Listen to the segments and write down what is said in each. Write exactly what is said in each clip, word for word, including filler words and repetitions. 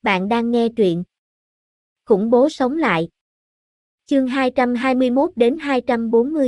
Bạn đang nghe truyện Khủng bố sống lại. Chương hai trăm hai mươi mốt đến hai trăm bốn mươi.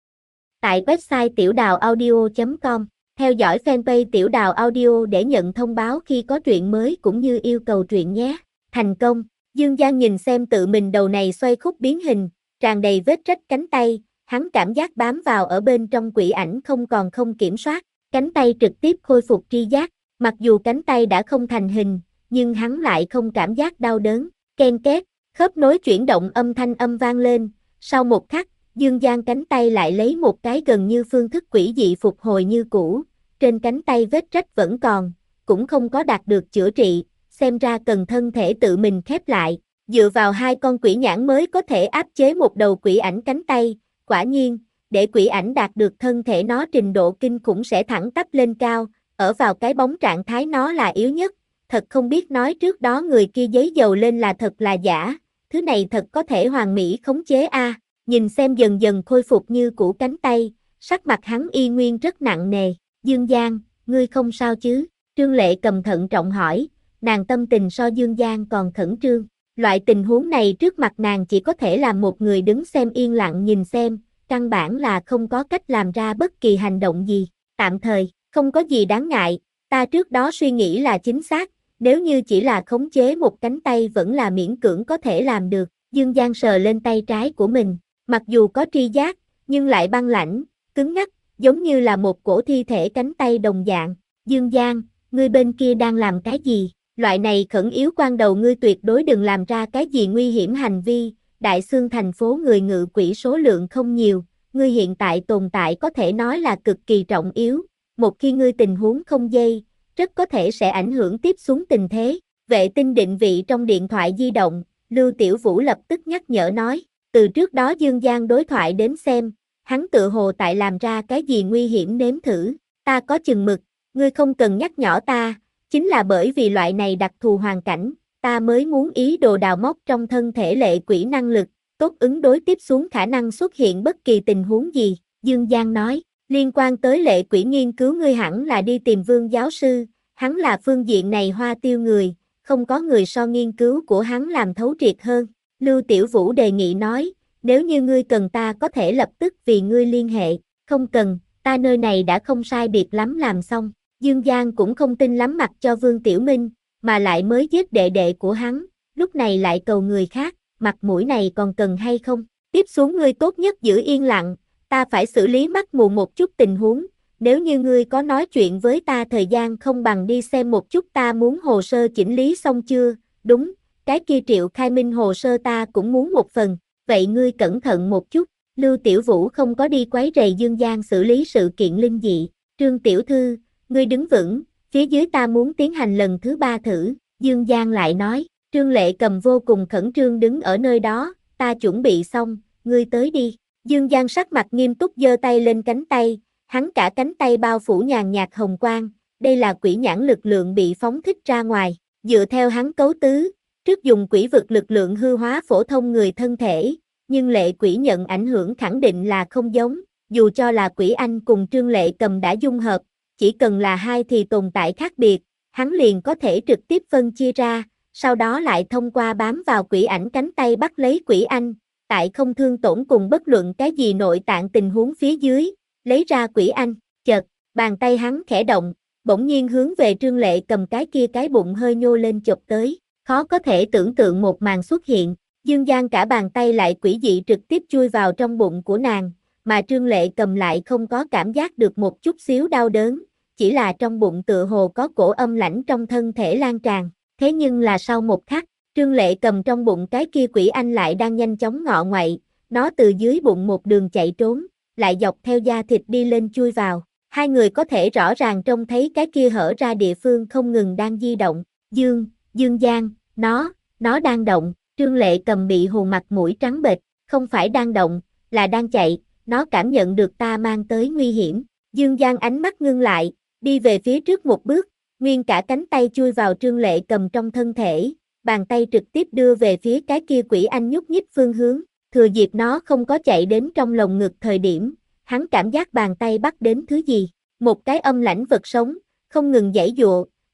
Tại website tiểu đào audio chấm com, theo dõi fanpage Tiểu Đào Audio để nhận thông báo khi có truyện mới cũng như yêu cầu truyện nhé. Thành công, Dương Giang nhìn xem tự mình đầu này xoay khúc biến hình, tràn đầy vết rách cánh tay, hắn cảm giác bám vào ở bên trong quỷ ảnh không còn không kiểm soát, cánh tay trực tiếp khôi phục tri giác, mặc dù cánh tay đã không thành hình, nhưng hắn lại không cảm giác đau đớn, ken két, khớp nối chuyển động âm thanh âm vang lên, sau một khắc, Dương Giang cánh tay lại lấy một cái gần như phương thức quỷ dị phục hồi như cũ, trên cánh tay vết rách vẫn còn, cũng không có đạt được chữa trị, xem ra cần thân thể tự mình khép lại, dựa vào hai con quỷ nhãn mới có thể áp chế một đầu quỷ ảnh cánh tay, quả nhiên, để quỷ ảnh đạt được thân thể nó trình độ kinh khủng sẽ thẳng tắp lên cao, ở vào cái bóng trạng thái nó là yếu nhất, thật không biết nói trước đó người kia giấy dầu lên là thật là giả, thứ này thật có thể hoàn mỹ khống chế a. Nhìn xem dần dần khôi phục như cũ cánh tay, sắc mặt hắn y nguyên rất nặng nề. Dương Giang, ngươi không sao chứ? Trương Lệ Cầm thận trọng hỏi, nàng tâm tình so Dương Giang còn khẩn trương. Loại tình huống này trước mặt nàng chỉ có thể là một người đứng xem yên lặng nhìn xem, căn bản là không có cách làm ra bất kỳ hành động gì. Tạm thời, không có gì đáng ngại, ta trước đó suy nghĩ là chính xác, nếu như chỉ là khống chế một cánh tay vẫn là miễn cưỡng có thể làm được. Dương Giang sờ lên tay trái của mình. Mặc dù có tri giác, nhưng lại băng lãnh, cứng ngắc, giống như là một cổ thi thể cánh tay đồng dạng. Dương Giang, ngươi bên kia đang làm cái gì? Loại này khẩn yếu quan đầu ngươi tuyệt đối đừng làm ra cái gì nguy hiểm hành vi. Đại Xương thành phố người ngự quỷ số lượng không nhiều, ngươi hiện tại tồn tại có thể nói là cực kỳ trọng yếu. Một khi ngươi tình huống không dây, rất có thể sẽ ảnh hưởng tiếp xuống tình thế. Vệ tinh định vị trong điện thoại di động, Lưu Tiểu Vũ lập tức nhắc nhở nói. Từ trước đó Dương Giang đối thoại đến xem, hắn tự hồ tại làm ra cái gì nguy hiểm nếm thử, ta có chừng mực, ngươi không cần nhắc nhở ta, chính là bởi vì loại này đặc thù hoàn cảnh, ta mới muốn ý đồ đào móc trong thân thể lệ quỷ năng lực, tốt ứng đối tiếp xuống khả năng xuất hiện bất kỳ tình huống gì, Dương Giang nói, liên quan tới lệ quỷ nghiên cứu ngươi hẳn là đi tìm Vương giáo sư, hắn là phương diện này hoa tiêu người, không có người so nghiên cứu của hắn làm thấu triệt hơn. Lưu Tiểu Vũ đề nghị nói, nếu như ngươi cần ta có thể lập tức vì ngươi liên hệ, không cần, ta nơi này đã không sai biệt lắm làm xong. Dương Giang cũng không tin lắm mặt cho Vương Tiểu Minh, mà lại mới giết đệ đệ của hắn, lúc này lại cầu người khác, mặt mũi này còn cần hay không? Tiếp xuống ngươi tốt nhất giữ yên lặng, ta phải xử lý mắt mù một chút tình huống, nếu như ngươi có nói chuyện với ta thời gian không bằng đi xem một chút ta muốn hồ sơ chỉnh lý xong chưa, đúng. Cái kia Triệu Khai Minh hồ sơ ta cũng muốn một phần, vậy ngươi cẩn thận một chút. Lưu Tiểu Vũ không có đi quấy rầy Dương Giang xử lý sự kiện linh dị. Trương Tiểu Thư, ngươi đứng vững, phía dưới ta muốn tiến hành lần thứ ba thử. Dương Giang lại nói, Trương Lệ Cầm vô cùng khẩn trương đứng ở nơi đó, ta chuẩn bị xong, ngươi tới đi. Dương Giang sắc mặt nghiêm túc giơ tay lên cánh tay, hắn cả cánh tay bao phủ nhàn nhạt hồng quang, đây là quỷ nhãn lực lượng bị phóng thích ra ngoài, dựa theo hắn cấu tứ. Trước dùng quỷ vực lực lượng hư hóa phổ thông người thân thể, nhưng lệ quỷ nhận ảnh hưởng khẳng định là không giống, dù cho là quỷ anh cùng Trương Lệ Cầm đã dung hợp, chỉ cần là hai thì tồn tại khác biệt, hắn liền có thể trực tiếp phân chia ra, sau đó lại thông qua bám vào quỷ ảnh cánh tay bắt lấy quỷ anh, tại không thương tổn cùng bất luận cái gì nội tạng tình huống phía dưới, lấy ra quỷ anh, chợt, bàn tay hắn khẽ động, bỗng nhiên hướng về Trương Lệ Cầm cái kia cái bụng hơi nhô lên chụp tới. Khó có thể tưởng tượng một màn xuất hiện, Dương Giang cả bàn tay lại quỷ dị trực tiếp chui vào trong bụng của nàng, mà Trương Lệ Cầm lại không có cảm giác được một chút xíu đau đớn, chỉ là trong bụng tựa hồ có cổ âm lãnh trong thân thể lan tràn, thế nhưng là sau một khắc, Trương Lệ Cầm trong bụng cái kia quỷ anh lại đang nhanh chóng ngọ ngoậy, nó từ dưới bụng một đường chạy trốn, lại dọc theo da thịt đi lên chui vào, hai người có thể rõ ràng trông thấy cái kia hở ra địa phương không ngừng đang di động, Dương, Dương Giang. Nó, nó đang động, Trương Lệ Cầm bị hù mặt mũi trắng bệch, không phải đang động, là đang chạy, nó cảm nhận được ta mang tới nguy hiểm. Dương Giang ánh mắt ngưng lại, đi về phía trước một bước, nguyên cả cánh tay chui vào Trương Lệ Cầm trong thân thể, bàn tay trực tiếp đưa về phía cái kia quỷ anh nhúc nhích phương hướng, thừa dịp nó không có chạy đến trong lồng ngực thời điểm, hắn cảm giác bàn tay bắt đến thứ gì, một cái âm lãnh vật sống, không ngừng giãy giụa,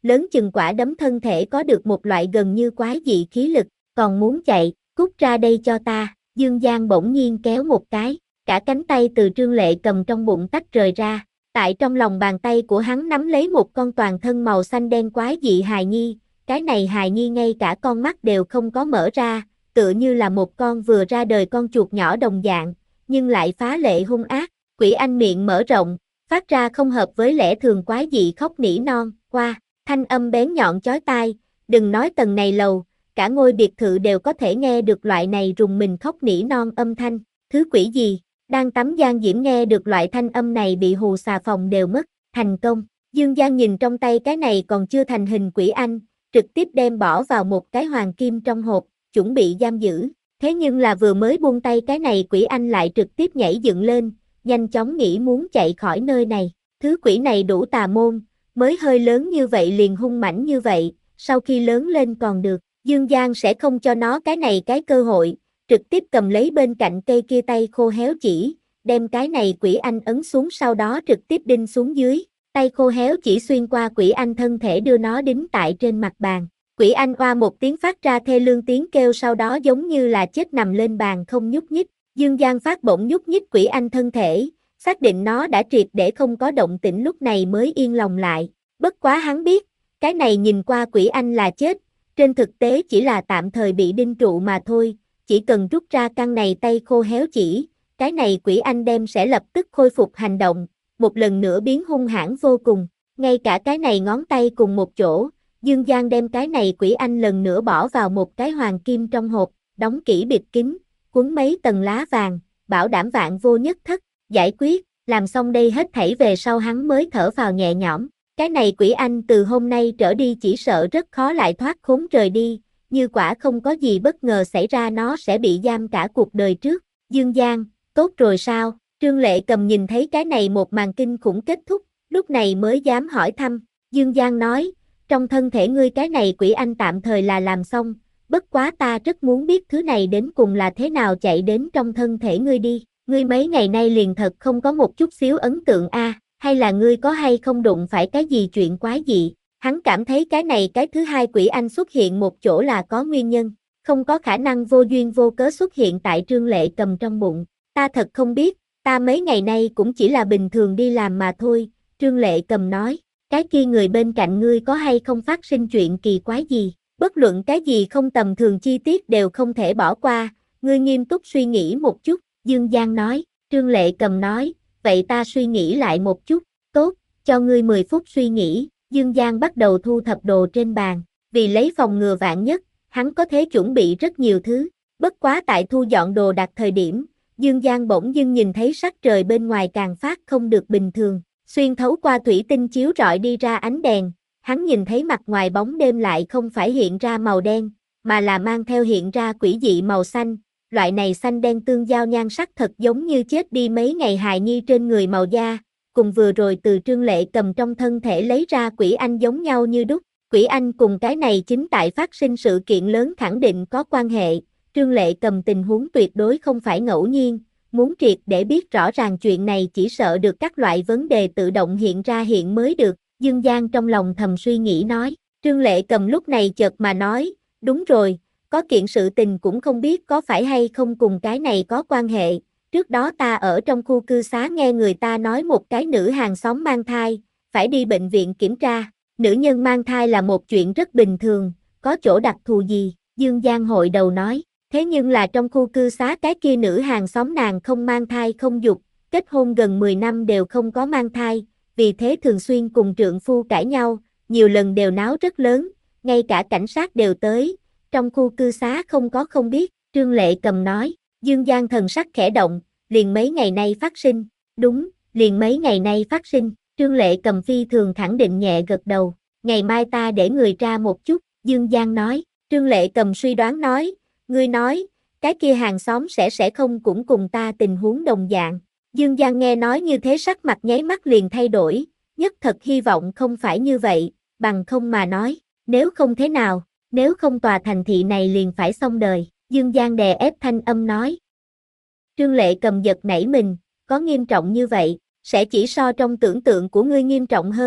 lớn chừng quả đấm thân thể có được một loại gần như quái dị khí lực, còn muốn chạy, cút ra đây cho ta, Dương Giang bỗng nhiên kéo một cái, cả cánh tay từ Trương Lệ Cầm trong bụng tách rời ra, tại trong lòng bàn tay của hắn nắm lấy một con toàn thân màu xanh đen quái dị hài nhi, cái này hài nhi ngay cả con mắt đều không có mở ra, tựa như là một con vừa ra đời con chuột nhỏ đồng dạng, nhưng lại phá lệ hung ác, Quỷ Anh miệng mở rộng, phát ra không hợp với lẽ thường quái dị khóc nỉ non, qua, thanh âm bén nhọn chói tai, đừng nói tầng này lầu, cả ngôi biệt thự đều có thể nghe được loại này rùng mình khóc nỉ non âm thanh, thứ quỷ gì, đang tắm Giang Diễm nghe được loại thanh âm này bị hù xà phòng đều mất, thành công, Dương Giang nhìn trong tay cái này còn chưa thành hình Quỷ Anh, trực tiếp đem bỏ vào một cái hoàng kim trong hộp, chuẩn bị giam giữ, thế nhưng là vừa mới buông tay cái này Quỷ Anh lại trực tiếp nhảy dựng lên, nhanh chóng nghĩ muốn chạy khỏi nơi này, thứ quỷ này đủ tà môn, mới hơi lớn như vậy liền hung mãnh như vậy, sau khi lớn lên còn được, Dương Giang sẽ không cho nó cái này cái cơ hội, trực tiếp cầm lấy bên cạnh cây kia tay khô héo chỉ, đem cái này Quỷ Anh ấn xuống sau đó trực tiếp đinh xuống dưới, tay khô héo chỉ xuyên qua Quỷ Anh thân thể đưa nó đính tại trên mặt bàn. Quỷ Anh oa một tiếng phát ra thê lương tiếng kêu sau đó giống như là chết nằm lên bàn không nhúc nhích, Dương Giang phát bỗng nhúc nhích Quỷ Anh thân thể, xác định nó đã triệt để không có động tĩnh lúc này mới yên lòng lại, bất quá hắn biết, cái này nhìn qua Quỷ Anh là chết, trên thực tế chỉ là tạm thời bị đinh trụ mà thôi, chỉ cần rút ra căn này tay khô héo chỉ, cái này Quỷ Anh đem sẽ lập tức khôi phục hành động, một lần nữa biến hung hãn vô cùng, ngay cả cái này ngón tay cùng một chỗ, Dương Giang đem cái này Quỷ Anh lần nữa bỏ vào một cái hoàng kim trong hộp, đóng kỹ bịt kín, cuốn mấy tầng lá vàng, bảo đảm vạn vô nhất thất, giải quyết, làm xong đây hết thảy về sau hắn mới thở phào nhẹ nhõm, cái này Quỷ Anh từ hôm nay trở đi chỉ sợ rất khó lại thoát khốn rời đi, như quả không có gì bất ngờ xảy ra nó sẽ bị giam cả cuộc đời trước, Dương Giang, tốt rồi sao, Trương Lệ Cầm nhìn thấy cái này một màn kinh khủng kết thúc, lúc này mới dám hỏi thăm, Dương Giang nói, trong thân thể ngươi cái này Quỷ Anh tạm thời là làm xong, bất quá ta rất muốn biết thứ này đến cùng là thế nào chạy đến trong thân thể ngươi đi, ngươi mấy ngày nay liền thật không có một chút xíu ấn tượng a, à, hay là ngươi có hay không đụng phải cái gì chuyện quái gì, hắn cảm thấy cái này cái thứ hai Quỷ Anh xuất hiện một chỗ là có nguyên nhân, không có khả năng vô duyên vô cớ xuất hiện tại Trương Lệ Cầm trong bụng, ta thật không biết, ta mấy ngày nay cũng chỉ là bình thường đi làm mà thôi, Trương Lệ Cầm nói, cái kia người bên cạnh ngươi có hay không phát sinh chuyện kỳ quái gì, bất luận cái gì không tầm thường chi tiết đều không thể bỏ qua, ngươi nghiêm túc suy nghĩ một chút, Dương Giang nói, Trương Lệ Cầm nói, vậy ta suy nghĩ lại một chút, tốt, cho ngươi mười phút suy nghĩ, Dương Giang bắt đầu thu thập đồ trên bàn, vì lấy phòng ngừa vạn nhất, hắn có thể chuẩn bị rất nhiều thứ, bất quá tại thu dọn đồ đặt thời điểm, Dương Giang bỗng dưng nhìn thấy sắc trời bên ngoài càng phát không được bình thường, xuyên thấu qua thủy tinh chiếu rọi đi ra ánh đèn, hắn nhìn thấy mặt ngoài bóng đêm lại không phải hiện ra màu đen, mà là mang theo hiện ra quỷ dị màu xanh, loại này xanh đen tương giao nhan sắc thật giống như chết đi mấy ngày hài nhi trên người màu da, cùng vừa rồi từ Trương Lệ Cầm trong thân thể lấy ra Quỷ Anh giống nhau như đúc, Quỷ Anh cùng cái này chính tại phát sinh sự kiện lớn khẳng định có quan hệ, Trương Lệ Cầm tình huống tuyệt đối không phải ngẫu nhiên, muốn triệt để biết rõ ràng chuyện này chỉ sợ được các loại vấn đề tự động hiện ra hiện mới được, Dương Giang trong lòng thầm suy nghĩ nói, Trương Lệ Cầm lúc này chợt mà nói, đúng rồi, có kiện sự tình cũng không biết có phải hay không cùng cái này có quan hệ, trước đó ta ở trong khu cư xá nghe người ta nói một cái nữ hàng xóm mang thai, phải đi bệnh viện kiểm tra, nữ nhân mang thai là một chuyện rất bình thường, có chỗ đặc thù gì, Dương Giang hội đầu nói, thế nhưng là trong khu cư xá cái kia nữ hàng xóm nàng không mang thai không dục, kết hôn gần mười năm đều không có mang thai, vì thế thường xuyên cùng trượng phu cãi nhau, nhiều lần đều náo rất lớn, ngay cả cảnh sát đều tới, trong khu cư xá không có không biết, Trương Lệ Cầm nói, Dương Giang thần sắc khẽ động, liền mấy ngày nay phát sinh, đúng, liền mấy ngày nay phát sinh, Trương Lệ Cầm phi thường khẳng định nhẹ gật đầu, ngày mai ta để người ra một chút, Dương Giang nói, Trương Lệ Cầm suy đoán nói, ngươi nói, cái kia hàng xóm sẽ sẽ không cũng cùng ta tình huống đồng dạng, Dương Giang nghe nói như thế sắc mặt nháy mắt liền thay đổi, nhất thật hy vọng không phải như vậy, bằng không mà nói, nếu không thế nào, nếu không tòa thành thị này liền phải xong đời, Dương Giang đè ép thanh âm nói. Trương Lệ Cầm giật nảy mình, có nghiêm trọng như vậy, sẽ chỉ so trong tưởng tượng của ngươi nghiêm trọng hơn,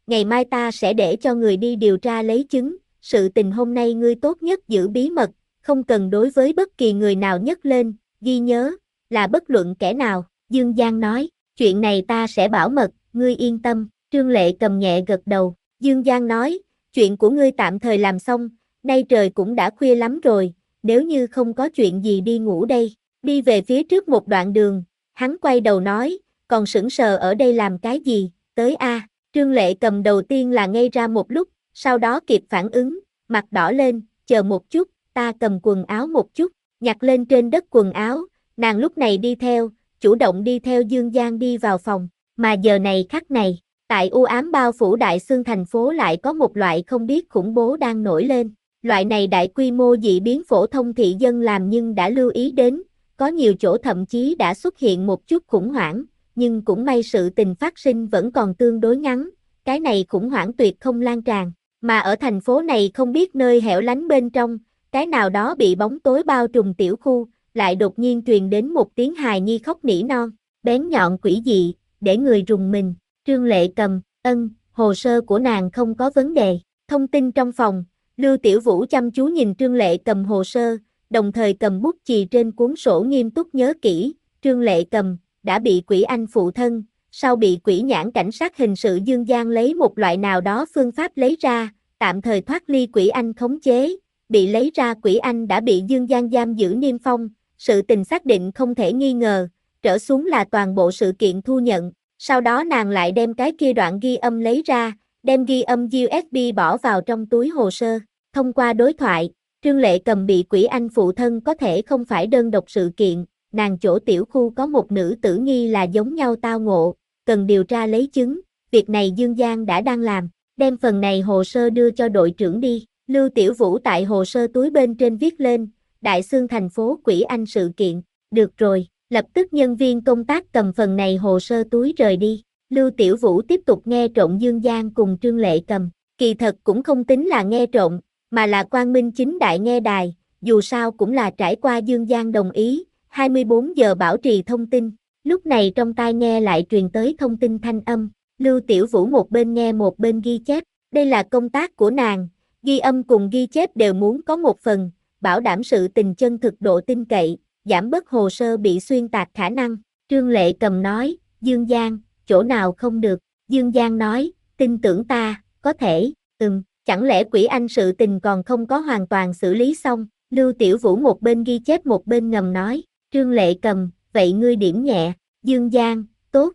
ngày mai ta sẽ để cho người đi điều tra lấy chứng, sự tình hôm nay ngươi tốt nhất giữ bí mật, không cần đối với bất kỳ người nào nhắc lên, ghi nhớ, là bất luận kẻ nào, Dương Giang nói, chuyện này ta sẽ bảo mật, ngươi yên tâm, Trương Lệ Cầm nhẹ gật đầu, Dương Giang nói, chuyện của ngươi tạm thời làm xong, nay trời cũng đã khuya lắm rồi, nếu như không có chuyện gì đi ngủ đây, đi về phía trước một đoạn đường, hắn quay đầu nói, còn sững sờ ở đây làm cái gì, tới a. Trương Lệ Cầm đầu tiên là ngây ra một lúc, sau đó kịp phản ứng, mặt đỏ lên, chờ một chút, ta cầm quần áo một chút, nhặt lên trên đất quần áo, nàng lúc này đi theo, chủ động đi theo Dương Giang đi vào phòng, mà giờ này khắc này, tại u ám bao phủ Đại Xương thành phố lại có một loại không biết khủng bố đang nổi lên, loại này đại quy mô dị biến phổ thông thị dân làm nhưng đã lưu ý đến, có nhiều chỗ thậm chí đã xuất hiện một chút khủng hoảng, nhưng cũng may sự tình phát sinh vẫn còn tương đối ngắn, cái này khủng hoảng tuyệt không lan tràn, mà ở thành phố này không biết nơi hẻo lánh bên trong, cái nào đó bị bóng tối bao trùm tiểu khu, lại đột nhiên truyền đến một tiếng hài nhi khóc nỉ non, bén nhọn quỷ dị, để người rùng mình, Trương Lệ Cầm, ân, hồ sơ của nàng không có vấn đề, thông tin trong phòng, Lưu Tiểu Vũ chăm chú nhìn Trương Lệ Cầm hồ sơ, đồng thời cầm bút chì trên cuốn sổ nghiêm túc nhớ kỹ, Trương Lệ Cầm, đã bị quỷ anh phụ thân, sau bị quỷ nhãn cảnh sát hình sự Dương Giang lấy một loại nào đó phương pháp lấy ra, tạm thời thoát ly quỷ anh khống chế, bị lấy ra quỷ anh đã bị Dương Giang giam giữ niêm phong, sự tình xác định không thể nghi ngờ, trở xuống là toàn bộ sự kiện thu nhận, sau đó nàng lại đem cái kia đoạn ghi âm lấy ra, đem ghi âm u ét bê bỏ vào trong túi hồ sơ, thông qua đối thoại, Trương Lệ Cầm bị quỷ anh phụ thân có thể không phải đơn độc sự kiện, nàng chỗ tiểu khu có một nữ tử nghi là giống nhau tao ngộ, cần điều tra lấy chứng, việc này Dương Giang đã đang làm, đem phần này hồ sơ đưa cho đội trưởng đi, Lưu Tiểu Vũ tại hồ sơ túi bên trên viết lên, Đại Xương thành phố quỷ anh sự kiện, được rồi, lập tức nhân viên công tác cầm phần này hồ sơ túi rời đi, Lưu Tiểu Vũ tiếp tục nghe trộm Dương Giang cùng Trương Lệ Cầm, kỳ thật cũng không tính là nghe trộm, mà là quang minh chính đại nghe đài, dù sao cũng là trải qua Dương Giang đồng ý, hai mươi bốn giờ bảo trì thông tin, lúc này trong tai nghe lại truyền tới thông tin thanh âm, Lưu Tiểu Vũ một bên nghe một bên ghi chép, đây là công tác của nàng, ghi âm cùng ghi chép đều muốn có một phần, bảo đảm sự tình chân thực độ tin cậy, giảm bớt hồ sơ bị xuyên tạc khả năng, Trương Lệ Cầm nói, Dương Giang, chỗ nào không được, Dương Giang nói, tin tưởng ta, có thể, ừm, chẳng lẽ quỷ anh sự tình còn không có hoàn toàn xử lý xong, Lưu Tiểu Vũ một bên ghi chép một bên ngầm nói, Trương Lệ Cầm, vậy ngươi điểm nhẹ, Dương Giang, tốt.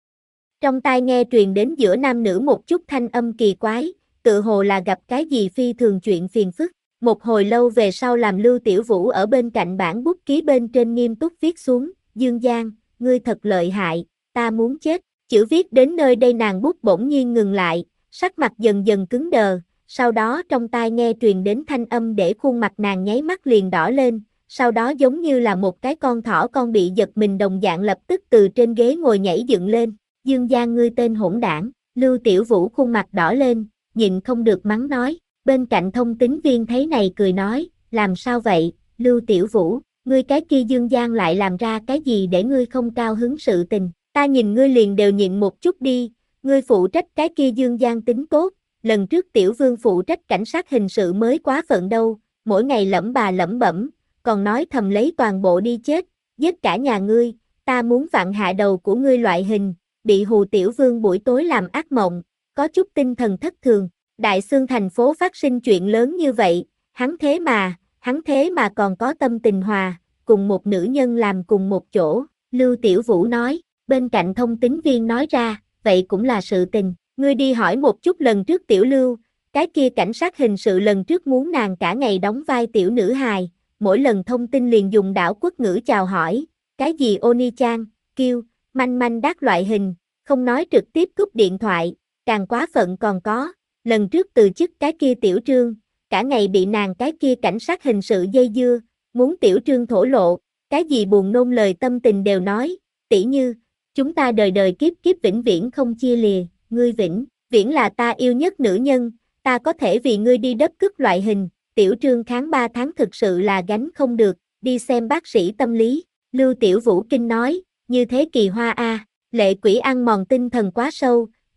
Trong tai nghe truyền đến giữa nam nữ một chút thanh âm kỳ quái, tự hồ là gặp cái gì phi thường chuyện phiền phức, một hồi lâu về sau làm Lưu Tiểu Vũ ở bên cạnh bản bút ký bên trên nghiêm túc viết xuống, Dương Giang, ngươi thật lợi hại, ta muốn chết, chữ viết đến nơi đây nàng bút bỗng nhiên ngừng lại, sắc mặt dần dần cứng đờ, sau đó trong tai nghe truyền đến thanh âm để khuôn mặt nàng nháy mắt liền đỏ lên, sau đó giống như là một cái con thỏ con bị giật mình đồng dạng lập tức từ trên ghế ngồi nhảy dựng lên, Dương Giang ngươi tên hỗn đảng, Lưu Tiểu Vũ khuôn mặt đỏ lên, nhịn không được mắng nói, bên cạnh thông tín viên thấy này cười nói, làm sao vậy, Lưu Tiểu Vũ, ngươi cái kia Dương Giang lại làm ra cái gì để ngươi không cao hứng sự tình, ta nhìn ngươi liền đều nhịn một chút đi, ngươi phụ trách cái kia Dương Giang tính tốt, lần trước Tiểu Vương phụ trách cảnh sát hình sự mới quá phận đâu, mỗi ngày lẩm bà lẩm bẩm, còn nói thầm lấy toàn bộ đi chết, giết cả nhà ngươi, ta muốn vặn hạ đầu của ngươi loại hình, bị hù Tiểu Vương buổi tối làm ác mộng, có chút tinh thần thất thường, Đại Xương thành phố phát sinh chuyện lớn như vậy, hắn thế mà, hắn thế mà còn có tâm tình hòa, cùng một nữ nhân làm cùng một chỗ, Lưu Tiểu Vũ nói, bên cạnh thông tín viên nói ra, vậy cũng là sự tình, ngươi đi hỏi một chút lần trước Tiểu Lưu, cái kia cảnh sát hình sự lần trước muốn nàng cả ngày đóng vai tiểu nữ hài, mỗi lần thông tin liền dùng đảo quốc ngữ chào hỏi, cái gì Oni-chan, kêu, manh manh đát loại hình, không nói trực tiếp cúp điện thoại, càng quá phận còn có, lần trước từ chức cái kia Tiểu Trương, cả ngày bị nàng cái kia cảnh sát hình sự dây dưa, muốn Tiểu Trương thổ lộ, cái gì buồn nôn lời tâm tình đều nói, tỉ như, chúng ta đời đời kiếp kiếp vĩnh viễn không chia lìa, ngươi vĩnh, viễn là ta yêu nhất nữ nhân, ta có thể vì ngươi đi đất cức loại hình, Tiểu Trương kháng ba tháng thực sự là gánh không được, đi xem bác sĩ tâm lý, Lưu Tiểu Vũ Kinh nói, như thế kỳ hoa a, lệ quỷ ăn mòn tinh thần quá sâu,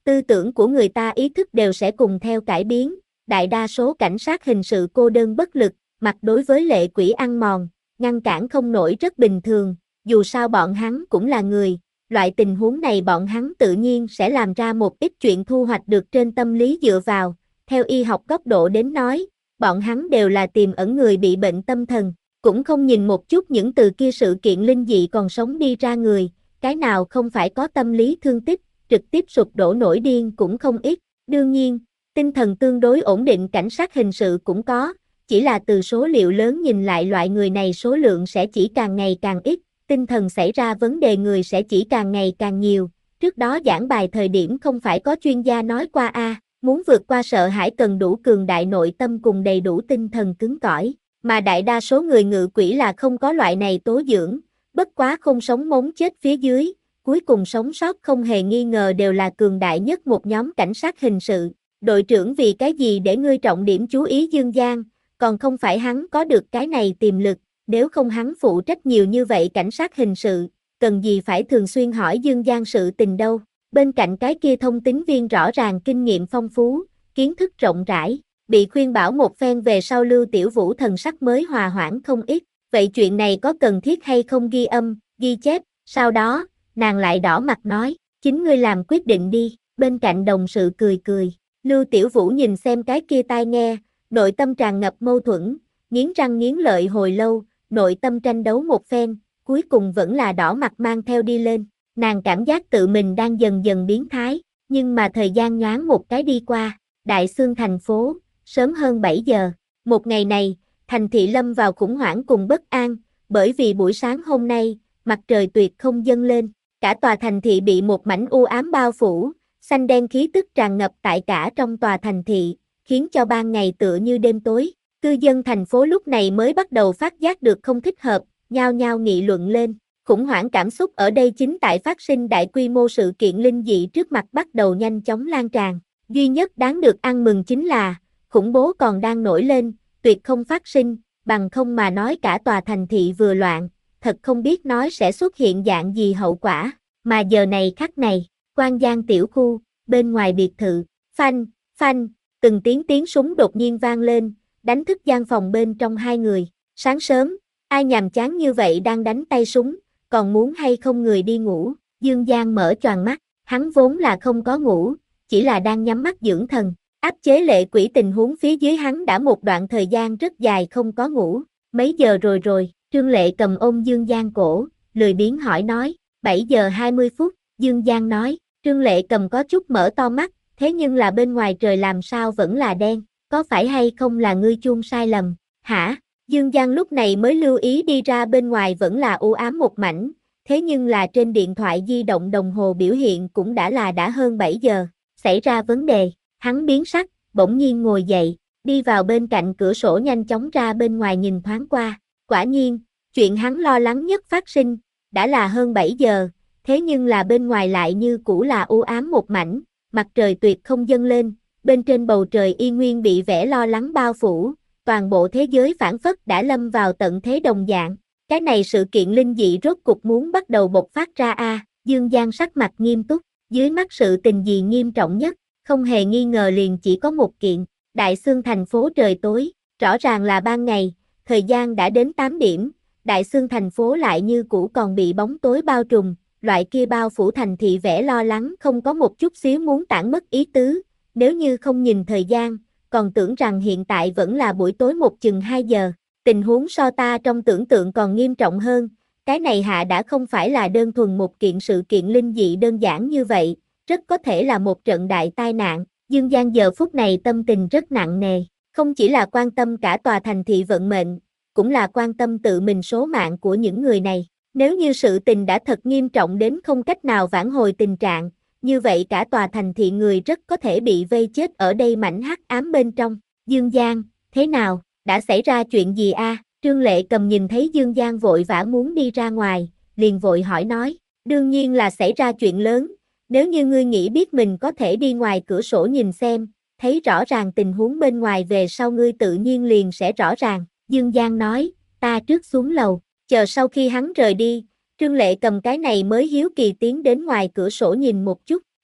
Tư tưởng của người ta ý thức đều sẽ cùng theo cải biến, đại đa số cảnh sát hình sự cô đơn bất lực, mặt đối với lệ quỷ ăn mòn, ngăn cản không nổi rất bình thường, dù sao bọn hắn cũng là người, loại tình huống này bọn hắn tự nhiên sẽ làm ra một ít chuyện thu hoạch được trên tâm lý dựa vào, theo y học góc độ đến nói, bọn hắn đều là tiềm ẩn người bị bệnh tâm thần, cũng không nhìn một chút những từ kia sự kiện linh dị còn sống đi ra người, cái nào không phải có tâm lý thương tích, trực tiếp sụp đổ nổi điên cũng không ít, đương nhiên, tinh thần tương đối ổn định cảnh sát hình sự cũng có, chỉ là từ số liệu lớn nhìn lại loại người này số lượng sẽ chỉ càng ngày càng ít, tinh thần xảy ra vấn đề người sẽ chỉ càng ngày càng nhiều, trước đó giảng bài thời điểm không phải có chuyên gia nói qua a à, muốn vượt qua sợ hãi cần đủ cường đại nội tâm cùng đầy đủ tinh thần cứng cỏi, mà đại đa số người ngự quỷ là không có loại này tố dưỡng, bất quá không sống mống chết phía dưới, cuối cùng sống sót không hề nghi ngờ đều là cường đại nhất một nhóm cảnh sát hình sự. Đội trưởng vì cái gì để ngươi trọng điểm chú ý Dương Giang, còn không phải hắn có được cái này tiềm lực, nếu không hắn phụ trách nhiều như vậy cảnh sát hình sự, cần gì phải thường xuyên hỏi Dương Giang sự tình đâu. Bên cạnh cái kia thông tín viên rõ ràng kinh nghiệm phong phú, kiến thức rộng rãi, bị khuyên bảo một phen về sau Lưu Tiểu Vũ thần sắc mới hòa hoãn không ít, vậy chuyện này có cần thiết hay không ghi âm, ghi chép, sau đó, nàng lại đỏ mặt nói, chính ngươi làm quyết định đi, bên cạnh đồng sự cười cười. Lưu Tiểu Vũ nhìn xem cái kia tai nghe, nội tâm tràn ngập mâu thuẫn, nghiến răng nghiến lợi hồi lâu, nội tâm tranh đấu một phen, cuối cùng vẫn là đỏ mặt mang theo đi lên. Nàng cảm giác tự mình đang dần dần biến thái, nhưng mà thời gian nhoáng một cái đi qua, Đại Xương thành phố, sớm hơn bảy giờ. Một ngày này, thành thị lâm vào khủng hoảng cùng bất an, bởi vì buổi sáng hôm nay, mặt trời tuyệt không dâng lên, cả tòa thành thị bị một mảnh u ám bao phủ, xanh đen khí tức tràn ngập tại cả trong tòa thành thị, khiến cho ban ngày tựa như đêm tối. Cư dân thành phố lúc này mới bắt đầu phát giác được không thích hợp, nhao nhao nghị luận lên. Khủng hoảng cảm xúc ở đây chính tại phát sinh đại quy mô sự kiện linh dị trước mặt bắt đầu nhanh chóng lan tràn. Duy nhất đáng được ăn mừng chính là, khủng bố còn đang nổi lên, tuyệt không phát sinh, bằng không mà nói cả tòa thành thị vừa loạn, thật không biết nói sẽ xuất hiện dạng gì hậu quả. Mà giờ này khắc này, Quan Giang tiểu khu, bên ngoài biệt thự, phanh, phanh, từng tiếng tiếng súng đột nhiên vang lên, đánh thức gian phòng bên trong hai người. Sáng sớm, ai nhàm chán như vậy đang đánh tay súng, còn muốn hay không người đi ngủ. Dương Giang mở choàng mắt, hắn vốn là không có ngủ, chỉ là đang nhắm mắt dưỡng thần. Áp chế lệ quỷ tình huống phía dưới hắn đã một đoạn thời gian rất dài không có ngủ. Mấy giờ rồi rồi, Trương Lệ cầm ôm Dương Giang cổ, lười biếng hỏi nói, bảy giờ hai mươi phút, Dương Giang nói, Trương Lệ cầm có chút mở to mắt, thế nhưng là bên ngoài trời làm sao vẫn là đen, có phải hay không là ngươi chuông sai lầm, hả? Dương Giang lúc này mới lưu ý đi ra bên ngoài vẫn là u ám một mảnh, thế nhưng là trên điện thoại di động đồng hồ biểu hiện cũng đã là đã hơn bảy giờ, xảy ra vấn đề, hắn biến sắc, bỗng nhiên ngồi dậy, đi vào bên cạnh cửa sổ nhanh chóng ra bên ngoài nhìn thoáng qua, quả nhiên, chuyện hắn lo lắng nhất phát sinh, đã là hơn bảy giờ, thế nhưng là bên ngoài lại như cũ là u ám một mảnh, mặt trời tuyệt không dâng lên, bên trên bầu trời y nguyên bị vẻ lo lắng bao phủ, toàn bộ thế giới phảng phất đã lâm vào tận thế đồng dạng. Cái này sự kiện linh dị rốt cục muốn bắt đầu bộc phát ra a. À, Dương Giang sắc mặt nghiêm túc, dưới mắt sự tình gì nghiêm trọng nhất, không hề nghi ngờ liền chỉ có một kiện, Đại Xương thành phố trời tối, rõ ràng là ban ngày, thời gian đã đến tám điểm, Đại Xương thành phố lại như cũ còn bị bóng tối bao trùm, loại kia bao phủ thành thị vẻ lo lắng không có một chút xíu muốn tản mất ý tứ, nếu như không nhìn thời gian, còn tưởng rằng hiện tại vẫn là buổi tối một chừng hai giờ, tình huống so ta trong tưởng tượng còn nghiêm trọng hơn, cái này hạ đã không phải là đơn thuần một kiện sự kiện linh dị đơn giản như vậy, rất có thể là một trận đại tai nạn. Dương Giang giờ phút này tâm tình rất nặng nề, không chỉ là quan tâm cả tòa thành thị vận mệnh, cũng là quan tâm tự mình số mạng của những người này. Nếu như sự tình đã thật nghiêm trọng đến không cách nào vãn hồi tình trạng, như vậy cả tòa thành thị người rất có thể bị vây chết ở đây mảnh hắc ám bên trong. Dương Giang, thế nào, đã xảy ra chuyện gì a? À? Trương Lệ cầm nhìn thấy Dương Giang vội vã muốn đi ra ngoài, liền vội hỏi nói, đương nhiên là xảy ra chuyện lớn, nếu như ngươi nghĩ biết mình có thể đi ngoài cửa sổ nhìn xem, thấy rõ ràng tình huống bên ngoài về sau ngươi tự nhiên liền sẽ rõ ràng. Dương Giang nói, ta trước xuống lầu, chờ sau khi hắn rời đi, Trương Lệ cầm cái này mới hiếu kỳ tiến đến ngoài cửa sổ nhìn một chút,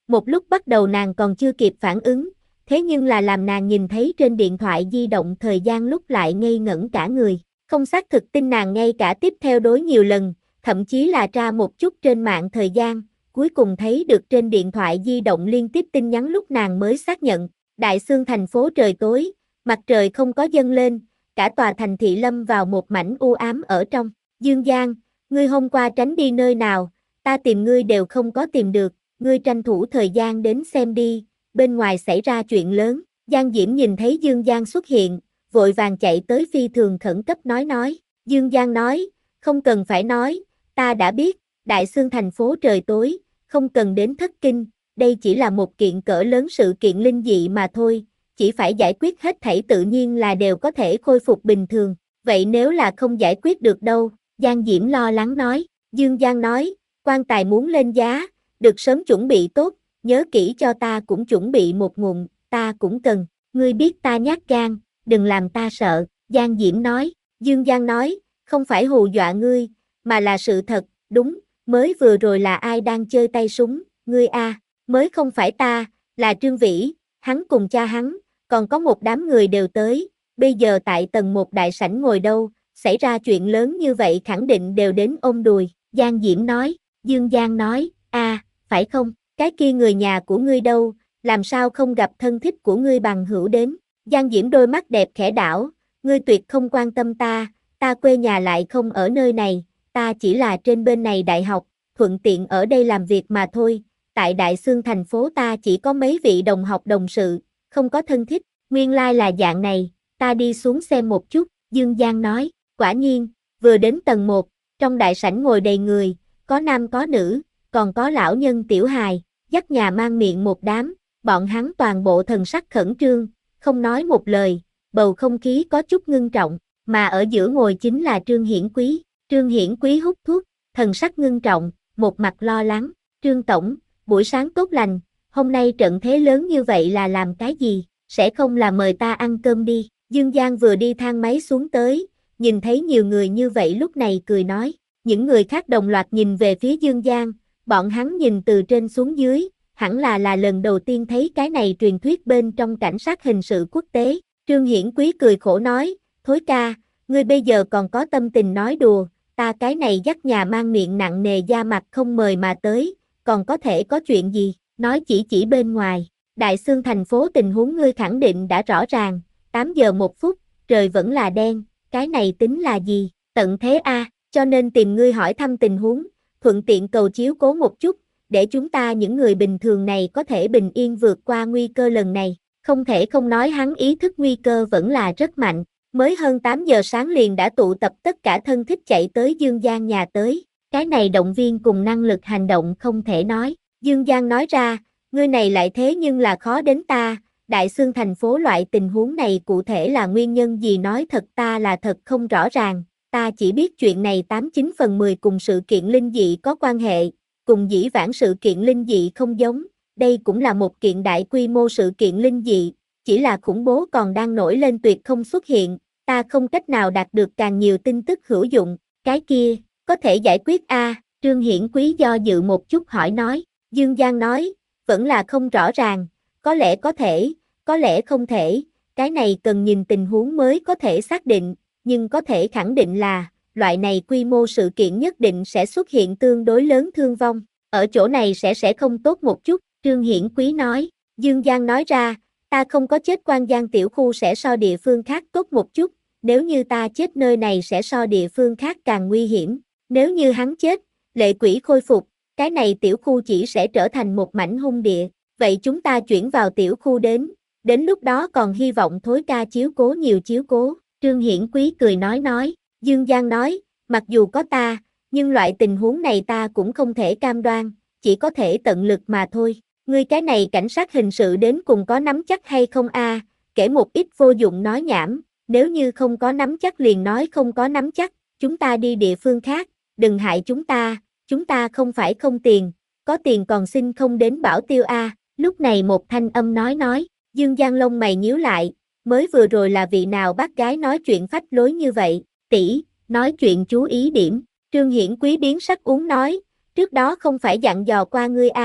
Một lúc bắt đầu nàng còn chưa kịp phản ứng, thế nhưng là làm nàng nhìn thấy trên điện thoại di động thời gian lúc lại ngây ngẩn cả người. Không xác thực tin nàng ngay cả tiếp theo đối nhiều lần, thậm chí là tra một chút trên mạng thời gian, cuối cùng thấy được trên điện thoại di động liên tiếp tin nhắn lúc nàng mới xác nhận. Đại Xương thành phố trời tối, mặt trời không có dâng lên, cả tòa thành thị lâm vào một mảnh u ám ở trong. Dương Giang, ngươi hôm qua tránh đi nơi nào, ta tìm ngươi đều không có tìm được, ngươi tranh thủ thời gian đến xem đi, bên ngoài xảy ra chuyện lớn. Giang Diễm nhìn thấy Dương Giang xuất hiện, vội vàng chạy tới phi thường khẩn cấp nói nói. Dương Giang nói, không cần phải nói, ta đã biết, Đại Xương thành phố trời tối, không cần đến thất kinh, đây chỉ là một kiện cỡ lớn sự kiện linh dị mà thôi, chỉ phải giải quyết hết thảy tự nhiên là đều có thể khôi phục bình thường. Vậy nếu là không giải quyết được đâu? Giang Diễm lo lắng nói. Dương Giang nói, quan tài muốn lên giá, được sớm chuẩn bị tốt, nhớ kỹ cho ta cũng chuẩn bị một nguồn, ta cũng cần, ngươi biết ta nhát gan, đừng làm ta sợ. Giang Diễm nói. Dương Giang nói, không phải hù dọa ngươi, mà là sự thật, đúng, mới vừa rồi là ai đang chơi tay súng, ngươi a, mới không phải ta, là Trương Vĩ, hắn cùng cha hắn, còn có một đám người đều tới, bây giờ tại tầng một đại sảnh ngồi đâu, xảy ra chuyện lớn như vậy khẳng định đều đến ôm đùi. Giang Diễm nói. Dương Giang nói, a, phải không, cái kia người nhà của ngươi đâu, làm sao không gặp thân thích của ngươi bằng hữu đến? Giang Diễm đôi mắt đẹp khẽ đảo, ngươi tuyệt không quan tâm ta, ta quê nhà lại không ở nơi này, ta chỉ là trên bên này đại học, thuận tiện ở đây làm việc mà thôi, tại Đại Xương thành phố ta chỉ có mấy vị đồng học đồng sự, không có thân thích, nguyên lai là dạng này, ta đi xuống xem một chút. Dương Giang nói. Quả nhiên, vừa đến tầng một, trong đại sảnh ngồi đầy người, có nam có nữ, còn có lão nhân tiểu hài, dắt nhà mang miệng một đám, bọn hắn toàn bộ thần sắc khẩn trương, không nói một lời, bầu không khí có chút ngưng trọng, mà ở giữa ngồi chính là Trương Hiển Quý. Trương Hiển Quý hút thuốc, thần sắc ngưng trọng, một mặt lo lắng. Trương Tổng, buổi sáng tốt lành, hôm nay trận thế lớn như vậy là làm cái gì, sẽ không là mời ta ăn cơm đi. Dương Giang vừa đi thang máy xuống tới, nhìn thấy nhiều người như vậy lúc này cười nói. Những người khác đồng loạt nhìn về phía Dương Giang, bọn hắn nhìn từ trên xuống dưới, hẳn là là lần đầu tiên thấy cái này truyền thuyết bên trong cảnh sát hình sự quốc tế. Trương Hiển Quý cười khổ nói, Thối ca, ngươi bây giờ còn có tâm tình nói đùa, ta cái này dắt nhà mang miệng nặng nề da mặt không mời mà tới, còn có thể có chuyện gì, nói chỉ chỉ bên ngoài. Đại Xương thành phố tình huống ngươi khẳng định đã rõ ràng, tám giờ một phút, trời vẫn là đen, cái này tính là gì, tận thế a, cho nên tìm ngươi hỏi thăm tình huống, thuận tiện cầu chiếu cố một chút, để chúng ta những người bình thường này có thể bình yên vượt qua nguy cơ lần này. Không thể không nói hắn ý thức nguy cơ vẫn là rất mạnh, mới hơn tám giờ sáng liền đã tụ tập tất cả thân thích chạy tới Dương Giang nhà tới, cái này động viên cùng năng lực hành động không thể nói. Dương Giang nói ra, ngươi này lại thế nhưng là khó đến ta, Đại Xương thành phố loại tình huống này cụ thể là nguyên nhân gì nói thật ta là thật không rõ ràng, ta chỉ biết chuyện này tám chín phần mười cùng sự kiện linh dị có quan hệ, cùng dĩ vãng sự kiện linh dị không giống, đây cũng là một kiện đại quy mô sự kiện linh dị, chỉ là khủng bố còn đang nổi lên tuyệt không xuất hiện, ta không cách nào đạt được càng nhiều tin tức hữu dụng, cái kia, có thể giải quyết a à? Trương Hiển Quý do dự một chút hỏi nói. Dương Giang nói, vẫn là không rõ ràng, có lẽ có thể, có lẽ không thể, cái này cần nhìn tình huống mới có thể xác định, nhưng có thể khẳng định là, loại này quy mô sự kiện nhất định sẽ xuất hiện tương đối lớn thương vong, ở chỗ này sẽ sẽ không tốt một chút, Trương Hiển Quý nói. Dương Giang nói ra, ta không có chết Quan Giang tiểu khu sẽ so địa phương khác tốt một chút, nếu như ta chết nơi này sẽ so địa phương khác càng nguy hiểm, nếu như hắn chết, lệ quỷ khôi phục, cái này tiểu khu chỉ sẽ trở thành một mảnh hung địa, vậy chúng ta chuyển vào tiểu khu đến, đến lúc đó còn hy vọng Thối ca chiếu cố nhiều chiếu cố, Trương Hiển Quý cười nói nói. Dương Giang nói, mặc dù có ta, nhưng loại tình huống này ta cũng không thể cam đoan, chỉ có thể tận lực mà thôi. Ngươi cái này cảnh sát hình sự đến cùng có nắm chắc hay không a? Kể một ít vô dụng nói nhảm, nếu như không có nắm chắc liền nói không có nắm chắc, chúng ta đi địa phương khác, đừng hại chúng ta, chúng ta không phải không tiền, có tiền còn xin không đến bảo tiêu a. Lúc này một thanh âm nói nói, Dương Giang lông mày nhíu lại, mới vừa rồi là vị nào bác gái nói chuyện phách lối như vậy, tỷ, nói chuyện chú ý điểm. Trương Hiển Quý biến sắc uống nói, trước đó không phải dặn dò qua ngươi a,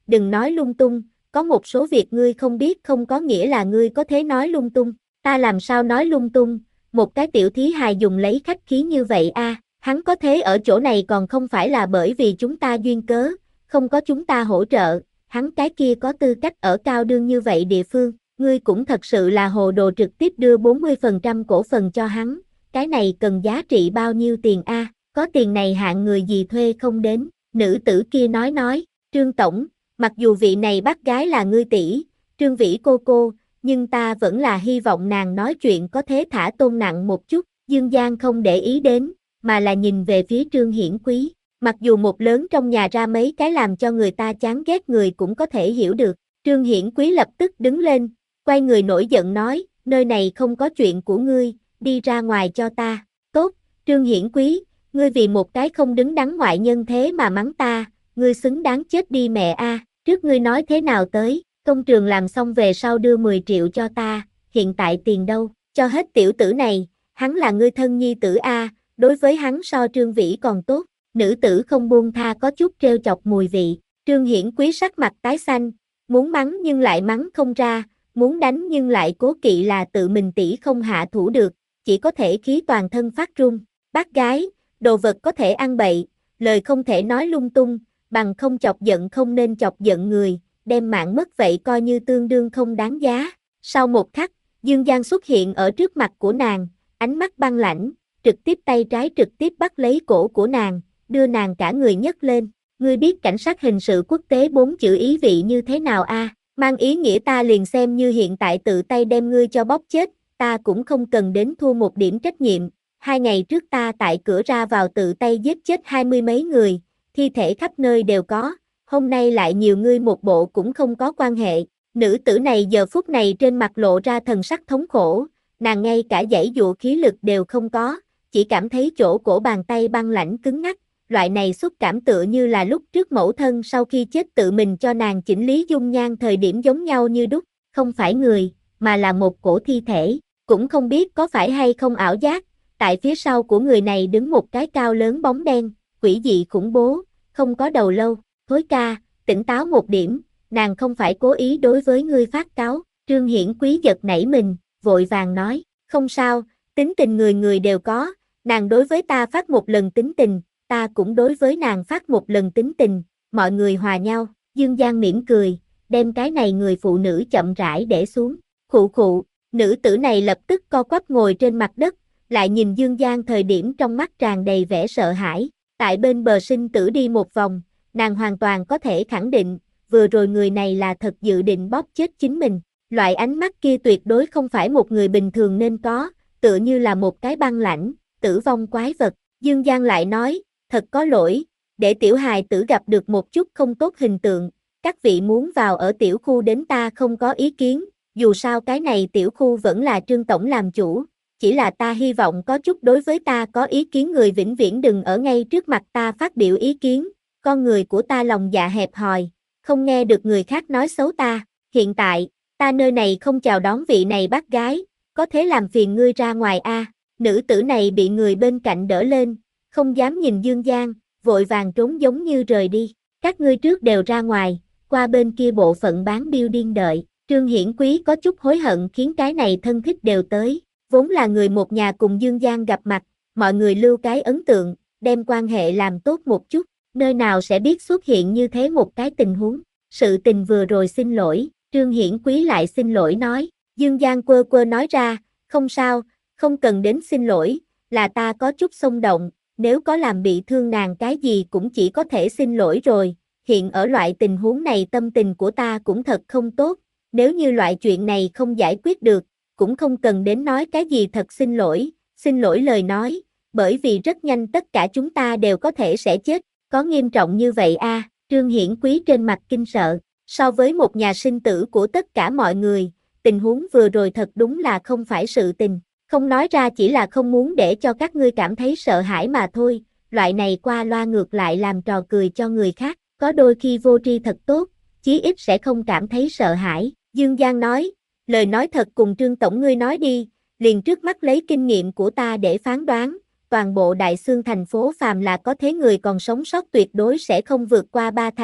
đừng nói lung tung, có một số việc ngươi không biết không có nghĩa là ngươi có thể nói lung tung. Ta làm sao nói lung tung, một cái tiểu thí hài dùng lấy khách khí như vậy a, à, hắn có thế ở chỗ này còn không phải là bởi vì chúng ta duyên cớ, không có chúng ta hỗ trợ, hắn cái kia có tư cách ở cao đương như vậy địa phương, ngươi cũng thật sự là hồ đồ, trực tiếp đưa bốn mươi phần trăm cổ phần cho hắn, cái này cần giá trị bao nhiêu tiền a, à? Có tiền này hạng người gì thuê không đến. Nữ tử kia nói nói, Trương Tổng, mặc dù vị này bác gái là ngươi tỷ, Trương Vĩ cô cô, nhưng ta vẫn là hy vọng nàng nói chuyện có thế thả tôn nặng một chút. Dương Giang không để ý đến, mà là nhìn về phía Trương Hiển Quý. Mặc dù một lớn trong nhà ra mấy cái làm cho người ta chán ghét người cũng có thể hiểu được. Trương Hiển Quý lập tức đứng lên, quay người nổi giận nói, nơi này không có chuyện của ngươi, đi ra ngoài cho ta. Tốt, Trương Hiển Quý, ngươi vì một cái không đứng đắn ngoại nhân thế mà mắng ta, ngươi xứng đáng chết đi mẹ a. À. Trước ngươi nói thế nào tới, công trường làm xong về sau đưa mười triệu cho ta, hiện tại tiền đâu, cho hết tiểu tử này, hắn là ngươi thân nhi tử a, à, đối với hắn so Trương Vĩ còn tốt. Nữ tử không buông tha có chút trêu chọc mùi vị, Trương Hiển Quý sắc mặt tái xanh, muốn mắng nhưng lại mắng không ra, muốn đánh nhưng lại cố kỵ là tự mình tỷ không hạ thủ được, chỉ có thể khí toàn thân phát run. Bác gái, đồ vật có thể ăn bậy, lời không thể nói lung tung, bằng không chọc giận không nên chọc giận người, đem mạng mất vậy coi như tương đương không đáng giá. Sau một khắc, Dương Giang xuất hiện ở trước mặt của nàng, ánh mắt băng lãnh, trực tiếp tay trái trực tiếp bắt lấy cổ của nàng, đưa nàng cả người nhấc lên. Ngươi biết cảnh sát hình sự quốc tế bốn chữ ý vị như thế nào a? À? Mang ý nghĩa ta liền xem như hiện tại tự tay đem ngươi cho bóp chết, ta cũng không cần đến thua một điểm trách nhiệm. Hai ngày trước ta tại cửa ra vào tự tay giết chết hai mươi mấy người, thi thể khắp nơi đều có, hôm nay lại nhiều ngươi một bộ cũng không có quan hệ. Nữ tử này giờ phút này trên mặt lộ ra thần sắc thống khổ, nàng ngay cả giãy dụa khí lực đều không có, chỉ cảm thấy chỗ cổ bàn tay băng lãnh cứng ngắc, loại này xúc cảm tựa như là lúc trước mẫu thân sau khi chết tự mình cho nàng chỉnh lý dung nhan thời điểm giống nhau như đúc, không phải người, mà là một cổ thi thể, cũng không biết có phải hay không ảo giác, tại phía sau của người này đứng một cái cao lớn bóng đen, quỷ dị khủng bố, không có đầu lâu. Thối ca, tỉnh táo một điểm, nàng không phải cố ý đối với ngươi phát cáo. Trương Hiển Quý giật nảy mình, vội vàng nói, không sao, tính tình người người đều có, nàng đối với ta phát một lần tính tình, ta cũng đối với nàng phát một lần tính tình, mọi người hòa nhau. Dương Giang mỉm cười, đem cái này người phụ nữ chậm rãi để xuống. Khụ khụ, nữ tử này lập tức co quắp ngồi trên mặt đất, lại nhìn Dương Giang thời điểm trong mắt tràn đầy vẻ sợ hãi. Tại bên bờ sinh tử đi một vòng, nàng hoàn toàn có thể khẳng định, vừa rồi người này là thật dự định bóp chết chính mình. Loại ánh mắt kia tuyệt đối không phải một người bình thường nên có, tựa như là một cái băng lãnh, tử vong quái vật. Dương Giang lại nói, thật có lỗi, để tiểu hài tử gặp được một chút không tốt hình tượng, các vị muốn vào ở tiểu khu đến ta không có ý kiến, dù sao cái này tiểu khu vẫn là Trương Tổng làm chủ, chỉ là ta hy vọng có chút đối với ta có ý kiến người vĩnh viễn đừng ở ngay trước mặt ta phát biểu ý kiến, con người của ta lòng dạ hẹp hòi, không nghe được người khác nói xấu ta, hiện tại, ta nơi này không chào đón vị này bác gái, có thế làm phiền ngươi ra ngoài a. À. Nữ tử này bị người bên cạnh đỡ lên, không dám nhìn Dương Giang, vội vàng trốn giống như rời đi. Các ngươi trước đều ra ngoài, qua bên kia bộ phận bán building đợi. Trương Hiển Quý có chút hối hận khiến cái này thân thích đều tới. Vốn là người một nhà cùng Dương Giang gặp mặt, mọi người lưu cái ấn tượng, đem quan hệ làm tốt một chút. Nơi nào sẽ biết xuất hiện như thế một cái tình huống. Sự tình vừa rồi xin lỗi, Trương Hiển Quý lại xin lỗi nói. Dương Giang quơ quơ nói ra, không sao, không cần đến xin lỗi, là ta có chút xông động, nếu có làm bị thương nàng cái gì cũng chỉ có thể xin lỗi rồi, hiện ở loại tình huống này tâm tình của ta cũng thật không tốt, nếu như loại chuyện này không giải quyết được, cũng không cần đến nói cái gì thật xin lỗi, xin lỗi lời nói, bởi vì rất nhanh tất cả chúng ta đều có thể sẽ chết, có nghiêm trọng như vậy a? À, Trương Hiển Quý trên mặt kinh sợ, so với một nhà sinh tử của tất cả mọi người, tình huống vừa rồi thật đúng là không phải sự tình. Không nói ra chỉ là không muốn để cho các ngươi cảm thấy sợ hãi mà thôi, loại này qua loa ngược lại làm trò cười cho người khác, có đôi khi vô tri thật tốt, chí ít sẽ không cảm thấy sợ hãi. Dương Giang nói, lời nói thật cùng Trương Tổng ngươi nói đi, liền trước mắt lấy kinh nghiệm của ta để phán đoán, toàn bộ Đại Xương thành phố phàm là có thế người còn sống sót tuyệt đối sẽ không vượt qua ba thành.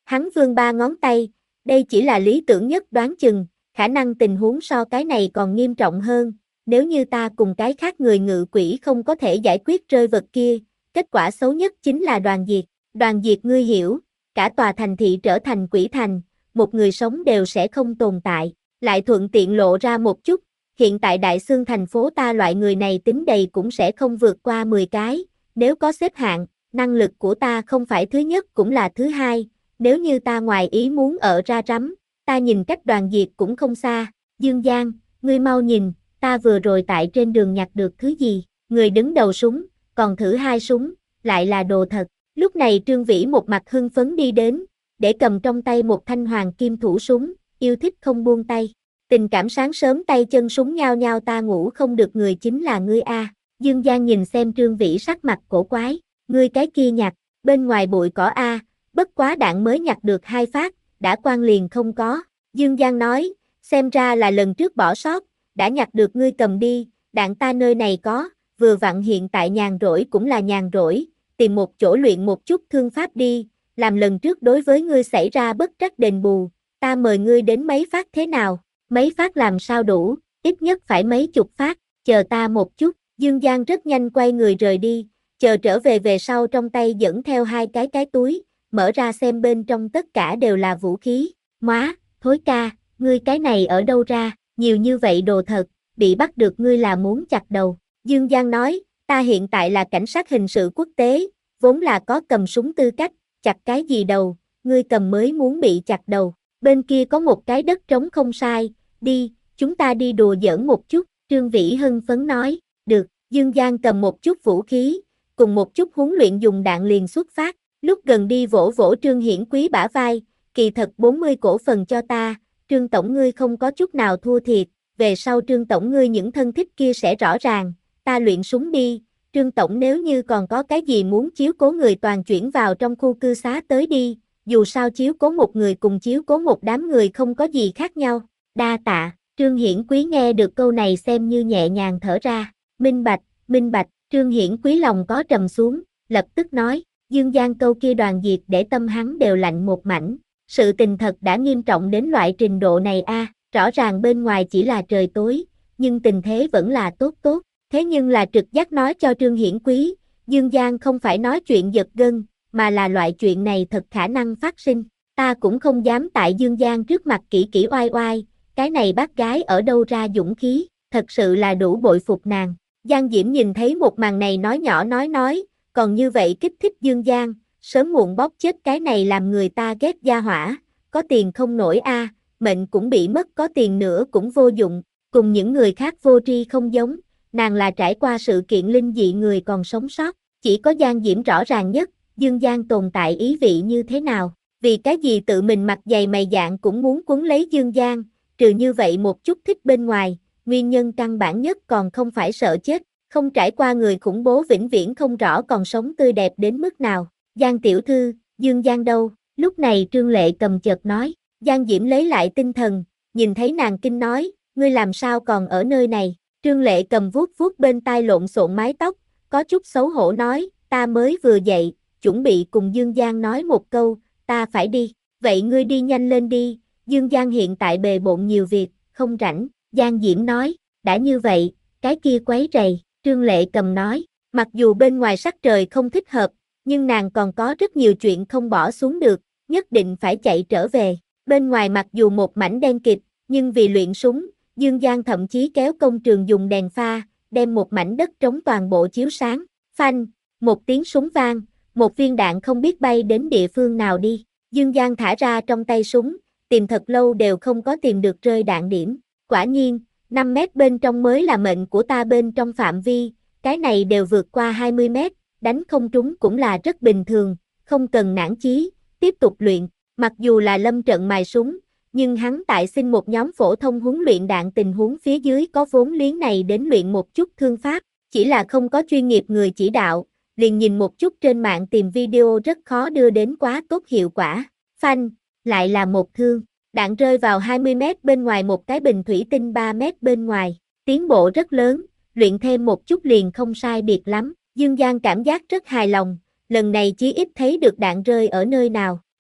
Hắn vươn ba ngón tay, đây chỉ là lý tưởng nhất đoán chừng, khả năng tình huống so cái này còn nghiêm trọng hơn, nếu như ta cùng cái khác người ngự quỷ không có thể giải quyết rơi vật kia, kết quả xấu nhất chính là đoàn diệt, đoàn diệt ngươi hiểu, cả tòa thành thị trở thành quỷ thành, một người sống đều sẽ không tồn tại, lại thuận tiện lộ ra một chút, hiện tại Đại Xương thành phố ta loại người này tính đầy cũng sẽ không vượt qua mười cái, nếu có xếp hạng, năng lực của ta không phải thứ nhất cũng là thứ hai, nếu như ta ngoài ý muốn ở ra rắm, ta nhìn cách đoàn diệt cũng không xa, Dương Giang, ngươi mau nhìn, ta vừa rồi tại trên đường nhặt được thứ gì, người đứng đầu súng, còn thử hai súng, lại là đồ thật, lúc này Trương Vĩ một mặt hưng phấn đi đến, để cầm trong tay một thanh hoàng kim thủ súng, yêu thích không buông tay. Tình cảm sáng sớm tay chân súng nhao nhao ta ngủ không được người chính là ngươi a. Dương Giang nhìn xem Trương Vĩ sắc mặt cổ quái, ngươi cái kia nhặt, bên ngoài bụi cỏ a, bất quá đạn mới nhặt được hai phát, đã quang liền không có. Dương Giang nói, xem ra là lần trước bỏ sót, đã nhặt được ngươi cầm đi, đạn ta nơi này có, vừa vặn hiện tại nhàn rỗi cũng là nhàn rỗi, tìm một chỗ luyện một chút thương pháp đi, làm lần trước đối với ngươi xảy ra bất trắc đền bù, ta mời ngươi đến mấy phát thế nào? Mấy phát làm sao đủ, ít nhất phải mấy chục phát, chờ ta một chút, Dương Giang rất nhanh quay người rời đi, chờ trở về về sau trong tay dẫn theo hai cái cái túi, mở ra xem bên trong tất cả đều là vũ khí, móa, thối ca, ngươi cái này ở đâu ra, nhiều như vậy đồ thật, bị bắt được ngươi là muốn chặt đầu, Dương Giang nói, ta hiện tại là cảnh sát hình sự quốc tế, vốn là có cầm súng tư cách, chặt cái gì đầu, ngươi cầm mới muốn bị chặt đầu, bên kia có một cái đất trống không sai, đi, chúng ta đi đùa giỡn một chút, Trương Vĩ hưng phấn nói, được, Dương Giang cầm một chút vũ khí, cùng một chút huấn luyện dùng đạn liền xuất phát, lúc gần đi vỗ vỗ Trương Hiển Quý bả vai, kỳ thật bốn mươi cổ phần cho ta, Trương Tổng ngươi không có chút nào thua thiệt, về sau Trương Tổng ngươi những thân thích kia sẽ rõ ràng, ta luyện súng đi, Trương Tổng nếu như còn có cái gì muốn chiếu cố người toàn chuyển vào trong khu cư xá tới đi, dù sao chiếu cố một người cùng chiếu cố một đám người không có gì khác nhau. Đa tạ, Trương Hiển Quý nghe được câu này xem như nhẹ nhàng thở ra, minh bạch, minh bạch, Trương Hiển Quý lòng có trầm xuống, lập tức nói, Dương Giang câu kia đoàn diệt để tâm hắn đều lạnh một mảnh, sự tình thật đã nghiêm trọng đến loại trình độ này a, à, rõ ràng bên ngoài chỉ là trời tối, nhưng tình thế vẫn là tốt tốt, thế nhưng là trực giác nói cho Trương Hiển Quý, Dương Giang không phải nói chuyện giật gân, mà là loại chuyện này thật khả năng phát sinh, ta cũng không dám tại Dương Giang trước mặt kỹ kỹ oai oai, cái này bác gái ở đâu ra dũng khí, thật sự là đủ bội phục nàng. Giang Diễm nhìn thấy một màn này nói nhỏ nói nói, còn như vậy kích thích Dương Giang, sớm muộn bóp chết cái này làm người ta ghét gia hỏa, có tiền không nổi a, à, mệnh cũng bị mất có tiền nữa cũng vô dụng, cùng những người khác vô tri không giống, nàng là trải qua sự kiện linh dị người còn sống sót, chỉ có Giang Diễm rõ ràng nhất, Dương Giang tồn tại ý vị như thế nào, vì cái gì tự mình mặt dày mày dạn cũng muốn quấn lấy Dương Giang, trừ như vậy một chút thích bên ngoài, nguyên nhân căn bản nhất còn không phải sợ chết, không trải qua người khủng bố vĩnh viễn không rõ còn sống tươi đẹp đến mức nào. Giang tiểu thư, Dương Giang đâu? Lúc này Trương Lệ cầm chợt nói, Giang Diễm lấy lại tinh thần, nhìn thấy nàng kinh nói, ngươi làm sao còn ở nơi này? Trương Lệ cầm vuốt vuốt bên tai lộn xộn mái tóc, có chút xấu hổ nói, ta mới vừa dậy, chuẩn bị cùng Dương Giang nói một câu, ta phải đi, vậy ngươi đi nhanh lên đi, Dương Giang hiện tại bề bộn nhiều việc, không rảnh, Giang Diễm nói, đã như vậy, cái kia quấy rầy, Trương Lệ cầm nói, mặc dù bên ngoài sắc trời không thích hợp, nhưng nàng còn có rất nhiều chuyện không bỏ xuống được, nhất định phải chạy trở về, bên ngoài mặc dù một mảnh đen kịt, nhưng vì luyện súng, Dương Giang thậm chí kéo công trường dùng đèn pha, đem một mảnh đất trống toàn bộ chiếu sáng, phanh, một tiếng súng vang, một viên đạn không biết bay đến địa phương nào đi, Dương Giang thả ra trong tay súng, tìm thật lâu đều không có tìm được rơi đạn điểm, quả nhiên, năm mét bên trong mới là mệnh của ta bên trong phạm vi, cái này đều vượt qua hai mươi mét, đánh không trúng cũng là rất bình thường, không cần nản chí, tiếp tục luyện, mặc dù là lâm trận mài súng, nhưng hắn tại xin một nhóm phổ thông huấn luyện đạn tình huống phía dưới có vốn liếng này đến luyện một chút thương pháp, chỉ là không có chuyên nghiệp người chỉ đạo, liền nhìn một chút trên mạng tìm video rất khó đưa đến quá tốt hiệu quả, phanh, lại là một thương, đạn rơi vào hai mươi mét bên ngoài một cái bình thủy tinh ba mét bên ngoài, tiến bộ rất lớn, luyện thêm một chút liền không sai biệt lắm, Dương Giang cảm giác rất hài lòng, lần này chí ít thấy được đạn rơi ở nơi nào,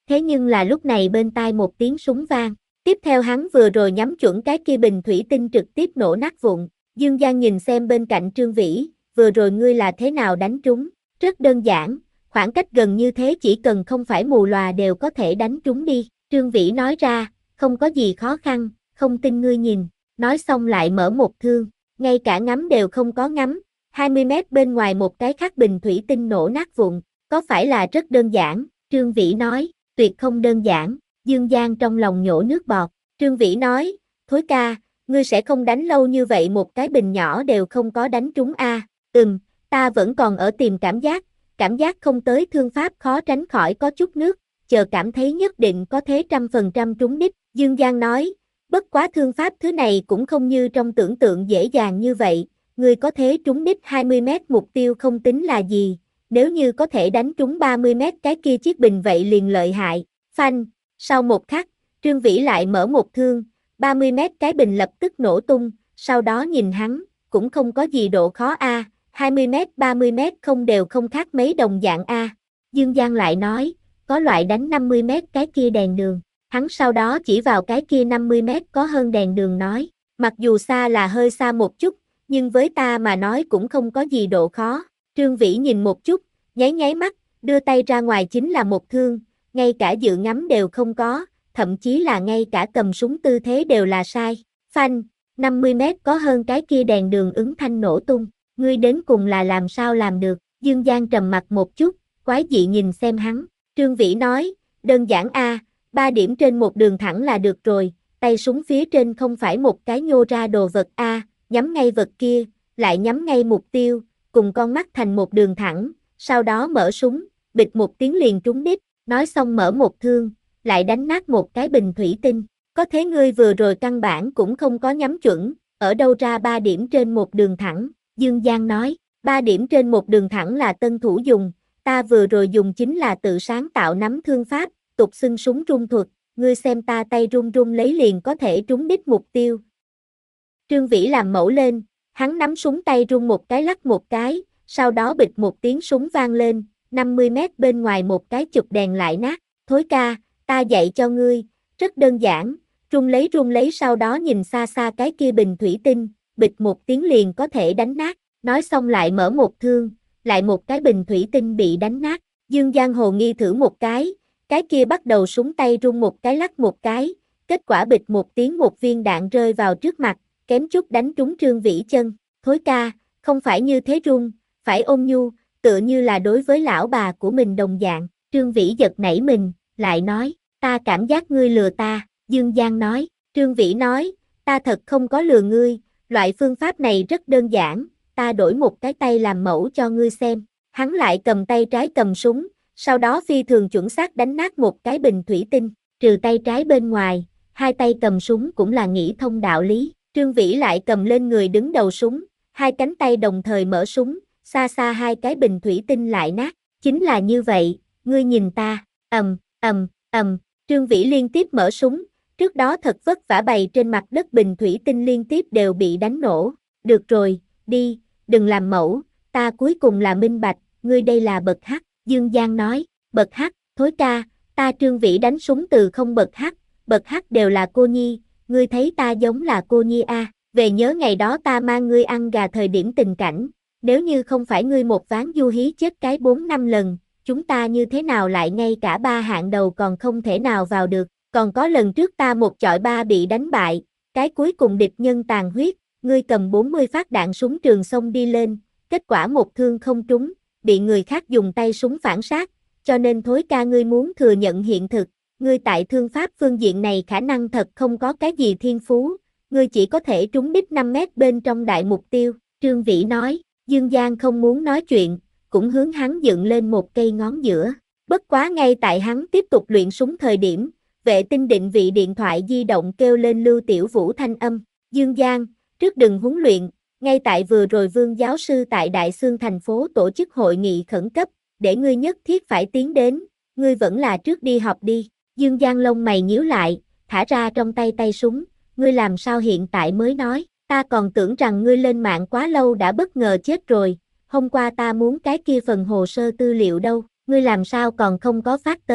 Thế nhưng là lúc này bên tai một tiếng súng vang. Tiếp theo hắn vừa rồi nhắm chuẩn cái kia bình thủy tinh trực tiếp nổ nát vụn. Dương Giang nhìn xem bên cạnh Trương Vĩ, vừa rồi ngươi là thế nào đánh trúng? Rất đơn giản, khoảng cách gần như thế chỉ cần không phải mù lòa đều có thể đánh trúng đi. Trương Vĩ nói ra, không có gì khó khăn, không tin ngươi nhìn. Nói xong lại mở một thương, ngay cả ngắm đều không có ngắm. hai mươi mét bên ngoài một cái khác bình thủy tinh nổ nát vụn, có phải là rất đơn giản? Trương Vĩ nói, tuyệt không đơn giản. Dương Giang trong lòng nhổ nước bọt. Trương Vĩ nói, Thối ca, ngươi sẽ không đánh lâu như vậy một cái bình nhỏ đều không có đánh trúng a? À? Ừm, ta vẫn còn ở tìm cảm giác, cảm giác không tới thương pháp khó tránh khỏi có chút nước, chờ cảm thấy nhất định có thế trăm phần trăm trúng đích. Dương Giang nói, bất quá thương pháp thứ này cũng không như trong tưởng tượng dễ dàng như vậy, ngươi có thế trúng đích hai mươi mét mục tiêu không tính là gì, nếu như có thể đánh trúng ba mươi mét cái kia chiếc bình vậy liền lợi hại. Phanh, sau một khắc, Trương Vĩ lại mở một thương, ba mươi mét cái bình lập tức nổ tung, sau đó nhìn hắn, cũng không có gì độ khó a, à, hai mươi mét ba mươi mét không đều không khác mấy đồng dạng a. À. Dương Giang lại nói, có loại đánh năm mươi mét cái kia đèn đường. Hắn sau đó chỉ vào cái kia năm mươi mét có hơn đèn đường nói, mặc dù xa là hơi xa một chút, nhưng với ta mà nói cũng không có gì độ khó. Trương Vĩ nhìn một chút, nháy nháy mắt, đưa tay ra ngoài chính là một thương, ngay cả dự ngắm đều không có, thậm chí là ngay cả cầm súng tư thế đều là sai. Phanh, năm mươi mét có hơn cái kia đèn đường ứng thanh nổ tung, ngươi đến cùng là làm sao làm được? Dương Giang trầm mặt một chút, quái dị nhìn xem hắn. Trương Vĩ nói, đơn giản a, ba điểm trên một đường thẳng là được rồi, tay súng phía trên không phải một cái nhô ra đồ vật a, nhắm ngay vật kia, lại nhắm ngay mục tiêu, cùng con mắt thành một đường thẳng, sau đó mở súng, bịch một tiếng liền trúng đích, nói xong mở một thương, lại đánh nát một cái bình thủy tinh. Có thế ngươi vừa rồi căn bản cũng không có nhắm chuẩn, ở đâu ra ba điểm trên một đường thẳng? Dương Giang nói, ba điểm trên một đường thẳng là tân thủ dùng, ta vừa rồi dùng chính là tự sáng tạo nắm thương pháp, tục xưng súng rung thuật, ngươi xem ta tay run run lấy liền có thể trúng đích mục tiêu. Trương Vĩ làm mẫu lên, hắn nắm súng tay run một cái lắc một cái, sau đó bịch một tiếng súng vang lên, năm mươi mét bên ngoài một cái chụp đèn lại nát. Thối ca, ta dạy cho ngươi, rất đơn giản, run lấy run lấy sau đó nhìn xa xa cái kia bình thủy tinh, bịch một tiếng liền có thể đánh nát, nói xong lại mở một thương, lại một cái bình thủy tinh bị đánh nát. Dương Giang hồ nghi thử một cái, cái kia bắt đầu súng tay run một cái lắc một cái, kết quả bịch một tiếng một viên đạn rơi vào trước mặt, kém chút đánh trúng Trương Vĩ chân. Thối ca, không phải như thế run, phải ôn nhu, tựa như là đối với lão bà của mình đồng dạng. Trương Vĩ giật nảy mình, lại nói, ta cảm giác ngươi lừa ta. Dương Giang nói, Trương Vĩ nói, ta thật không có lừa ngươi, loại phương pháp này rất đơn giản, ta đổi một cái tay làm mẫu cho ngươi xem. Hắn lại cầm tay trái cầm súng, sau đó phi thường chuẩn xác đánh nát một cái bình thủy tinh, trừ tay trái bên ngoài, hai tay cầm súng cũng là nghĩ thông đạo lý. Trương Vĩ lại cầm lên người đứng đầu súng, hai cánh tay đồng thời mở súng, xa xa hai cái bình thủy tinh lại nát, chính là như vậy, ngươi nhìn ta, ầm, ầm, ầm, Trương Vĩ liên tiếp mở súng, trước đó thật vất vả bày trên mặt đất bình thủy tinh liên tiếp đều bị đánh nổ. Được rồi, đi, đừng làm mẫu, ta cuối cùng là minh bạch, ngươi đây là bậc hắc. Dương Giang nói, bậc hắc, Thối ca, ta Trương Vĩ đánh súng từ không bậc hắc, bậc hắc đều là cô nhi, ngươi thấy ta giống là cô nhi a? À. Về nhớ ngày đó ta mang ngươi ăn gà thời điểm tình cảnh, nếu như không phải ngươi một ván du hí chết cái bốn năm lần, chúng ta như thế nào lại ngay cả ba hạng đầu còn không thể nào vào được, còn có lần trước ta một chọi ba bị đánh bại, cái cuối cùng địch nhân tàn huyết, ngươi cầm bốn mươi phát đạn súng trường xông đi lên, kết quả một thương không trúng, bị người khác dùng tay súng phản sát, cho nên Thối ca ngươi muốn thừa nhận hiện thực, ngươi tại thương pháp phương diện này khả năng thật không có cái gì thiên phú, ngươi chỉ có thể trúng đích năm mét bên trong đại mục tiêu. Trương Vĩ nói, Dương Giang không muốn nói chuyện, cũng hướng hắn dựng lên một cây ngón giữa. Bất quá ngay tại hắn tiếp tục luyện súng thời điểm, vệ tinh định vị điện thoại di động kêu lên Lưu Tiểu Vũ thanh âm. Dương Giang, trước đừng huấn luyện, ngay tại vừa rồi Vương giáo sư tại Đại Xương thành phố tổ chức hội nghị khẩn cấp, để ngươi nhất thiết phải tiến đến, ngươi vẫn là trước đi họp đi. Dương Giang lông mày nhíu lại, thả ra trong tay tay súng, ngươi làm sao hiện tại mới nói, ta còn tưởng rằng ngươi lên mạng quá lâu đã bất ngờ chết rồi, hôm qua ta muốn cái kia phần hồ sơ tư liệu đâu, ngươi làm sao còn không có phát tới,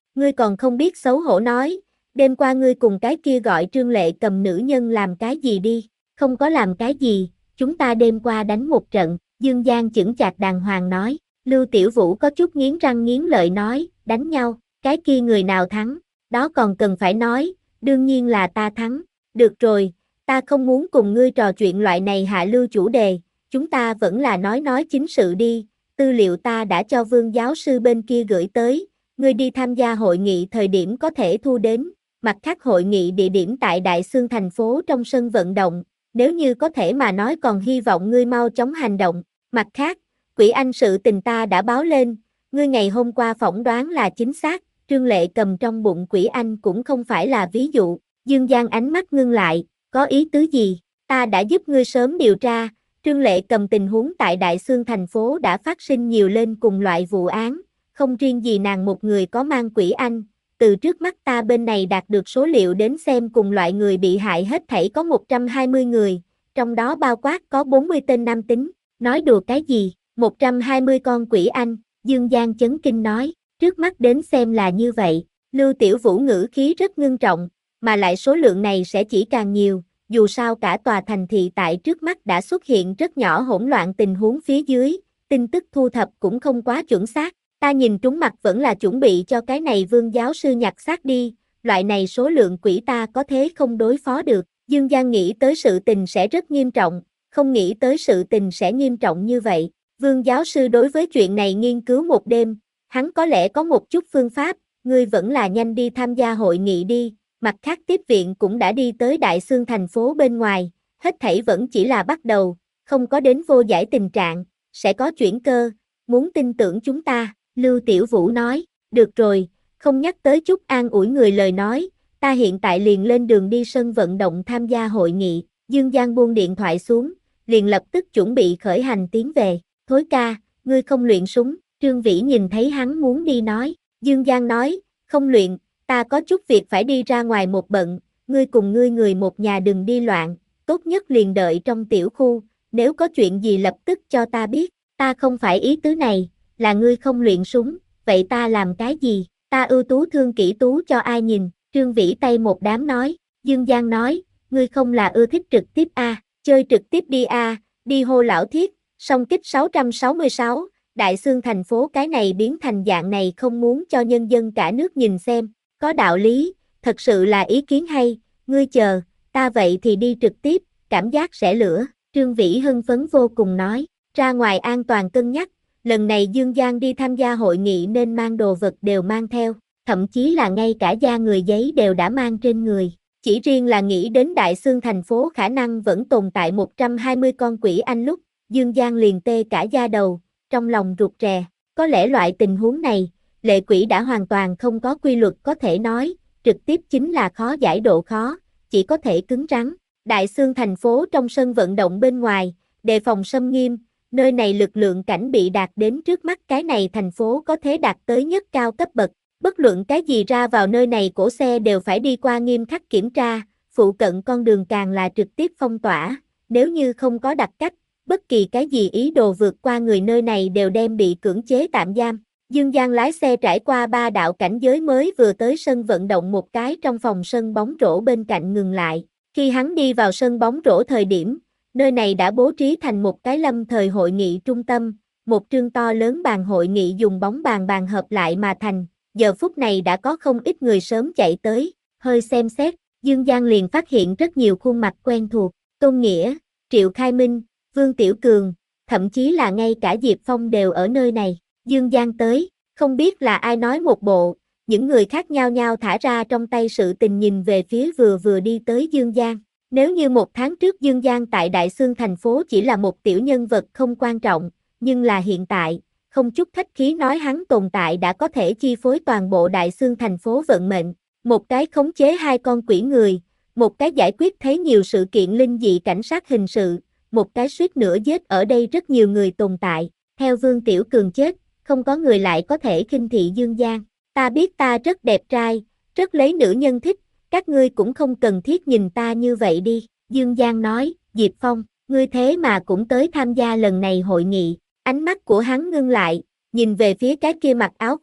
Ngươi còn không biết xấu hổ nói, đêm qua ngươi cùng cái kia gọi Trương Lệ Cầm nữ nhân làm cái gì đi, không có làm cái gì, chúng ta đêm qua đánh một trận, Dương Giang chững chạc đàng hoàng nói, Lưu Tiểu Vũ có chút nghiến răng nghiến lợi nói, đánh nhau, cái kia người nào thắng, đó còn cần phải nói, đương nhiên là ta thắng, được rồi, ta không muốn cùng ngươi trò chuyện loại này hạ lưu chủ đề, chúng ta vẫn là nói nói chính sự đi, tư liệu ta đã cho Vương giáo sư bên kia gửi tới, ngươi đi tham gia hội nghị thời điểm có thể thu đến, mặt khác hội nghị địa điểm tại Đại Xương thành phố trong sân vận động, nếu như có thể mà nói còn hy vọng ngươi mau chóng hành động, mặt khác, Quỷ Anh sự tình ta đã báo lên, ngươi ngày hôm qua phỏng đoán là chính xác, Trương Lệ Cầm trong bụng Quỷ Anh cũng không phải là ví dụ, Dương Giang ánh mắt ngưng lại, có ý tứ gì, ta đã giúp ngươi sớm điều tra, Trương Lệ Cầm tình huống tại Đại Xương thành phố đã phát sinh nhiều lên cùng loại vụ án, không riêng gì nàng một người có mang Quỷ Anh, từ trước mắt ta bên này đạt được số liệu đến xem cùng loại người bị hại hết thảy có một trăm hai mươi người, trong đó bao quát có bốn mươi tên nam tính, nói đùa cái gì, một trăm hai mươi con Quỷ Anh, Dương Giang chấn kinh nói, trước mắt đến xem là như vậy, Lưu Tiểu Vũ ngữ khí rất ngưng trọng, mà lại số lượng này sẽ chỉ càng nhiều, dù sao cả tòa thành thị tại trước mắt đã xuất hiện rất nhỏ hỗn loạn tình huống phía dưới, tin tức thu thập cũng không quá chuẩn xác, ta nhìn trúng mặt vẫn là chuẩn bị cho cái này Vương giáo sư nhặt xác đi, loại này số lượng quỷ ta có thế không đối phó được, Dương Giang nghĩ tới sự tình sẽ rất nghiêm trọng, không nghĩ tới sự tình sẽ nghiêm trọng như vậy, Vương giáo sư đối với chuyện này nghiên cứu một đêm, hắn có lẽ có một chút phương pháp, ngươi vẫn là nhanh đi tham gia hội nghị đi, mặt khác tiếp viện cũng đã đi tới Đại Xương thành phố bên ngoài, hết thảy vẫn chỉ là bắt đầu, không có đến vô giải tình trạng, sẽ có chuyển cơ, muốn tin tưởng chúng ta, Lưu Tiểu Vũ nói, được rồi, không nhắc tới chút an ủi người lời nói, ta hiện tại liền lên đường đi sân vận động tham gia hội nghị, Dương Giang buông điện thoại xuống, liền lập tức chuẩn bị khởi hành tiến về, Thối ca, ngươi không luyện súng, Trương Vĩ nhìn thấy hắn muốn đi nói, Dương Giang nói, không luyện, ta có chút việc phải đi ra ngoài một bận, ngươi cùng ngươi người một nhà đừng đi loạn, tốt nhất liền đợi trong tiểu khu, nếu có chuyện gì lập tức cho ta biết, ta không phải ý tứ này, là ngươi không luyện súng, vậy ta làm cái gì, ta ưu tú thương kỹ tú cho ai nhìn, Trương Vĩ tay một đám nói, Dương Giang nói, ngươi không là ưa thích trực tiếp a, à, chơi trực tiếp đi a, à, đi hô lão thiết, song kích sáu sáu sáu, Đại Xương thành phố cái này biến thành dạng này không muốn cho nhân dân cả nước nhìn xem, có đạo lý, thật sự là ý kiến hay, ngươi chờ, ta vậy thì đi trực tiếp, cảm giác sẽ lửa, Trương Vĩ hưng phấn vô cùng nói, ra ngoài an toàn cân nhắc, lần này Dương Giang đi tham gia hội nghị nên mang đồ vật đều mang theo, thậm chí là ngay cả da người giấy đều đã mang trên người, chỉ riêng là nghĩ đến Đại Xương thành phố khả năng vẫn tồn tại một trăm hai mươi con quỷ anh lúc, Dương Giang liền tê cả da đầu, trong lòng rụt rè, có lẽ loại tình huống này, lệ quỷ đã hoàn toàn không có quy luật có thể nói, trực tiếp chính là khó giải độ khó, chỉ có thể cứng rắn. Đại Xương thành phố trong sân vận động bên ngoài, đề phòng xâm nghiêm, nơi này lực lượng cảnh bị đạt đến trước mắt cái này thành phố có thể đạt tới nhất cao cấp bậc, bất luận cái gì ra vào nơi này cổ xe đều phải đi qua nghiêm khắc kiểm tra, phụ cận con đường càng là trực tiếp phong tỏa, nếu như không có đặc cách, bất kỳ cái gì ý đồ vượt qua người nơi này đều đem bị cưỡng chế tạm giam. Dương Giang lái xe trải qua ba đạo cảnh giới mới vừa tới sân vận động một cái trong phòng sân bóng rổ bên cạnh ngừng lại. Khi hắn đi vào sân bóng rổ thời điểm, nơi này đã bố trí thành một cái lâm thời hội nghị trung tâm, một trương to lớn bàn hội nghị dùng bóng bàn bàn hợp lại mà thành. Giờ phút này đã có không ít người sớm chạy tới, hơi xem xét, Dương Giang liền phát hiện rất nhiều khuôn mặt quen thuộc, Tôn Nghĩa, Triệu Khai Minh, Vương Tiểu Cường, thậm chí là ngay cả Diệp Phong đều ở nơi này. Dương Giang tới, không biết là ai nói một bộ, những người khác nhau nhau thả ra trong tay sự tình nhìn về phía vừa vừa đi tới Dương Giang. Nếu như một tháng trước Dương Giang tại Đại Xương thành phố chỉ là một tiểu nhân vật không quan trọng, nhưng là hiện tại, không chút khách khí nói hắn tồn tại đã có thể chi phối toàn bộ Đại Xương thành phố vận mệnh. Một cái khống chế hai con quỷ người, một cái giải quyết thấy nhiều sự kiện linh dị cảnh sát hình sự, một cái suýt nữa giết ở đây rất nhiều người tồn tại. Theo Vương Tiểu Cường chết, không có người lại có thể khinh thị Dương Giang. Ta biết ta rất đẹp trai, rất lấy nữ nhân thích, các ngươi cũng không cần thiết nhìn ta như vậy đi. Dương Giang nói, Diệp Phong, ngươi thế mà cũng tới tham gia lần này hội nghị. Ánh mắt của hắn ngưng lại, nhìn về phía cái kia mặc áo khoác,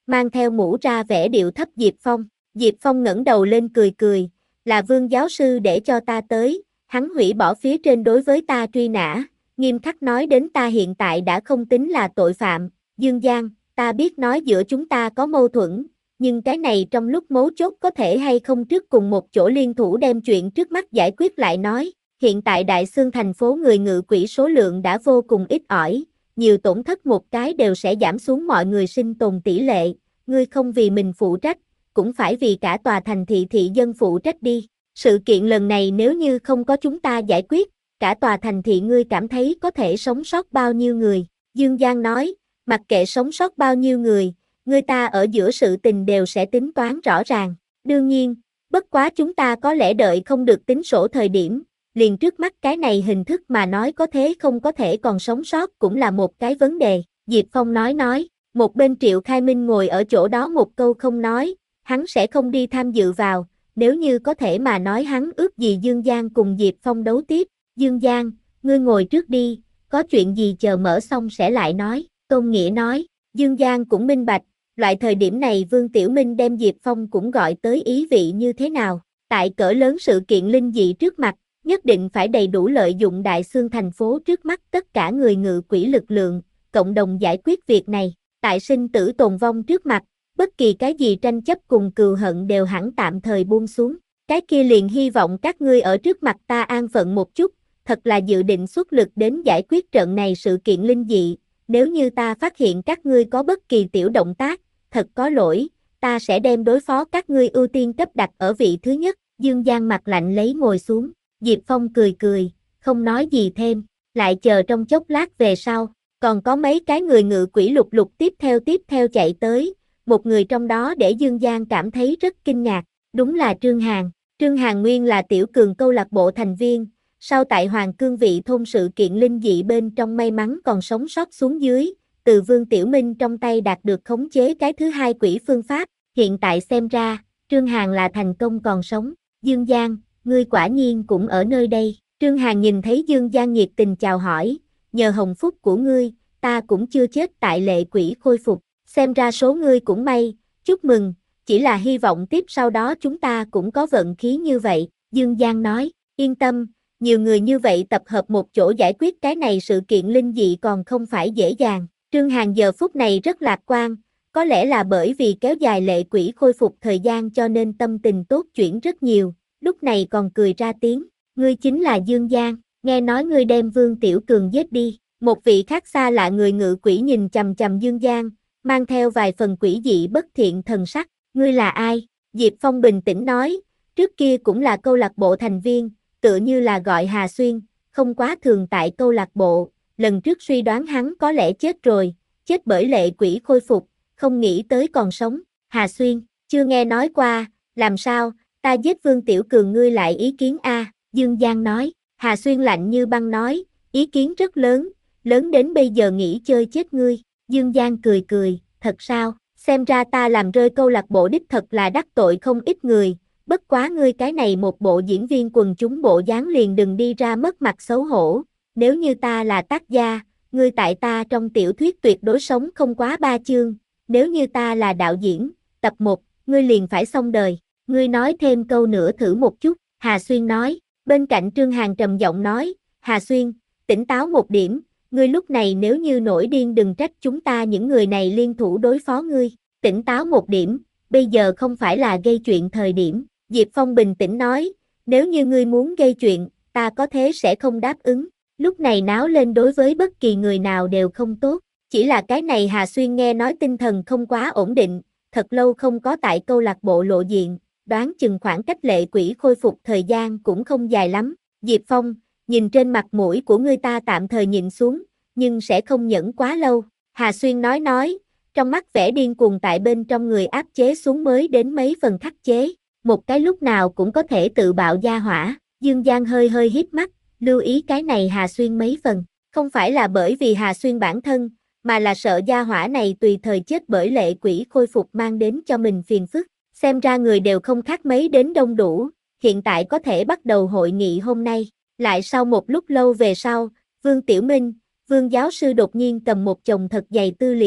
mang theo mũ ra vẻ điệu thấp Diệp Phong. Diệp Phong ngẩng đầu lên cười cười, là Vương giáo sư để cho ta tới, hắn hủy bỏ phía trên đối với ta truy nã, nghiêm khắc nói đến ta hiện tại đã không tính là tội phạm, Dương Giang, ta biết nói giữa chúng ta có mâu thuẫn, nhưng cái này trong lúc mấu chốt có thể hay không trước cùng một chỗ liên thủ đem chuyện trước mắt giải quyết lại nói, hiện tại Đại Xương thành phố người ngự quỷ số lượng đã vô cùng ít ỏi, nhiều tổn thất một cái đều sẽ giảm xuống mọi người sinh tồn tỷ lệ, ngươi không vì mình phụ trách, cũng phải vì cả tòa thành thị thị dân phụ trách đi. Sự kiện lần này nếu như không có chúng ta giải quyết, cả tòa thành thị ngươi cảm thấy có thể sống sót bao nhiêu người? Dương Giang nói, mặc kệ sống sót bao nhiêu người, người ta ở giữa sự tình đều sẽ tính toán rõ ràng. Đương nhiên, bất quá chúng ta có lẽ đợi không được tính sổ thời điểm, liền trước mắt cái này hình thức mà nói có thế không có thể còn sống sót cũng là một cái vấn đề. Diệp Phong nói nói, một bên Triệu Khai Minh ngồi ở chỗ đó một câu không nói, hắn sẽ không đi tham dự vào, nếu như có thể mà nói hắn ước gì Dương Giang cùng Diệp Phong đấu tiếp. Dương Giang, ngươi ngồi trước đi, có chuyện gì chờ mở xong sẽ lại nói, Tôn Nghĩa nói. Dương Giang cũng minh bạch, loại thời điểm này Vương Tiểu Minh đem Diệp Phong cũng gọi tới ý vị như thế nào, tại cỡ lớn sự kiện linh dị trước mặt, nhất định phải đầy đủ lợi dụng Đại Xương thành phố trước mắt tất cả người ngự quỷ lực lượng, cộng đồng giải quyết việc này, tại sinh tử tồn vong trước mặt, bất kỳ cái gì tranh chấp cùng cừu hận đều hẳn tạm thời buông xuống, cái kia liền hy vọng các ngươi ở trước mặt ta an phận một chút, thật là dự định xuất lực đến giải quyết trận này sự kiện linh dị, nếu như ta phát hiện các ngươi có bất kỳ tiểu động tác, thật có lỗi, ta sẽ đem đối phó các ngươi ưu tiên cấp đặt ở vị thứ nhất. Dương Giang mặt lạnh lấy ngồi xuống, Diệp Phong cười cười, không nói gì thêm, lại chờ trong chốc lát về sau, còn có mấy cái người ngự quỷ lục lục tiếp theo tiếp theo chạy tới, một người trong đó để Dương Giang cảm thấy rất kinh ngạc, đúng là Trương Hàn. Trương Hàn nguyên là tiểu cường câu lạc bộ thành viên, sau tại Hoàng Cương vị thôn sự kiện linh dị bên trong may mắn còn sống sót xuống dưới, từ Vương Tiểu Minh trong tay đạt được khống chế cái thứ hai quỷ phương pháp, hiện tại xem ra, Trương Hàn là thành công còn sống. Dương Giang, ngươi quả nhiên cũng ở nơi đây. Trương Hàn nhìn thấy Dương Giang nhiệt tình chào hỏi, nhờ hồng phúc của ngươi, ta cũng chưa chết tại lệ quỷ khôi phục, xem ra số ngươi cũng may, chúc mừng, chỉ là hy vọng tiếp sau đó chúng ta cũng có vận khí như vậy. Dương Giang nói, yên tâm, nhiều người như vậy tập hợp một chỗ giải quyết cái này sự kiện linh dị còn không phải dễ dàng. Trương Hàn giờ phút này rất lạc quan, có lẽ là bởi vì kéo dài lệ quỷ khôi phục thời gian cho nên tâm tình tốt chuyển rất nhiều, lúc này còn cười ra tiếng, ngươi chính là Dương Giang, nghe nói ngươi đem Vương Tiểu Cường giết đi. Một vị khác xa lạ người ngự quỷ nhìn chằm chằm Dương Giang, mang theo vài phần quỷ dị bất thiện thần sắc, ngươi là ai? Diệp Phong bình tĩnh nói, trước kia cũng là câu lạc bộ thành viên, tựa như là gọi Hà Xuyên, không quá thường tại câu lạc bộ, lần trước suy đoán hắn có lẽ chết rồi, chết bởi lệ quỷ khôi phục, không nghĩ tới còn sống. Hà Xuyên, chưa nghe nói qua, làm sao, ta giết Vương Tiểu Cường ngươi lại ý kiến a? Dương Giang nói. Hà Xuyên lạnh như băng nói, ý kiến rất lớn, lớn đến bây giờ nghĩ chơi chết ngươi. Dương Giang cười cười, thật sao, xem ra ta làm rơi câu lạc bộ đích thật là đắc tội không ít người, bất quá ngươi cái này một bộ diễn viên quần chúng bộ dáng liền đừng đi ra mất mặt xấu hổ, nếu như ta là tác gia, ngươi tại ta trong tiểu thuyết tuyệt đối sống không quá ba chương, nếu như ta là đạo diễn, tập một, ngươi liền phải xong đời, ngươi nói thêm câu nữa thử một chút. Hà Xuyên nói. Bên cạnh Trương Hàn trầm giọng nói, Hà Xuyên, tỉnh táo một điểm, ngươi lúc này nếu như nổi điên đừng trách chúng ta những người này liên thủ đối phó ngươi, tỉnh táo một điểm, bây giờ không phải là gây chuyện thời điểm. Diệp Phong bình tĩnh nói, nếu như ngươi muốn gây chuyện, ta có thế sẽ không đáp ứng, lúc này náo lên đối với bất kỳ người nào đều không tốt, chỉ là cái này Hà Xuyên nghe nói tinh thần không quá ổn định, thật lâu không có tại câu lạc bộ lộ diện. Đoán chừng khoảng cách lệ quỷ khôi phục thời gian cũng không dài lắm. Diệp Phong, nhìn trên mặt mũi của ngươi ta tạm thời nhìn xuống, nhưng sẽ không nhẫn quá lâu. Hà Xuyên nói nói, trong mắt vẻ điên cuồng tại bên trong người áp chế xuống mới đến mấy phần khắc chế, một cái lúc nào cũng có thể tự bạo gia hỏa. Dương Giang hơi hơi híp mắt, lưu ý cái này Hà Xuyên mấy phần, không phải là bởi vì Hà Xuyên bản thân, mà là sợ gia hỏa này tùy thời chết bởi lệ quỷ khôi phục mang đến cho mình phiền phức. Xem ra người đều không khác mấy đến đông đủ, hiện tại có thể bắt đầu hội nghị hôm nay. Lại sau một lúc lâu về sau, Vương Tiểu Minh, Vương giáo sư đột nhiên cầm một chồng thật dày tư liệu,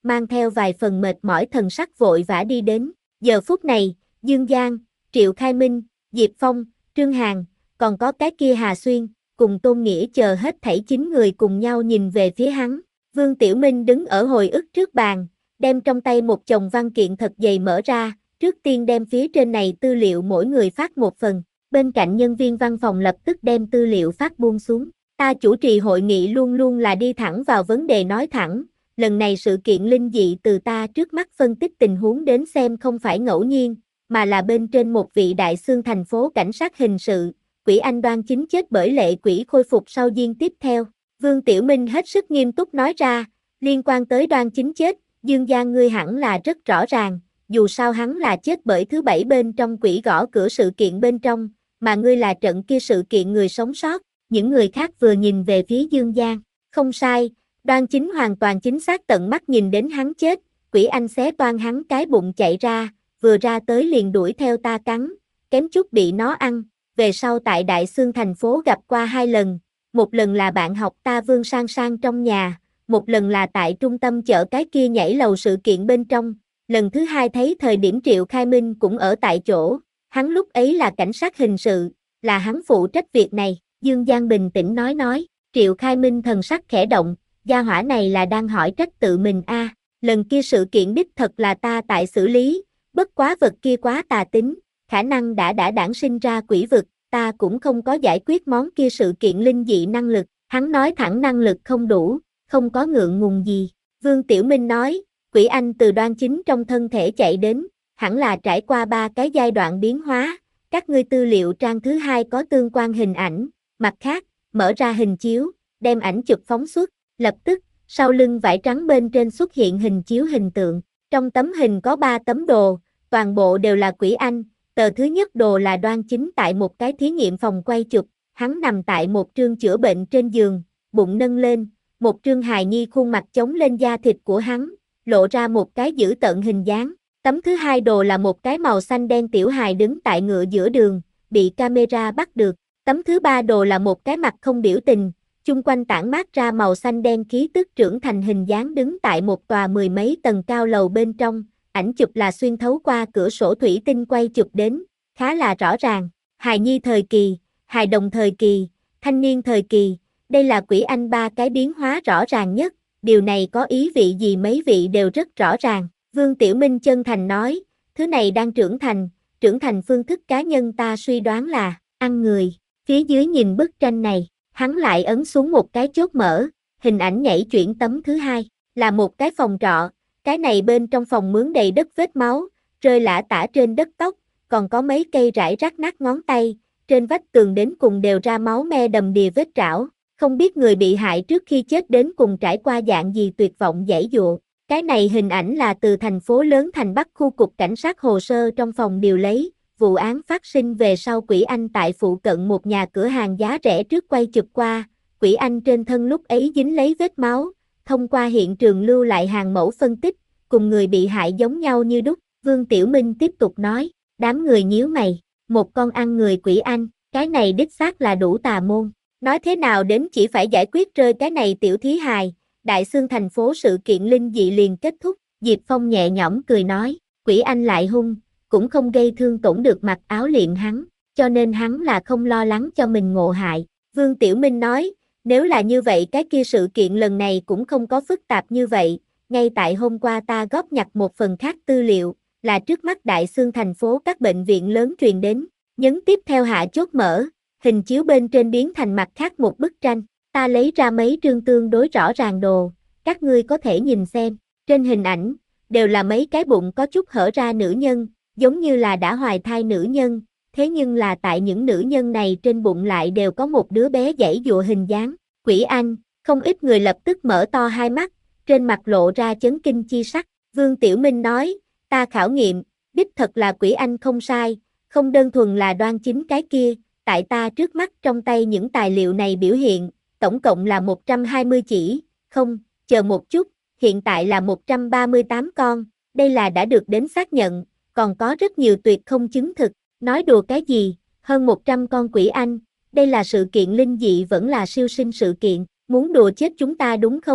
mang theo vài phần mệt mỏi thần sắc vội vã đi đến. Giờ phút này, Dương Giang, Triệu Khai Minh, Diệp Phong, Trương Hàn, còn có cái kia Hà Xuyên, cùng Tôn Nghĩa chờ hết thảy chín người cùng nhau nhìn về phía hắn. Vương Tiểu Minh đứng ở hồi ức trước bàn, đem trong tay một chồng văn kiện thật dày mở ra, trước tiên đem phía trên này tư liệu mỗi người phát một phần. Bên cạnh nhân viên văn phòng lập tức đem tư liệu phát buông xuống. Ta chủ trì hội nghị luôn luôn là đi thẳng vào vấn đề nói thẳng, lần này sự kiện linh dị từ ta trước mắt phân tích tình huống đến xem không phải ngẫu nhiên, mà là bên trên một vị đại xương thành phố cảnh sát hình sự, Quỷ Anh Đoan Chính chết bởi lệ quỷ khôi phục sau diên tiếp theo. Vương Tiểu Minh hết sức nghiêm túc nói ra, liên quan tới Đoan Chính chết, Dương Giang ngươi hẳn là rất rõ ràng, dù sao hắn là chết bởi thứ bảy bên trong quỷ gõ cửa sự kiện bên trong, mà ngươi là trận kia sự kiện người sống sót. Những người khác vừa nhìn về phía Dương Giang, không sai, Đoan Chính hoàn toàn chính xác tận mắt nhìn đến hắn chết, Quỷ Anh xé toan hắn cái bụng chạy ra, vừa ra tới liền đuổi theo ta cắn, kém chút bị nó ăn, về sau tại Đại Xương thành phố gặp qua hai lần, một lần là bạn học ta Vương Sang Sang trong nhà, một lần là tại trung tâm chợ cái kia nhảy lầu sự kiện bên trong, lần thứ hai thấy thời điểm Triệu Khai Minh cũng ở tại chỗ, hắn lúc ấy là cảnh sát hình sự, là hắn phụ trách việc này. Dương Giang bình tĩnh nói nói, Triệu Khai Minh thần sắc khẽ động, gia hỏa này là đang hỏi trách tự mình a. À, lần kia sự kiện đích thật là ta tại xử lý, bất quá vật kia quá tà tính, khả năng đã đã đản sinh ra quỷ vực, ta cũng không có giải quyết món kia sự kiện linh dị năng lực, hắn nói thẳng năng lực không đủ, không có ngượng ngùng gì. Vương Tiểu Minh nói, Quỷ Anh từ Đoan Chính trong thân thể chạy đến, hẳn là trải qua ba cái giai đoạn biến hóa, các ngươi tư liệu trang thứ hai có tương quan hình ảnh. Mặt khác, mở ra hình chiếu, đem ảnh chụp phóng xuất, lập tức, sau lưng vải trắng bên trên xuất hiện hình chiếu hình tượng. Trong tấm hình có ba tấm đồ, toàn bộ đều là Quỷ Anh. Tờ thứ nhất đồ là Đoan Chính tại một cái thí nghiệm phòng quay chụp, hắn nằm tại một trương chữa bệnh trên giường, bụng nâng lên, một trương hài nhi khuôn mặt chống lên da thịt của hắn, lộ ra một cái dữ tợn hình dáng. Tấm thứ hai đồ là một cái màu xanh đen tiểu hài đứng tại ngựa giữa đường, bị camera bắt được. Tấm thứ ba đồ là một cái mặt không biểu tình, chung quanh tản mát ra màu xanh đen khí tức trưởng thành hình dáng đứng tại một tòa mười mấy tầng cao lầu bên trong, ảnh chụp là xuyên thấu qua cửa sổ thủy tinh quay chụp đến, khá là rõ ràng, hài nhi thời kỳ, hài đồng thời kỳ, thanh niên thời kỳ, đây là Quỷ Anh ba cái biến hóa rõ ràng nhất, điều này có ý vị gì mấy vị đều rất rõ ràng. Vương Tiểu Minh chân thành nói, thứ này đang trưởng thành, trưởng thành phương thức cá nhân ta suy đoán là, ăn người. Phía dưới nhìn bức tranh này, hắn lại ấn xuống một cái chốt mở, hình ảnh nhảy chuyển tấm thứ hai, là một cái phòng trọ, cái này bên trong phòng mướn đầy đất vết máu, rơi lả tả trên đất tóc, còn có mấy cây rải rác nát ngón tay, trên vách tường đến cùng đều ra máu me đầm đìa vết trảo, không biết người bị hại trước khi chết đến cùng trải qua dạng gì tuyệt vọng giãy dụa. Cái này hình ảnh là từ thành phố lớn thành Bắc khu cục cảnh sát hồ sơ trong phòng điều lấy. Vụ án phát sinh về sau Quỷ Anh tại phụ cận một nhà cửa hàng giá rẻ trước quay chụp qua, Quỷ Anh trên thân lúc ấy dính lấy vết máu, thông qua hiện trường lưu lại hàng mẫu phân tích, cùng người bị hại giống nhau như đúc. Vương Tiểu Minh tiếp tục nói, đám người nhíu mày, một con ăn người Quỷ Anh, cái này đích xác là đủ tà môn, nói thế nào đến chỉ phải giải quyết rơi cái này tiểu thí hài, Đại Xương thành phố sự kiện linh dị liền kết thúc. Diệp Phong nhẹ nhõm cười nói, Quỷ Anh lại hung, cũng không gây thương tổn được mặc áo liệm hắn, cho nên hắn là không lo lắng cho mình ngộ hại. Vương Tiểu Minh nói, nếu là như vậy cái kia sự kiện lần này cũng không có phức tạp như vậy, ngay tại hôm qua ta góp nhặt một phần khác tư liệu, là trước mắt Đại Xương thành phố các bệnh viện lớn truyền đến, nhấn tiếp theo hạ chốt mở, hình chiếu bên trên biến thành mặt khác một bức tranh, ta lấy ra mấy trương tương đối rõ ràng đồ, các ngươi có thể nhìn xem, trên hình ảnh, đều là mấy cái bụng có chút hở ra nữ nhân, giống như là đã hoài thai nữ nhân, thế nhưng là tại những nữ nhân này trên bụng lại đều có một đứa bé giãy dụa hình dáng. Quỷ Anh, không ít người lập tức mở to hai mắt, trên mặt lộ ra chấn kinh chi sắc. Vương Tiểu Minh nói, ta khảo nghiệm, đích thật là Quỷ Anh không sai, không đơn thuần là Đoan Chính cái kia, tại ta trước mắt trong tay những tài liệu này biểu hiện, tổng cộng là một trăm hai mươi chỉ, không, chờ một chút, hiện tại là một trăm ba mươi tám con, đây là đã được đến xác nhận, còn có rất nhiều tuyệt không chứng thực, nói đùa cái gì, hơn một trăm con Quỷ Anh, đây là sự kiện linh dị vẫn là siêu sinh sự kiện, muốn đùa chết chúng ta đúng không?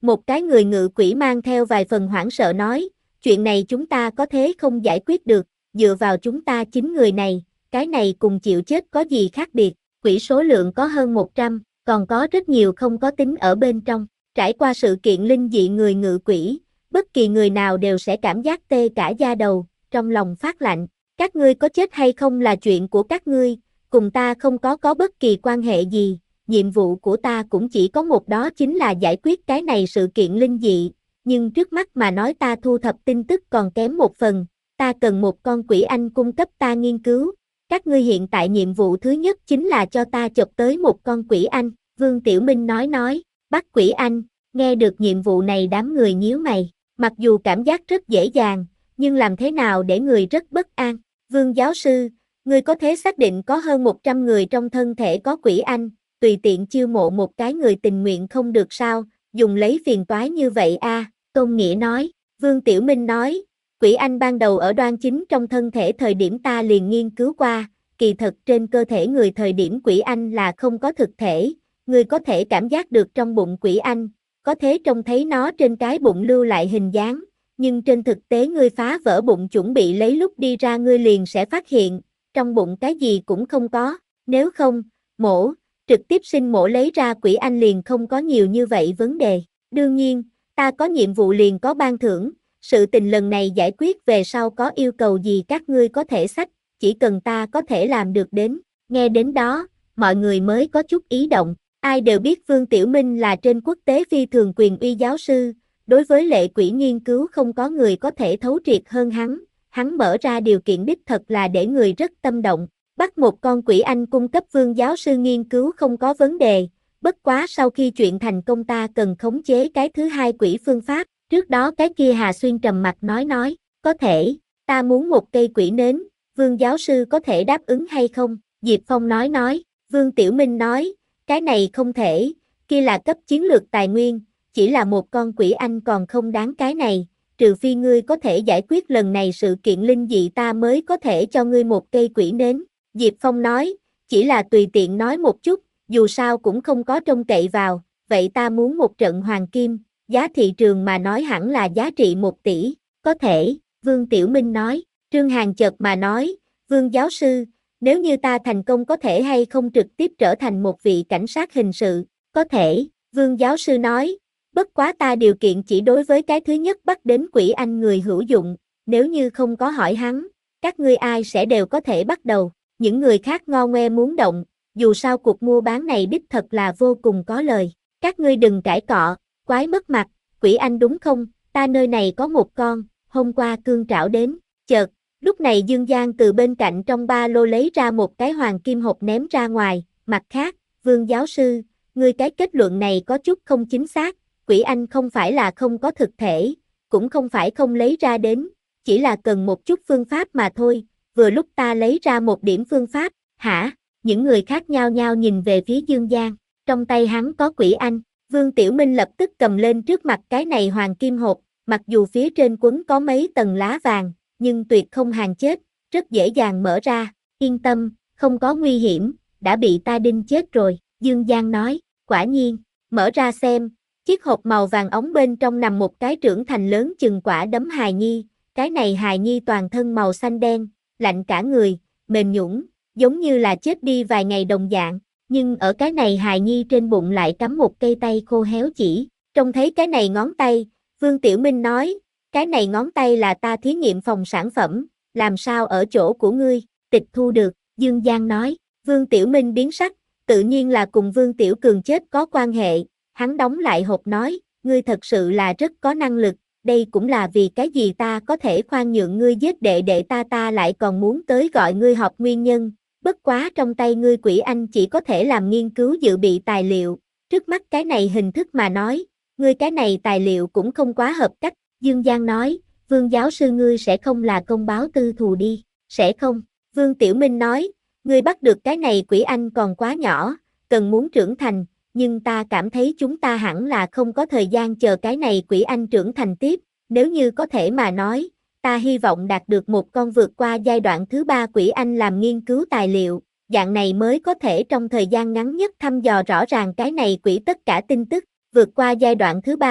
Một cái người ngự quỷ mang theo vài phần hoảng sợ nói, chuyện này chúng ta có thế không giải quyết được, dựa vào chúng ta chín người này, cái này cùng chịu chết có gì khác biệt, quỷ số lượng có hơn một trăm, còn có rất nhiều không có tính ở bên trong. Trải qua sự kiện linh dị người ngự quỷ, bất kỳ người nào đều sẽ cảm giác tê cả da đầu, trong lòng phát lạnh. Các ngươi có chết hay không là chuyện của các ngươi, cùng ta không có có bất kỳ quan hệ gì, nhiệm vụ của ta cũng chỉ có một, đó chính là giải quyết cái này sự kiện linh dị, nhưng trước mắt mà nói ta thu thập tin tức còn kém một phần, ta cần một con quỷ anh cung cấp ta nghiên cứu. Các ngươi hiện tại nhiệm vụ thứ nhất chính là cho ta chụp tới một con quỷ anh, Vương Tiểu Minh nói nói, bắt quỷ anh, nghe được nhiệm vụ này đám người nhíu mày, mặc dù cảm giác rất dễ dàng, nhưng làm thế nào để người rất bất an. Vương giáo sư, ngươi có thể xác định có hơn một trăm người trong thân thể có quỷ anh, tùy tiện chiêu mộ một cái người tình nguyện không được sao, dùng lấy phiền toái như vậy a? Tôn Nghĩa nói. Vương Tiểu Minh nói, quỷ anh ban đầu ở đoan chính trong thân thể thời điểm ta liền nghiên cứu qua, kỳ thật trên cơ thể người thời điểm quỷ anh là không có thực thể, ngươi có thể cảm giác được trong bụng quỷ anh, có thể trông thấy nó trên cái bụng lưu lại hình dáng, nhưng trên thực tế ngươi phá vỡ bụng chuẩn bị lấy lúc đi ra ngươi liền sẽ phát hiện, trong bụng cái gì cũng không có, nếu không, mổ, trực tiếp sinh mổ lấy ra quỷ anh liền không có nhiều như vậy vấn đề. Đương nhiên, ta có nhiệm vụ liền có ban thưởng, sự tình lần này giải quyết về sau có yêu cầu gì các ngươi có thể xách, chỉ cần ta có thể làm được đến. Nghe đến đó, mọi người mới có chút ý động, ai đều biết Vương Tiểu Minh là trên quốc tế phi thường quyền uy giáo sư, đối với lệ quỷ nghiên cứu không có người có thể thấu triệt hơn hắn, hắn mở ra điều kiện đích thật là để người rất tâm động, bắt một con quỷ anh cung cấp Vương giáo sư nghiên cứu không có vấn đề, bất quá sau khi chuyện thành công ta cần khống chế cái thứ hai quỷ phương pháp, trước đó cái kia Hà Xuyên trầm mặt nói nói, có thể, ta muốn một cây quỷ nến, Vương giáo sư có thể đáp ứng hay không? Diệp Phong nói nói, Vương Tiểu Minh nói, cái này không thể, kia là cấp chiến lược tài nguyên, chỉ là một con quỷ anh còn không đáng cái này, trừ phi ngươi có thể giải quyết lần này sự kiện linh dị ta mới có thể cho ngươi một cây quỷ nến. Diệp Phong nói, chỉ là tùy tiện nói một chút, dù sao cũng không có trông cậy vào, vậy ta muốn một trận hoàng kim, giá thị trường mà nói hẳn là giá trị một tỷ, có thể, Vương Tiểu Minh nói. Trương Hàn chợt mà nói, Vương giáo sư, nếu như ta thành công có thể hay không trực tiếp trở thành một vị cảnh sát hình sự, có thể, Vương giáo sư nói, bất quá ta điều kiện chỉ đối với cái thứ nhất bắt đến quỷ anh người hữu dụng, nếu như không có hỏi hắn, các ngươi ai sẽ đều có thể bắt đầu, những người khác ngo ngoe muốn động, dù sao cuộc mua bán này đích thật là vô cùng có lời, các ngươi đừng cãi cọ, quái mất mặt, quỷ anh đúng không, ta nơi này có một con, hôm qua cương trảo đến, chợt, lúc này Dương Giang từ bên cạnh trong ba lô lấy ra một cái hoàng kim hộp ném ra ngoài, mặt khác, Vương giáo sư, ngươi cái kết luận này có chút không chính xác, quỷ anh không phải là không có thực thể, cũng không phải không lấy ra đến, chỉ là cần một chút phương pháp mà thôi, vừa lúc ta lấy ra một điểm phương pháp, hả? Những người khác nhao nhao nhìn về phía Dương Giang, trong tay hắn có quỷ anh, Vương Tiểu Minh lập tức cầm lên trước mặt cái này hoàng kim hộp, mặc dù phía trên quấn có mấy tầng lá vàng, nhưng tuyệt không hàng chết, rất dễ dàng mở ra, yên tâm, không có nguy hiểm, đã bị ta đinh chết rồi, Dương Giang nói, quả nhiên, mở ra xem, chiếc hộp màu vàng ống bên trong nằm một cái trưởng thành lớn chừng quả đấm hài nhi, cái này hài nhi toàn thân màu xanh đen, lạnh cả người, mềm nhũn, giống như là chết đi vài ngày đồng dạng, nhưng ở cái này hài nhi trên bụng lại cắm một cây tay khô héo chỉ, trông thấy cái này ngón tay, Vương Tiểu Minh nói, cái này ngón tay là ta thí nghiệm phòng sản phẩm, làm sao ở chỗ của ngươi, tịch thu được, Dương Giang nói, Vương Tiểu Minh biến sắc, tự nhiên là cùng Vương Tiểu Cường chết có quan hệ, hắn đóng lại hộp nói, ngươi thật sự là rất có năng lực, đây cũng là vì cái gì ta có thể khoan nhượng ngươi giết đệ đệ ta ta lại còn muốn tới gọi ngươi họp nguyên nhân, bất quá trong tay ngươi quỷ anh chỉ có thể làm nghiên cứu dự bị tài liệu, trước mắt cái này hình thức mà nói, ngươi cái này tài liệu cũng không quá hợp cách, Dương Giang nói, Vương giáo sư ngươi sẽ không là công báo tư thù đi, sẽ không, Vương Tiểu Minh nói, ngươi bắt được cái này quỷ anh còn quá nhỏ, cần muốn trưởng thành, nhưng ta cảm thấy chúng ta hẳn là không có thời gian chờ cái này quỷ anh trưởng thành tiếp, nếu như có thể mà nói, ta hy vọng đạt được một con vượt qua giai đoạn thứ ba quỷ anh làm nghiên cứu tài liệu, dạng này mới có thể trong thời gian ngắn nhất thăm dò rõ ràng cái này quỷ tất cả tin tức, vượt qua giai đoạn thứ ba,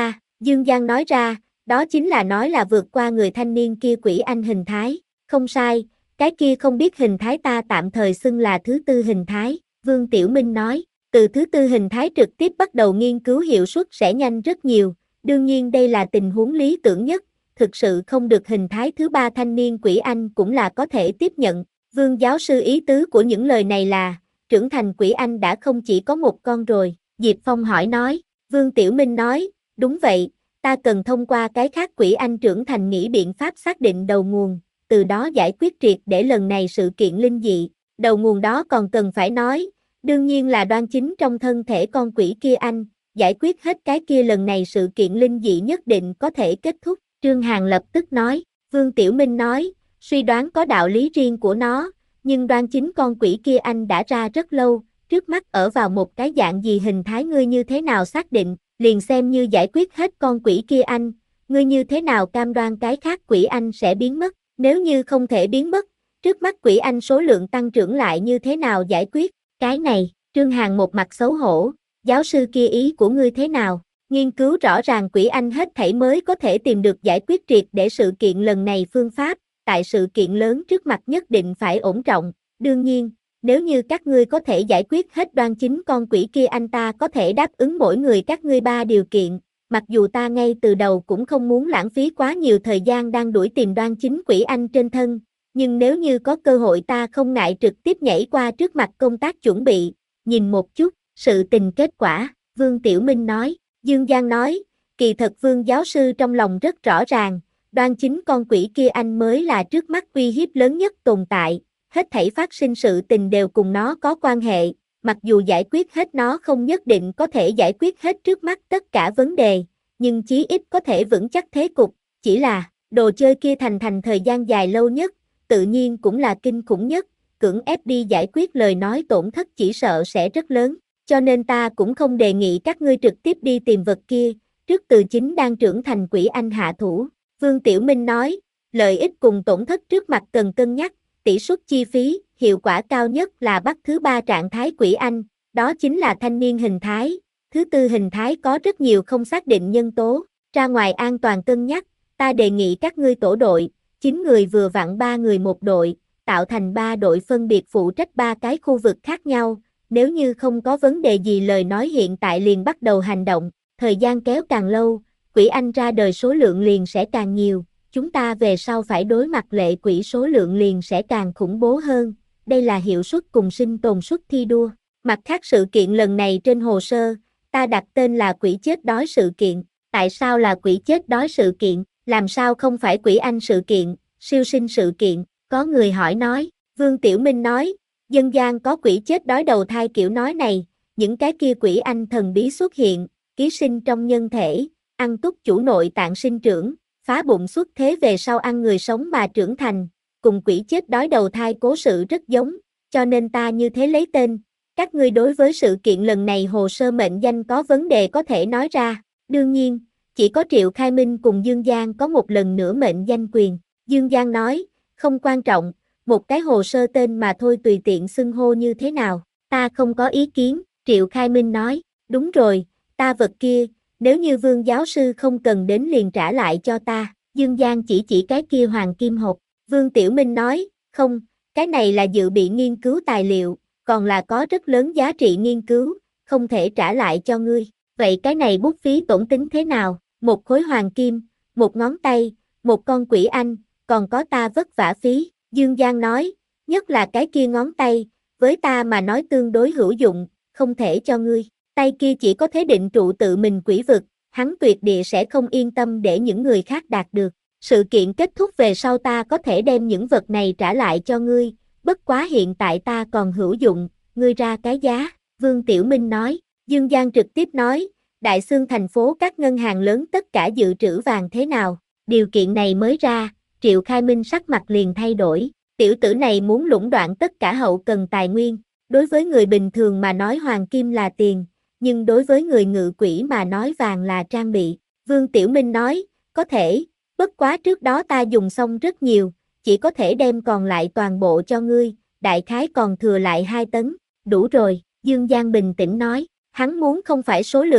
Dương Giang nói ra, đó chính là nói là vượt qua người thanh niên kia quỷ anh hình thái. Không sai, cái kia không biết hình thái ta tạm thời xưng là thứ tư hình thái. Vương Tiểu Minh nói, từ thứ tư hình thái trực tiếp bắt đầu nghiên cứu hiệu suất sẽ nhanh rất nhiều. Đương nhiên đây là tình huống lý tưởng nhất, thực sự không được hình thái thứ ba thanh niên quỷ anh cũng là có thể tiếp nhận. Vương giáo sư ý tứ của những lời này là, trưởng thành quỷ anh đã không chỉ có một con rồi. Diệp Phong hỏi nói, Vương Tiểu Minh nói, đúng vậy, ta cần thông qua cái khác quỷ anh trưởng thành nghĩ biện pháp xác định đầu nguồn, từ đó giải quyết triệt để lần này sự kiện linh dị. Đầu nguồn đó còn cần phải nói, đương nhiên là đoan chính trong thân thể con quỷ kia anh, giải quyết hết cái kia lần này sự kiện linh dị nhất định có thể kết thúc. Trương Hàn lập tức nói, Vương Tiểu Minh nói, suy đoán có đạo lý riêng của nó, nhưng đoan chính con quỷ kia anh đã ra rất lâu, trước mắt ở vào một cái dạng gì hình thái ngươi như thế nào xác định, liền xem như giải quyết hết con quỷ kia anh, ngươi như thế nào cam đoan cái khác quỷ anh sẽ biến mất, nếu như không thể biến mất, trước mắt quỷ anh số lượng tăng trưởng lại như thế nào giải quyết, cái này, Trương Hàn một mặt xấu hổ, giáo sư kia ý của ngươi thế nào, nghiên cứu rõ ràng quỷ anh hết thảy mới có thể tìm được giải quyết triệt để sự kiện lần này phương pháp, tại sự kiện lớn trước mặt nhất định phải ổn trọng, đương nhiên, nếu như các ngươi có thể giải quyết hết đoan chính con quỷ kia anh ta có thể đáp ứng mỗi người các ngươi ba điều kiện, mặc dù ta ngay từ đầu cũng không muốn lãng phí quá nhiều thời gian đang đuổi tìm đoan chính quỷ anh trên thân, nhưng nếu như có cơ hội ta không ngại trực tiếp nhảy qua trước mặt công tác chuẩn bị, nhìn một chút, sự tình kết quả, Vương Tiểu Minh nói, Dương Giang nói, kỳ thật Vương giáo sư trong lòng rất rõ ràng, đoan chính con quỷ kia anh mới là trước mắt uy hiếp lớn nhất tồn tại, hết thảy phát sinh sự tình đều cùng nó có quan hệ, mặc dù giải quyết hết nó không nhất định có thể giải quyết hết trước mắt tất cả vấn đề, nhưng chí ít có thể vững chắc thế cục, chỉ là, đồ chơi kia thành thành thời gian dài lâu nhất, tự nhiên cũng là kinh khủng nhất, cưỡng ép đi giải quyết lời nói tổn thất chỉ sợ sẽ rất lớn, cho nên ta cũng không đề nghị các ngươi trực tiếp đi tìm vật kia, trước từ chính đang trưởng thành quỷ anh hạ thủ. Vương Tiểu Minh nói, lợi ích cùng tổn thất trước mặt cần cân nhắc, tỷ suất chi phí, hiệu quả cao nhất là bắt thứ ba trạng thái quỷ anh, đó chính là thanh niên hình thái, thứ tư hình thái có rất nhiều không xác định nhân tố, ra ngoài an toàn cân nhắc, ta đề nghị các ngươi tổ đội, chín người vừa vặn ba người một đội, tạo thành ba đội phân biệt phụ trách ba cái khu vực khác nhau, nếu như không có vấn đề gì lời nói hiện tại liền bắt đầu hành động, thời gian kéo càng lâu, quỷ anh ra đời số lượng liền sẽ càng nhiều, chúng ta về sau phải đối mặt lệ quỷ số lượng liền sẽ càng khủng bố hơn, đây là hiệu suất cùng sinh tồn suất thi đua. Mặt khác sự kiện lần này trên hồ sơ, ta đặt tên là quỷ chết đói sự kiện, tại sao là quỷ chết đói sự kiện, làm sao không phải quỷ anh sự kiện, siêu sinh sự kiện, có người hỏi nói, Vương Tiểu Minh nói, dân gian có quỷ chết đói đầu thai kiểu nói này, những cái kia quỷ anh thần bí xuất hiện, ký sinh trong nhân thể, ăn túc chủ nội tạng sinh trưởng, phá bụng xuất thế về sau ăn người sống mà trưởng thành, cùng quỷ chết đói đầu thai cố sự rất giống, cho nên ta như thế lấy tên. Các ngươi đối với sự kiện lần này hồ sơ mệnh danh có vấn đề có thể nói ra, đương nhiên, chỉ có Triệu Khai Minh cùng Dương Giang có một lần nữa mệnh danh quyền. Dương Giang nói, không quan trọng, một cái hồ sơ tên mà thôi tùy tiện xưng hô như thế nào, ta không có ý kiến, Triệu Khai Minh nói, đúng rồi, ta vật kia, nếu như Vương giáo sư không cần đến liền trả lại cho ta, Dương Giang chỉ chỉ cái kia hoàng kim hộp, Vương Tiểu Minh nói, không, cái này là dự bị nghiên cứu tài liệu, còn là có rất lớn giá trị nghiên cứu, không thể trả lại cho ngươi, vậy cái này bút phí tổn tính thế nào, một khối hoàng kim, một ngón tay, một con quỷ anh, còn có ta vất vả phí, Dương Giang nói, nhất là cái kia ngón tay, với ta mà nói tương đối hữu dụng, không thể cho ngươi, tay kia chỉ có thể định trụ tự mình quỷ vực, hắn tuyệt địa sẽ không yên tâm để những người khác đạt được, sự kiện kết thúc về sau ta có thể đem những vật này trả lại cho ngươi, bất quá hiện tại ta còn hữu dụng, ngươi ra cái giá, Vương Tiểu Minh nói, Dương Giang trực tiếp nói, Đại Xương thành phố các ngân hàng lớn tất cả dự trữ vàng thế nào, điều kiện này mới ra, Triệu Khai Minh sắc mặt liền thay đổi, tiểu tử này muốn lũng đoạn tất cả hậu cần tài nguyên, đối với người bình thường mà nói hoàng kim là tiền, nhưng đối với người ngự quỷ mà nói vàng là trang bị, Vương Tiểu Minh nói, có thể, bất quá trước đó ta dùng xong rất nhiều, chỉ có thể đem còn lại toàn bộ cho ngươi, đại khái còn thừa lại hai tấn, đủ rồi, Dương Giang bình tĩnh nói, hắn muốn không phải số lượng,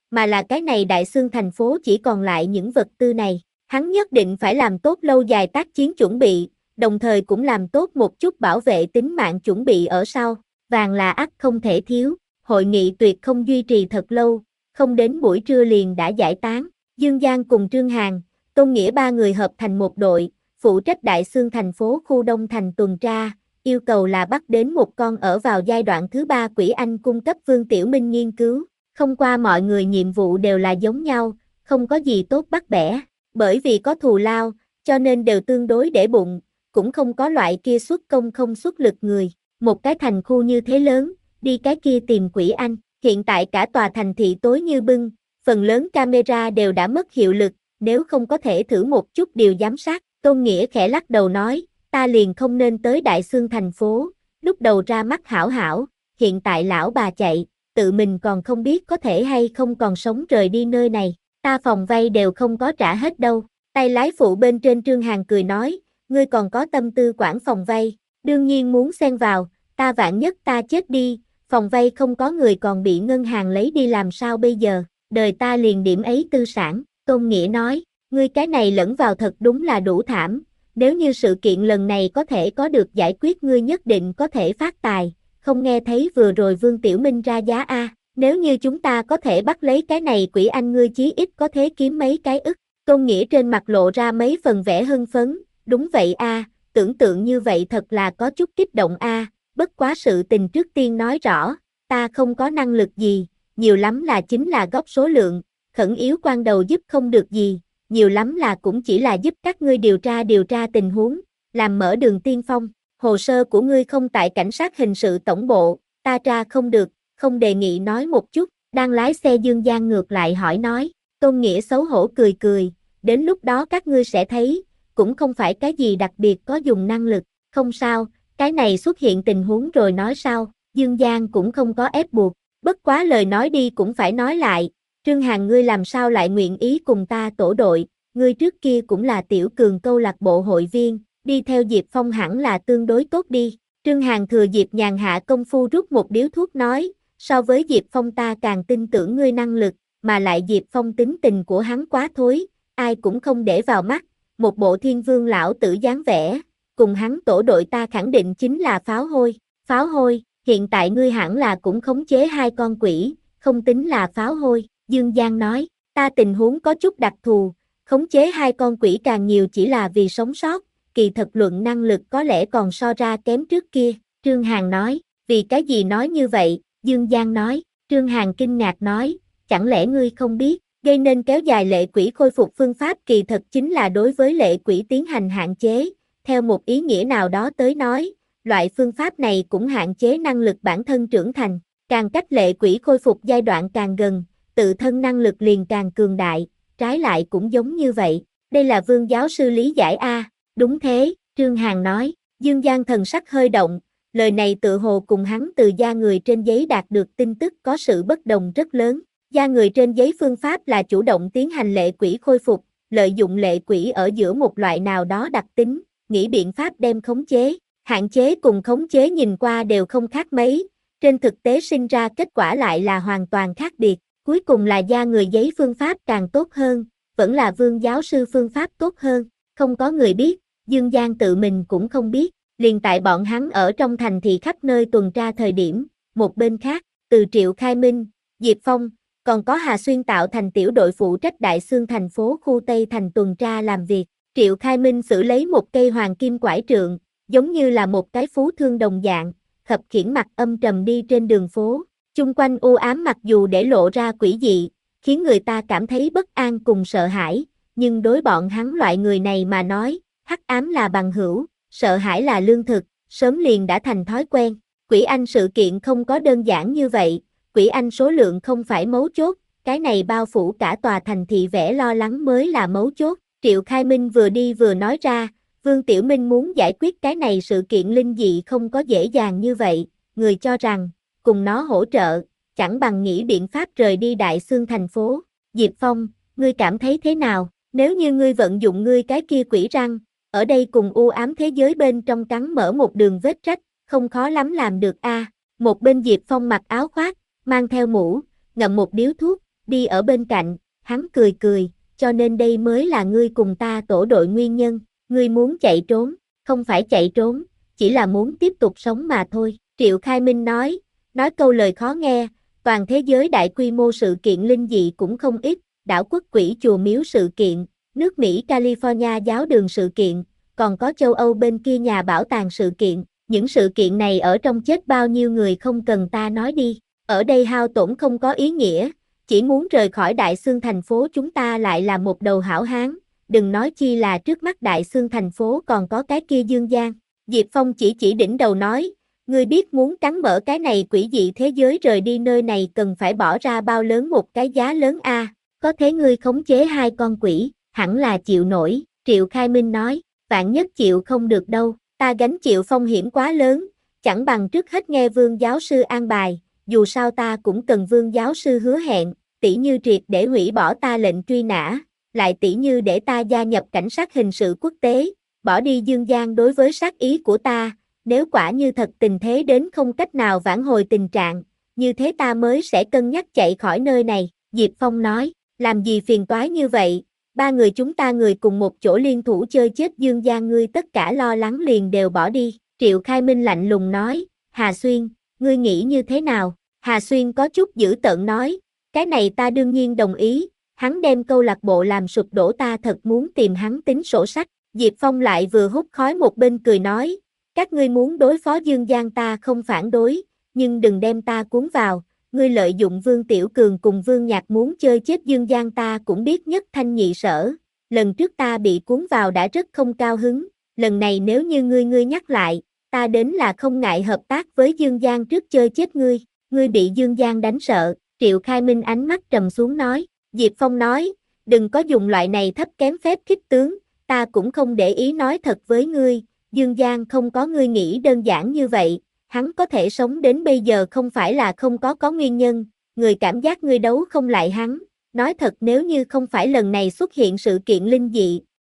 mà là cái này Đại Xương thành phố chỉ còn lại những vật tư này. Hắn nhất định phải làm tốt lâu dài tác chiến chuẩn bị, đồng thời cũng làm tốt một chút bảo vệ tính mạng chuẩn bị ở sau. Vàng là ắt không thể thiếu, hội nghị tuyệt không duy trì thật lâu, không đến buổi trưa liền đã giải tán. Dương Giang cùng Trương Hàn, Tôn Nghĩa ba người hợp thành một đội, phụ trách Đại Xương thành phố khu Đông Thành tuần tra, yêu cầu là bắt đến một con ở vào giai đoạn thứ ba quỷ anh cung cấp Vương Tiểu Minh nghiên cứu. Không qua mọi người nhiệm vụ đều là giống nhau, không có gì tốt bắt bẻ, bởi vì có thù lao, cho nên đều tương đối để bụng, cũng không có loại kia xuất công không xuất lực người. Một cái thành khu như thế lớn, đi cái kia tìm quỷ anh, hiện tại cả tòa thành thị tối như bưng, phần lớn camera đều đã mất hiệu lực, nếu không có thể thử một chút điều giám sát. Tôn Nghĩa khẽ lắc đầu nói, ta liền không nên tới Đại Xương thành phố, lúc đầu ra mắt hảo hảo, hiện tại lão bà chạy, tự mình còn không biết có thể hay không còn sống rời đi nơi này, ta phòng vay đều không có trả hết đâu. Tay lái phụ bên trên Trương Hàn cười nói, ngươi còn có tâm tư quản phòng vay, đương nhiên muốn xen vào, ta vạn nhất ta chết đi, phòng vay không có người còn bị ngân hàng lấy đi làm sao bây giờ, đời ta liền điểm ấy tư sản. Tôn Nghĩa nói, ngươi cái này lẫn vào thật đúng là đủ thảm, nếu như sự kiện lần này có thể có được giải quyết ngươi nhất định có thể phát tài, không nghe thấy vừa rồi Vương Tiểu Minh ra giá a, nếu như chúng ta có thể bắt lấy cái này quỷ anh ngươi chí ít có thể kiếm mấy cái ức. Tôn Nghĩa trên mặt lộ ra mấy phần vẻ hưng phấn, đúng vậy a, tưởng tượng như vậy thật là có chút kích động a, bất quá sự tình trước tiên nói rõ, ta không có năng lực gì, nhiều lắm là chính là góp số lượng, khẩn yếu quan đầu giúp không được gì, nhiều lắm là cũng chỉ là giúp các ngươi điều tra điều tra tình huống, làm mở đường tiên phong, hồ sơ của ngươi không tại cảnh sát hình sự tổng bộ, ta tra không được, không đề nghị nói một chút. Đang lái xe Dương Giang ngược lại hỏi nói, Tôn Nghĩa xấu hổ cười cười, đến lúc đó các ngươi sẽ thấy, cũng không phải cái gì đặc biệt có dùng năng lực, không sao, cái này xuất hiện tình huống rồi nói sau. Dương Giang cũng không có ép buộc, bất quá lời nói đi cũng phải nói lại, Trương Hàn ngươi làm sao lại nguyện ý cùng ta tổ đội, ngươi trước kia cũng là tiểu cường câu lạc bộ hội viên, đi theo Diệp Phong hẳn là tương đối tốt đi. Trương Hàn thừa dịp nhàn hạ công phu rút một điếu thuốc nói, so với Diệp Phong ta càng tin tưởng ngươi năng lực, mà lại Diệp Phong tính tình của hắn quá thối, ai cũng không để vào mắt, một bộ thiên vương lão tử dáng vẻ, cùng hắn tổ đội ta khẳng định chính là pháo hôi. Pháo hôi, hiện tại ngươi hẳn là cũng khống chế hai con quỷ, không tính là pháo hôi. Dương Giang nói, ta tình huống có chút đặc thù, khống chế hai con quỷ càng nhiều chỉ là vì sống sót, kỳ thật luận năng lực có lẽ còn so ra kém trước kia. Trương Hàn nói, vì cái gì nói như vậy? Dương Giang nói, Trương Hàn kinh ngạc nói, chẳng lẽ ngươi không biết, gây nên kéo dài lệ quỷ khôi phục phương pháp kỳ thật chính là đối với lệ quỷ tiến hành hạn chế, theo một ý nghĩa nào đó tới nói, loại phương pháp này cũng hạn chế năng lực bản thân trưởng thành, càng cách lệ quỷ khôi phục giai đoạn càng gần, tự thân năng lực liền càng cường đại, trái lại cũng giống như vậy, đây là Vương giáo sư lý giải a. Đúng thế, Trương Hàn nói. Dương Giang thần sắc hơi động, lời này tự hồ cùng hắn từ da người trên giấy đạt được tin tức có sự bất đồng rất lớn. Da người trên giấy phương pháp là chủ động tiến hành lệ quỷ khôi phục, lợi dụng lệ quỷ ở giữa một loại nào đó đặc tính, nghĩ biện pháp đem khống chế, hạn chế cùng khống chế nhìn qua đều không khác mấy, trên thực tế sinh ra kết quả lại là hoàn toàn khác biệt, cuối cùng là da người giấy phương pháp càng tốt hơn, vẫn là Vương giáo sư phương pháp tốt hơn, không có người biết, Dương Giang tự mình cũng không biết, liền tại bọn hắn ở trong thành thị khắp nơi tuần tra thời điểm, một bên khác, từ Triệu Khai Minh, Diệp Phong, còn có Hà Xuyên tạo thành tiểu đội phụ trách Đại Xương thành phố khu Tây thành tuần tra làm việc. Triệu Khai Minh xử lấy một cây hoàng kim quải trượng, giống như là một cái phú thương đồng dạng, khập khiễng mặt âm trầm đi trên đường phố, chung quanh u ám mặc dù để lộ ra quỷ dị, khiến người ta cảm thấy bất an cùng sợ hãi, nhưng đối bọn hắn loại người này mà nói, hắc ám là bằng hữu, sợ hãi là lương thực, sớm liền đã thành thói quen. Quỷ Anh sự kiện không có đơn giản như vậy, Quỷ Anh số lượng không phải mấu chốt, cái này bao phủ cả tòa thành thị vẻ lo lắng mới là mấu chốt. Triệu Khai Minh vừa đi vừa nói ra, Vương Tiểu Minh muốn giải quyết cái này sự kiện linh dị không có dễ dàng như vậy, người cho rằng, cùng nó hỗ trợ, chẳng bằng nghĩ biện pháp rời đi Đại Xương thành phố. Diệp Phong, ngươi cảm thấy thế nào, nếu như ngươi vận dụng ngươi cái kia quỷ răng, ở đây cùng u ám thế giới bên trong cắn mở một đường vết rách, không khó lắm làm được a. À. Một bên Diệp Phong mặc áo khoác, mang theo mũ, ngậm một điếu thuốc, đi ở bên cạnh, hắn cười cười, cho nên đây mới là ngươi cùng ta tổ đội nguyên nhân, ngươi muốn chạy trốn, không phải chạy trốn, chỉ là muốn tiếp tục sống mà thôi, Triệu Khai Minh nói, nói câu lời khó nghe, toàn thế giới đại quy mô sự kiện linh dị cũng không ít, đảo quốc quỷ chùa miếu sự kiện, nước Mỹ California giáo đường sự kiện, còn có châu Âu bên kia nhà bảo tàng sự kiện, những sự kiện này ở trong chết bao nhiêu người không cần ta nói đi, ở đây hao tổn không có ý nghĩa, chỉ muốn rời khỏi Đại Xương thành phố chúng ta lại là một đầu hảo hán, đừng nói chi là trước mắt Đại Xương thành phố còn có cái kia Dương Giang. Diệp Phong chỉ chỉ đỉnh đầu nói, ngươi biết muốn cắn mở cái này quỷ dị thế giới rời đi nơi này cần phải bỏ ra bao lớn một cái giá lớn a? À, có thế ngươi khống chế hai con quỷ, hẳn là chịu nổi, Triệu Khai Minh nói, vạn nhất chịu không được đâu, ta gánh chịu phong hiểm quá lớn, chẳng bằng trước hết nghe Vương giáo sư an bài, dù sao ta cũng cần Vương giáo sư hứa hẹn, tỉ như triệt để hủy bỏ ta lệnh truy nã, lại tỉ như để ta gia nhập cảnh sát hình sự quốc tế, bỏ đi Dương Giang đối với sát ý của ta, nếu quả như thật tình thế đến không cách nào vãn hồi tình trạng, như thế ta mới sẽ cân nhắc chạy khỏi nơi này, Diệp Phong nói, làm gì phiền toái như vậy, ba người chúng ta người cùng một chỗ liên thủ chơi chết Dương Giang ngươi tất cả lo lắng liền đều bỏ đi, Triệu Khai Minh lạnh lùng nói, Hà Xuyên, ngươi nghĩ như thế nào, Hà Xuyên có chút dữ tợn nói, cái này ta đương nhiên đồng ý, hắn đem câu lạc bộ làm sụp đổ ta thật muốn tìm hắn tính sổ sách, Diệp Phong lại vừa hút khói một bên cười nói, các ngươi muốn đối phó Dương Giang ta không phản đối, nhưng đừng đem ta cuốn vào, ngươi lợi dụng Vương Tiểu Cường cùng Vương Nhạc muốn chơi chết Dương Giang ta cũng biết nhất thanh nhị sở, lần trước ta bị cuốn vào đã rất không cao hứng, lần này nếu như ngươi ngươi nhắc lại, ta đến là không ngại hợp tác với Dương Giang trước chơi chết ngươi, ngươi bị Dương Giang đánh sợ, Triệu Khai Minh ánh mắt trầm xuống nói, Diệp Phong nói, đừng có dùng loại này thấp kém phép khích tướng, ta cũng không để ý nói thật với ngươi, Dương Giang không có ngươi nghĩ đơn giản như vậy, hắn có thể sống đến bây giờ không phải là không có có nguyên nhân, người cảm giác ngươi đấu không lại hắn, nói thật nếu như không phải lần này xuất hiện sự kiện linh dị,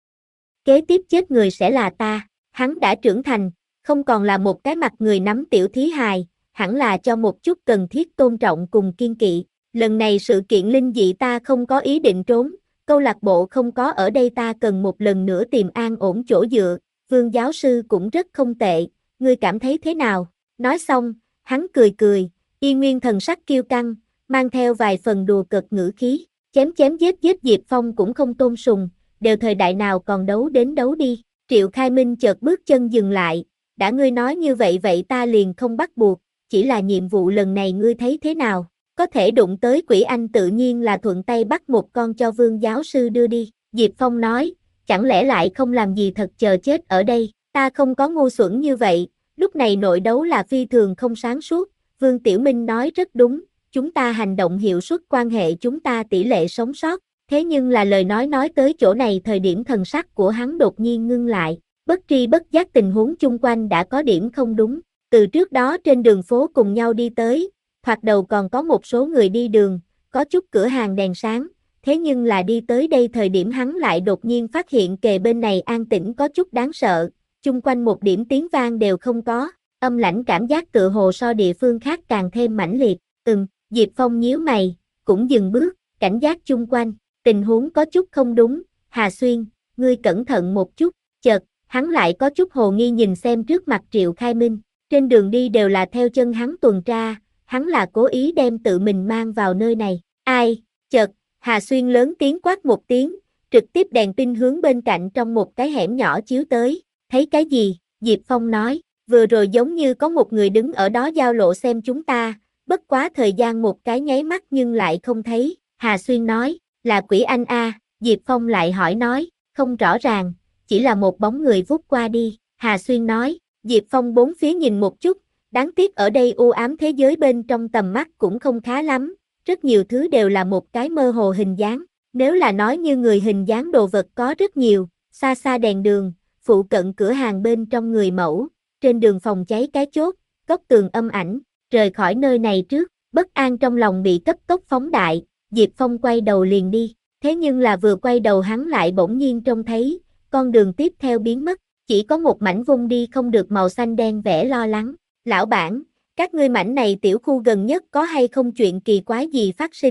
kế tiếp chết người sẽ là ta, hắn đã trưởng thành, không còn là một cái mặt người nắm tiểu thí hài, hẳn là cho một chút cần thiết tôn trọng cùng kiên kỵ, lần này sự kiện linh dị ta không có ý định trốn, câu lạc bộ không có ở đây ta cần một lần nữa tìm an ổn chỗ dựa, Vương giáo sư cũng rất không tệ, ngươi cảm thấy thế nào? Nói xong, hắn cười cười, y nguyên thần sắc kiêu căng, mang theo vài phần đùa cợt ngữ khí, chém chém giết giết Diệp Phong cũng không tôn sùng, đều thời đại nào còn đấu đến đấu đi, Triệu Khai Minh chợt bước chân dừng lại, đã ngươi nói như vậy vậy ta liền không bắt buộc, chỉ là nhiệm vụ lần này ngươi thấy thế nào? Có thể đụng tới quỷ anh tự nhiên là thuận tay bắt một con cho Vương giáo sư đưa đi, Diệp Phong nói, chẳng lẽ lại không làm gì thật chờ chết ở đây, ta không có ngu xuẩn như vậy, lúc này nội đấu là phi thường không sáng suốt, Vương Tiểu Minh nói rất đúng, chúng ta hành động hiệu suất quan hệ chúng ta tỷ lệ sống sót, thế nhưng là lời nói nói tới chỗ này thời điểm thần sắc của hắn đột nhiên ngưng lại, bất tri bất giác tình huống chung quanh đã có điểm không đúng, từ trước đó trên đường phố cùng nhau đi tới, thoạt đầu còn có một số người đi đường, có chút cửa hàng đèn sáng, thế nhưng là đi tới đây thời điểm hắn lại đột nhiên phát hiện kề bên này an tĩnh có chút đáng sợ, chung quanh một điểm tiếng vang đều không có, âm lãnh cảm giác tựa hồ so địa phương khác càng thêm mãnh liệt, ừm, Diệp Phong nhíu mày, cũng dừng bước, cảnh giác chung quanh, tình huống có chút không đúng, Hà Xuyên, ngươi cẩn thận một chút, chợt, hắn lại có chút hồ nghi nhìn xem trước mặt Triệu Khai Minh, trên đường đi đều là theo chân hắn tuần tra, hắn là cố ý đem tự mình mang vào nơi này, ai, chợt, Hà Xuyên lớn tiếng quát một tiếng, trực tiếp đèn pin hướng bên cạnh trong một cái hẻm nhỏ chiếu tới, thấy cái gì, Diệp Phong nói, vừa rồi giống như có một người đứng ở đó giao lộ xem chúng ta, bất quá thời gian một cái nháy mắt nhưng lại không thấy, Hà Xuyên nói, là quỷ anh a, Diệp Phong lại hỏi nói, không rõ ràng, chỉ là một bóng người vút qua đi, Hà Xuyên nói, Diệp Phong bốn phía nhìn một chút, đáng tiếc ở đây u ám thế giới bên trong tầm mắt cũng không khá lắm, rất nhiều thứ đều là một cái mơ hồ hình dáng, nếu là nói như người hình dáng đồ vật có rất nhiều, xa xa đèn đường, phụ cận cửa hàng bên trong người mẫu, trên đường phòng cháy cái chốt, góc tường âm ảnh, rời khỏi nơi này trước, bất an trong lòng bị cấp tốc phóng đại, Diệp Phong quay đầu liền đi, thế nhưng là vừa quay đầu hắn lại bỗng nhiên trông thấy, con đường tiếp theo biến mất, chỉ có một mảnh vung đi không được màu xanh đen vẻ lo lắng, lão bản, các ngươi mảnh này tiểu khu gần nhất có hay không chuyện kỳ quái gì phát sinh,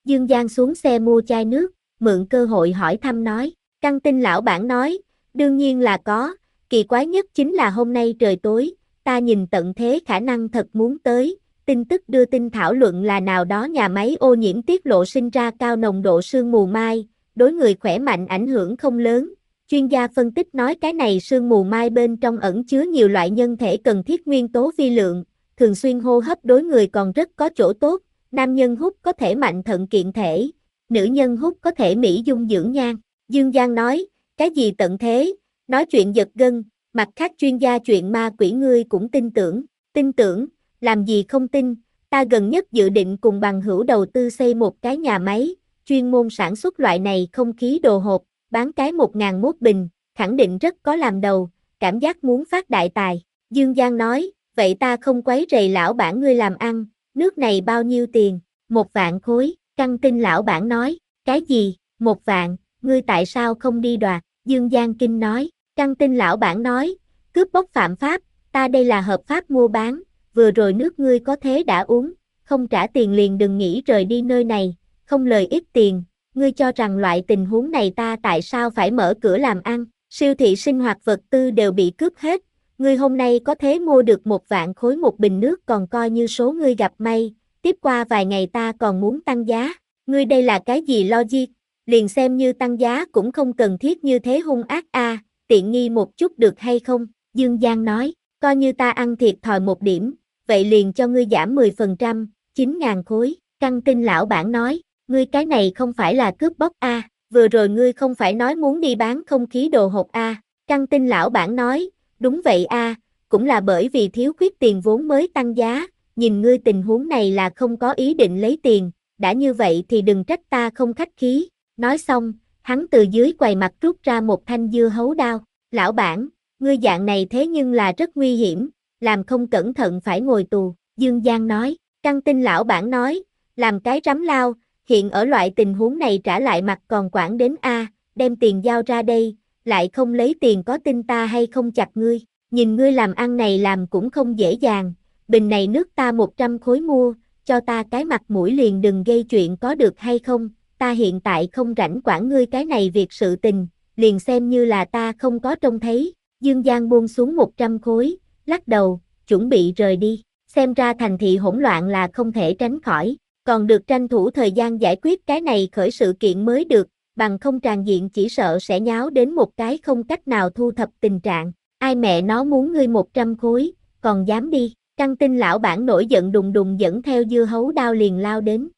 Dương Giang xuống xe mua chai nước, mượn cơ hội hỏi thăm nói. Căng tin lão bản nói, đương nhiên là có, kỳ quái nhất chính là hôm nay trời tối, ta nhìn tận thế khả năng thật muốn tới. Tin tức đưa tin thảo luận là nào đó nhà máy ô nhiễm tiết lộ sinh ra cao nồng độ sương mù mai, đối người khỏe mạnh ảnh hưởng không lớn. Chuyên gia phân tích nói cái này sương mù mai bên trong ẩn chứa nhiều loại nhân thể cần thiết nguyên tố vi lượng, thường xuyên hô hấp đối người còn rất có chỗ tốt, nam nhân hút có thể mạnh thận kiện thể, nữ nhân hút có thể mỹ dung dưỡng nhan. Dương Giang nói, cái gì tận thế, nói chuyện giật gân, mặt khác chuyên gia chuyện ma quỷ ngươi cũng tin tưởng, tin tưởng, làm gì không tin, ta gần nhất dự định cùng bằng hữu đầu tư xây một cái nhà máy, chuyên môn sản xuất loại này không khí đồ hộp, bán cái một ngàn mốt bình, khẳng định rất có làm đầu, cảm giác muốn phát đại tài. Dương Giang nói, vậy ta không quấy rầy lão bản ngươi làm ăn, nước này bao nhiêu tiền, một vạn khối, căng tin lão bản nói, cái gì, một vạn, ngươi tại sao không đi đoạt, Dương Giang kinh nói, căng tin lão bản nói, cướp bóc phạm pháp, ta đây là hợp pháp mua bán, vừa rồi nước ngươi có thế đã uống, không trả tiền liền đừng nghĩ rời đi nơi này, không lời ít tiền, ngươi cho rằng loại tình huống này ta tại sao phải mở cửa làm ăn, siêu thị sinh hoạt vật tư đều bị cướp hết, ngươi hôm nay có thế mua được một vạn khối một bình nước còn coi như số ngươi gặp may, tiếp qua vài ngày ta còn muốn tăng giá, ngươi đây là cái gì logic, liền xem như tăng giá cũng không cần thiết như thế hung ác a, tiện nghi một chút được hay không, Dương Giang nói, coi như ta ăn thiệt thòi một điểm, vậy liền cho ngươi giảm mười phần trăm, chín ngàn khối, căng tin lão bản nói, ngươi cái này không phải là cướp bóc a, vừa rồi ngươi không phải nói muốn đi bán không khí đồ hộp a, căng tin lão bản nói, đúng vậy a, cũng là bởi vì thiếu khuyết tiền vốn mới tăng giá, nhìn ngươi tình huống này là không có ý định lấy tiền, đã như vậy thì đừng trách ta không khách khí, nói xong, hắn từ dưới quầy mặt rút ra một thanh dưa hấu đao, lão bản, ngươi dạng này thế nhưng là rất nguy hiểm, làm không cẩn thận phải ngồi tù, Dương Giang nói, căng tin lão bản nói, làm cái rắm lao, hiện ở loại tình huống này trả lại mặt còn quản đến a, đem tiền giao ra đây, lại không lấy tiền có tin ta hay không chặt ngươi, nhìn ngươi làm ăn này làm cũng không dễ dàng, bình này nước ta một trăm khối mua, cho ta cái mặt mũi liền đừng gây chuyện có được hay không, ta hiện tại không rảnh quản ngươi cái này việc sự tình, liền xem như là ta không có trông thấy, Dương Giang buông xuống một trăm khối, lắc đầu, chuẩn bị rời đi, xem ra thành thị hỗn loạn là không thể tránh khỏi, còn được tranh thủ thời gian giải quyết cái này khởi sự kiện mới được, bằng không tràn diện chỉ sợ sẽ nháo đến một cái không cách nào thu thập tình trạng, ai mẹ nó muốn ngươi một trăm khối, còn dám đi, căng tin lão bản nổi giận đùng đùng dẫn theo dưa hấu đao liền lao đến.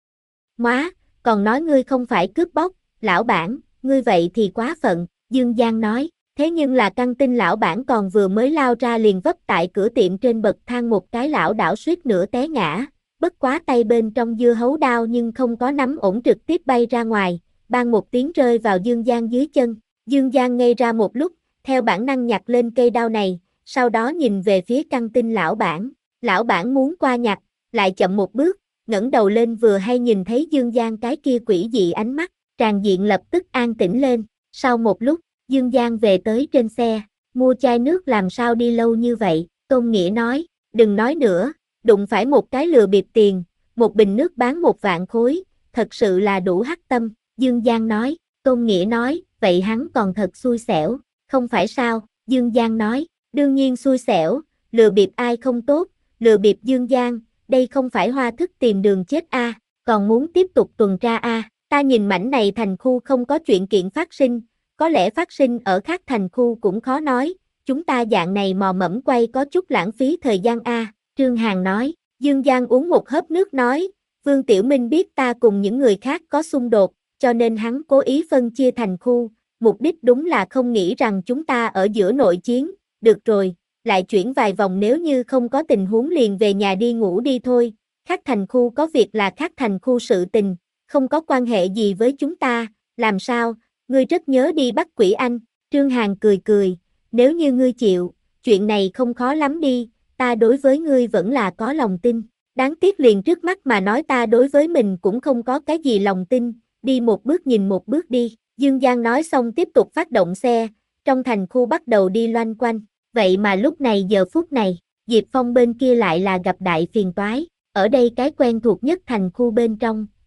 Móa, còn nói ngươi không phải cướp bóc, lão bản, ngươi vậy thì quá phận, Dương Giang nói, thế nhưng là căng tin lão bản còn vừa mới lao ra liền vấp tại cửa tiệm trên bậc thang một cái lão đảo suýt nửa té ngã, bất quá tay bên trong dưa hấu đao nhưng không có nắm ổn trực tiếp bay ra ngoài, bang một tiếng rơi vào Dương Giang dưới chân, Dương Giang ngây ra một lúc, theo bản năng nhặt lên cây đao này, sau đó nhìn về phía căng tin lão bản, lão bản muốn qua nhặt, lại chậm một bước, ngẩng đầu lên vừa hay nhìn thấy Dương Giang cái kia quỷ dị ánh mắt, tràn diện lập tức an tĩnh lên, sau một lúc, Dương Giang về tới trên xe, mua chai nước làm sao đi lâu như vậy, Tôn Nghĩa nói, đừng nói nữa, đụng phải một cái lừa bịp tiền, một bình nước bán một vạn khối, thật sự là đủ hắc tâm, Dương Giang nói, Tôn Nghĩa nói, vậy hắn còn thật xui xẻo, không phải sao, Dương Giang nói, đương nhiên xui xẻo, lừa bịp ai không tốt, lừa bịp Dương Giang, đây không phải hoa thức tìm đường chết a, à, còn muốn tiếp tục tuần tra a, à. Ta nhìn mảnh này thành khu không có chuyện kiện phát sinh, có lẽ phát sinh ở khác thành khu cũng khó nói, chúng ta dạng này mò mẫm quay có chút lãng phí thời gian a, à. Trương Hàn nói, Dương Giang uống một hớp nước nói, Vương Tiểu Minh biết ta cùng những người khác có xung đột, cho nên hắn cố ý phân chia thành khu, mục đích đúng là không nghĩ rằng chúng ta ở giữa nội chiến, được rồi, lại chuyển vài vòng nếu như không có tình huống liền về nhà đi ngủ đi thôi, khác thành khu có việc là khác thành khu sự tình, không có quan hệ gì với chúng ta, làm sao, ngươi rất nhớ đi bắt quỷ anh, Trương Hàn cười cười, nếu như ngươi chịu, chuyện này không khó lắm đi, ta đối với ngươi vẫn là có lòng tin, đáng tiếc liền trước mắt mà nói ta đối với mình cũng không có cái gì lòng tin, đi một bước nhìn một bước đi, Dương Giang nói xong tiếp tục phát động xe, trong thành khu bắt đầu đi loanh quanh, vậy mà lúc này giờ phút này, Diệp Phong bên kia lại là gặp đại phiền toái, ở đây cái quen thuộc nhất thành khu bên trong,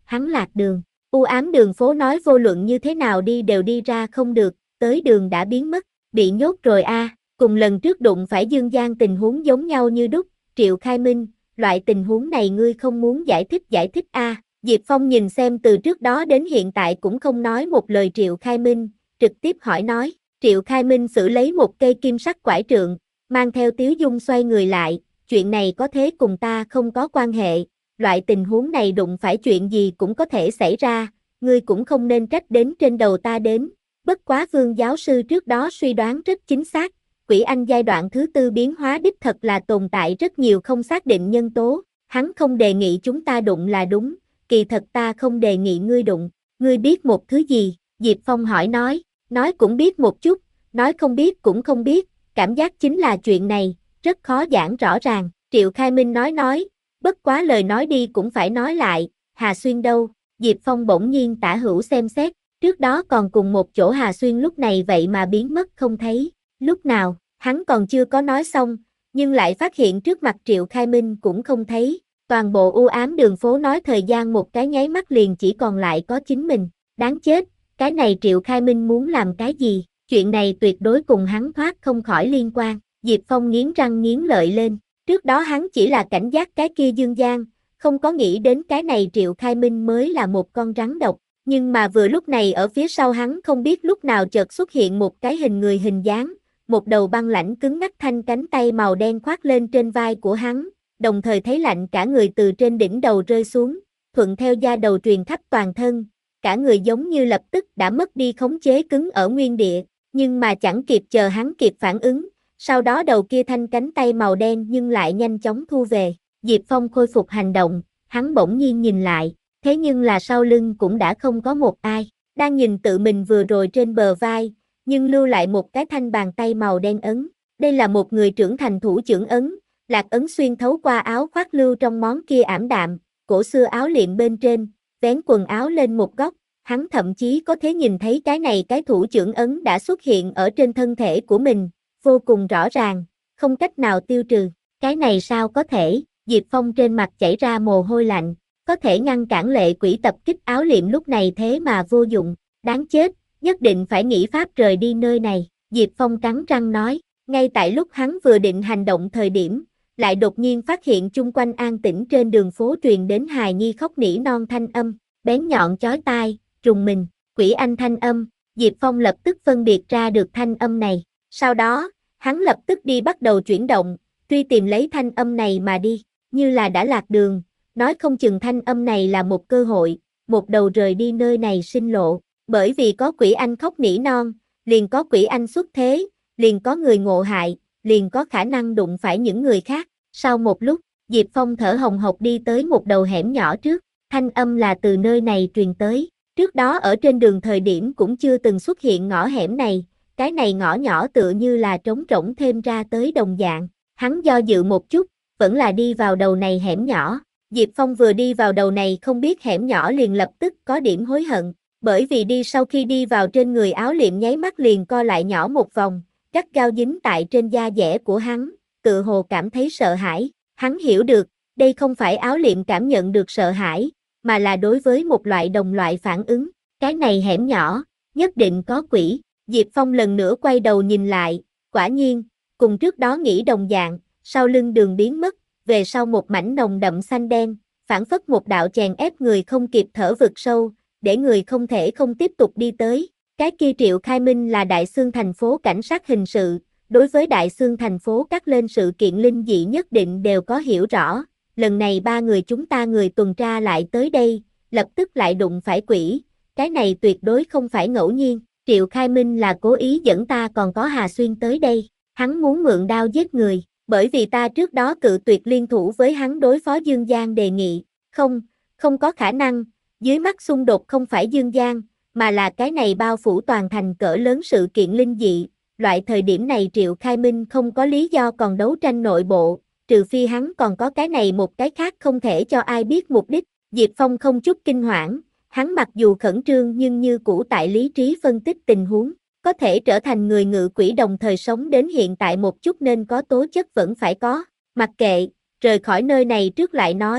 hắn lạc đường. U ám đường phố nói vô luận như thế nào đi đều đi ra không được, tới đường đã biến mất, bị nhốt rồi a. À. Cùng lần trước đụng phải Dương Giang tình huống giống nhau như đúc, Triệu Khai Minh, loại tình huống này ngươi không muốn giải thích giải thích a. À. Diệp Phong nhìn xem từ trước đó đến hiện tại cũng không nói một lời Triệu Khai Minh, trực tiếp hỏi nói, Triệu Khai Minh xử lấy một cây kim sắc quải trượng, mang theo Tiếu Dung xoay người lại, chuyện này có thế cùng ta không có quan hệ, loại tình huống này đụng phải chuyện gì cũng có thể xảy ra, ngươi cũng không nên trách đến trên đầu ta đến, bất quá Vương giáo sư trước đó suy đoán rất chính xác, Quỷ Anh giai đoạn thứ tư biến hóa đích thật là tồn tại rất nhiều không xác định nhân tố, hắn không đề nghị chúng ta đụng là đúng, kỳ thật ta không đề nghị ngươi đụng, ngươi biết một thứ gì, Diệp Phong hỏi nói, nói cũng biết một chút, nói không biết cũng không biết, cảm giác chính là chuyện này, rất khó giảng rõ ràng, Triệu Khai Minh nói nói, bất quá lời nói đi cũng phải nói lại, Hà Xuyên đâu, Diệp Phong bỗng nhiên tả hữu xem xét, trước đó còn cùng một chỗ Hà Xuyên lúc này vậy mà biến mất không thấy, lúc nào, hắn còn chưa có nói xong, nhưng lại phát hiện trước mặt Triệu Khai Minh cũng không thấy, toàn bộ u ám đường phố nói thời gian một cái nháy mắt liền chỉ còn lại có chính mình, đáng chết, cái này Triệu Khai Minh muốn làm cái gì, chuyện này tuyệt đối cùng hắn thoát không khỏi liên quan, Diệp Phong nghiến răng nghiến lợi lên, trước đó hắn chỉ là cảnh giác cái kia Dương Giang, không có nghĩ đến cái này Triệu Khai Minh mới là một con rắn độc, nhưng mà vừa lúc này ở phía sau hắn không biết lúc nào chợt xuất hiện một cái hình người hình dáng, một đầu băng lãnh cứng ngắc thanh cánh tay màu đen khoác lên trên vai của hắn, đồng thời thấy lạnh cả người từ trên đỉnh đầu rơi xuống, thuận theo da đầu truyền khắp toàn thân, cả người giống như lập tức đã mất đi khống chế cứng ở nguyên địa, nhưng mà chẳng kịp chờ hắn kịp phản ứng, sau đó đầu kia thanh cánh tay màu đen nhưng lại nhanh chóng thu về, Diệp Phong khôi phục hành động, hắn bỗng nhiên nhìn lại, thế nhưng là sau lưng cũng đã không có một ai, đang nhìn tự mình vừa rồi trên bờ vai, nhưng lưu lại một cái thanh bàn tay màu đen ấn, đây là một người trưởng thành thủ trưởng ấn, lạc ấn xuyên thấu qua áo khoác lưu trong món kia ảm đạm, cổ xưa áo liệm bên trên, vén quần áo lên một góc, hắn thậm chí có thể nhìn thấy cái này cái thủ trưởng ấn đã xuất hiện ở trên thân thể của mình, vô cùng rõ ràng, không cách nào tiêu trừ, cái này sao có thể, Diệp Phong trên mặt chảy ra mồ hôi lạnh, có thể ngăn cản lệ quỷ tập kích áo liệm lúc này thế mà vô dụng, đáng chết, nhất định phải nghĩ pháp rời đi nơi này, Diệp Phong cắn răng nói, ngay tại lúc hắn vừa định hành động thời điểm, lại đột nhiên phát hiện chung quanh an tĩnh trên đường phố truyền đến hài nhi khóc nỉ non thanh âm, bén nhọn chói tai, trùng mình, Quỷ Anh thanh âm, Diệp Phong lập tức phân biệt ra được thanh âm này, sau đó, hắn lập tức đi bắt đầu chuyển động, truy tìm lấy thanh âm này mà đi, như là đã lạc đường, nói không chừng thanh âm này là một cơ hội, một đầu rời đi nơi này sinh lộ, bởi vì có Quỷ Anh khóc nỉ non, liền có Quỷ Anh xuất thế, liền có người ngộ hại, liền có khả năng đụng phải những người khác, sau một lúc, Diệp Phong thở hồng hộc đi tới một đầu hẻm nhỏ trước, thanh âm là từ nơi này truyền tới, trước đó ở trên đường thời điểm cũng chưa từng xuất hiện ngõ hẻm này, cái này ngõ nhỏ tựa như là trống rỗng thêm ra tới đồng dạng, hắn do dự một chút, vẫn là đi vào đầu này hẻm nhỏ, Diệp Phong vừa đi vào đầu này không biết hẻm nhỏ liền lập tức có điểm hối hận, bởi vì đi sau khi đi vào trên người áo liệm nháy mắt liền co lại nhỏ một vòng, gắt gao dính tại trên da dẻ của hắn, tự hồ cảm thấy sợ hãi, hắn hiểu được, đây không phải áo liệm cảm nhận được sợ hãi, mà là đối với một loại đồng loại phản ứng, cái này hẻm nhỏ, nhất định có quỷ, Diệp Phong lần nữa quay đầu nhìn lại, quả nhiên, cùng trước đó nghĩ đồng dạng, sau lưng đường biến mất, về sau một mảnh nồng đậm xanh đen, phản phất một đạo chèn ép người không kịp thở vực sâu, để người không thể không tiếp tục đi tới. Cái kia Triệu Khai Minh là Đại Xương thành phố cảnh sát hình sự, đối với Đại Xương thành phố cắt lên sự kiện linh dị nhất định đều có hiểu rõ, lần này ba người chúng ta người tuần tra lại tới đây, lập tức lại đụng phải quỷ, cái này tuyệt đối không phải ngẫu nhiên, Triệu Khai Minh là cố ý dẫn ta còn có Hà Xuyên tới đây, hắn muốn mượn đao giết người, bởi vì ta trước đó cự tuyệt liên thủ với hắn đối phó Dương Giang đề nghị, không, không có khả năng, dưới mắt xung đột không phải Dương Giang, mà là cái này bao phủ toàn thành cỡ lớn sự kiện linh dị, loại thời điểm này Triệu Khai Minh không có lý do còn đấu tranh nội bộ, trừ phi hắn còn có cái này một cái khác không thể cho ai biết mục đích, Diệp Phong không chút kinh hoảng, hắn mặc dù khẩn trương nhưng như cũ tại lý trí phân tích tình huống, có thể trở thành người ngự quỷ đồng thời sống đến hiện tại một chút nên có tố chất vẫn phải có, mặc kệ, rời khỏi nơi này trước lại nói,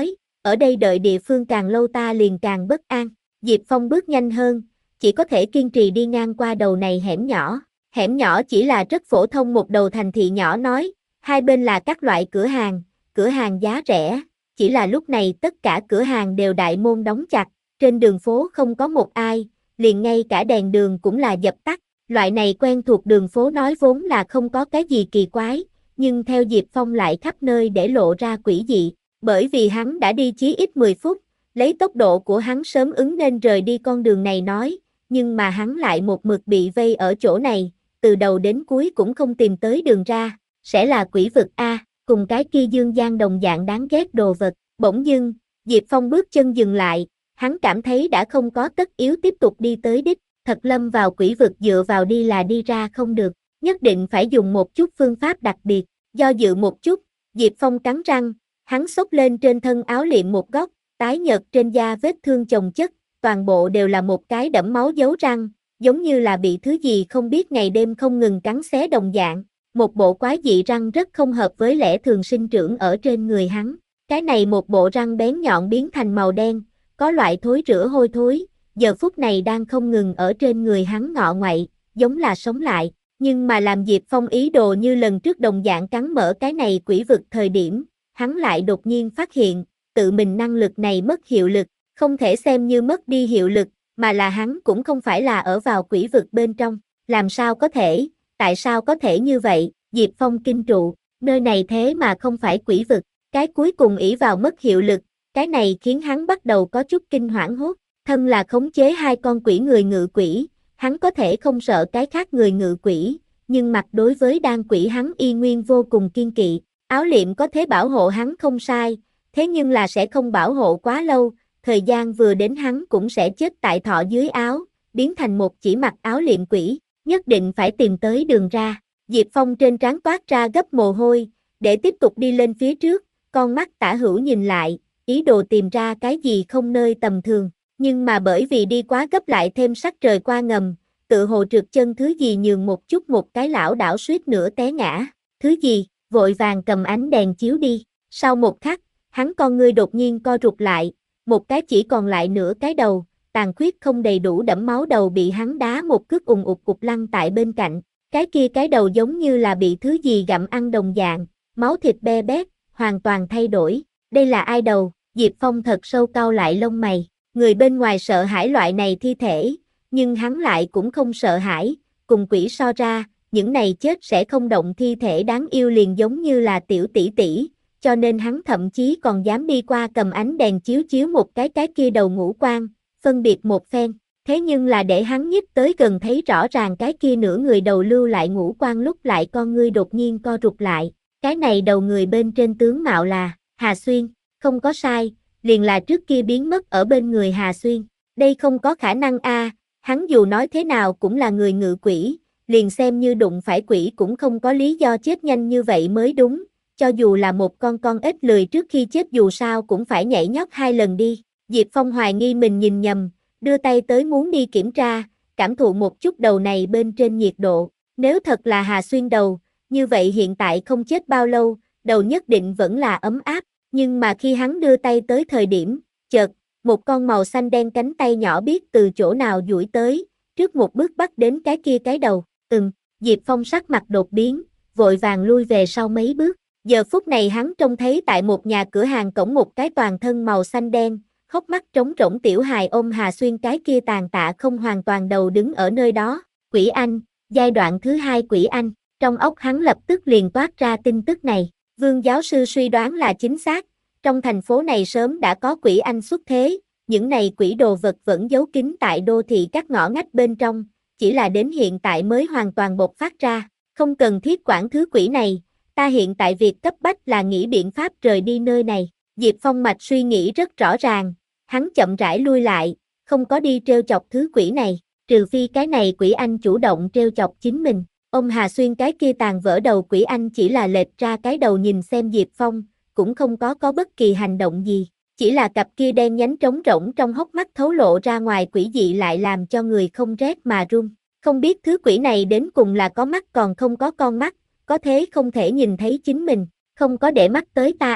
ở đây đợi địa phương càng lâu ta liền càng bất an. Diệp Phong bước nhanh hơn, chỉ có thể kiên trì đi ngang qua đầu này hẻm nhỏ. Hẻm nhỏ chỉ là rất phổ thông một đầu thành thị nhỏ nói, hai bên là các loại cửa hàng, cửa hàng giá rẻ, chỉ là lúc này tất cả cửa hàng đều đại môn đóng chặt, trên đường phố không có một ai, liền ngay cả đèn đường cũng là dập tắt. Loại này quen thuộc đường phố nói vốn là không có cái gì kỳ quái, nhưng theo Diệp Phong lại khắp nơi để lộ ra quỷ dị, bởi vì hắn đã đi chí ít mười phút, lấy tốc độ của hắn sớm ứng nên rời đi con đường này nói, nhưng mà hắn lại một mực bị vây ở chỗ này, từ đầu đến cuối cũng không tìm tới đường ra, sẽ là quỷ vực a, cùng cái kia dương gian đồng dạng đáng ghét đồ vật. Bỗng dưng, Diệp Phong bước chân dừng lại, hắn cảm thấy đã không có tất yếu tiếp tục đi tới đích, thật lâm vào quỷ vực dựa vào đi là đi ra không được, nhất định phải dùng một chút phương pháp đặc biệt. Do dự một chút, Diệp Phong cắn răng, hắn xốc lên trên thân áo liệm một góc, tái nhợt trên da vết thương chồng chất, toàn bộ đều là một cái đẫm máu dấu răng, giống như là bị thứ gì không biết ngày đêm không ngừng cắn xé đồng dạng. Một bộ quái dị răng rất không hợp với lẽ thường sinh trưởng ở trên người hắn. Cái này một bộ răng bén nhọn biến thành màu đen, có loại thối rữa hôi thối, giờ phút này đang không ngừng ở trên người hắn ngọ ngoại, giống là sống lại. Nhưng mà làm Diệp Phong ý đồ như lần trước đồng dạng cắn mở cái này quỷ vực thời điểm, hắn lại đột nhiên phát hiện, tự mình năng lực này mất hiệu lực, không thể xem như mất đi hiệu lực, mà là hắn cũng không phải là ở vào quỷ vực bên trong. Làm sao có thể, tại sao có thể như vậy? Diệp Phong kinh trụ, nơi này thế mà không phải quỷ vực, cái cuối cùng ỷ vào mất hiệu lực, cái này khiến hắn bắt đầu có chút kinh hoảng hốt, thân là khống chế hai con quỷ người ngự quỷ, hắn có thể không sợ cái khác người ngự quỷ, nhưng mặt đối với đan quỷ hắn y nguyên vô cùng kiên kỵ, áo liệm có thể bảo hộ hắn không sai, thế nhưng là sẽ không bảo hộ quá lâu, thời gian vừa đến hắn cũng sẽ chết tại thọ dưới áo, biến thành một chỉ mặc áo liệm quỷ, nhất định phải tìm tới đường ra. Diệp Phong trên trán toát ra gấp mồ hôi, để tiếp tục đi lên phía trước, con mắt tả hữu nhìn lại, ý đồ tìm ra cái gì không nơi tầm thường, nhưng mà bởi vì đi quá gấp lại thêm sắc trời qua ngầm, tự hồ trượt chân thứ gì nhường một chút một cái lảo đảo suýt nữa té ngã, thứ gì, vội vàng cầm ánh đèn chiếu đi, sau một khắc, hắn con ngươi đột nhiên co rụt lại, một cái chỉ còn lại nửa cái đầu, tàn khuyết không đầy đủ đẫm máu đầu bị hắn đá một cước ùng ụt cục lăn tại bên cạnh, cái kia cái đầu giống như là bị thứ gì gặm ăn đồng dạng, máu thịt be bét, hoàn toàn thay đổi, đây là ai đầu? Diệp Phong thật sâu cau lại lông mày, người bên ngoài sợ hãi loại này thi thể, nhưng hắn lại cũng không sợ hãi, cùng quỷ so ra, những này chết sẽ không động thi thể đáng yêu liền giống như là tiểu tỷ tỷ, cho nên hắn thậm chí còn dám đi qua cầm ánh đèn chiếu chiếu một cái cái kia đầu ngũ quan, phân biệt một phen, thế nhưng là để hắn nhích tới gần thấy rõ ràng cái kia nửa người đầu lưu lại ngũ quan lúc lại con ngươi đột nhiên co rụt lại, cái này đầu người bên trên tướng mạo là Hà Xuyên, không có sai, liền là trước kia biến mất ở bên người Hà Xuyên, đây không có khả năng a, hắn dù nói thế nào cũng là người ngự quỷ, liền xem như đụng phải quỷ cũng không có lý do chết nhanh như vậy mới đúng, cho dù là một con con ếch lười trước khi chết dù sao cũng phải nhảy nhót hai lần đi. Diệp Phong hoài nghi mình nhìn nhầm, đưa tay tới muốn đi kiểm tra, cảm thụ một chút đầu này bên trên nhiệt độ, nếu thật là Hà Xuyên đầu, như vậy hiện tại không chết bao lâu, đầu nhất định vẫn là ấm áp, nhưng mà khi hắn đưa tay tới thời điểm, chợt, một con màu xanh đen cánh tay nhỏ biết từ chỗ nào duỗi tới, trước một bước bắt đến cái kia cái đầu, ừm, Diệp Phong sắc mặt đột biến, vội vàng lui về sau mấy bước, giờ phút này hắn trông thấy tại một nhà cửa hàng cổng một cái toàn thân màu xanh đen, hốc mắt trống rỗng tiểu hài ôm Hà Xuyên cái kia tàn tạ không hoàn toàn đầu đứng ở nơi đó, quỷ anh, giai đoạn thứ hai quỷ anh, trong óc hắn lập tức liền toát ra tin tức này, Vương giáo sư suy đoán là chính xác, trong thành phố này sớm đã có quỷ anh xuất thế, những này quỷ đồ vật vẫn giấu kín tại đô thị các ngõ ngách bên trong, chỉ là đến hiện tại mới hoàn toàn bộc phát ra, không cần thiết quản thứ quỷ này, ta hiện tại việc cấp bách là nghĩ biện pháp rời đi nơi này. Diệp Phong mạch suy nghĩ rất rõ ràng, hắn chậm rãi lui lại, không có đi trêu chọc thứ quỷ này, trừ phi cái này quỷ anh chủ động trêu chọc chính mình. Ông Hà Xuyên cái kia tàn vỡ đầu quỷ anh chỉ là lệch ra cái đầu nhìn xem Diệp Phong, cũng không có có bất kỳ hành động gì, chỉ là cặp kia đen nhánh trống rỗng trong hốc mắt thấu lộ ra ngoài quỷ dị lại làm cho người không rét mà run. Không biết thứ quỷ này đến cùng là có mắt còn không có con mắt, có thế không thể nhìn thấy chính mình, không có để mắt tới ta a.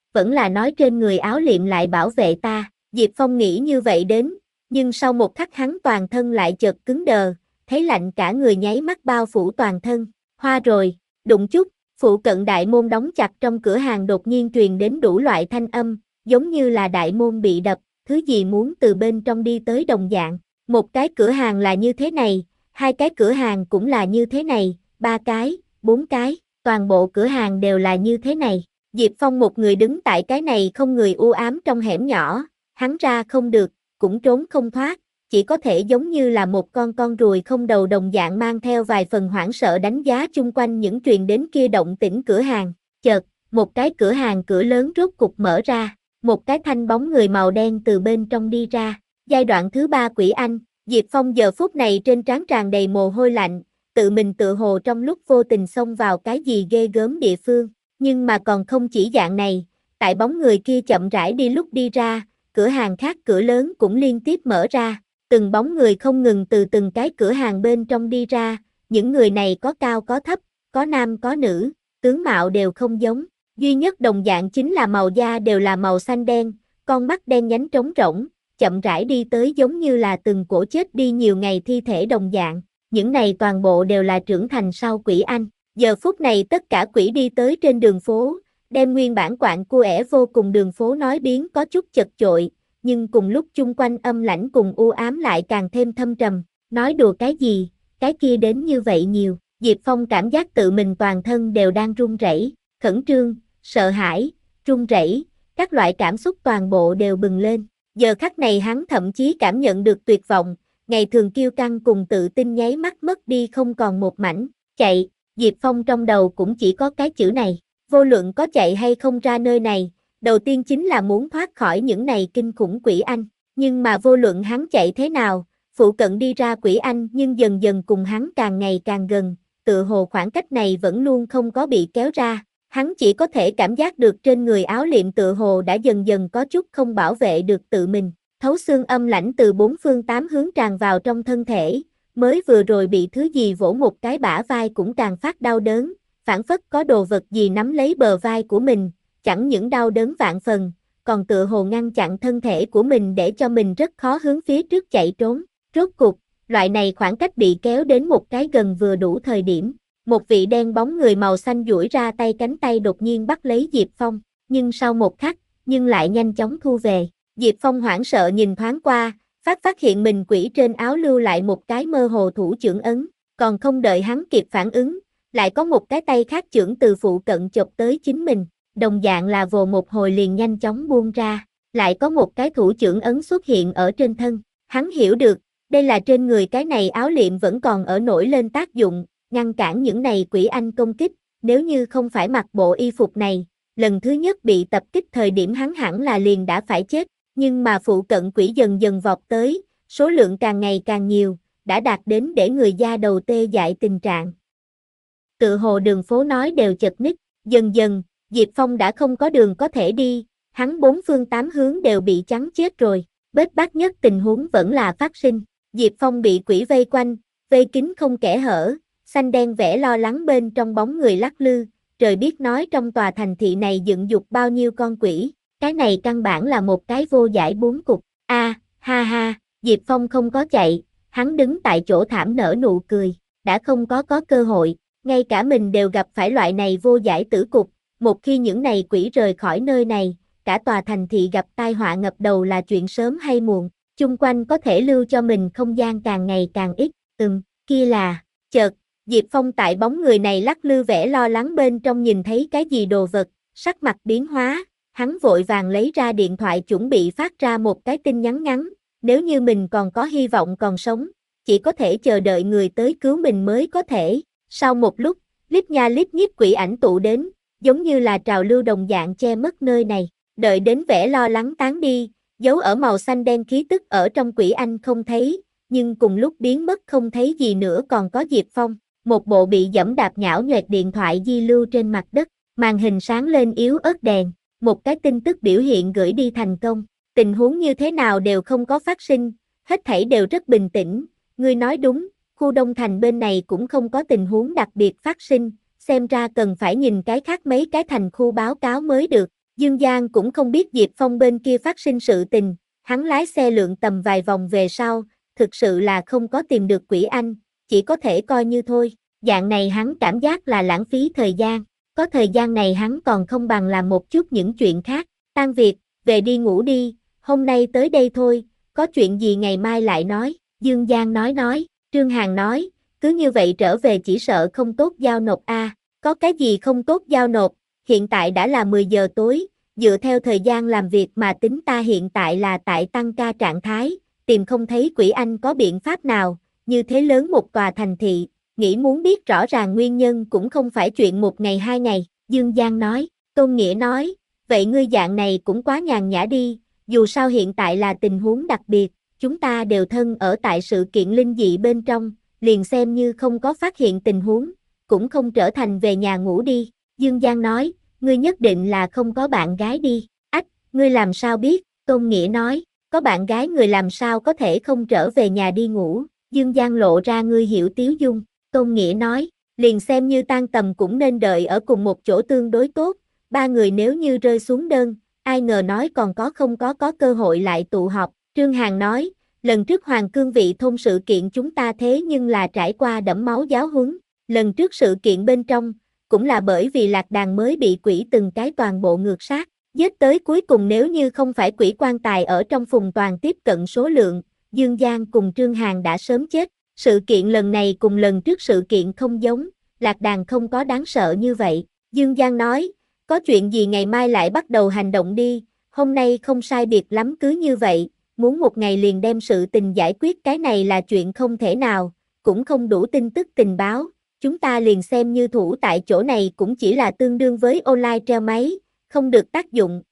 vẫn là nói trên người áo liệm lại bảo vệ ta, Diệp Phong nghĩ như vậy đến, nhưng sau một khắc hắn toàn thân lại chợt cứng đờ, thấy lạnh cả người nháy mắt bao phủ toàn thân, hoa rồi, đụng chút, phụ cận đại môn đóng chặt trong cửa hàng đột nhiên truyền đến đủ loại thanh âm, giống như là đại môn bị đập, thứ gì muốn từ bên trong đi tới đồng dạng, một cái cửa hàng là như thế này, hai cái cửa hàng cũng là như thế này, ba cái, bốn cái, toàn bộ cửa hàng đều là như thế này. Diệp Phong một người đứng tại cái này không người u ám trong hẻm nhỏ, hắn ra không được, cũng trốn không thoát, chỉ có thể giống như là một con con ruồi không đầu đồng dạng mang theo vài phần hoảng sợ đánh giá chung quanh những truyền đến kia động tĩnh cửa hàng. Chợt, một cái cửa hàng cửa lớn rốt cục mở ra, một cái thanh bóng người màu đen từ bên trong đi ra. Giai đoạn thứ ba Quỷ Anh, Diệp Phong giờ phút này trên trán tràn đầy mồ hôi lạnh, tự mình tự hồ trong lúc vô tình xông vào cái gì ghê gớm địa phương. Nhưng mà còn không chỉ dạng này, tại bóng người kia chậm rãi đi lúc đi ra, cửa hàng khác cửa lớn cũng liên tiếp mở ra, từng bóng người không ngừng từ từng cái cửa hàng bên trong đi ra, những người này có cao có thấp, có nam có nữ, tướng mạo đều không giống, duy nhất đồng dạng chính là màu da đều là màu xanh đen, con mắt đen nhánh trống rỗng, chậm rãi đi tới giống như là từng cổ chết đi nhiều ngày thi thể đồng dạng, những này toàn bộ đều là trưởng thành sau Quỷ Anh. Giờ phút này tất cả quỷ đi tới trên đường phố, đem nguyên bản quạng cua ẻ vô cùng đường phố nói biến có chút chật chội, nhưng cùng lúc chung quanh âm lãnh cùng u ám lại càng thêm thâm trầm, nói đùa cái gì, cái kia đến như vậy nhiều, Diệp Phong cảm giác tự mình toàn thân đều đang run rẩy, khẩn trương, sợ hãi, run rẩy, các loại cảm xúc toàn bộ đều bừng lên, giờ khắc này hắn thậm chí cảm nhận được tuyệt vọng, ngày thường kiêu căng cùng tự tin nháy mắt mất đi không còn một mảnh, chạy. Diệp Phong trong đầu cũng chỉ có cái chữ này, vô luận có chạy hay không ra nơi này, đầu tiên chính là muốn thoát khỏi những này kinh khủng Quỷ Anh, nhưng mà vô luận hắn chạy thế nào, phụ cận đi ra Quỷ Anh nhưng dần dần cùng hắn càng ngày càng gần, tựa hồ khoảng cách này vẫn luôn không có bị kéo ra, hắn chỉ có thể cảm giác được trên người áo liệm tựa hồ đã dần dần có chút không bảo vệ được tự mình, thấu xương âm lãnh từ bốn phương tám hướng tràn vào trong thân thể. Mới vừa rồi bị thứ gì vỗ một cái bả vai cũng càng phát đau đớn, phảng phất có đồ vật gì nắm lấy bờ vai của mình, chẳng những đau đớn vạn phần, còn tựa hồ ngăn chặn thân thể của mình để cho mình rất khó hướng phía trước chạy trốn. Rốt cục, loại này khoảng cách bị kéo đến một cái gần vừa đủ thời điểm, một vị đen bóng người màu xanh duỗi ra tay cánh tay đột nhiên bắt lấy Diệp Phong, nhưng sau một khắc, nhưng lại nhanh chóng thu về. Diệp Phong hoảng sợ nhìn thoáng qua, phát phát hiện mình quỷ trên áo lưu lại một cái mơ hồ thủ chưởng ấn, còn không đợi hắn kịp phản ứng, lại có một cái tay khác chưởng từ phụ cận chộp tới chính mình, đồng dạng là vồ một hồi liền nhanh chóng buông ra, lại có một cái thủ chưởng ấn xuất hiện ở trên thân, hắn hiểu được, đây là trên người cái này áo liệm vẫn còn ở nổi lên tác dụng, ngăn cản những này Quỷ Anh công kích, nếu như không phải mặc bộ y phục này, lần thứ nhất bị tập kích thời điểm hắn hẳn là liền đã phải chết. Nhưng mà phụ cận quỷ dần dần vọt tới, số lượng càng ngày càng nhiều, đã đạt đến để người da đầu tê dại tình trạng. Tự hồ đường phố nói đều chật ních, dần dần, Diệp Phong đã không có đường có thể đi, hắn bốn phương tám hướng đều bị chắn chết rồi, bết bát nhất tình huống vẫn là phát sinh. Diệp Phong bị quỷ vây quanh, vây kín không kẽ hở, xanh đen vẽ lo lắng bên trong bóng người lắc lư, trời biết nói trong tòa thành thị này dựng dục bao nhiêu con quỷ. Cái này căn bản là một cái vô giải bốn cục, a à, ha ha, Diệp Phong không có chạy, hắn đứng tại chỗ thảm nở nụ cười, đã không có có cơ hội, ngay cả mình đều gặp phải loại này vô giải tử cục, một khi những này quỷ rời khỏi nơi này, cả tòa thành thị gặp tai họa ngập đầu là chuyện sớm hay muộn, chung quanh có thể lưu cho mình không gian càng ngày càng ít, ừm, kia là, chợt, Diệp Phong tại bóng người này lắc lư vẻ lo lắng bên trong nhìn thấy cái gì đồ vật, sắc mặt biến hóa. Hắn vội vàng lấy ra điện thoại chuẩn bị phát ra một cái tin nhắn ngắn, nếu như mình còn có hy vọng còn sống, chỉ có thể chờ đợi người tới cứu mình mới có thể. Sau một lúc, lít nha lít nhít quỷ ảnh tụ đến, giống như là trào lưu đồng dạng che mất nơi này, đợi đến vẻ lo lắng tán đi, dấu ở màu xanh đen khí tức ở trong quỷ anh không thấy, nhưng cùng lúc biến mất không thấy gì nữa còn có Diệp Phong, một bộ bị dẫm đạp nhão nhoẹt điện thoại di lưu trên mặt đất, màn hình sáng lên yếu ớt đèn. Một cái tin tức biểu hiện gửi đi thành công, tình huống như thế nào đều không có phát sinh, hết thảy đều rất bình tĩnh, ngươi nói đúng, khu Đông Thành bên này cũng không có tình huống đặc biệt phát sinh, xem ra cần phải nhìn cái khác mấy cái thành khu báo cáo mới được, Dương Giang cũng không biết Diệp Phong bên kia phát sinh sự tình, hắn lái xe lượn tầm vài vòng về sau, thực sự là không có tìm được Quỷ Anh, chỉ có thể coi như thôi, dạng này hắn cảm giác là lãng phí thời gian, có thời gian này hắn còn không bằng làm một chút những chuyện khác, tan việc, về đi ngủ đi, hôm nay tới đây thôi, có chuyện gì ngày mai lại nói, Dương Giang nói nói, Trương Hàn nói, cứ như vậy trở về chỉ sợ không tốt giao nộp a, à, có cái gì không tốt giao nộp, hiện tại đã là mười giờ tối, dựa theo thời gian làm việc mà tính ta hiện tại là tại tăng ca trạng thái, tìm không thấy Quỷ Anh có biện pháp nào, như thế lớn một tòa thành thị, nghĩ muốn biết rõ ràng nguyên nhân cũng không phải chuyện một ngày hai ngày, Dương Giang nói, Tôn Nghĩa nói, vậy ngươi dạng này cũng quá nhàn nhã đi, dù sao hiện tại là tình huống đặc biệt, chúng ta đều thân ở tại sự kiện linh dị bên trong, liền xem như không có phát hiện tình huống, cũng không trở thành về nhà ngủ đi, Dương Giang nói, ngươi nhất định là không có bạn gái đi, ách, ngươi làm sao biết, Tôn Nghĩa nói, có bạn gái người làm sao có thể không trở về nhà đi ngủ, Dương Giang lộ ra ngươi hiểu tiếu dung, Tôn Nghĩa nói, liền xem như tan tầm cũng nên đợi ở cùng một chỗ tương đối tốt, ba người nếu như rơi xuống đơn, ai ngờ nói còn có không có có cơ hội lại tụ họp, Trương Hàn nói, lần trước Hoàng Cương Vị thôn sự kiện chúng ta thế nhưng là trải qua đẫm máu giáo huấn, lần trước sự kiện bên trong, cũng là bởi vì lạc đàn mới bị quỷ từng cái toàn bộ ngược sát, giết tới cuối cùng nếu như không phải quỷ quan tài ở trong phùng toàn tiếp cận số lượng, Dương Giang cùng Trương Hàn đã sớm chết, sự kiện lần này cùng lần trước sự kiện không giống, lạc đàn không có đáng sợ như vậy, Dương Giang nói, có chuyện gì ngày mai lại bắt đầu hành động đi, hôm nay không sai biệt lắm cứ như vậy, muốn một ngày liền đem sự tình giải quyết cái này là chuyện không thể nào, cũng không đủ tin tức tình báo, chúng ta liền xem như thủ tại chỗ này cũng chỉ là tương đương với online treo máy, không được tác dụng.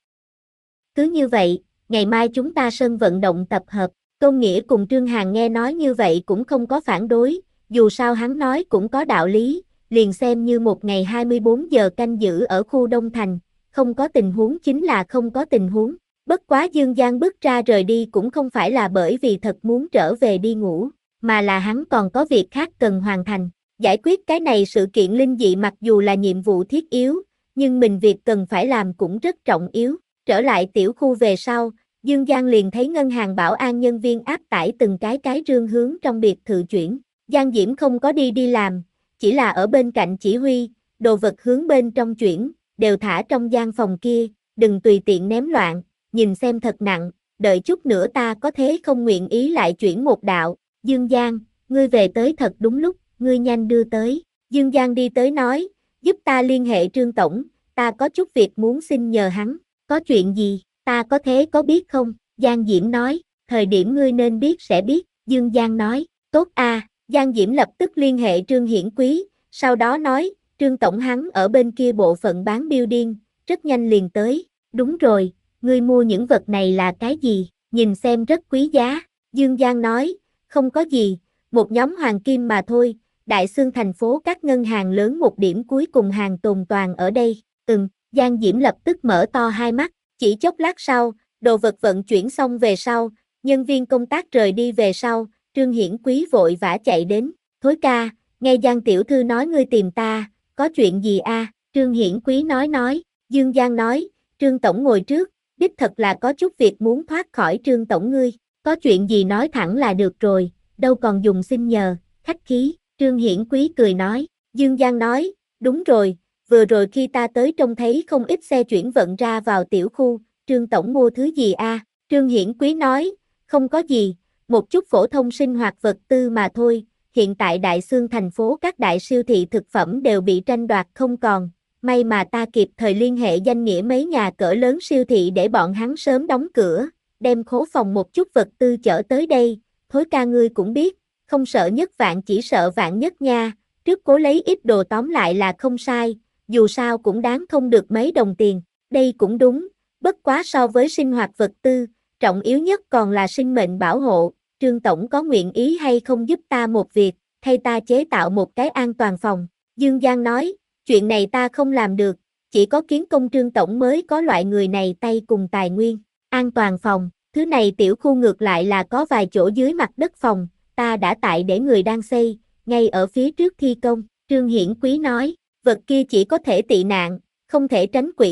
Cứ như vậy, ngày mai chúng ta sân vận động tập hợp, Tôn Nghĩa cùng Trương Hàn nghe nói như vậy cũng không có phản đối, dù sao hắn nói cũng có đạo lý, liền xem như một ngày hai mươi bốn giờ canh giữ ở khu Đông Thành, không có tình huống chính là không có tình huống. Bất quá Dương Giang bước ra rời đi cũng không phải là bởi vì thật muốn trở về đi ngủ, mà là hắn còn có việc khác cần hoàn thành. Giải quyết cái này sự kiện linh dị mặc dù là nhiệm vụ thiết yếu, nhưng mình việc cần phải làm cũng rất trọng yếu. Trở lại tiểu khu về sau, Dương Giang liền thấy ngân hàng bảo an nhân viên áp tải từng cái cái rương hướng trong biệt thự chuyển. Giang Diễm không có đi đi làm, chỉ là ở bên cạnh chỉ huy, đồ vật hướng bên trong chuyển, đều thả trong gian phòng kia, đừng tùy tiện ném loạn, nhìn xem thật nặng, đợi chút nữa ta có thế không nguyện ý lại chuyển một đạo. Dương Giang, ngươi về tới thật đúng lúc, ngươi nhanh đưa tới. Dương Giang đi tới nói, giúp ta liên hệ Trương Tổng, ta có chút việc muốn xin nhờ hắn, có chuyện gì, ta có thế có biết không? Giang Diễm nói, thời điểm ngươi nên biết sẽ biết, Dương Giang nói, tốt a. À. Giang Diễm lập tức liên hệ Trương Hiển Quý, sau đó nói, Trương Tổng hắn ở bên kia bộ phận bán building, rất nhanh liền tới, đúng rồi, ngươi mua những vật này là cái gì, nhìn xem rất quý giá, Dương Giang nói, không có gì, một nhóm hoàng kim mà thôi, Đại Xương thành phố các ngân hàng lớn một điểm cuối cùng hàng tồn toàn ở đây, ừm, Giang Diễm lập tức mở to hai mắt, chỉ chốc lát sau, đồ vật vận chuyển xong về sau, nhân viên công tác rời đi về sau, Trương Hiển Quý vội vã chạy đến, Thối ca, nghe Giang tiểu thư nói ngươi tìm ta, có chuyện gì a? À? Trương Hiển Quý nói nói, Dương Giang nói, Trương Tổng ngồi trước, đích thật là có chút việc muốn thoát khỏi Trương Tổng ngươi, có chuyện gì nói thẳng là được rồi, đâu còn dùng xin nhờ, khách khí, Trương Hiển Quý cười nói, Dương Giang nói, đúng rồi, vừa rồi khi ta tới trông thấy không ít xe chuyển vận ra vào tiểu khu, Trương Tổng mua thứ gì a? À? Trương Hiển Quý nói, không có gì, một chút phổ thông sinh hoạt vật tư mà thôi, hiện tại Đại Xương thành phố các đại siêu thị thực phẩm đều bị tranh đoạt không còn, may mà ta kịp thời liên hệ danh nghĩa mấy nhà cỡ lớn siêu thị để bọn hắn sớm đóng cửa, đem khố phòng một chút vật tư chở tới đây, Thối ca ngươi cũng biết, không sợ nhất vạn chỉ sợ vạn nhất nha, trước cố lấy ít đồ tóm lại là không sai, dù sao cũng đáng không được mấy đồng tiền, đây cũng đúng, bất quá so với sinh hoạt vật tư, trọng yếu nhất còn là sinh mệnh bảo hộ, Trương Tổng có nguyện ý hay không giúp ta một việc, thay ta chế tạo một cái an toàn phòng, Dương Giang nói, chuyện này ta không làm được, chỉ có kiến công Trương Tổng mới có loại người này tay cùng tài nguyên, an toàn phòng, thứ này tiểu khu ngược lại là có vài chỗ dưới mặt đất phòng, ta đã tại để người đang xây, ngay ở phía trước thi công, Trương Hiển Quý nói, vật kia chỉ có thể tị nạn, không thể tránh quỷ,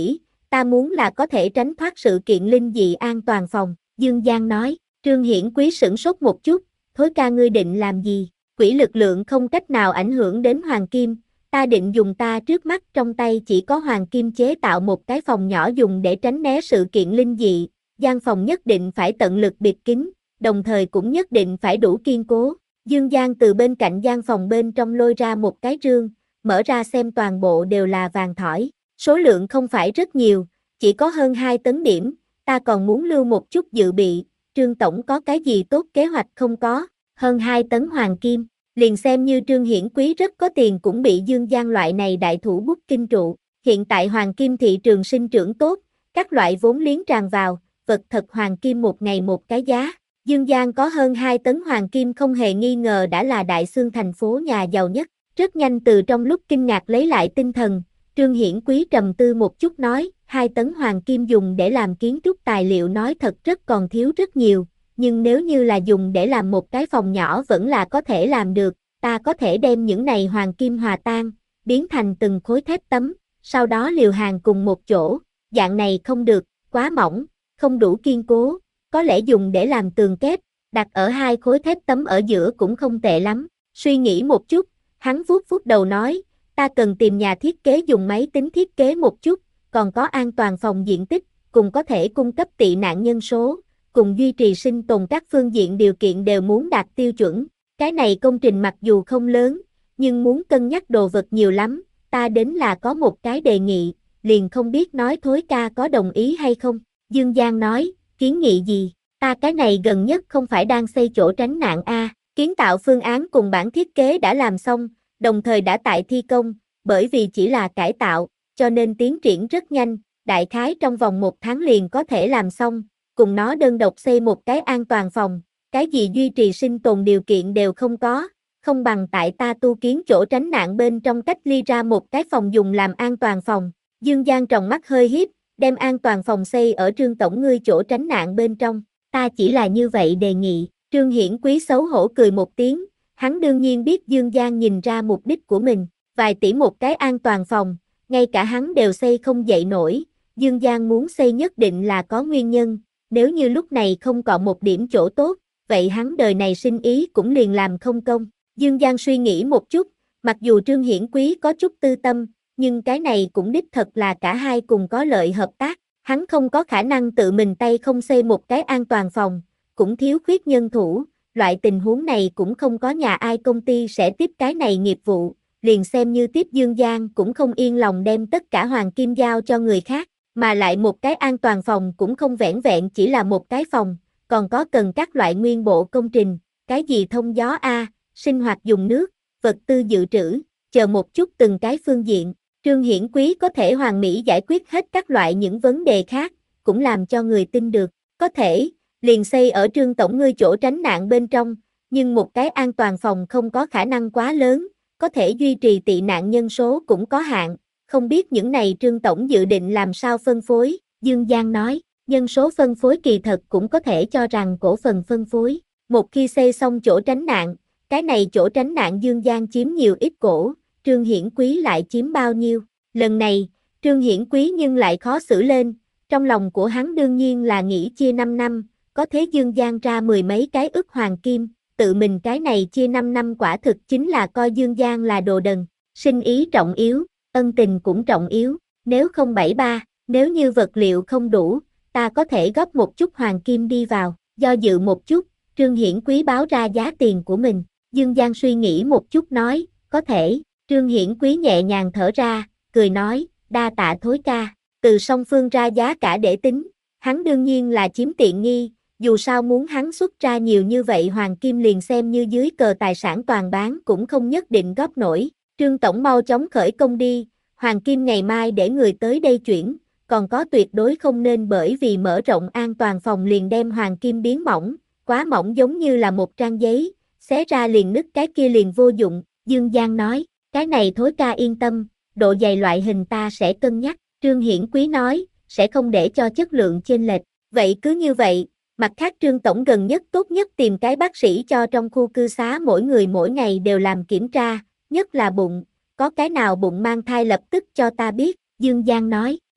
ta muốn là có thể tránh thoát sự kiện linh dị an toàn phòng, Dương Giang nói. Trương Hiển Quý sửng sốt một chút, Thối ca ngươi định làm gì? Quỷ lực lượng không cách nào ảnh hưởng đến hoàng kim, ta định dùng ta trước mắt trong tay chỉ có hoàng kim chế tạo một cái phòng nhỏ dùng để tránh né sự kiện linh dị, gian phòng nhất định phải tận lực bịt kín, đồng thời cũng nhất định phải đủ kiên cố. Dương Giang từ bên cạnh gian phòng bên trong lôi ra một cái rương, mở ra xem toàn bộ đều là vàng thỏi, số lượng không phải rất nhiều, chỉ có hơn hai tấn điểm, ta còn muốn lưu một chút dự bị, Trương Tổng có cái gì tốt kế hoạch không có, hơn hai tấn hoàng kim, liền xem như Trương Hiển Quý rất có tiền cũng bị Dương Giang loại này đại thủ bút kinh trụ, hiện tại hoàng kim thị trường sinh trưởng tốt, các loại vốn liếng tràn vào, vật thật hoàng kim một ngày một cái giá. Dương Giang có hơn hai tấn hoàng kim không hề nghi ngờ đã là đại xương thành phố nhà giàu nhất. Rất nhanh từ trong lúc kinh ngạc lấy lại tinh thần, Trương Hiển Quý trầm tư một chút nói, hai tấn hoàng kim dùng để làm kiến trúc tài liệu nói thật rất còn thiếu rất nhiều, nhưng nếu như là dùng để làm một cái phòng nhỏ vẫn là có thể làm được, ta có thể đem những này hoàng kim hòa tan, biến thành từng khối thép tấm, sau đó liều hàng cùng một chỗ, dạng này không được, quá mỏng, không đủ kiên cố, có lẽ dùng để làm tường kép, đặt ở hai khối thép tấm ở giữa cũng không tệ lắm, suy nghĩ một chút, hắn vuốt vuốt đầu nói, ta cần tìm nhà thiết kế dùng máy tính thiết kế một chút, còn có an toàn phòng diện tích, cùng có thể cung cấp tị nạn nhân số, cùng duy trì sinh tồn các phương diện điều kiện đều muốn đạt tiêu chuẩn. Cái này công trình mặc dù không lớn, nhưng muốn cân nhắc đồ vật nhiều lắm, ta đến là có một cái đề nghị, liền không biết nói Thối ca có đồng ý hay không. Dương Giang nói, kiến nghị gì, ta cái này gần nhất không phải đang xây chỗ tránh nạn a, kiến tạo phương án cùng bản thiết kế đã làm xong, đồng thời đã tại thi công, bởi vì chỉ là cải tạo, cho nên tiến triển rất nhanh, đại khái trong vòng một tháng liền có thể làm xong, cùng nó đơn độc xây một cái an toàn phòng, cái gì duy trì sinh tồn điều kiện đều không có, không bằng tại ta tu kiến chỗ tránh nạn bên trong cách ly ra một cái phòng dùng làm an toàn phòng. Dương Giang tròng mắt hơi hiếp, đem an toàn phòng xây ở Trương Tổng ngươi chỗ tránh nạn bên trong, ta chỉ là như vậy đề nghị. Trương Hiển Quý xấu hổ cười một tiếng, hắn đương nhiên biết Dương Giang nhìn ra mục đích của mình, vài tỷ một cái an toàn phòng, ngay cả hắn đều xây không dậy nổi, Dương Giang muốn xây nhất định là có nguyên nhân, nếu như lúc này không có một điểm chỗ tốt, vậy hắn đời này sinh ý cũng liền làm không công. Dương Giang suy nghĩ một chút, mặc dù Trương Hiển Quý có chút tư tâm, nhưng cái này cũng đích thật là cả hai cùng có lợi hợp tác, hắn không có khả năng tự mình tay không xây một cái an toàn phòng, cũng thiếu khuyết nhân thủ, loại tình huống này cũng không có nhà ai công ty sẽ tiếp cái này nghiệp vụ, liền xem như tiếp Dương Giang cũng không yên lòng đem tất cả hoàng kim giao cho người khác, mà lại một cái an toàn phòng cũng không vẻn vẹn chỉ là một cái phòng, còn có cần các loại nguyên bộ công trình, cái gì thông gió A, sinh hoạt dùng nước, vật tư dự trữ, chờ một chút từng cái phương diện, Trương Hiển Quý có thể hoàn mỹ giải quyết hết các loại những vấn đề khác, cũng làm cho người tin được, có thể, liền xây ở Trương Tổng ngươi chỗ tránh nạn bên trong, nhưng một cái an toàn phòng không có khả năng quá lớn, có thể duy trì tị nạn nhân số cũng có hạn, không biết những này Trương Tổng dự định làm sao phân phối, Dương Giang nói, nhân số phân phối kỳ thật cũng có thể cho rằng cổ phần phân phối, một khi xây xong chỗ tránh nạn, cái này chỗ tránh nạn Dương Giang chiếm nhiều ít cổ, Trương Hiển Quý lại chiếm bao nhiêu, lần này, Trương Hiển Quý nhưng lại khó xử lên, trong lòng của hắn đương nhiên là nghĩ chia năm năm, có thế Dương Giang ra mười mấy cái ức hoàng kim, tự mình cái này chia năm năm quả thực chính là coi Dương Giang là đồ đần, sinh ý trọng yếu, ân tình cũng trọng yếu, nếu không bảy ba, nếu như vật liệu không đủ, ta có thể góp một chút hoàng kim đi vào, do dự một chút, Trương Hiển Quý báo ra giá tiền của mình, Dương Giang suy nghĩ một chút nói, có thể, Trương Hiển Quý nhẹ nhàng thở ra, cười nói, đa tạ Thối ca, từ song phương ra giá cả để tính, hắn đương nhiên là chiếm tiện nghi, dù sao muốn hắn xuất ra nhiều như vậy hoàng kim liền xem như dưới cờ tài sản toàn bán cũng không nhất định góp nổi, Trương Tổng mau chóng khởi công đi, hoàng kim ngày mai để người tới đây chuyển, còn có tuyệt đối không nên bởi vì mở rộng an toàn phòng liền đem hoàng kim biến mỏng, quá mỏng giống như là một trang giấy, xé ra liền nứt cái kia liền vô dụng, Dương Giang nói, cái này Thối ca yên tâm, độ dày loại hình ta sẽ cân nhắc, Trương Hiển Quý nói, sẽ không để cho chất lượng chênh lệch, vậy cứ như vậy, mặt khác Trương Tổng gần nhất tốt nhất tìm cái bác sĩ cho trong khu cư xá mỗi người mỗi ngày đều làm kiểm tra, nhất là bụng, có cái nào bụng mang thai lập tức cho ta biết, Dương Giang nói,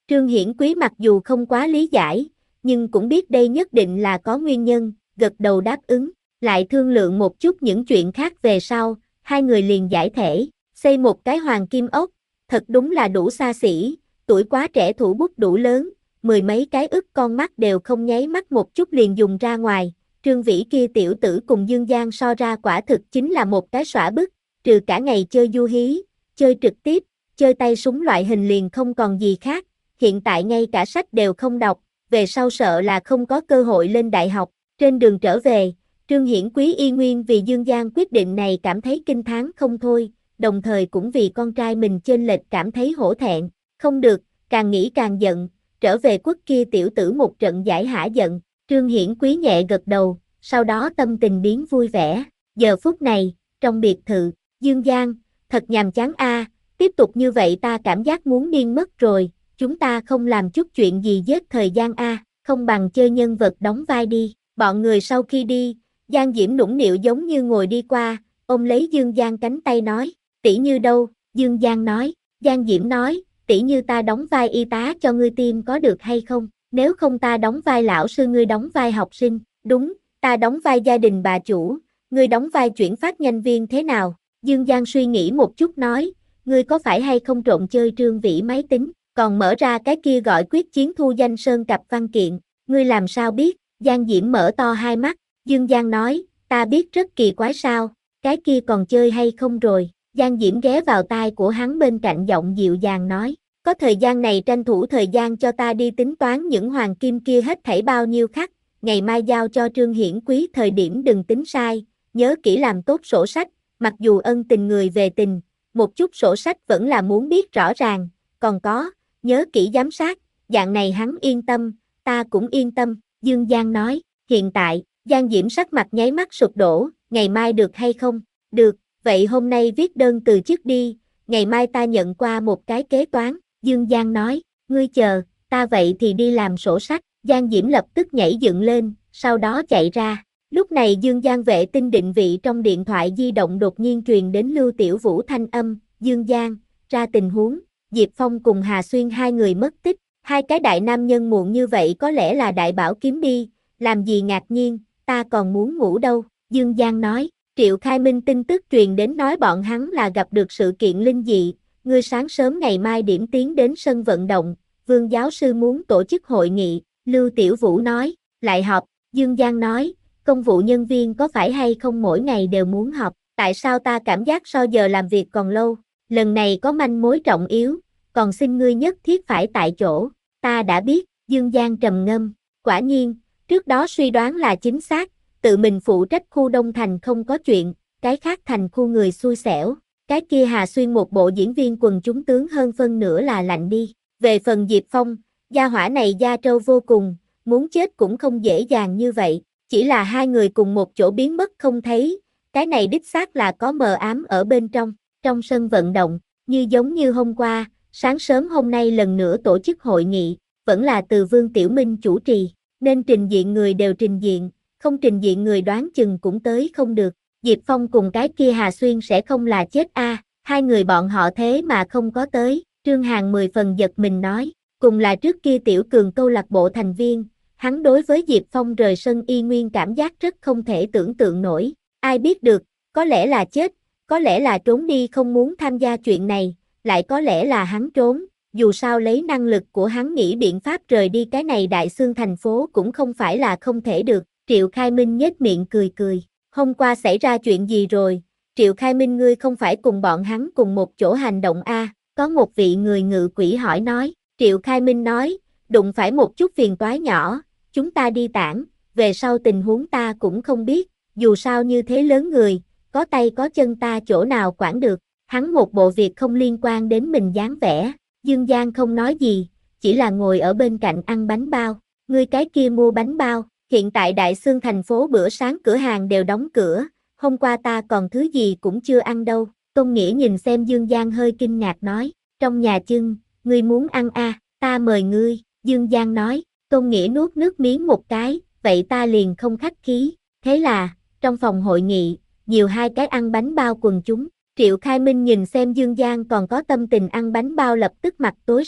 Trương Hiển Quý mặc dù không quá lý giải, nhưng cũng biết đây nhất định là có nguyên nhân, gật đầu đáp ứng, lại thương lượng một chút những chuyện khác về sau, hai người liền giải thể, xây một cái hoàng kim ốc, thật đúng là đủ xa xỉ, tuổi quá trẻ thủ bút đủ lớn, mười mấy cái ức con mắt đều không nháy mắt một chút liền dùng ra ngoài, Trương Vĩ kia tiểu tử cùng Dương Giang so ra quả thực chính là một cái xõa bức, trừ cả ngày chơi du hí, chơi trực tiếp, chơi tay súng loại hình liền không còn gì khác, hiện tại ngay cả sách đều không đọc, về sau sợ là không có cơ hội lên đại học, trên đường trở về, Trương Hiển Quý y nguyên vì Dương Giang quyết định này cảm thấy kinh thán không thôi, đồng thời cũng vì con trai mình chênh lệch cảm thấy hổ thẹn, không được, càng nghĩ càng giận, trở về quốc kia tiểu tử một trận giải hả giận, Trương Hiển Quý nhẹ gật đầu, sau đó tâm tình biến vui vẻ, giờ phút này, trong biệt thự, Dương Giang, thật nhàm chán a, tiếp tục như vậy ta cảm giác muốn điên mất rồi, chúng ta không làm chút chuyện gì giết thời gian a, không bằng chơi nhân vật đóng vai đi, bọn người sau khi đi, Giang Diễm nũng nịu giống như ngồi đi qua, ôm lấy Dương Giang cánh tay nói, tỷ như đâu, Dương Giang nói, Giang Diễm nói, tỷ như ta đóng vai y tá cho ngươi tiêm có được hay không, nếu không ta đóng vai lão sư ngươi đóng vai học sinh, đúng, ta đóng vai gia đình bà chủ, ngươi đóng vai chuyển phát nhân viên thế nào, Dương Giang suy nghĩ một chút nói, ngươi có phải hay không trộn chơi Trương Vĩ máy tính, còn mở ra cái kia gọi quyết chiến thu danh sơn cặp văn kiện, ngươi làm sao biết, Giang Diễm mở to hai mắt, Dương Giang nói, ta biết rất kỳ quái sao, cái kia còn chơi hay không rồi, Giang Diễm ghé vào tai của hắn bên cạnh giọng dịu dàng nói, có thời gian này tranh thủ thời gian cho ta đi tính toán những hoàng kim kia hết thảy bao nhiêu khắc, ngày mai giao cho Trương Hiển Quý thời điểm đừng tính sai, nhớ kỹ làm tốt sổ sách, mặc dù ân tình người về tình, một chút sổ sách vẫn là muốn biết rõ ràng, còn có, nhớ kỹ giám sát, dạng này hắn yên tâm, ta cũng yên tâm, Dương Giang nói, hiện tại, Giang Diễm sắc mặt nháy mắt sụp đổ, ngày mai được hay không? Được, vậy hôm nay viết đơn từ chức đi, ngày mai ta nhận qua một cái kế toán, Dương Giang nói, ngươi chờ, ta vậy thì đi làm sổ sách, Giang Diễm lập tức nhảy dựng lên, sau đó chạy ra. Lúc này Dương Giang vệ tinh định vị trong điện thoại di động đột nhiên truyền đến Lưu Tiểu Vũ thanh âm, Dương Giang, ra tình huống, Diệp Phong cùng Hà Xuyên hai người mất tích, hai cái đại nam nhân muộn như vậy có lẽ là đại bảo kiếm đi, làm gì ngạc nhiên, ta còn muốn ngủ đâu, Dương Giang nói, Triệu Khai Minh tin tức truyền đến nói bọn hắn là gặp được sự kiện linh dị, ngươi sáng sớm ngày mai điểm tiến đến sân vận động, Vương giáo sư muốn tổ chức hội nghị, Lưu Tiểu Vũ nói, lại họp, Dương Giang nói, công vụ nhân viên có phải hay không mỗi ngày đều muốn họp, tại sao ta cảm giác so giờ làm việc còn lâu, lần này có manh mối trọng yếu, còn xin ngươi nhất thiết phải tại chỗ, ta đã biết, Dương Giang trầm ngâm, quả nhiên, trước đó suy đoán là chính xác, tự mình phụ trách khu Đông Thành không có chuyện, cái khác thành khu người xui xẻo, cái kia Hà Xuyên một bộ diễn viên quần chúng tướng hơn phân nửa là lạnh đi, về phần Diệp Phong, gia hỏa này da trâu vô cùng, muốn chết cũng không dễ dàng như vậy, chỉ là hai người cùng một chỗ biến mất không thấy, cái này đích xác là có mờ ám ở bên trong, trong sân vận động, như giống như hôm qua, sáng sớm hôm nay lần nữa tổ chức hội nghị, vẫn là từ Vương Tiểu Minh chủ trì, nên trình diện người đều trình diện, không trình diện người đoán chừng cũng tới không được, Diệp Phong cùng cái kia Hà Xuyên sẽ không là chết a, hai người bọn họ thế mà không có tới, Trương Hàn mười phần giật mình nói, cùng là trước kia Tiểu Cường câu lạc bộ thành viên, hắn đối với Diệp Phong rời sân y nguyên cảm giác rất không thể tưởng tượng nổi, ai biết được, có lẽ là chết, có lẽ là trốn đi không muốn tham gia chuyện này, lại có lẽ là hắn trốn, dù sao lấy năng lực của hắn nghĩ biện pháp rời đi cái này đại xương thành phố cũng không phải là không thể được, Triệu Khai Minh nhếch miệng cười cười, hôm qua xảy ra chuyện gì rồi, Triệu Khai Minh ngươi không phải cùng bọn hắn cùng một chỗ hành động a? Có một vị người ngự quỷ hỏi nói, Triệu Khai Minh nói, đụng phải một chút phiền toái nhỏ, chúng ta đi tản, về sau tình huống ta cũng không biết, dù sao như thế lớn người, có tay có chân ta chỗ nào quản được, hắn một bộ việc không liên quan đến mình dáng vẻ, Dương Giang không nói gì, chỉ là ngồi ở bên cạnh ăn bánh bao, ngươi cái kia mua bánh bao, hiện tại Đại Xương thành phố bữa sáng cửa hàng đều đóng cửa, hôm qua ta còn thứ gì cũng chưa ăn đâu, Tôn Nghĩa nhìn xem Dương Giang hơi kinh ngạc nói, trong nhà chưng, ngươi muốn ăn a, à, ta mời ngươi, Dương Giang nói, Tôn Nghĩa nuốt nước miếng một cái, vậy ta liền không khách khí, thế là, trong phòng hội nghị, nhiều hai cái ăn bánh bao quần chúng, Triệu Khai Minh nhìn xem Dương Giang còn có tâm tình ăn bánh bao lập tức mặt tối sầm,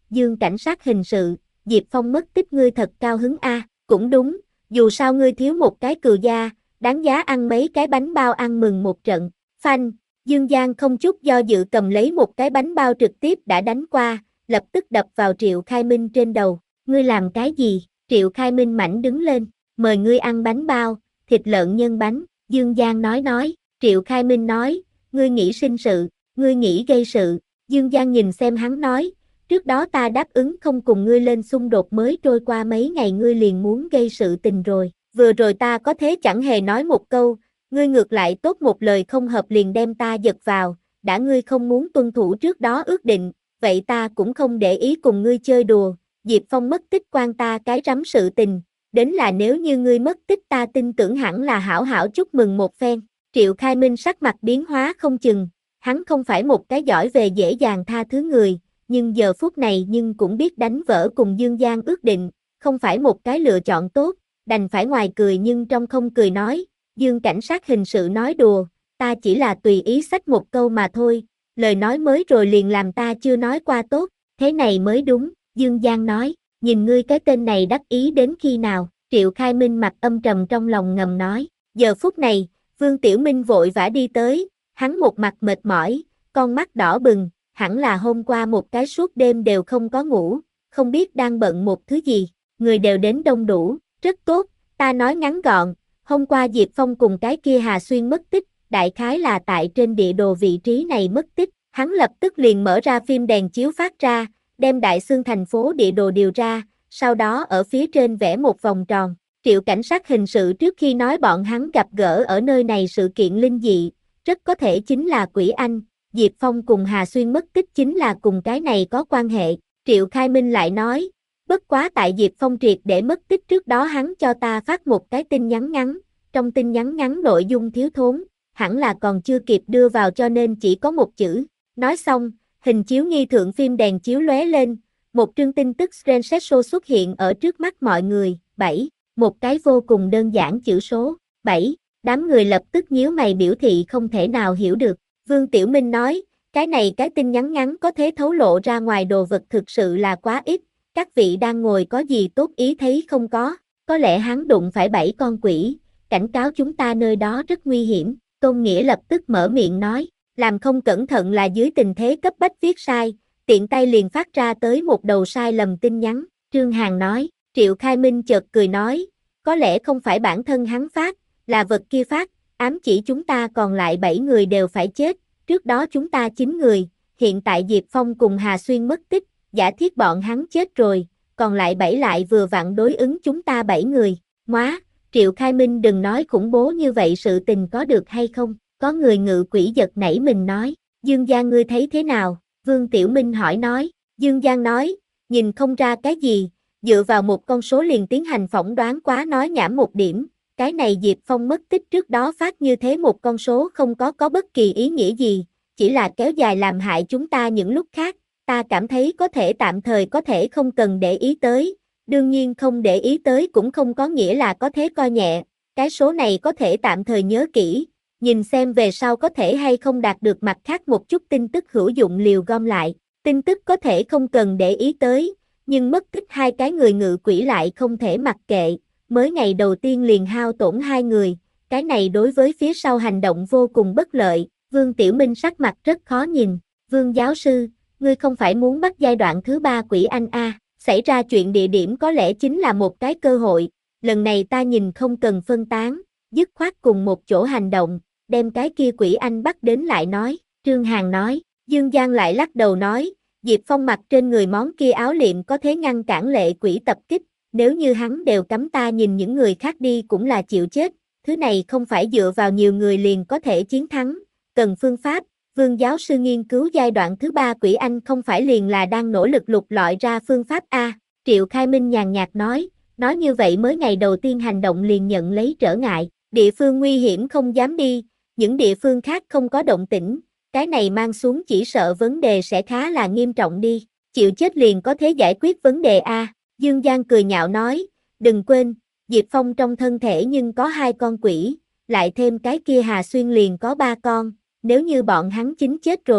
Dương cảnh sát hình sự, Diệp Phong mất tích ngươi thật cao hứng a, cũng đúng, dù sao ngươi thiếu một cái cừu da, đáng giá ăn mấy cái bánh bao ăn mừng một trận. Phanh, Dương Giang không chút do dự cầm lấy một cái bánh bao trực tiếp đã đánh qua, lập tức đập vào Triệu Khai Minh trên đầu. Ngươi làm cái gì? Triệu Khai Minh mảnh đứng lên, mời ngươi ăn bánh bao, thịt lợn nhân bánh. Dương Giang nói nói, Triệu Khai Minh nói, ngươi nghĩ sinh sự, ngươi nghĩ gây sự. Dương Giang nhìn xem hắn nói, trước đó ta đáp ứng không cùng ngươi lên xung đột mới trôi qua mấy ngày ngươi liền muốn gây sự tình rồi. Vừa rồi ta có thế chẳng hề nói một câu, ngươi ngược lại tốt một lời không hợp liền đem ta giật vào, đã ngươi không muốn tuân thủ trước đó ước định, vậy ta cũng không để ý cùng ngươi chơi đùa. Diệp Phong mất tích quan ta cái rắm sự tình, đến là nếu như ngươi mất tích ta tin tưởng hẳn là hảo hảo chúc mừng một phen. Triệu Khai Minh sắc mặt biến hóa không chừng, hắn không phải một cái giỏi về dễ dàng tha thứ người, nhưng giờ phút này nhưng cũng biết đánh vỡ cùng Dương Giang ước định, không phải một cái lựa chọn tốt, đành phải ngoài cười nhưng trong không cười nói, Dương cảnh sát hình sự nói đùa, ta chỉ là tùy ý xách một câu mà thôi, lời nói mới rồi liền làm ta chưa nói qua tốt, thế này mới đúng, Dương Giang nói, nhìn ngươi cái tên này đắc ý đến khi nào, Triệu Khai Minh mặt âm trầm trong lòng ngầm nói, giờ phút này, Vương Tiểu Minh vội vã đi tới, hắn một mặt mệt mỏi, con mắt đỏ bừng, hẳn là hôm qua một cái suốt đêm đều không có ngủ, không biết đang bận một thứ gì, người đều đến đông đủ, rất tốt, ta nói ngắn gọn, hôm qua Diệp Phong cùng cái kia Hà Xuyên mất tích, đại khái là tại trên địa đồ vị trí này mất tích, hắn lập tức liền mở ra phim đèn chiếu phát ra, đem Đại Xương thành phố địa đồ điều ra, sau đó ở phía trên vẽ một vòng tròn. Triệu cảnh sát hình sự trước khi nói bọn hắn gặp gỡ ở nơi này sự kiện linh dị, rất có thể chính là Quỷ Anh, Diệp Phong cùng Hà Xuyên mất tích chính là cùng cái này có quan hệ. Triệu Khai Minh lại nói, bất quá tại Diệp Phong triệt để mất tích trước đó hắn cho ta phát một cái tin nhắn ngắn, trong tin nhắn ngắn nội dung thiếu thốn, hẳn là còn chưa kịp đưa vào cho nên chỉ có một chữ. Nói xong, hình chiếu nghi thượng phim đèn chiếu lóe lên, một chương tin tức screenshot xuất hiện ở trước mắt mọi người, bảy, một cái vô cùng đơn giản chữ số, bảy, đám người lập tức nhíu mày biểu thị không thể nào hiểu được. Vương Tiểu Minh nói, cái này cái tin nhắn ngắn có thế thấu lộ ra ngoài đồ vật thực sự là quá ít, các vị đang ngồi có gì tốt ý thấy không có, có lẽ hắn đụng phải bảy con quỷ, cảnh cáo chúng ta nơi đó rất nguy hiểm. Tôn Nghĩa lập tức mở miệng nói, làm không cẩn thận là dưới tình thế cấp bách viết sai, tiện tay liền phát ra tới một đầu sai lầm tin nhắn. Trương Hàn nói, Triệu Khai Minh chợt cười nói, có lẽ không phải bản thân hắn phát, là vật kia phát, ám chỉ chúng ta còn lại bảy người đều phải chết, trước đó chúng ta chín người, hiện tại Diệp Phong cùng Hà Xuyên mất tích, giả thiết bọn hắn chết rồi, còn lại bảy lại vừa vặn đối ứng chúng ta bảy người. Móa, Triệu Khai Minh đừng nói khủng bố như vậy sự tình có được hay không, có người ngự quỷ giật nảy mình nói, Dương Giang ngươi thấy thế nào, Vương Tiểu Minh hỏi nói, Dương Giang nói, nhìn không ra cái gì, dựa vào một con số liền tiến hành phỏng đoán quá nói nhảm một điểm, cái này Diệp Phong mất tích trước đó phát như thế một con số không có có bất kỳ ý nghĩa gì, chỉ là kéo dài làm hại chúng ta những lúc khác, ta cảm thấy có thể tạm thời có thể không cần để ý tới, đương nhiên không để ý tới cũng không có nghĩa là có thế coi nhẹ, cái số này có thể tạm thời nhớ kỹ, nhìn xem về sau có thể hay không đạt được mặt khác một chút tin tức hữu dụng liều gom lại, tin tức có thể không cần để ý tới, nhưng mất tích hai cái người ngự quỷ lại không thể mặc kệ, mới ngày đầu tiên liền hao tổn hai người, cái này đối với phía sau hành động vô cùng bất lợi, Vương Tiểu Minh sắc mặt rất khó nhìn, Vương giáo sư, ngươi không phải muốn bắt giai đoạn thứ ba Quỷ Anh a? Xảy ra chuyện địa điểm có lẽ chính là một cái cơ hội, lần này ta nhìn không cần phân tán, dứt khoát cùng một chỗ hành động, đem cái kia Quỷ Anh bắt đến lại nói, Trương Hàn nói, Dương Giang lại lắc đầu nói, Diệp Phong mặc trên người món kia áo liệm có thế ngăn cản lệ quỷ tập kích, nếu như hắn đều cấm ta nhìn những người khác đi cũng là chịu chết, thứ này không phải dựa vào nhiều người liền có thể chiến thắng, cần phương pháp. Vương giáo sư nghiên cứu giai đoạn thứ ba Quỷ Anh không phải liền là đang nỗ lực lục lọi ra phương pháp A, Triệu Khai Minh nhàn nhạt nói, nói như vậy mới ngày đầu tiên hành động liền nhận lấy trở ngại, địa phương nguy hiểm không dám đi, những địa phương khác không có động tĩnh, cái này mang xuống chỉ sợ vấn đề sẽ khá là nghiêm trọng đi, chịu chết liền có thể giải quyết vấn đề A, Dương Giang cười nhạo nói, đừng quên, Diệp Phong trong thân thể nhưng có hai con quỷ, lại thêm cái kia Hà Xuyên liền có ba con. Nếu như bọn hắn chính chết rồi,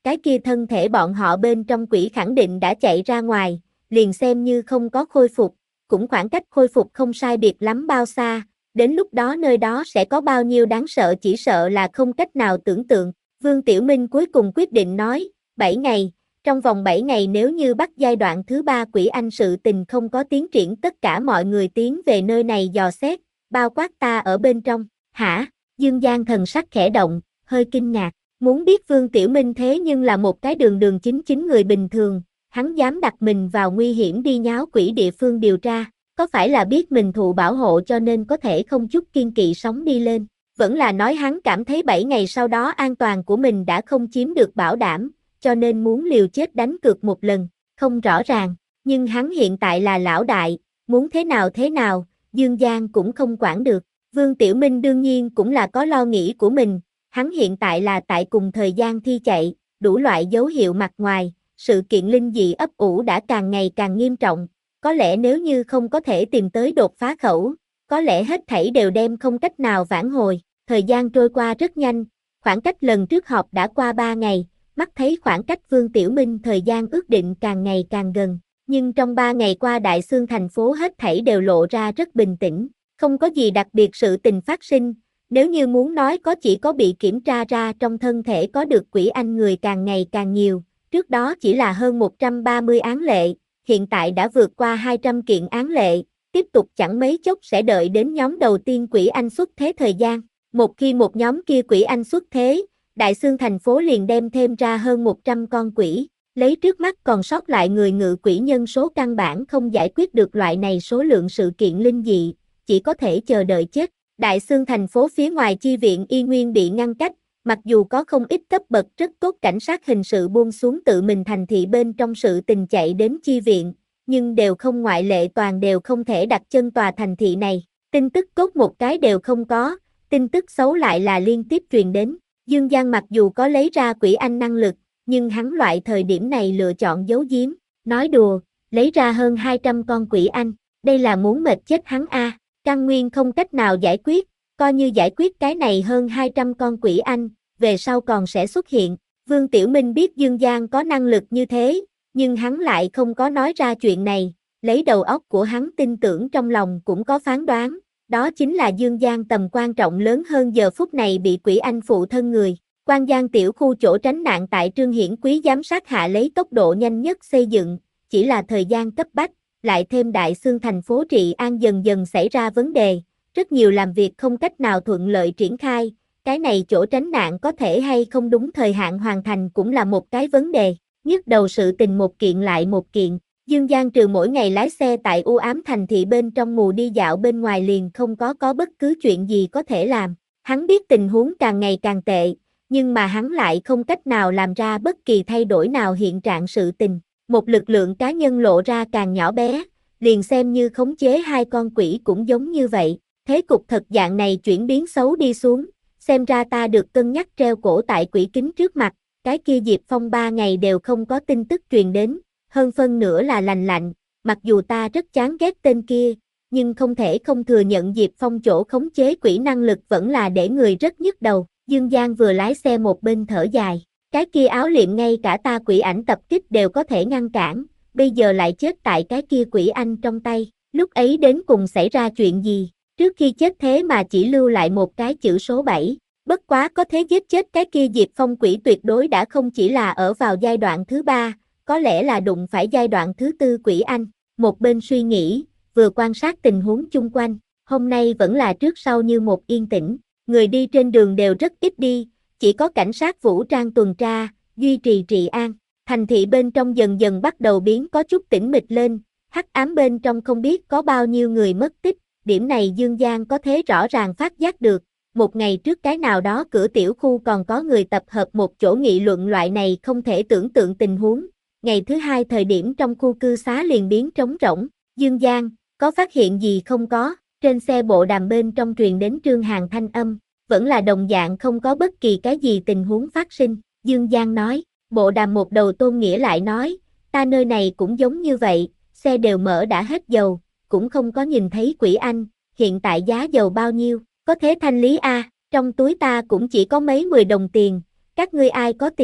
cái kia thân thể bọn họ bên trong quỷ khẳng định đã chạy ra ngoài, liền xem như không có khôi phục, cũng khoảng cách khôi phục không sai biệt lắm bao xa, đến lúc đó nơi đó sẽ có bao nhiêu đáng sợ chỉ sợ là không cách nào tưởng tượng. Vương Tiểu Minh cuối cùng quyết định nói, bảy ngày, trong vòng bảy ngày nếu như bắt giai đoạn thứ ba quỷ anh sự tình không có tiến triển tất cả mọi người tiến về nơi này dò xét, bao quát ta ở bên trong. Hả? Dương Giang thần sắc khẽ động, hơi kinh ngạc, muốn biết Vương Tiểu Minh thế nhưng là một cái đường đường chính chính người bình thường, hắn dám đặt mình vào nguy hiểm đi nháo quỷ địa phương điều tra, có phải là biết mình thụ bảo hộ cho nên có thể không chút kiên kỵ sống đi lên, vẫn là nói hắn cảm thấy bảy ngày sau đó an toàn của mình đã không chiếm được bảo đảm, cho nên muốn liều chết đánh cược một lần, không rõ ràng, nhưng hắn hiện tại là lão đại, muốn thế nào thế nào, Dương Giang cũng không quản được. Vương Tiểu Minh đương nhiên cũng là có lo nghĩ của mình, hắn hiện tại là tại cùng thời gian thi chạy, đủ loại dấu hiệu mặt ngoài, sự kiện linh dị ấp ủ đã càng ngày càng nghiêm trọng, có lẽ nếu như không có thể tìm tới đột phá khẩu, có lẽ hết thảy đều đem không cách nào vãn hồi, thời gian trôi qua rất nhanh, khoảng cách lần trước họp đã qua ba ngày, mắt thấy khoảng cách Vương Tiểu Minh thời gian ước định càng ngày càng gần, nhưng trong ba ngày qua Đại Xương thành phố hết thảy đều lộ ra rất bình tĩnh. Không có gì đặc biệt sự tình phát sinh, nếu như muốn nói có chỉ có bị kiểm tra ra trong thân thể có được quỷ anh người càng ngày càng nhiều, trước đó chỉ là hơn một trăm ba mươi án lệ, hiện tại đã vượt qua hai trăm kiện án lệ, tiếp tục chẳng mấy chốc sẽ đợi đến nhóm đầu tiên quỷ anh xuất thế thời gian, một khi một nhóm kia quỷ anh xuất thế, Đại Xương thành phố liền đem thêm ra hơn một trăm con quỷ, lấy trước mắt còn sót lại người ngự quỷ nhân số căn bản không giải quyết được loại này số lượng sự kiện linh dị. Chỉ có thể chờ đợi chết. Đại Xương thành phố phía ngoài chi viện y nguyên bị ngăn cách, mặc dù có không ít cấp bậc rất tốt cảnh sát hình sự buông xuống tự mình thành thị bên trong sự tình chạy đến chi viện, nhưng đều không ngoại lệ toàn đều không thể đặt chân tòa thành thị này. Tin tức tốt một cái đều không có, tin tức xấu lại là liên tiếp truyền đến. Dương Giang mặc dù có lấy ra quỷ anh năng lực, nhưng hắn loại thời điểm này lựa chọn giấu giếm, nói đùa, lấy ra hơn hai trăm con quỷ anh, đây là muốn mệt chết hắn a. À. Căn nguyên không cách nào giải quyết, coi như giải quyết cái này hơn hai trăm con quỷ anh, về sau còn sẽ xuất hiện. Vương Tiểu Minh biết Dương Giang có năng lực như thế, nhưng hắn lại không có nói ra chuyện này, lấy đầu óc của hắn tin tưởng trong lòng cũng có phán đoán, đó chính là Dương Giang tầm quan trọng lớn hơn giờ phút này bị quỷ anh phụ thân người. Quan Giang tiểu khu chỗ tránh nạn tại Trương Hiển Quý giám sát hạ lấy tốc độ nhanh nhất xây dựng, chỉ là thời gian cấp bách. Lại thêm Đại Xương thành phố trị an dần dần xảy ra vấn đề, rất nhiều làm việc không cách nào thuận lợi triển khai, cái này chỗ tránh nạn có thể hay không đúng thời hạn hoàn thành cũng là một cái vấn đề, nhức đầu sự tình một kiện lại một kiện, Dương Giang trừ mỗi ngày lái xe tại u ám thành thị bên trong mù đi dạo bên ngoài liền không có có bất cứ chuyện gì có thể làm, hắn biết tình huống càng ngày càng tệ, nhưng mà hắn lại không cách nào làm ra bất kỳ thay đổi nào hiện trạng sự tình. Một lực lượng cá nhân lộ ra càng nhỏ bé, liền xem như khống chế hai con quỷ cũng giống như vậy, thế cục thật dạng này chuyển biến xấu đi xuống, xem ra ta được cân nhắc treo cổ tại quỷ kính trước mặt, cái kia Diệp Phong ba ngày đều không có tin tức truyền đến, hơn phân nửa là lành lạnh, mặc dù ta rất chán ghét tên kia, nhưng không thể không thừa nhận Diệp Phong chỗ khống chế quỷ năng lực vẫn là để người rất nhức đầu, Dương Giang vừa lái xe một bên thở dài. Cái kia áo liệm ngay cả ta quỷ ảnh tập kích đều có thể ngăn cản, bây giờ lại chết tại cái kia quỷ anh trong tay, lúc ấy đến cùng xảy ra chuyện gì, trước khi chết thế mà chỉ lưu lại một cái chữ số bảy, bất quá có thế giết chết cái kia Diệp Phong quỷ tuyệt đối đã không chỉ là ở vào giai đoạn thứ ba, có lẽ là đụng phải giai đoạn thứ tư quỷ anh, một bên suy nghĩ, vừa quan sát tình huống chung quanh, hôm nay vẫn là trước sau như một yên tĩnh, người đi trên đường đều rất ít đi. Chỉ có cảnh sát vũ trang tuần tra, duy trì trị an, thành thị bên trong dần dần bắt đầu biến có chút tĩnh mịch lên, hắc ám bên trong không biết có bao nhiêu người mất tích, điểm này Dương Giang có thế rõ ràng phát giác được, một ngày trước cái nào đó cửa tiểu khu còn có người tập hợp một chỗ nghị luận loại này không thể tưởng tượng tình huống, ngày thứ hai thời điểm trong khu cư xá liền biến trống rỗng, Dương Giang, có phát hiện gì không có, trên xe bộ đàm bên trong truyền đến Trương Hàn thanh âm. Vẫn là đồng dạng không có bất kỳ cái gì tình huống phát sinh, Dương Giang nói, bộ đàm một đầu Tôn Nghĩa lại nói, ta nơi này cũng giống như vậy, xe đều mở đã hết dầu, cũng không có nhìn thấy quỷ anh, hiện tại giá dầu bao nhiêu, có thế thanh lý a, trong túi ta cũng chỉ có mấy mười đồng tiền, các ngươi ai có tiền,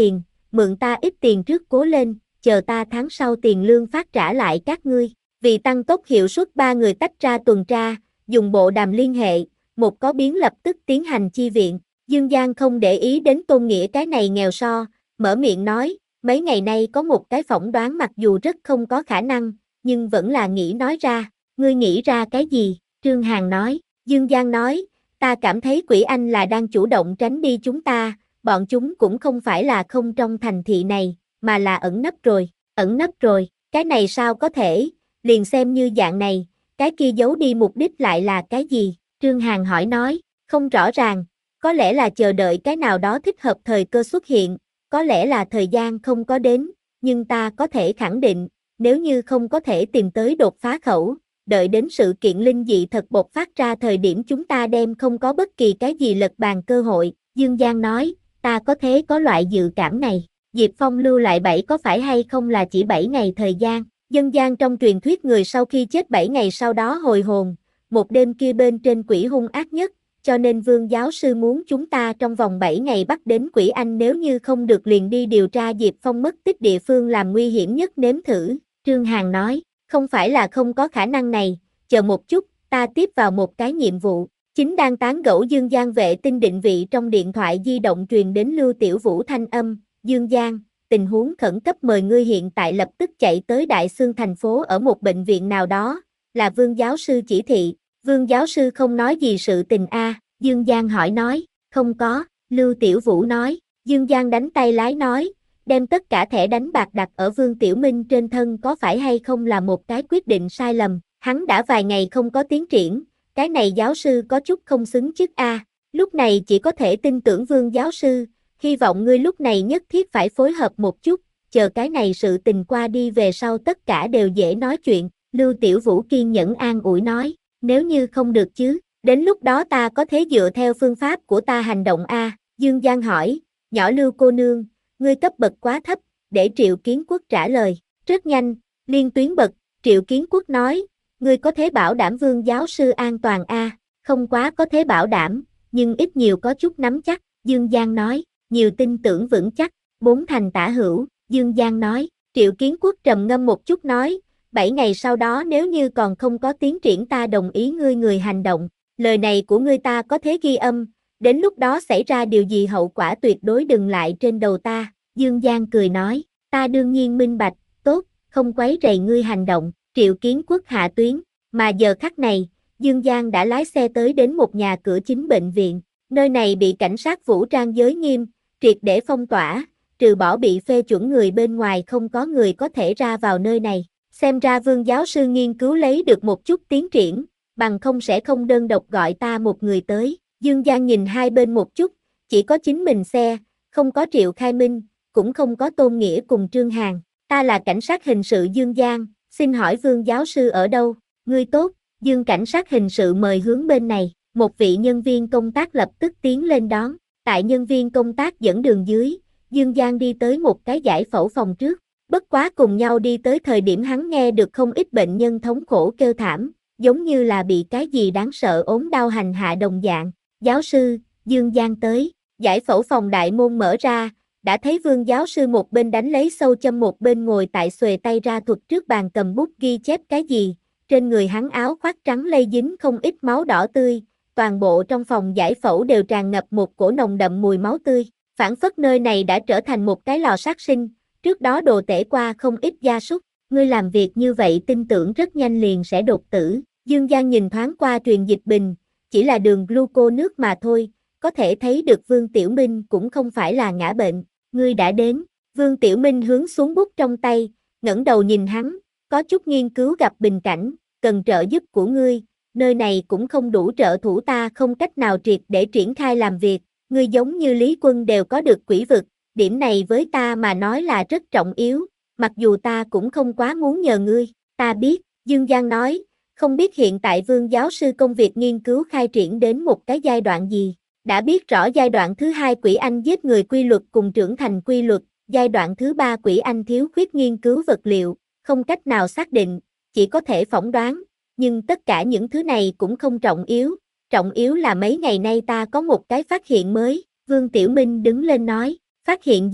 mượn ta ít tiền trước cố lên, chờ ta tháng sau tiền lương phát trả lại các ngươi. Vì tăng tốc hiệu suất ba người tách ra tuần tra, dùng bộ đàm liên hệ, một có biến lập tức tiến hành chi viện. Dương Giang không để ý đến Tôn Nghĩa cái này nghèo so, mở miệng nói, mấy ngày nay có một cái phỏng đoán mặc dù rất không có khả năng, nhưng vẫn là nghĩ nói ra. Ngươi nghĩ ra cái gì? Trương Hàn nói. Dương Giang nói, ta cảm thấy quỷ anh là đang chủ động tránh đi chúng ta, bọn chúng cũng không phải là không trong thành thị này, mà là ẩn nấp rồi. Ẩn nấp rồi, cái này sao có thể, liền xem như dạng này, cái kia giấu đi mục đích lại là cái gì? Trương Hàn hỏi nói, không rõ ràng, có lẽ là chờ đợi cái nào đó thích hợp thời cơ xuất hiện, có lẽ là thời gian không có đến, nhưng ta có thể khẳng định, nếu như không có thể tìm tới đột phá khẩu, đợi đến sự kiện linh dị thật bộc phát ra thời điểm chúng ta đem không có bất kỳ cái gì lật bàn cơ hội. Dương Giang nói, ta có thế có loại dự cảm này, Diệp Phong lưu lại bảy có phải hay không là chỉ bảy ngày thời gian. Dân gian trong truyền thuyết người sau khi chết bảy ngày sau đó hồi hồn, một đêm kia bên trên quỷ hung ác nhất, cho nên Vương giáo sư muốn chúng ta trong vòng bảy ngày bắt đến quỷ anh, nếu như không được liền đi điều tra Diệp Phong mất tích địa phương làm nguy hiểm nhất nếm thử. Trương Hàn nói, không phải là không có khả năng này, chờ một chút, ta tiếp vào một cái nhiệm vụ. Chính đang tán gẫu Dương Giang, vệ tinh định vị trong điện thoại di động truyền đến Lưu Tiểu Vũ thanh âm, Dương Giang, tình huống khẩn cấp, mời ngươi hiện tại lập tức chạy tới Đại Xương thành phố ở một bệnh viện nào đó, là Vương giáo sư chỉ thị. Vương giáo sư không nói gì sự tình a? À? Dương Giang hỏi nói, không có, Lưu Tiểu Vũ nói. Dương Giang đánh tay lái nói, đem tất cả thẻ đánh bạc đặt ở Vương Tiểu Minh trên thân có phải hay không là một cái quyết định sai lầm, hắn đã vài ngày không có tiến triển, cái này giáo sư có chút không xứng chức a. À? Lúc này chỉ có thể tin tưởng Vương giáo sư, hy vọng ngươi lúc này nhất thiết phải phối hợp một chút, chờ cái này sự tình qua đi về sau tất cả đều dễ nói chuyện. Lưu Tiểu Vũ kiên nhẫn an ủi nói, nếu như không được chứ, đến lúc đó ta có thể dựa theo phương pháp của ta hành động a. À? Dương Giang hỏi, nhỏ Lưu cô nương, ngươi cấp bậc quá thấp, để Triệu Kiến Quốc trả lời. Rất nhanh, liên tuyến bật, Triệu Kiến Quốc nói, ngươi có thể bảo đảm Vương giáo sư an toàn a? À? Không quá có thể bảo đảm, nhưng ít nhiều có chút nắm chắc. Dương Giang nói, nhiều tin tưởng vững chắc, bốn thành tả hữu. Dương Giang nói. Triệu Kiến Quốc trầm ngâm một chút nói, bảy ngày sau đó nếu như còn không có tiến triển ta đồng ý ngươi người hành động. Lời này của ngươi ta có thế ghi âm, đến lúc đó xảy ra điều gì hậu quả tuyệt đối đừng lại trên đầu ta. Dương Giang cười nói, ta đương nhiên minh bạch, tốt, không quấy rầy ngươi hành động. Triệu Kiến Quốc hạ tuyến, mà giờ khắc này, Dương Giang đã lái xe tới đến một nhà cửa chính bệnh viện. Nơi này bị cảnh sát vũ trang giới nghiêm, triệt để phong tỏa, trừ bỏ bị phê chuẩn người bên ngoài không có người có thể ra vào nơi này. Xem ra Vương giáo sư nghiên cứu lấy được một chút tiến triển, bằng không sẽ không đơn độc gọi ta một người tới. Dương Giang nhìn hai bên một chút, chỉ có chính mình xe, không có Triệu Khai Minh, cũng không có Tôn Nghĩa cùng Trương Hàn. Ta là cảnh sát hình sự Dương Giang, xin hỏi Vương giáo sư ở đâu? Ngươi tốt, Dương cảnh sát hình sự mời hướng bên này. Một vị nhân viên công tác lập tức tiến lên đón. Tại nhân viên công tác dẫn đường dưới, Dương Giang đi tới một cái giải phẫu phòng trước. Bất quá cùng nhau đi tới thời điểm hắn nghe được không ít bệnh nhân thống khổ kêu thảm, giống như là bị cái gì đáng sợ ốm đau hành hạ đồng dạng. Giáo sư, Dương Giang tới, giải phẫu phòng đại môn mở ra, đã thấy Vương giáo sư một bên đánh lấy sâu châm một bên ngồi tại xuề tay ra thuật trước bàn cầm bút ghi chép cái gì. Trên người hắn áo khoác trắng lây dính không ít máu đỏ tươi, toàn bộ trong phòng giải phẫu đều tràn ngập một cổ nồng đậm mùi máu tươi, phảng phất nơi này đã trở thành một cái lò sát sinh, trước đó đồ tể qua không ít gia súc. Ngươi làm việc như vậy tin tưởng rất nhanh liền sẽ đột tử. Dương Giang nhìn thoáng qua truyền dịch bình, chỉ là đường gluco nước mà thôi, có thể thấy được Vương Tiểu Minh cũng không phải là ngã bệnh. Ngươi đã đến. Vương Tiểu Minh hướng xuống bút trong tay, ngẩng đầu nhìn hắn, có chút nghiên cứu gặp bình cảnh, cần trợ giúp của ngươi, nơi này cũng không đủ trợ thủ, ta không cách nào triệt để triển khai làm việc, ngươi giống như Lý Quân đều có được quỷ vực, điểm này với ta mà nói là rất trọng yếu, mặc dù ta cũng không quá muốn nhờ ngươi. Ta biết, Dương Giang nói, không biết hiện tại Vương giáo sư công việc nghiên cứu khai triển đến một cái giai đoạn gì. Đã biết rõ giai đoạn thứ hai quỷ anh giết người quy luật cùng trưởng thành quy luật, giai đoạn thứ ba quỷ anh thiếu khuyết nghiên cứu vật liệu, không cách nào xác định, chỉ có thể phỏng đoán, nhưng tất cả những thứ này cũng không trọng yếu, trọng yếu là mấy ngày nay ta có một cái phát hiện mới. Vương Tiểu Minh đứng lên nói, phát hiện gì?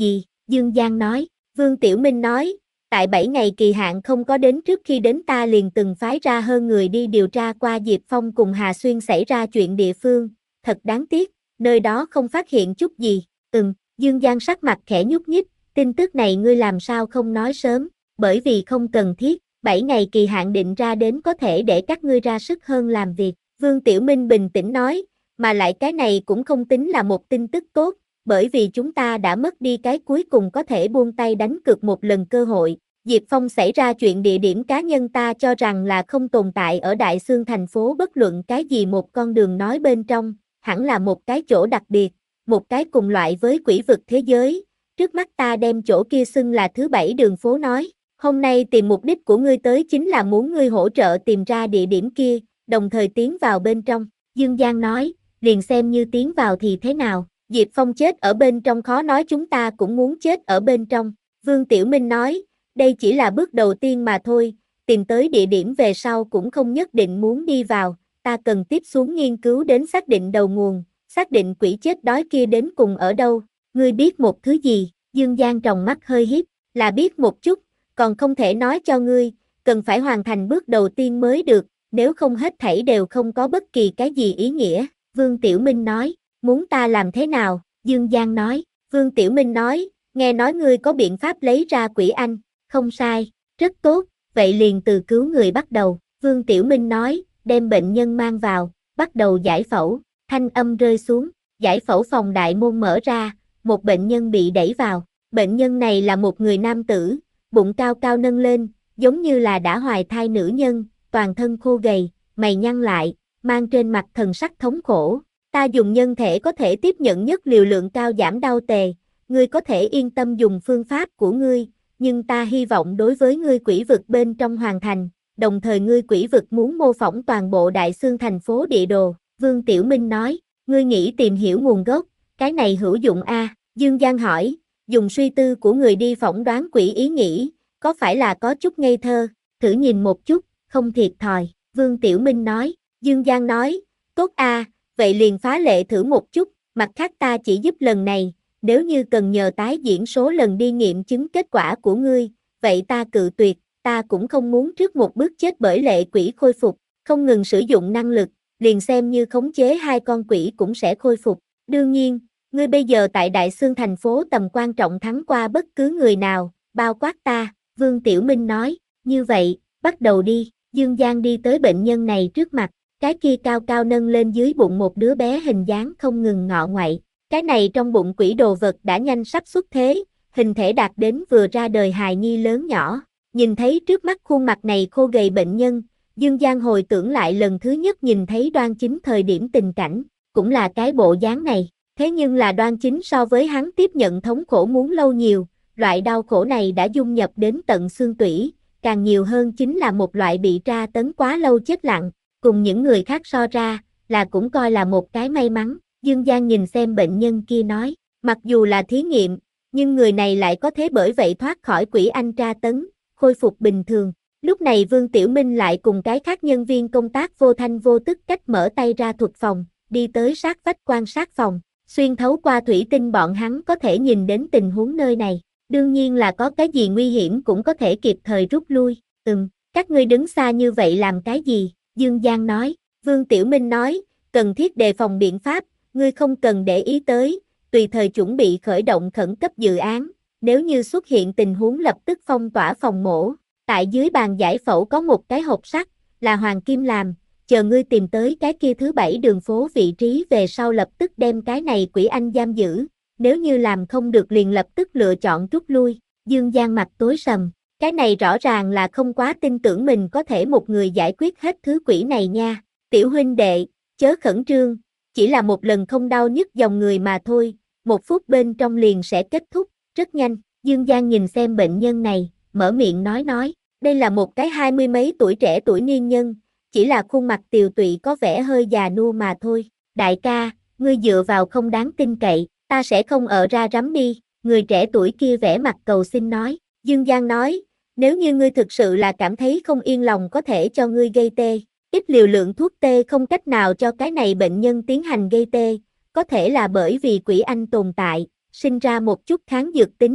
Dương Giang nói. Vương Tiểu Minh nói, tại bảy ngày kỳ hạn không có đến trước khi đến ta liền từng phái ra hơn người đi điều tra qua Diệp Phong cùng Hà Xuyên xảy ra chuyện địa phương, thật đáng tiếc, nơi đó không phát hiện chút gì. Ừm, Dương Giang sắc mặt khẽ nhúc nhích, tin tức này ngươi làm sao không nói sớm, bởi vì không cần thiết, bảy ngày kỳ hạn định ra đến có thể để các ngươi ra sức hơn làm việc. Vương Tiểu Minh bình tĩnh nói, mà lại cái này cũng không tính là một tin tức tốt, bởi vì chúng ta đã mất đi cái cuối cùng có thể buông tay đánh cược một lần cơ hội. Diệp Phong xảy ra chuyện địa điểm cá nhân ta cho rằng là không tồn tại ở Đại Xương thành phố bất luận cái gì một con đường nói bên trong, hẳn là một cái chỗ đặc biệt, một cái cùng loại với quỷ vực thế giới. Trước mắt ta đem chỗ kia xưng là thứ bảy đường phố nói, hôm nay tìm mục đích của ngươi tới chính là muốn ngươi hỗ trợ tìm ra địa điểm kia, đồng thời tiến vào bên trong. Dương Giang nói, liền xem như tiến vào thì thế nào, Diệp Phong chết ở bên trong khó nói chúng ta cũng muốn chết ở bên trong. Vương Tiểu Minh nói, đây chỉ là bước đầu tiên mà thôi, tìm tới địa điểm về sau cũng không nhất định muốn đi vào, ta cần tiếp xuống nghiên cứu đến xác định đầu nguồn, xác định quỷ chết đói kia đến cùng ở đâu. Ngươi biết một thứ gì? Dương Giang tròng mắt hơi híp, là biết một chút, còn không thể nói cho ngươi, cần phải hoàn thành bước đầu tiên mới được, nếu không hết thảy đều không có bất kỳ cái gì ý nghĩa. Vương Tiểu Minh nói, muốn ta làm thế nào? Dương Giang nói, Vương Tiểu Minh nói, nghe nói ngươi có biện pháp lấy ra quỷ anh, không sai, rất tốt, vậy liền từ cứu người bắt đầu. Vương Tiểu Minh nói, đem bệnh nhân mang vào, bắt đầu giải phẫu, thanh âm rơi xuống, giải phẫu phòng đại môn mở ra, một bệnh nhân bị đẩy vào, bệnh nhân này là một người nam tử, bụng cao cao nâng lên, giống như là đã hoài thai nữ nhân, toàn thân khô gầy, mày nhăn lại, mang trên mặt thần sắc thống khổ. Ta dùng nhân thể có thể tiếp nhận nhất liều lượng cao giảm đau tề, ngươi có thể yên tâm dùng phương pháp của ngươi, nhưng ta hy vọng đối với ngươi quỷ vực bên trong hoàn thành, đồng thời ngươi quỷ vực muốn mô phỏng toàn bộ Đại Xương thành phố địa đồ. Vương Tiểu Minh nói, ngươi nghĩ tìm hiểu nguồn gốc, cái này hữu dụng a? À? Dương Giang hỏi, dùng suy tư của người đi phỏng đoán quỷ ý nghĩ, có phải là có chút ngây thơ, thử nhìn một chút, không thiệt thòi. Vương Tiểu Minh nói, Dương Giang nói, tốt a, à, vậy liền phá lệ thử một chút, mặt khác ta chỉ giúp lần này, nếu như cần nhờ tái diễn số lần đi nghiệm chứng kết quả của ngươi, vậy ta cự tuyệt, ta cũng không muốn trước một bước chết bởi lệ quỷ khôi phục, không ngừng sử dụng năng lực, liền xem như khống chế hai con quỷ cũng sẽ khôi phục. Đương nhiên, ngươi bây giờ tại Đại Xương thành phố tầm quan trọng thắng qua bất cứ người nào, bao quát ta. Vương Tiểu Minh nói, như vậy, bắt đầu đi. Dương Giang đi tới bệnh nhân này trước mặt, cái kia cao cao nâng lên dưới bụng một đứa bé hình dáng không ngừng ngọ ngoại. Cái này trong bụng quỷ đồ vật đã nhanh sắp xuất thế, hình thể đạt đến vừa ra đời hài nhi lớn nhỏ. Nhìn thấy trước mắt khuôn mặt này khô gầy bệnh nhân, Dương Giang hồi tưởng lại lần thứ nhất nhìn thấy Đoan Chính thời điểm tình cảnh, cũng là cái bộ dáng này. Thế nhưng là Đoan Chính so với hắn tiếp nhận thống khổ muốn lâu nhiều, loại đau khổ này đã dung nhập đến tận xương tủy, càng nhiều hơn chính là một loại bị tra tấn quá lâu chết lặng, cùng những người khác so ra, là cũng coi là một cái may mắn. Dương Giang nhìn xem bệnh nhân kia nói, mặc dù là thí nghiệm, nhưng người này lại có thể bởi vậy thoát khỏi quỷ anh tra tấn, khôi phục bình thường. Lúc này Vương Tiểu Minh lại cùng cái khác nhân viên công tác vô thanh vô tức cách mở tay ra thuật phòng, đi tới sát vách quan sát phòng, xuyên thấu qua thủy tinh bọn hắn có thể nhìn đến tình huống nơi này. Đương nhiên là có cái gì nguy hiểm cũng có thể kịp thời rút lui. Ừm, các ngươi đứng xa như vậy làm cái gì? Dương Giang nói. Vương Tiểu Minh nói, cần thiết đề phòng biện pháp, ngươi không cần để ý tới, tùy thời chuẩn bị khởi động khẩn cấp dự án, nếu như xuất hiện tình huống lập tức phong tỏa phòng mổ. Tại dưới bàn giải phẫu có một cái hộp sắt, là hoàng kim làm, chờ ngươi tìm tới cái kia thứ bảy đường phố vị trí về sau lập tức đem cái này quỷ anh giam giữ, nếu như làm không được liền lập tức lựa chọn rút lui. Dương Giang mặt tối sầm, cái này rõ ràng là không quá tin tưởng mình có thể một người giải quyết hết thứ quỷ này nha. Tiểu huynh đệ, chớ khẩn trương, chỉ là một lần không đau nhức dòng người mà thôi, một phút bên trong liền sẽ kết thúc, rất nhanh. Dương Giang nhìn xem bệnh nhân này, mở miệng nói nói, đây là một cái hai mươi mấy tuổi trẻ tuổi niên nhân, chỉ là khuôn mặt tiều tụy có vẻ hơi già nua mà thôi. Đại ca, ngươi dựa vào không đáng tin cậy, ta sẽ không ở ra rắm đi, người trẻ tuổi kia vẻ mặt cầu xin nói. Dương Giang nói, nếu như ngươi thực sự là cảm thấy không yên lòng có thể cho ngươi gây tê, ít liều lượng thuốc tê không cách nào cho cái này bệnh nhân tiến hành gây tê, có thể là bởi vì quỷ anh tồn tại, sinh ra một chút kháng dược tính,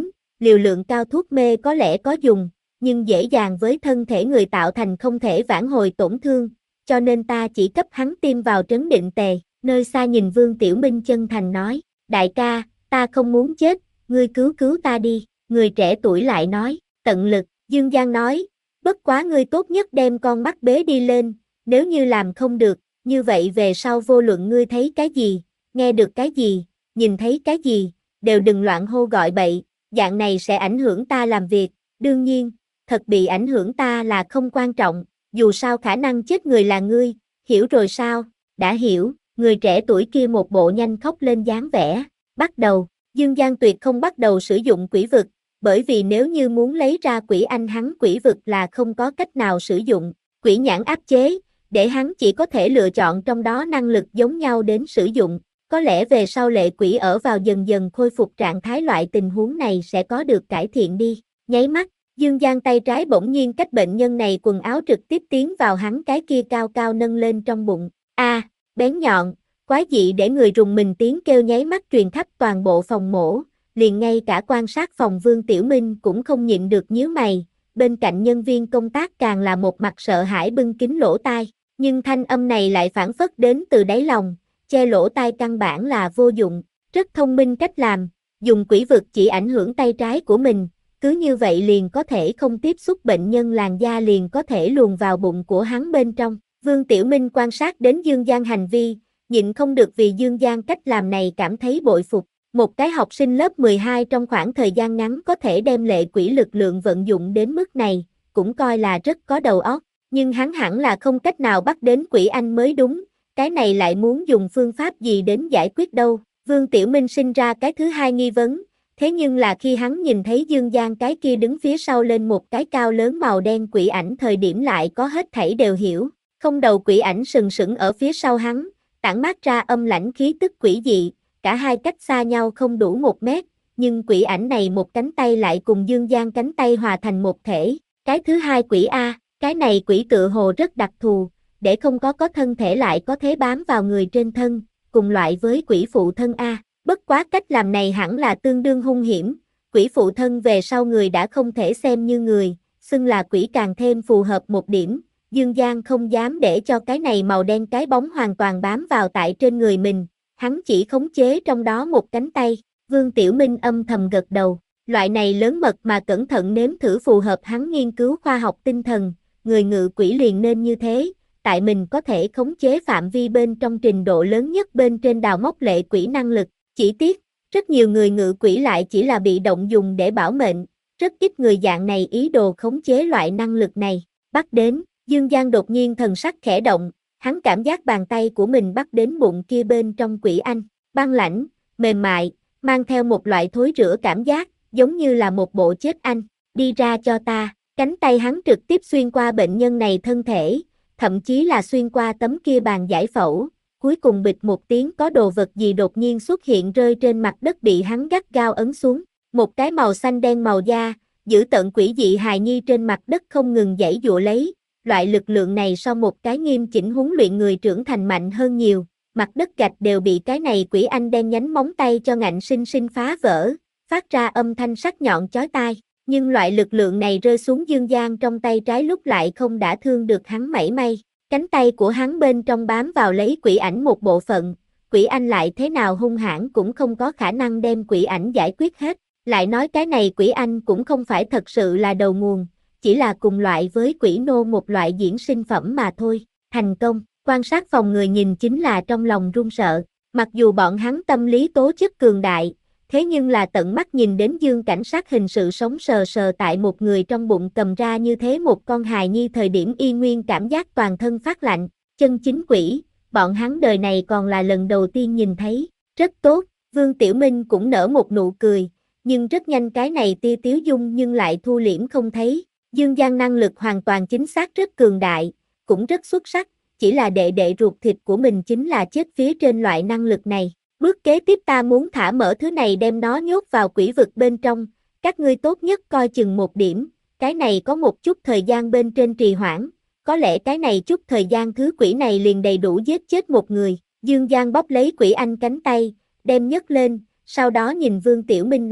liều lượng cao thuốc mê có lẽ có dùng, nhưng dễ dàng với thân thể người tạo thành không thể vãn hồi tổn thương, cho nên ta chỉ cấp hắn tiêm vào trấn định tề. Nơi xa nhìn Vương Tiểu Minh chân thành nói, đại ca, ta không muốn chết, ngươi cứu cứu ta đi. Người trẻ tuổi lại nói, tận lực. Dương Giang nói, bất quá ngươi tốt nhất đem con mắt bế đi lên, nếu như làm không được, như vậy về sau vô luận ngươi thấy cái gì, nghe được cái gì, nhìn thấy cái gì, đều đừng loạn hô gọi bậy, dạng này sẽ ảnh hưởng ta làm việc. Đương nhiên, thật bị ảnh hưởng ta là không quan trọng, dù sao khả năng chết người là ngươi, hiểu rồi sao? Đã hiểu. Người trẻ tuổi kia một bộ nhanh khóc lên dáng vẻ. Bắt đầu, Dương Giang tuyệt không bắt đầu sử dụng quỷ vực, bởi vì nếu như muốn lấy ra quỷ anh hắn quỷ vực là không có cách nào sử dụng. Quỷ nhãn áp chế, để hắn chỉ có thể lựa chọn trong đó năng lực giống nhau đến sử dụng. Có lẽ về sau lệ quỷ ở vào dần dần khôi phục trạng thái loại tình huống này sẽ có được cải thiện đi. Nháy mắt, Dương Giang tay trái bỗng nhiên cách bệnh nhân này quần áo trực tiếp tiến vào hắn cái kia cao cao nâng lên trong bụng. A, à, bén nhọn, quái dị để người rùng mình tiếng kêu nháy mắt truyền khắp toàn bộ phòng mổ, liền ngay cả quan sát phòng Vương Tiểu Minh cũng không nhịn được nhíu mày, bên cạnh nhân viên công tác càng là một mặt sợ hãi bưng kín lỗ tai, nhưng thanh âm này lại phản phất đến từ đáy lòng, che lỗ tai căn bản là vô dụng, rất thông minh cách làm, dùng quỷ vực chỉ ảnh hưởng tay trái của mình, cứ như vậy liền có thể không tiếp xúc bệnh nhân làn da liền có thể luồn vào bụng của hắn bên trong. Vương Tiểu Minh quan sát đến Dương Giang hành vi, nhịn không được vì Dương Giang cách làm này cảm thấy bội phục. Một cái học sinh lớp mười hai trong khoảng thời gian ngắn có thể đem lệ quỷ lực lượng vận dụng đến mức này, cũng coi là rất có đầu óc, nhưng hắn hẳn là không cách nào bắt đến quỷ anh mới đúng, cái này lại muốn dùng phương pháp gì đến giải quyết đâu. Vương Tiểu Minh sinh ra cái thứ hai nghi vấn, thế nhưng là khi hắn nhìn thấy Dương Giang cái kia đứng phía sau lên một cái cao lớn màu đen quỷ ảnh thời điểm lại có hết thảy đều hiểu, không đầu quỷ ảnh sừng sững ở phía sau hắn, tản mát ra âm lãnh khí tức quỷ dị, cả hai cách xa nhau không đủ một mét, nhưng quỷ ảnh này một cánh tay lại cùng Dương Giang cánh tay hòa thành một thể. Cái thứ hai quỷ A, cái này quỷ tựa hồ rất đặc thù, để không có có thân thể lại có thể bám vào người trên thân, cùng loại với quỷ phụ thân A. Bất quá cách làm này hẳn là tương đương hung hiểm, quỷ phụ thân về sau người đã không thể xem như người, xưng là quỷ càng thêm phù hợp một điểm. Dương Giang không dám để cho cái này màu đen cái bóng hoàn toàn bám vào tại trên người mình, hắn chỉ khống chế trong đó một cánh tay. Vương Tiểu Minh âm thầm gật đầu, loại này lớn mật mà cẩn thận nếm thử phù hợp hắn nghiên cứu khoa học tinh thần, người ngự quỷ liền nên như thế, tại mình có thể khống chế phạm vi bên trong trình độ lớn nhất bên trên đào móc lệ quỷ năng lực. Chỉ tiếc, rất nhiều người ngự quỷ lại chỉ là bị động dùng để bảo mệnh, rất ít người dạng này ý đồ khống chế loại năng lực này. Bắt đến, Dương Giang đột nhiên thần sắc khẽ động, hắn cảm giác bàn tay của mình bắt đến bụng kia bên trong quỷ anh, băng lãnh, mềm mại, mang theo một loại thối rữa cảm giác, giống như là một bộ chết anh. Đi ra cho ta. Cánh tay hắn trực tiếp xuyên qua bệnh nhân này thân thể, thậm chí là xuyên qua tấm kia bàn giải phẫu, cuối cùng bịch một tiếng có đồ vật gì đột nhiên xuất hiện rơi trên mặt đất bị hắn gắt gao ấn xuống. Một cái màu xanh đen màu da, giữ tợn quỷ dị hài nhi trên mặt đất không ngừng giãy giụa lấy. Loại lực lượng này so một cái nghiêm chỉnh huấn luyện người trưởng thành mạnh hơn nhiều, mặt đất gạch đều bị cái này quỷ anh đen nhánh móng tay cho ngạnh sinh sinh phá vỡ, phát ra âm thanh sắc nhọn chói tai. Nhưng loại lực lượng này rơi xuống Dương Giang trong tay trái lúc lại không đã thương được hắn mảy may. Cánh tay của hắn bên trong bám vào lấy quỷ ảnh một bộ phận, quỷ anh lại thế nào hung hãn cũng không có khả năng đem quỷ ảnh giải quyết hết. Lại nói cái này quỷ anh cũng không phải thật sự là đầu nguồn, chỉ là cùng loại với quỷ nô một loại diễn sinh phẩm mà thôi. Thành công, quan sát phòng người nhìn chính là trong lòng run sợ, mặc dù bọn hắn tâm lý tố chất cường đại, thế nhưng là tận mắt nhìn đến Dương cảnh sát hình sự sống sờ sờ tại một người trong bụng cầm ra như thế một con hài nhi thời điểm y nguyên cảm giác toàn thân phát lạnh, chân chính quỷ, bọn hắn đời này còn là lần đầu tiên nhìn thấy, rất tốt, Vương Tiểu Minh cũng nở một nụ cười, nhưng rất nhanh cái này tia tiếu dung nhưng lại thu liễm không thấy. Dương Giang năng lực hoàn toàn chính xác rất cường đại, cũng rất xuất sắc, chỉ là đệ đệ ruột thịt của mình chính là chết phía trên loại năng lực này. Bước kế tiếp ta muốn thả mở thứ này đem nó nhốt vào quỷ vực bên trong, các ngươi tốt nhất coi chừng một điểm, cái này có một chút thời gian bên trên trì hoãn, có lẽ cái này chút thời gian thứ quỷ này liền đầy đủ giết chết một người. Dương Giang bóp lấy quỷ anh cánh tay, đem nhấc lên, sau đó nhìn Vương Tiểu Minh nói,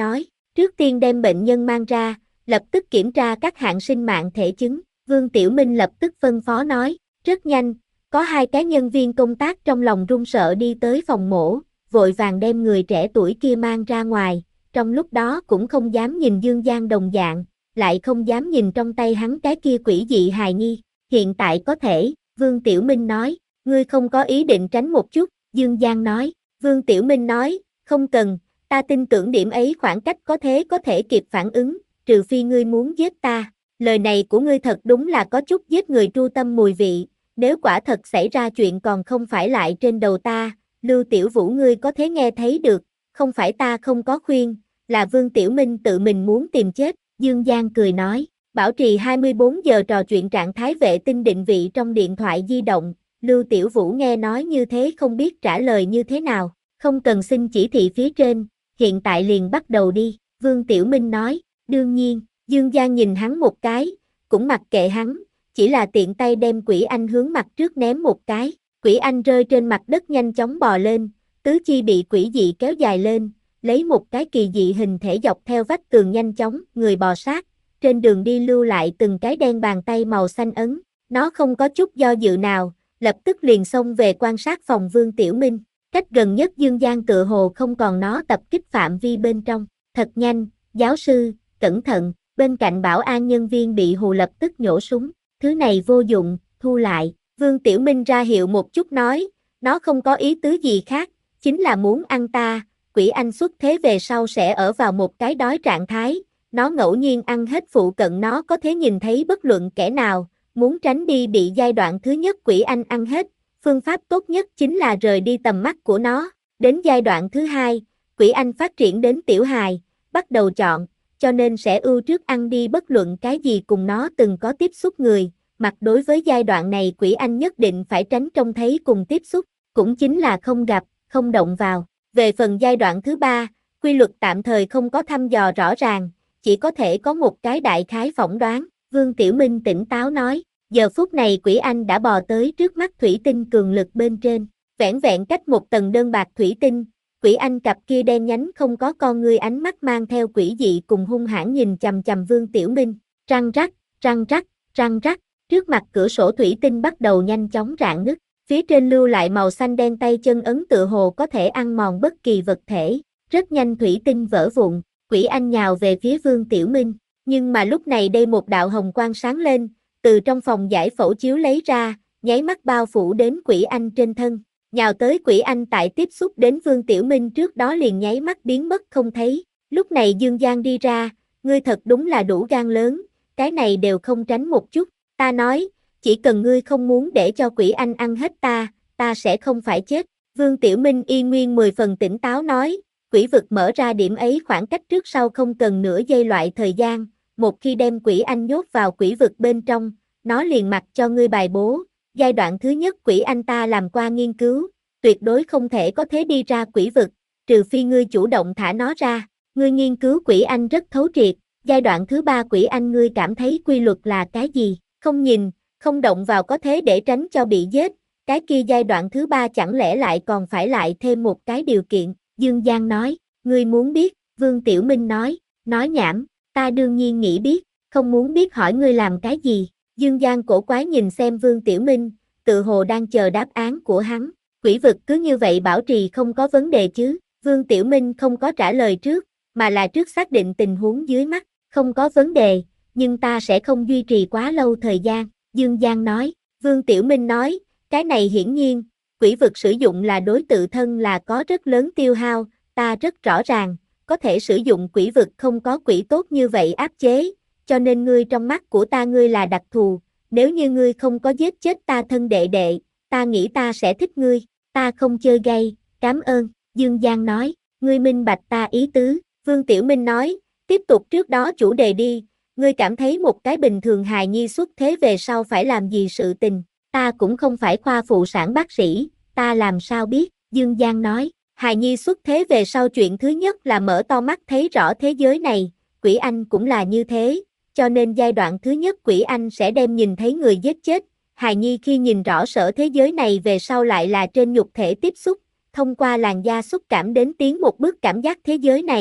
Trước tiên đem bệnh nhân mang ra, lập tức kiểm tra các hạng sinh mạng thể chứng. Vương Tiểu Minh lập tức phân phó nói, rất nhanh, có hai cái nhân viên công tác trong lòng run sợ đi tới phòng mổ, vội vàng đem người trẻ tuổi kia mang ra ngoài, trong lúc đó cũng không dám nhìn Dương Giang đồng dạng, lại không dám nhìn trong tay hắn cái kia quỷ dị hài nhi, hiện tại có thể, Vương Tiểu Minh nói, ngươi không có ý định tránh một chút, Dương Giang nói, Vương Tiểu Minh nói, không cần, ta tin tưởng điểm ấy khoảng cách có thế có thể kịp phản ứng, trừ phi ngươi muốn giết ta, lời này của ngươi thật đúng là có chút giết người tru tâm mùi vị, nếu quả thật xảy ra chuyện còn không phải lại trên đầu ta, Lưu Tiểu Vũ ngươi có thể nghe thấy được, không phải ta không có khuyên, là Vương Tiểu Minh tự mình muốn tìm chết, Dương Giang cười nói, bảo trì hai mươi bốn giờ trò chuyện trạng thái vệ tinh định vị trong điện thoại di động, Lưu Tiểu Vũ nghe nói như thế không biết trả lời như thế nào, không cần xin chỉ thị phía trên, hiện tại liền bắt đầu đi, Vương Tiểu Minh nói, đương nhiên, Dương Giang nhìn hắn một cái, cũng mặc kệ hắn, chỉ là tiện tay đem quỷ anh hướng mặt trước ném một cái, quỷ anh rơi trên mặt đất nhanh chóng bò lên, tứ chi bị quỷ dị kéo dài lên, lấy một cái kỳ dị hình thể dọc theo vách tường nhanh chóng, người bò sát, trên đường đi lưu lại từng cái đen bàn tay màu xanh ấn, nó không có chút do dự nào, lập tức liền xông về quan sát phòng Vương Tiểu Minh, cách gần nhất Dương Giang tựa hồ không còn nó tập kích phạm vi bên trong, thật nhanh, giáo sư, cẩn thận, bên cạnh bảo an nhân viên bị hù lập tức nhổ súng, thứ này vô dụng, thu lại, Vương Tiểu Minh ra hiệu một chút nói, nó không có ý tứ gì khác, chính là muốn ăn ta, quỷ anh xuất thế về sau sẽ ở vào một cái đói trạng thái, nó ngẫu nhiên ăn hết phụ cận nó có thể nhìn thấy bất luận kẻ nào, muốn tránh đi bị giai đoạn thứ nhất quỷ anh ăn hết, phương pháp tốt nhất chính là rời đi tầm mắt của nó, đến giai đoạn thứ hai, quỷ anh phát triển đến tiểu hài, bắt đầu chọn, cho nên sẽ ưu trước ăn đi bất luận cái gì cùng nó từng có tiếp xúc người, mặt đối với giai đoạn này quỷ anh nhất định phải tránh trông thấy cùng tiếp xúc, cũng chính là không gặp, không động vào. Về phần giai đoạn thứ ba, quy luật tạm thời không có thăm dò rõ ràng, chỉ có thể có một cái đại khái phỏng đoán, Vương Tiểu Minh tỉnh táo nói, giờ phút này quỷ anh đã bò tới trước mắt thủy tinh cường lực bên trên, vẻn vẹn cách một tầng đơn bạc thủy tinh, quỷ anh cặp kia đen nhánh không có con ngươi ánh mắt mang theo quỷ dị cùng hung hãn nhìn chằm chằm Vương Tiểu Minh, răng rắc, răng rắc, răng rắc, trước mặt cửa sổ thủy tinh bắt đầu nhanh chóng rạn nứt, phía trên lưu lại màu xanh đen tay chân ấn tựa hồ có thể ăn mòn bất kỳ vật thể, rất nhanh thủy tinh vỡ vụn, quỷ anh nhào về phía Vương Tiểu Minh, nhưng mà lúc này đây một đạo hồng quang sáng lên, từ trong phòng giải phẫu chiếu lấy ra, nháy mắt bao phủ đến quỷ anh trên thân, nhào tới quỷ anh tại tiếp xúc đến Vương Tiểu Minh trước đó liền nháy mắt biến mất không thấy, lúc này Dương Giang đi ra, ngươi thật đúng là đủ gan lớn, cái này đều không tránh một chút, ta nói, chỉ cần ngươi không muốn để cho quỷ anh ăn hết ta, ta sẽ không phải chết, Vương Tiểu Minh y nguyên mười phần tỉnh táo nói, quỷ vực mở ra điểm ấy khoảng cách trước sau không cần nửa giây loại thời gian, một khi đem quỷ anh nhốt vào quỷ vực bên trong, nó liền mặc cho ngươi bài bố, giai đoạn thứ nhất quỷ anh ta làm qua nghiên cứu, tuyệt đối không thể có thế đi ra quỷ vực, trừ phi ngươi chủ động thả nó ra, ngươi nghiên cứu quỷ anh rất thấu triệt, giai đoạn thứ ba quỷ anh ngươi cảm thấy quy luật là cái gì, không nhìn, không động vào có thế để tránh cho bị giết, cái kia giai đoạn thứ ba chẳng lẽ lại còn phải lại thêm một cái điều kiện, Dương Giang nói, ngươi muốn biết, Vương Tiểu Minh nói, nói nhảm, ta đương nhiên nghĩ biết, không muốn biết hỏi ngươi làm cái gì, Dương Giang cổ quái nhìn xem Vương Tiểu Minh, tự hồ đang chờ đáp án của hắn, quỷ vực cứ như vậy bảo trì không có vấn đề chứ, Vương Tiểu Minh không có trả lời trước, mà là trước xác định tình huống dưới mắt, không có vấn đề, nhưng ta sẽ không duy trì quá lâu thời gian, Dương Giang nói, Vương Tiểu Minh nói, cái này hiển nhiên, quỷ vực sử dụng là đối tự thân là có rất lớn tiêu hao, ta rất rõ ràng, có thể sử dụng quỷ vực không có quỷ tốt như vậy áp chế, cho nên ngươi trong mắt của ta ngươi là đặc thù, nếu như ngươi không có giết chết ta thân đệ đệ, ta nghĩ ta sẽ thích ngươi, ta không chơi gay, cảm ơn, Dương Giang nói, ngươi minh bạch ta ý tứ, Vương Tiểu Minh nói, tiếp tục trước đó chủ đề đi, ngươi cảm thấy một cái bình thường hài nhi xuất thế về sau phải làm gì sự tình, ta cũng không phải khoa phụ sản bác sĩ, ta làm sao biết, Dương Giang nói, hài nhi xuất thế về sau chuyện thứ nhất là mở to mắt thấy rõ thế giới này, quỷ anh cũng là như thế, cho nên giai đoạn thứ nhất quỷ anh sẽ đem nhìn thấy người giết chết, hài nhi khi nhìn rõ sở thế giới này về sau lại là trên nhục thể tiếp xúc, thông qua làn da xúc cảm đến tiến một bước cảm giác thế giới này,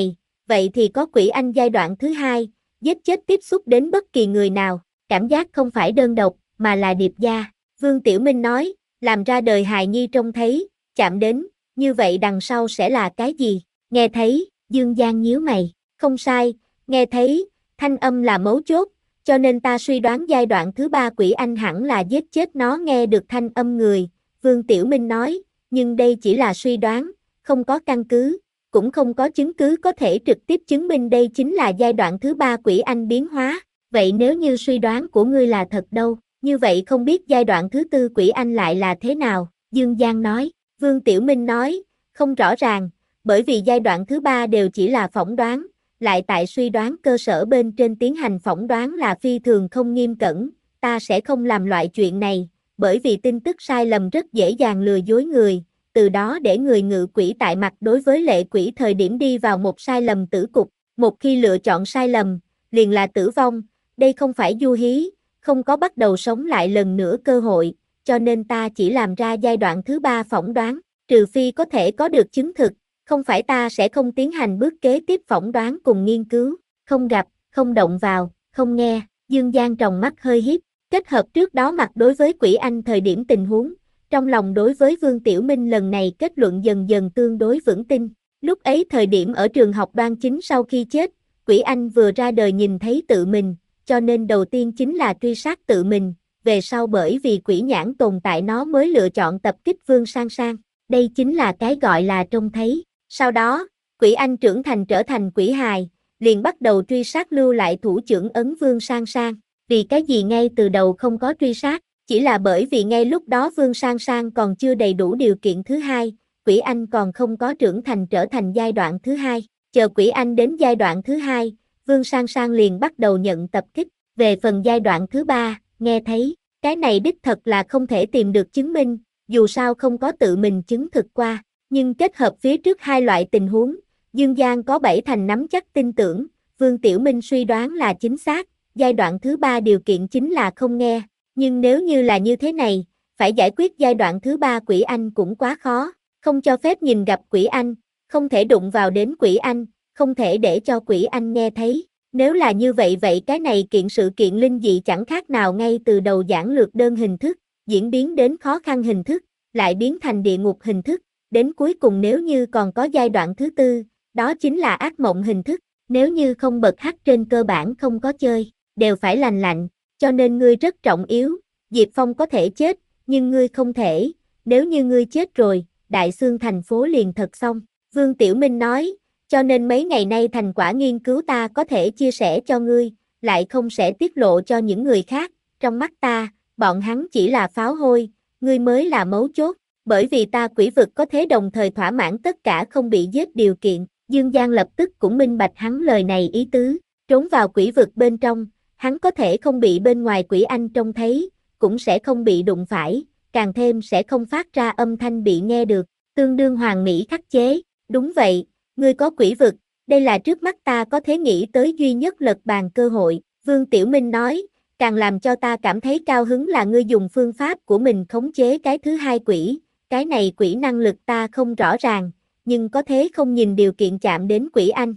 vậy thì có quỷ anh giai đoạn thứ hai, giết chết tiếp xúc đến bất kỳ người nào, cảm giác không phải đơn độc, mà là điệp gia. Vương Tiểu Minh nói, làm ra đời hài nhi trông thấy, chạm đến, như vậy đằng sau sẽ là cái gì? Nghe thấy, Dương Giang nhíu mày, không sai, nghe thấy, thanh âm là mấu chốt, cho nên ta suy đoán giai đoạn thứ ba quỷ anh hẳn là giết chết nó nghe được thanh âm người, Vương Tiểu Minh nói, nhưng đây chỉ là suy đoán, không có căn cứ, cũng không có chứng cứ có thể trực tiếp chứng minh đây chính là giai đoạn thứ ba quỷ anh biến hóa, vậy nếu như suy đoán của ngươi là thật đâu, như vậy không biết giai đoạn thứ tư quỷ anh lại là thế nào, Dương Giang nói, Vương Tiểu Minh nói, không rõ ràng, bởi vì giai đoạn thứ ba đều chỉ là phỏng đoán, lại tại suy đoán cơ sở bên trên tiến hành phỏng đoán là phi thường không nghiêm cẩn, ta sẽ không làm loại chuyện này, bởi vì tin tức sai lầm rất dễ dàng lừa dối người, từ đó để người ngự quỷ tại mặt đối với lệ quỷ thời điểm đi vào một sai lầm tử cục, một khi lựa chọn sai lầm, liền là tử vong, đây không phải du hí, không có bắt đầu sống lại lần nữa cơ hội, cho nên ta chỉ làm ra giai đoạn thứ ba phỏng đoán, trừ phi có thể có được chứng thực, không phải ta sẽ không tiến hành bước kế tiếp phỏng đoán cùng nghiên cứu, không gặp, không động vào, không nghe, Dương Giang tròng mắt hơi hiếp, kết hợp trước đó mặt đối với quỷ anh thời điểm tình huống, trong lòng đối với Vương Tiểu Minh lần này kết luận dần dần tương đối vững tin, lúc ấy thời điểm ở trường học Đoan Chính sau khi chết, quỷ anh vừa ra đời nhìn thấy tự mình, cho nên đầu tiên chính là truy sát tự mình, về sau bởi vì quỷ nhãn tồn tại nó mới lựa chọn tập kích Vương Sang Sang, đây chính là cái gọi là trông thấy. Sau đó, quỷ anh trưởng thành trở thành quỷ hài, liền bắt đầu truy sát lưu lại thủ trưởng ấn Vương Sang Sang, vì cái gì ngay từ đầu không có truy sát, chỉ là bởi vì ngay lúc đó Vương Sang Sang còn chưa đầy đủ điều kiện thứ hai, quỷ anh còn không có trưởng thành trở thành giai đoạn thứ hai, chờ quỷ anh đến giai đoạn thứ hai, Vương Sang Sang liền bắt đầu nhận tập kích, về phần giai đoạn thứ ba, nghe thấy, cái này đích thật là không thể tìm được chứng minh, dù sao không có tự mình chứng thực qua. Nhưng kết hợp phía trước hai loại tình huống, Dương Giang có bảy thành nắm chắc tin tưởng, Vương Tiểu Minh suy đoán là chính xác, giai đoạn thứ ba điều kiện chính là không nghe, nhưng nếu như là như thế này, phải giải quyết giai đoạn thứ ba quỷ anh cũng quá khó, không cho phép nhìn gặp quỷ anh, không thể đụng vào đến quỷ anh, không thể để cho quỷ anh nghe thấy, nếu là như vậy vậy cái này kiện sự kiện linh dị chẳng khác nào ngay từ đầu giản lược đơn hình thức, diễn biến đến khó khăn hình thức, lại biến thành địa ngục hình thức. Đến cuối cùng nếu như còn có giai đoạn thứ tư, đó chính là ác mộng hình thức, nếu như không bật hắc trên cơ bản không có chơi, đều phải lành lạnh, cho nên ngươi rất trọng yếu, Diệp Phong có thể chết, nhưng ngươi không thể, nếu như ngươi chết rồi, Đại Xương thành phố liền thật xong, Vương Tiểu Minh nói, cho nên mấy ngày nay thành quả nghiên cứu ta có thể chia sẻ cho ngươi, lại không sẽ tiết lộ cho những người khác, trong mắt ta, bọn hắn chỉ là pháo hôi, ngươi mới là mấu chốt. Bởi vì ta quỷ vực có thế đồng thời thỏa mãn tất cả không bị giết điều kiện, Dương Giang lập tức cũng minh bạch hắn lời này ý tứ, trốn vào quỷ vực bên trong, hắn có thể không bị bên ngoài quỷ anh trông thấy, cũng sẽ không bị đụng phải, càng thêm sẽ không phát ra âm thanh bị nghe được, tương đương hoàn mỹ khắc chế, đúng vậy, ngươi có quỷ vực, đây là trước mắt ta có thể nghĩ tới duy nhất lật bàn cơ hội, Vương Tiểu Minh nói, càng làm cho ta cảm thấy cao hứng là ngươi dùng phương pháp của mình khống chế cái thứ hai quỷ. Cái này quỷ năng lực ta không rõ ràng, nhưng có thế không nhìn điều kiện chạm đến quỷ anh.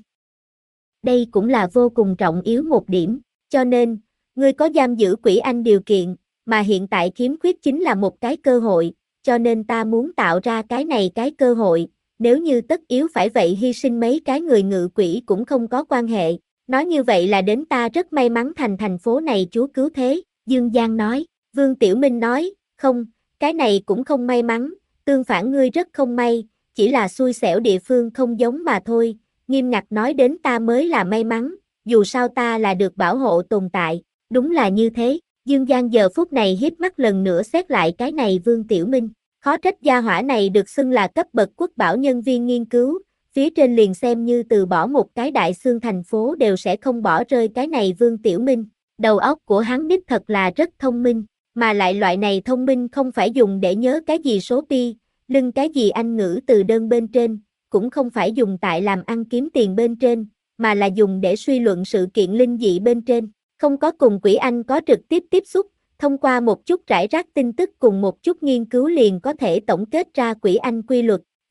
Đây cũng là vô cùng trọng yếu một điểm, cho nên, ngươi có giam giữ quỷ anh điều kiện, mà hiện tại khiếm khuyết chính là một cái cơ hội, cho nên ta muốn tạo ra cái này cái cơ hội, nếu như tất yếu phải vậy hy sinh mấy cái người ngự quỷ cũng không có quan hệ, nói như vậy là đến ta rất may mắn thành thành phố này chúa cứu thế, Dương Giang nói, Vương Tiểu Minh nói, không, cái này cũng không may mắn. Tương phản ngươi rất không may, chỉ là xui xẻo địa phương không giống mà thôi, nghiêm ngặt nói đến ta mới là may mắn, dù sao ta là được bảo hộ tồn tại, đúng là như thế, Dương Giang giờ phút này hiếp mắt lần nữa xét lại cái này Vương Tiểu Minh, khó trách gia hỏa này được xưng là cấp bậc quốc bảo nhân viên nghiên cứu, phía trên liền xem như từ bỏ một cái Đại Xương thành phố đều sẽ không bỏ rơi cái này Vương Tiểu Minh, đầu óc của hắn đích thật là rất thông minh. Mà lại loại này thông minh không phải dùng để nhớ cái gì số pi, lưng cái gì Anh ngữ từ đơn bên trên, cũng không phải dùng tại làm ăn kiếm tiền bên trên, mà là dùng để suy luận sự kiện linh dị bên trên, không có cùng quỷ anh có trực tiếp tiếp xúc, thông qua một chút rải rác tin tức cùng một chút nghiên cứu liền có thể tổng kết ra quỷ anh quy luật,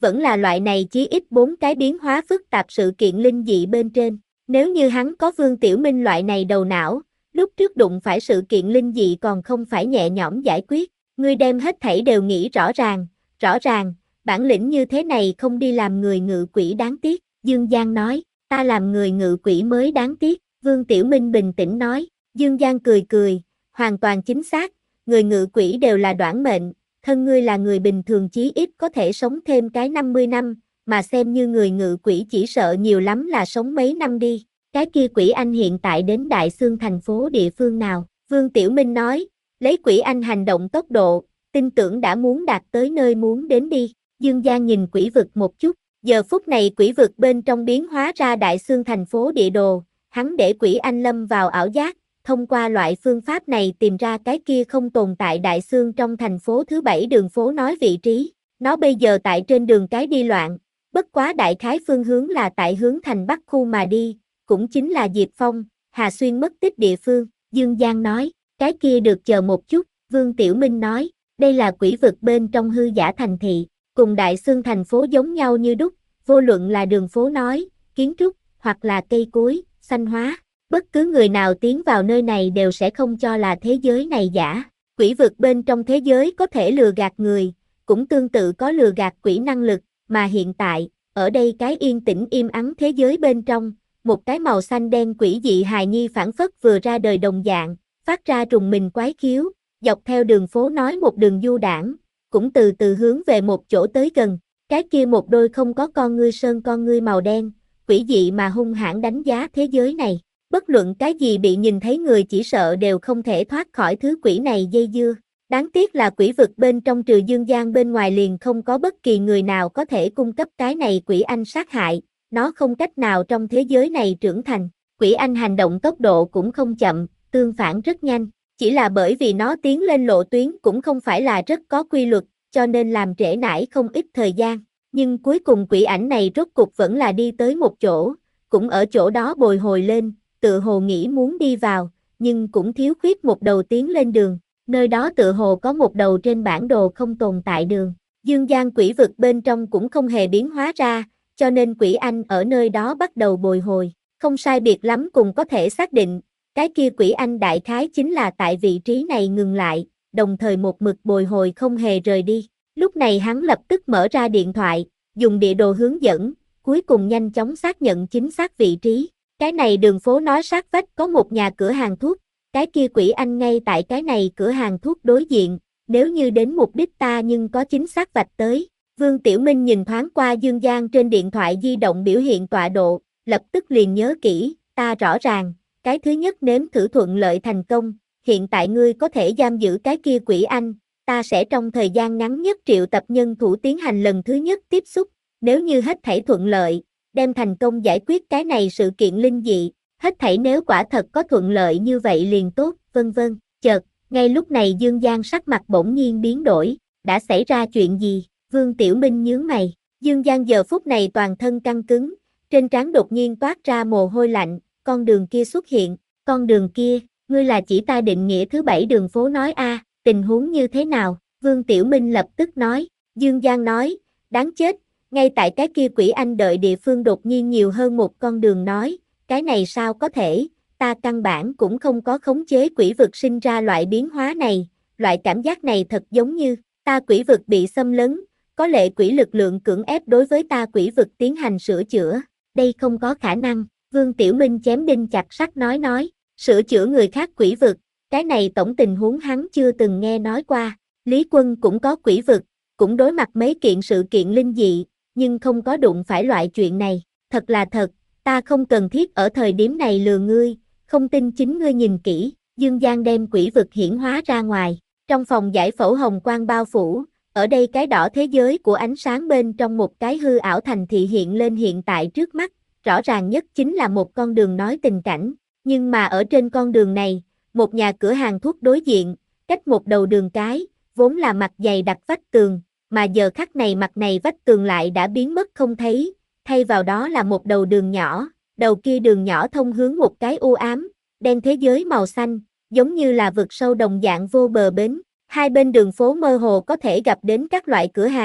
vẫn là loại này chí ít bốn cái biến hóa phức tạp sự kiện linh dị bên trên. Nếu như hắn có Vương Tiểu Minh loại này đầu não, lúc trước đụng phải sự kiện linh dị còn không phải nhẹ nhõm giải quyết. Ngươi đem hết thảy đều nghĩ rõ ràng, rõ ràng, bản lĩnh như thế này không đi làm người ngự quỷ đáng tiếc. Dương Giang nói, ta làm người ngự quỷ mới đáng tiếc. Vương Tiểu Minh bình tĩnh nói. Dương Giang cười cười, hoàn toàn chính xác, người ngự quỷ đều là đoản mệnh, thân ngươi là người bình thường chí ít có thể sống thêm cái năm mươi năm, mà xem như người ngự quỷ chỉ sợ nhiều lắm là sống mấy năm đi. Cái kia quỷ anh hiện tại đến Đại Xương thành phố địa phương nào? Vương Tiểu Minh nói, lấy quỷ anh hành động tốc độ, tin tưởng đã muốn đạt tới nơi muốn đến đi. Dương Giang nhìn quỷ vực một chút, giờ phút này quỷ vực bên trong biến hóa ra Đại Xương thành phố địa đồ, hắn để quỷ anh lâm vào ảo giác, thông qua loại phương pháp này tìm ra cái kia không tồn tại Đại Xương trong thành phố thứ bảy đường phố nói vị trí. Nó bây giờ tại trên đường cái đi loạn, bất quá đại khái phương hướng là tại hướng thành Bắc khu mà đi, cũng chính là Diệp Phong, Hà Xuyên mất tích địa phương. Dương Giang nói, cái kia được chờ một chút. Vương Tiểu Minh nói, đây là quỷ vực bên trong hư giả thành thị, cùng Đại Xương thành phố giống nhau như đúc, vô luận là đường phố nói, kiến trúc, hoặc là cây cối, xanh hóa. Bất cứ người nào tiến vào nơi này đều sẽ không cho là thế giới này giả. Quỷ vực bên trong thế giới có thể lừa gạt người, cũng tương tự có lừa gạt quỷ năng lực, mà hiện tại, ở đây cái yên tĩnh im ắng thế giới bên trong, một cái màu xanh đen quỷ dị hài nhi phản phất vừa ra đời đồng dạng, phát ra trùng mình quái khiếu, dọc theo đường phố nói một đường du đảng, cũng từ từ hướng về một chỗ tới gần. Cái kia một đôi không có con ngươi sơn con ngươi màu đen, quỷ dị mà hung hãn đánh giá thế giới này. Bất luận cái gì bị nhìn thấy người chỉ sợ đều không thể thoát khỏi thứ quỷ này dây dưa. Đáng tiếc là quỷ vực bên trong trừ Dương Giang bên ngoài liền không có bất kỳ người nào có thể cung cấp cái này quỷ anh sát hại, nó không cách nào trong thế giới này trưởng thành. Quỷ anh hành động tốc độ cũng không chậm, tương phản rất nhanh, chỉ là bởi vì nó tiến lên lộ tuyến cũng không phải là rất có quy luật, cho nên làm trễ nải không ít thời gian. Nhưng cuối cùng quỷ ảnh này rốt cục vẫn là đi tới một chỗ, cũng ở chỗ đó bồi hồi lên, tự hồ nghĩ muốn đi vào, nhưng cũng thiếu khuyết một đầu tiến lên đường, nơi đó tự hồ có một đầu trên bản đồ không tồn tại đường. Dương Giang quỷ vực bên trong cũng không hề biến hóa ra, cho nên quỷ anh ở nơi đó bắt đầu bồi hồi, không sai biệt lắm cùng có thể xác định, cái kia quỷ anh đại khái chính là tại vị trí này ngừng lại, đồng thời một mực bồi hồi không hề rời đi. Lúc này hắn lập tức mở ra điện thoại, dùng địa đồ hướng dẫn, cuối cùng nhanh chóng xác nhận chính xác vị trí. Cái này đường phố nói sát vách có một nhà cửa hàng thuốc, cái kia quỷ anh ngay tại cái này cửa hàng thuốc đối diện, nếu như đến mục đích ta nhưng có chính xác vạch tới. Vương Tiểu Minh nhìn thoáng qua Dương Giang trên điện thoại di động biểu hiện tọa độ, lập tức liền nhớ kỹ, ta rõ ràng, cái thứ nhất nếm thử thuận lợi thành công, hiện tại ngươi có thể giam giữ cái kia quỷ anh, ta sẽ trong thời gian ngắn nhất triệu tập nhân thủ tiến hành lần thứ nhất tiếp xúc, nếu như hết thảy thuận lợi, đem thành công giải quyết cái này sự kiện linh dị, hết thảy nếu quả thật có thuận lợi như vậy liền tốt, vân vân. Chợt, ngay lúc này Dương Giang sắc mặt bỗng nhiên biến đổi, đã xảy ra chuyện gì? Vương Tiểu Minh nhướng mày, Dương Giang giờ phút này toàn thân căng cứng, trên trán đột nhiên toát ra mồ hôi lạnh, con đường kia xuất hiện, con đường kia, ngươi là chỉ ta định nghĩa thứ bảy đường phố nói a, à, tình huống như thế nào? Vương Tiểu Minh lập tức nói, Dương Giang nói, đáng chết, ngay tại cái kia quỷ anh đợi địa phương đột nhiên nhiều hơn một con đường nói, cái này sao có thể, ta căn bản cũng không có khống chế quỷ vực sinh ra loại biến hóa này, loại cảm giác này thật giống như, ta quỷ vực bị xâm lấn, có lệ quỷ lực lượng cưỡng ép đối với ta quỷ vực tiến hành sửa chữa, đây không có khả năng. Vương Tiểu Minh chém đinh chặt sắt nói nói, sửa chữa người khác quỷ vực, cái này tổng tình huống hắn chưa từng nghe nói qua. Lý Quân cũng có quỷ vực, cũng đối mặt mấy kiện sự kiện linh dị, nhưng không có đụng phải loại chuyện này. Thật là thật, ta không cần thiết ở thời điểm này lừa ngươi, không tin chính ngươi nhìn kỹ. Dương Giang đem quỷ vực hiển hóa ra ngoài, trong phòng giải phẫu hồng quang bao phủ, ở đây cái đỏ thế giới của ánh sáng bên trong một cái hư ảo thành thị hiện lên hiện tại trước mắt, rõ ràng nhất chính là một con đường nói tình cảnh, nhưng mà ở trên con đường này, một nhà cửa hàng thuốc đối diện, cách một đầu đường cái, vốn là mặt dày đặc vách tường, mà giờ khắc này mặt này vách tường lại đã biến mất không thấy, thay vào đó là một đầu đường nhỏ, đầu kia đường nhỏ thông hướng một cái u ám, đen thế giới màu xanh, giống như là vực sâu đồng dạng vô bờ bến. Hai bên đường phố mơ hồ có thể gặp đến các loại cửa hàng,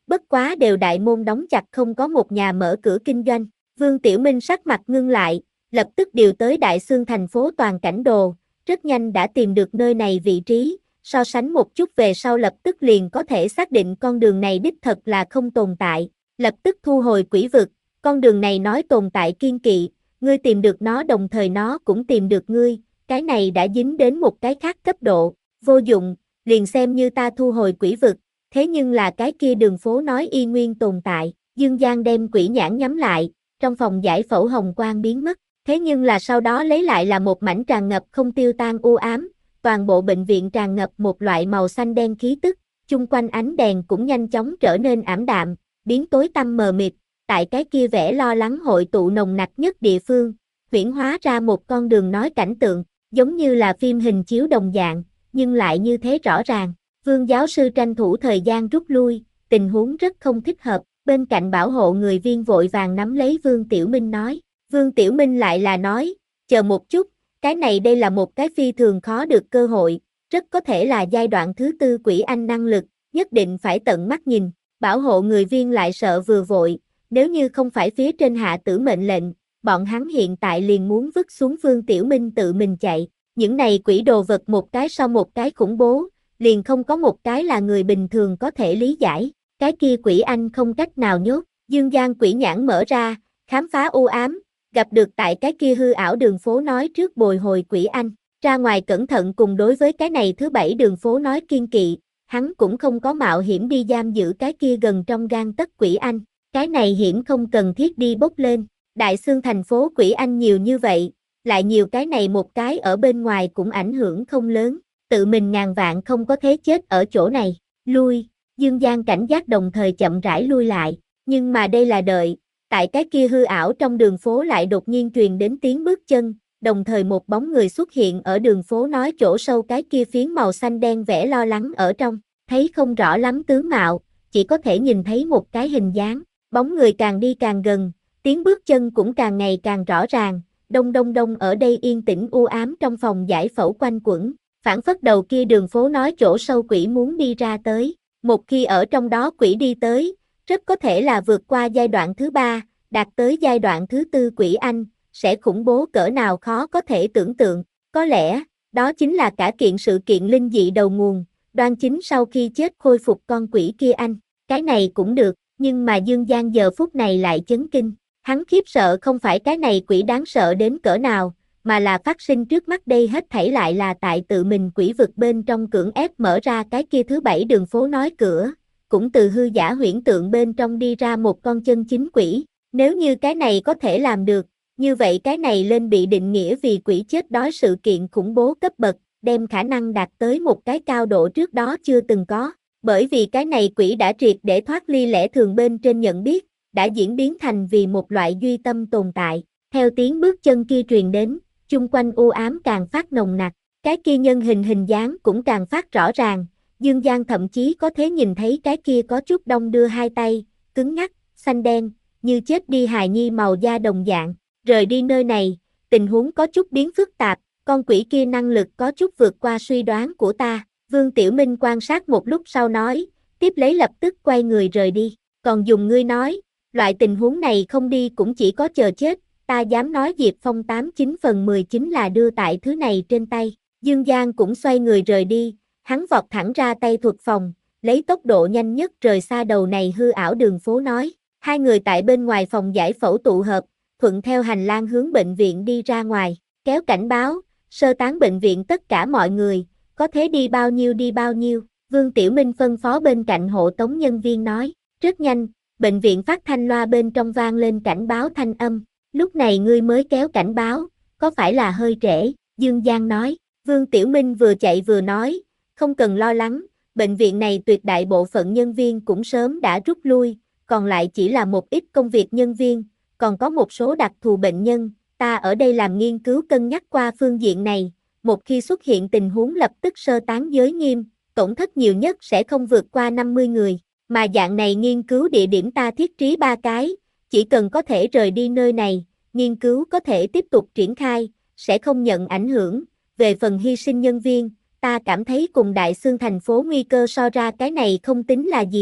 bất quá đều đại môn đóng chặt không có một nhà mở cửa kinh doanh. Vương Tiểu Minh sắc mặt ngưng lại, lập tức điều tới Đại Xương thành phố toàn cảnh đồ, rất nhanh đã tìm được nơi này vị trí, so sánh một chút về sau lập tức liền có thể xác định con đường này đích thật là không tồn tại, lập tức thu hồi quỷ vực, con đường này nói tồn tại kiên kỵ, ngươi tìm được nó đồng thời nó cũng tìm được ngươi, cái này đã dính đến một cái khác cấp độ, vô dụng, liền xem như ta thu hồi quỷ vực, thế nhưng là cái kia đường phố nói y nguyên tồn tại, Dương Giang đem quỷ nhãn nhắm lại, trong phòng giải phẫu hồng quang biến mất, thế nhưng là sau đó lấy lại là một mảnh tràn ngập không tiêu tan u ám, toàn bộ bệnh viện tràn ngập một loại màu xanh đen khí tức, chung quanh ánh đèn cũng nhanh chóng trở nên ảm đạm, biến tối tăm mờ mịt, tại cái kia vẻ lo lắng hội tụ nồng nặc nhất địa phương, huyễn hóa ra một con đường nói cảnh tượng, giống như là phim hình chiếu đồng dạng, nhưng lại như thế rõ ràng. Vương giáo sư tranh thủ thời gian rút lui, tình huống rất không thích hợp, bên cạnh bảo hộ người viên vội vàng nắm lấy Vương Tiểu Minh nói. Vương Tiểu Minh lại là nói, chờ một chút, cái này đây là một cái phi thường khó được cơ hội, rất có thể là giai đoạn thứ tư quỷ anh năng lực, nhất định phải tận mắt nhìn, bảo hộ người viên lại sợ vừa vội, nếu như không phải phía trên hạ tử mệnh lệnh, bọn hắn hiện tại liền muốn vứt xuống Vương Tiểu Minh tự mình chạy, những này quỷ đồ vật một cái sau một cái khủng bố, liền không có một cái là người bình thường có thể lý giải, cái kia quỷ anh không cách nào nhốt, Dương Giang quỷ nhãn mở ra, khám phá u ám, gặp được tại cái kia hư ảo đường phố nói trước bồi hồi quỷ anh, ra ngoài cẩn thận cùng đối với cái này thứ bảy đường phố nói kiên kỵ, hắn cũng không có mạo hiểm đi giam giữ cái kia gần trong gang tấc quỷ anh, cái này hiểm không cần thiết đi bốc lên, Đại Xương thành phố quỷ anh nhiều như vậy, lại nhiều cái này một cái ở bên ngoài cũng ảnh hưởng không lớn, tự mình ngàn vạn không có thế chết ở chỗ này, lui, Dương Giang cảnh giác đồng thời chậm rãi lui lại, nhưng mà đây là đợi, tại cái kia hư ảo trong đường phố lại đột nhiên truyền đến tiếng bước chân, đồng thời một bóng người xuất hiện ở đường phố nói chỗ sâu cái kia phiến màu xanh đen vẻ lo lắng ở trong, thấy không rõ lắm tướng mạo, chỉ có thể nhìn thấy một cái hình dáng, bóng người càng đi càng gần, tiếng bước chân cũng càng ngày càng rõ ràng, đông đông đông ở đây yên tĩnh u ám trong phòng giải phẫu quanh quẩn, phản phất đầu kia đường phố nói chỗ sâu quỷ muốn đi ra tới, một khi ở trong đó quỷ đi tới, rất có thể là vượt qua giai đoạn thứ ba, đạt tới giai đoạn thứ tư quỷ anh, sẽ khủng bố cỡ nào khó có thể tưởng tượng, có lẽ, đó chính là cả kiện sự kiện linh dị đầu nguồn, Đoan Chính sau khi chết khôi phục con quỷ kia anh, cái này cũng được, nhưng mà Dương Giang giờ phút này lại chấn kinh, hắn khiếp sợ không phải cái này quỷ đáng sợ đến cỡ nào, mà là phát sinh trước mắt đây hết thảy lại là tại tự mình quỷ vực bên trong cưỡng ép mở ra cái kia thứ bảy đường phố nói cửa, cũng từ hư giả huyễn tượng bên trong đi ra một con chân chính quỷ, nếu như cái này có thể làm được, như vậy cái này lên bị định nghĩa vì quỷ chết đói sự kiện khủng bố cấp bậc, đem khả năng đạt tới một cái cao độ trước đó chưa từng có, bởi vì cái này quỷ đã triệt để thoát ly lẽ thường bên trên nhận biết, đã diễn biến thành vì một loại duy tâm tồn tại, theo tiếng bước chân kia truyền đến, chung quanh u ám càng phát nồng nặc, cái kia nhân hình hình dáng cũng càng phát rõ ràng, Dương Giang thậm chí có thể nhìn thấy cái kia có chút đông đưa hai tay, cứng ngắc, xanh đen, như chết đi hài nhi màu da đồng dạng, rời đi nơi này, tình huống có chút biến phức tạp, con quỷ kia năng lực có chút vượt qua suy đoán của ta, Vương Tiểu Minh quan sát một lúc sau nói, tiếp lấy lập tức quay người rời đi, còn dùng ngươi nói, loại tình huống này không đi cũng chỉ có chờ chết, ta dám nói Diệp Phong tám chín phần mười chính là đưa tại thứ này trên tay, Dương Giang cũng xoay người rời đi, hắn vọt thẳng ra tay thuật phòng, lấy tốc độ nhanh nhất rời xa đầu này hư ảo đường phố nói, hai người tại bên ngoài phòng giải phẫu tụ hợp, thuận theo hành lang hướng bệnh viện đi ra ngoài, kéo cảnh báo, sơ tán bệnh viện tất cả mọi người, có thể đi bao nhiêu đi bao nhiêu, Vương Tiểu Minh phân phó bên cạnh hộ tống nhân viên nói, rất nhanh, bệnh viện phát thanh loa bên trong vang lên cảnh báo thanh âm, lúc này ngươi mới kéo cảnh báo, có phải là hơi trễ, Dương Giang nói, Vương Tiểu Minh vừa chạy vừa nói, không cần lo lắng, bệnh viện này tuyệt đại bộ phận nhân viên cũng sớm đã rút lui, còn lại chỉ là một ít công việc nhân viên, còn có một số đặc thù bệnh nhân, ta ở đây làm nghiên cứu cân nhắc qua phương diện này, một khi xuất hiện tình huống lập tức sơ tán giới nghiêm, tổn thất nhiều nhất sẽ không vượt qua năm mươi người, mà dạng này nghiên cứu địa điểm ta thiết trí ba cái, chỉ cần có thể rời đi nơi này, nghiên cứu có thể tiếp tục triển khai, sẽ không nhận ảnh hưởng, về phần hy sinh nhân viên, ta cảm thấy cùng Đại Xương thành phố nguy cơ so ra cái này không tính là gì,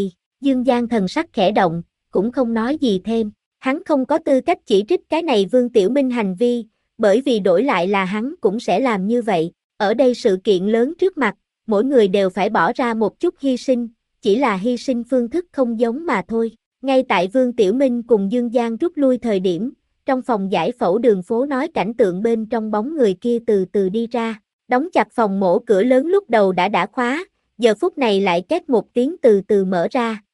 Dương Giang thần sắc khẽ động, cũng không nói gì thêm. Hắn không có tư cách chỉ trích cái này Vương Tiểu Minh hành vi, bởi vì đổi lại là hắn cũng sẽ làm như vậy. Ở đây sự kiện lớn trước mặt, mỗi người đều phải bỏ ra một chút hy sinh, chỉ là hy sinh phương thức không giống mà thôi. Ngay tại Vương Tiểu Minh cùng Dương Giang rút lui thời điểm, trong phòng giải phẫu đường phố nói cảnh tượng bên trong bóng người kia từ từ đi ra. Đóng chặt phòng mổ cửa lớn lúc đầu đã đã khóa, giờ phút này lại két một tiếng từ từ mở ra.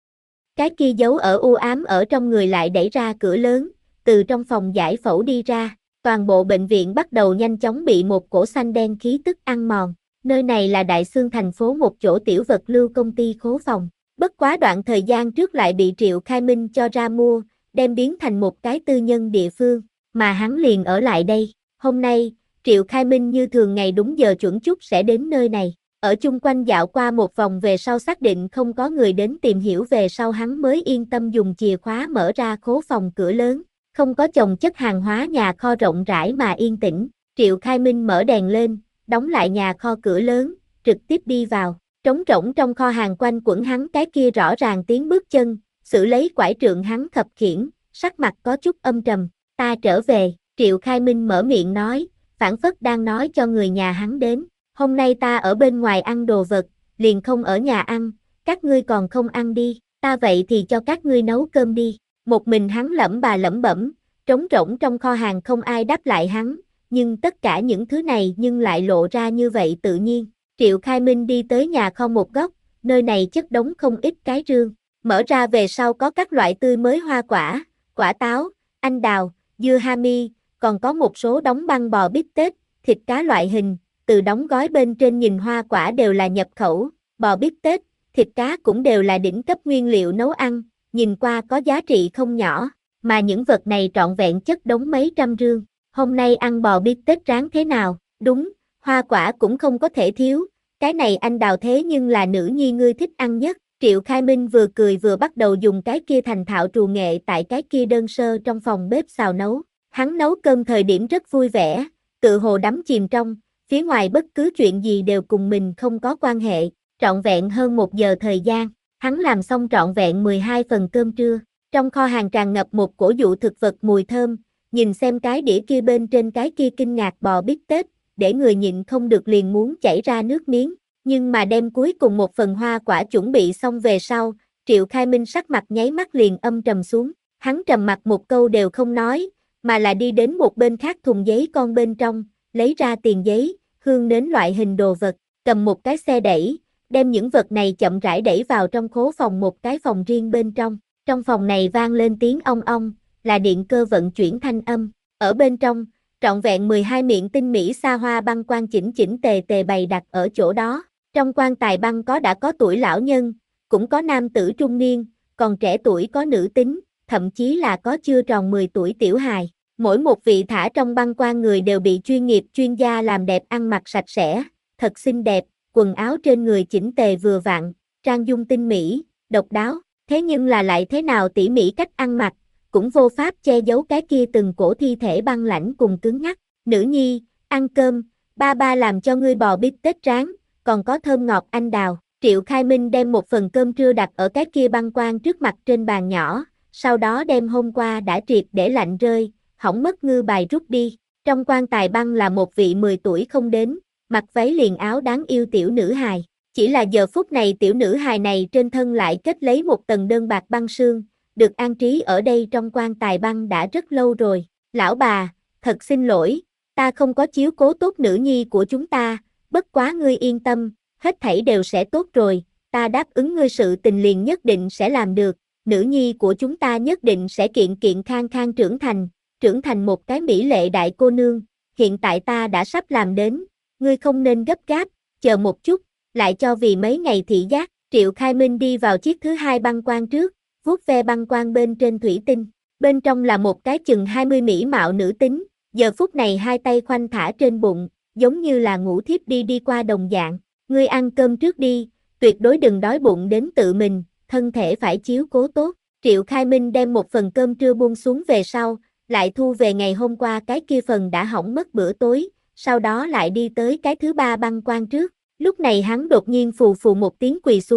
Cái kia giấu ở u ám ở trong người lại đẩy ra cửa lớn, từ trong phòng giải phẫu đi ra. Toàn bộ bệnh viện bắt đầu nhanh chóng bị một cổ xanh đen khí tức ăn mòn. Nơi này là Đại Xương thành phố một chỗ tiểu vật lưu công ty khố phòng. Bất quá đoạn thời gian trước lại bị Triệu Khai Minh cho ra mua, đem biến thành một cái tư nhân địa phương, mà hắn liền ở lại đây. Hôm nay, Triệu Khai Minh như thường ngày đúng giờ chuẩn chút sẽ đến nơi này. Ở chung quanh dạo qua một vòng về sau xác định không có người đến tìm hiểu về sau hắn mới yên tâm dùng chìa khóa mở ra khố phòng cửa lớn. Không có chồng chất hàng hóa nhà kho rộng rãi mà yên tĩnh. Triệu Khai Minh mở đèn lên, đóng lại nhà kho cửa lớn, trực tiếp đi vào. Trống rỗng trong kho hàng quanh quẩn hắn cái kia rõ ràng tiếng bước chân, xử lấy quải trượng hắn khập khiễng, sắc mặt có chút âm trầm. Ta trở về, Triệu Khai Minh mở miệng nói, phảng phất đang nói cho người nhà hắn đến. Hôm nay ta ở bên ngoài ăn đồ vật, liền không ở nhà ăn, các ngươi còn không ăn đi, ta vậy thì cho các ngươi nấu cơm đi. Một mình hắn lẩm bà lẩm bẩm, trống rỗng trong kho hàng không ai đáp lại hắn, nhưng tất cả những thứ này nhưng lại lộ ra như vậy tự nhiên. Triệu Khai Minh đi tới nhà kho một góc, nơi này chất đống không ít cái rương, mở ra về sau có các loại tươi mới hoa quả, quả táo, anh đào, dưa hami, còn có một số đóng băng bò bít tết, thịt cá loại hình, từ đóng gói bên trên nhìn hoa quả đều là nhập khẩu, bò bít tết, thịt cá cũng đều là đỉnh cấp nguyên liệu nấu ăn, nhìn qua có giá trị không nhỏ, mà những vật này trọn vẹn chất đống mấy trăm rương. Hôm nay ăn bò bít tết rán thế nào? Đúng, hoa quả cũng không có thể thiếu, cái này anh đào thế nhưng là nữ nhi ngươi thích ăn nhất. Triệu Khai Minh vừa cười vừa bắt đầu dùng cái kia thành thạo trù nghệ tại cái kia đơn sơ trong phòng bếp xào nấu. Hắn nấu cơm thời điểm rất vui vẻ, tự hồ đắm chìm trong, phía ngoài bất cứ chuyện gì đều cùng mình không có quan hệ, trọn vẹn hơn một giờ thời gian, hắn làm xong trọn vẹn mười hai phần cơm trưa. Trong kho hàng tràn ngập một cổ dụ thực vật mùi thơm, nhìn xem cái đĩa kia bên trên cái kia kinh ngạc bò bít tết, để người nhịn không được liền muốn chảy ra nước miếng. Nhưng mà đem cuối cùng một phần hoa quả chuẩn bị xong về sau, Triệu Khai Minh sắc mặt nháy mắt liền âm trầm xuống, hắn trầm mặt một câu đều không nói, mà là đi đến một bên khác thùng giấy con bên trong, lấy ra tiền giấy, hương nến loại hình đồ vật, cầm một cái xe đẩy, đem những vật này chậm rãi đẩy vào trong khố phòng một cái phòng riêng bên trong. Trong phòng này vang lên tiếng ong ong, là điện cơ vận chuyển thanh âm. Ở bên trong, trọn vẹn mười hai miệng tinh mỹ xa hoa băng quan chỉnh chỉnh tề tề bày đặt ở chỗ đó. Trong quan tài băng có đã có tuổi lão nhân, cũng có nam tử trung niên, còn trẻ tuổi có nữ tính, thậm chí là có chưa tròn mười tuổi tiểu hài. Mỗi một vị thả trong băng quan người đều bị chuyên nghiệp chuyên gia làm đẹp ăn mặc sạch sẽ, thật xinh đẹp, quần áo trên người chỉnh tề vừa vặn, trang dung tinh mỹ, độc đáo. Thế nhưng là lại thế nào tỉ mỉ cách ăn mặc, cũng vô pháp che giấu cái kia từng cổ thi thể băng lãnh cùng cứng ngắc. Nữ nhi, ăn cơm, ba ba làm cho ngươi bò bít tết rán, còn có thơm ngọt anh đào. Triệu Khai Minh đem một phần cơm trưa đặt ở cái kia băng quan trước mặt trên bàn nhỏ, sau đó đem hôm qua đã triệt để lạnh rơi, hỏng mất ngư bài rút đi. Trong quan tài băng là một vị mười tuổi không đến, mặc váy liền áo đáng yêu tiểu nữ hài. Chỉ là giờ phút này tiểu nữ hài này trên thân lại kết lấy một tầng đơn bạc băng sương, được an trí ở đây trong quan tài băng đã rất lâu rồi. Lão bà, thật xin lỗi, ta không có chiếu cố tốt nữ nhi của chúng ta, bất quá ngươi yên tâm, hết thảy đều sẽ tốt rồi, ta đáp ứng ngươi sự tình liền nhất định sẽ làm được, nữ nhi của chúng ta nhất định sẽ kiện kiện khang khang trưởng thành, trưởng thành một cái mỹ lệ đại cô nương, hiện tại ta đã sắp làm đến, ngươi không nên gấp gáp, chờ một chút, lại cho vì mấy ngày thị giác. Triệu Khai Minh đi vào chiếc thứ hai băng quan trước, vuốt ve băng quan bên trên thủy tinh, bên trong là một cái chừng hai mươi mỹ mạo nữ tính, giờ phút này hai tay khoanh thả trên bụng, giống như là ngủ thiếp đi đi qua đồng dạng. Ngươi ăn cơm trước đi, tuyệt đối đừng đói bụng đến tự mình, thân thể phải chiếu cố tốt. Triệu Khai Minh đem một phần cơm trưa buông xuống về sau, lại thu về ngày hôm qua cái kia phần đã hỏng mất bữa tối, sau đó lại đi tới cái thứ ba băng quan trước. Lúc này hắn đột nhiên phù phù một tiếng quỳ xuống,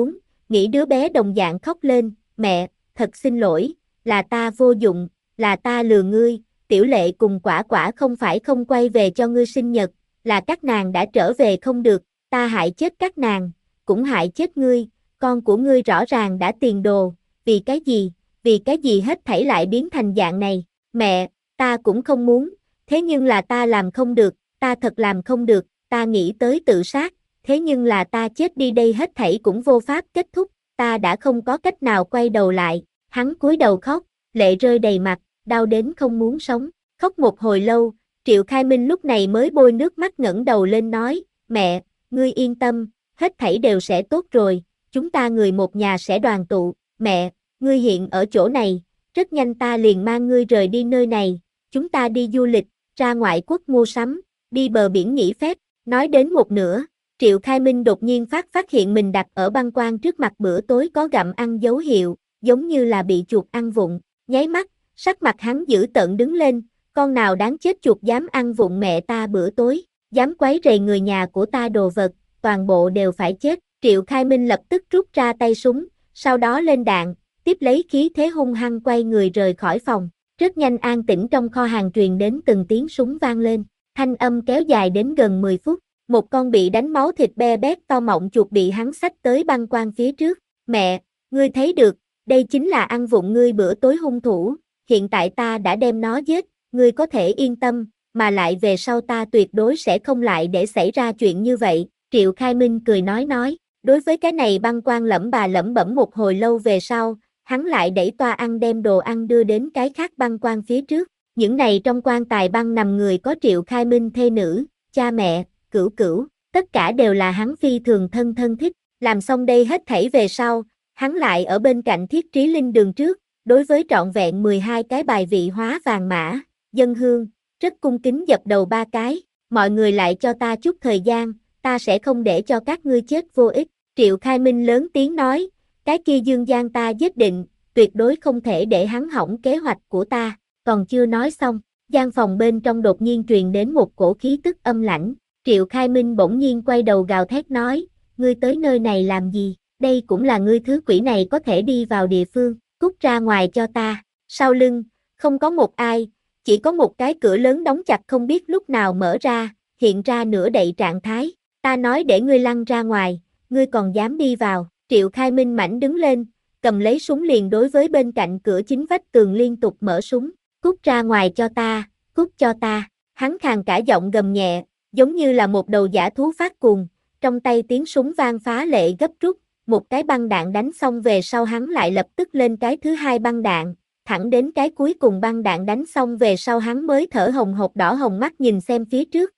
nghĩ đứa bé đồng dạng khóc lên, mẹ, thật xin lỗi, là ta vô dụng, là ta lừa ngươi, Tiểu Lệ cùng Quả Quả không phải không quay về cho ngươi sinh nhật, là các nàng đã trở về không được, ta hại chết các nàng, cũng hại chết ngươi, con của ngươi rõ ràng đã tiền đồ, vì cái gì, vì cái gì hết thảy lại biến thành dạng này, mẹ, ta cũng không muốn, thế nhưng là ta làm không được, ta thật làm không được, ta nghĩ tới tự sát, thế nhưng là ta chết đi đây hết thảy cũng vô pháp kết thúc, ta đã không có cách nào quay đầu lại, hắn cúi đầu khóc, lệ rơi đầy mặt, đau đến không muốn sống, khóc một hồi lâu, Triệu Khai Minh lúc này mới bôi nước mắt ngẩng đầu lên nói, mẹ, ngươi yên tâm, hết thảy đều sẽ tốt rồi, chúng ta người một nhà sẽ đoàn tụ, mẹ, ngươi hiện ở chỗ này, rất nhanh ta liền mang ngươi rời đi nơi này, chúng ta đi du lịch, ra ngoại quốc mua sắm, đi bờ biển nghỉ phép, nói đến một nửa, Triệu Khai Minh đột nhiên phát phát hiện mình đặt ở băng quan trước mặt bữa tối có gặm ăn dấu hiệu, giống như là bị chuột ăn vụng, nháy mắt, sắc mặt hắn dữ tợn đứng lên, con nào đáng chết chuột dám ăn vụng mẹ ta bữa tối, dám quấy rầy người nhà của ta đồ vật, toàn bộ đều phải chết, Triệu Khai Minh lập tức rút ra tay súng, sau đó lên đạn, tiếp lấy khí thế hung hăng quay người rời khỏi phòng, rất nhanh an tĩnh trong kho hàng truyền đến từng tiếng súng vang lên, thanh âm kéo dài đến gần mười phút, một con bị đánh máu thịt be bét to mọng chuột bị hắn xách tới băng quan phía trước, mẹ, ngươi thấy được, đây chính là ăn vụng ngươi bữa tối hung thủ, hiện tại ta đã đem nó giết, ngươi có thể yên tâm, mà lại về sau ta tuyệt đối sẽ không lại để xảy ra chuyện như vậy, Triệu Khai Minh cười nói nói, đối với cái này băng quan lẩm bà lẩm bẩm một hồi lâu về sau, hắn lại đẩy toa ăn đem đồ ăn đưa đến cái khác băng quan phía trước, những này trong quan tài băng nằm người có Triệu Khai Minh thê nữ, cha mẹ, cửu cửu, tất cả đều là hắn phi thường thân thân thích, làm xong đây hết thảy về sau, hắn lại ở bên cạnh Thiết Trí Linh đường trước, đối với trọn vẹn mười hai cái bài vị hóa vàng mã, dân hương, rất cung kính dập đầu ba cái, mọi người lại cho ta chút thời gian, ta sẽ không để cho các ngươi chết vô ích, Triệu Khai Minh lớn tiếng nói, cái kia Dương Giang ta giết định, tuyệt đối không thể để hắn hỏng kế hoạch của ta, còn chưa nói xong, gian phòng bên trong đột nhiên truyền đến một cổ khí tức âm lãnh, Triệu Khai Minh bỗng nhiên quay đầu gào thét nói, ngươi tới nơi này làm gì, đây cũng là ngươi thứ quỷ này có thể đi vào địa phương, cút ra ngoài cho ta, sau lưng, không có một ai, chỉ có một cái cửa lớn đóng chặt không biết lúc nào mở ra, hiện ra nửa đậy trạng thái, ta nói để ngươi lăn ra ngoài, ngươi còn dám đi vào, Triệu Khai Minh mảnh đứng lên, cầm lấy súng liền đối với bên cạnh cửa chính vách tường liên tục mở súng, cút ra ngoài cho ta, cút cho ta, hắn khàn cả giọng gầm nhẹ, giống như là một đầu dã thú phát cuồng, trong tay tiếng súng vang phá lệ gấp rút, một cái băng đạn đánh xong về sau hắn lại lập tức lên cái thứ hai băng đạn, thẳng đến cái cuối cùng băng đạn đánh xong về sau hắn mới thở hồng hộc đỏ hồng mắt nhìn xem phía trước.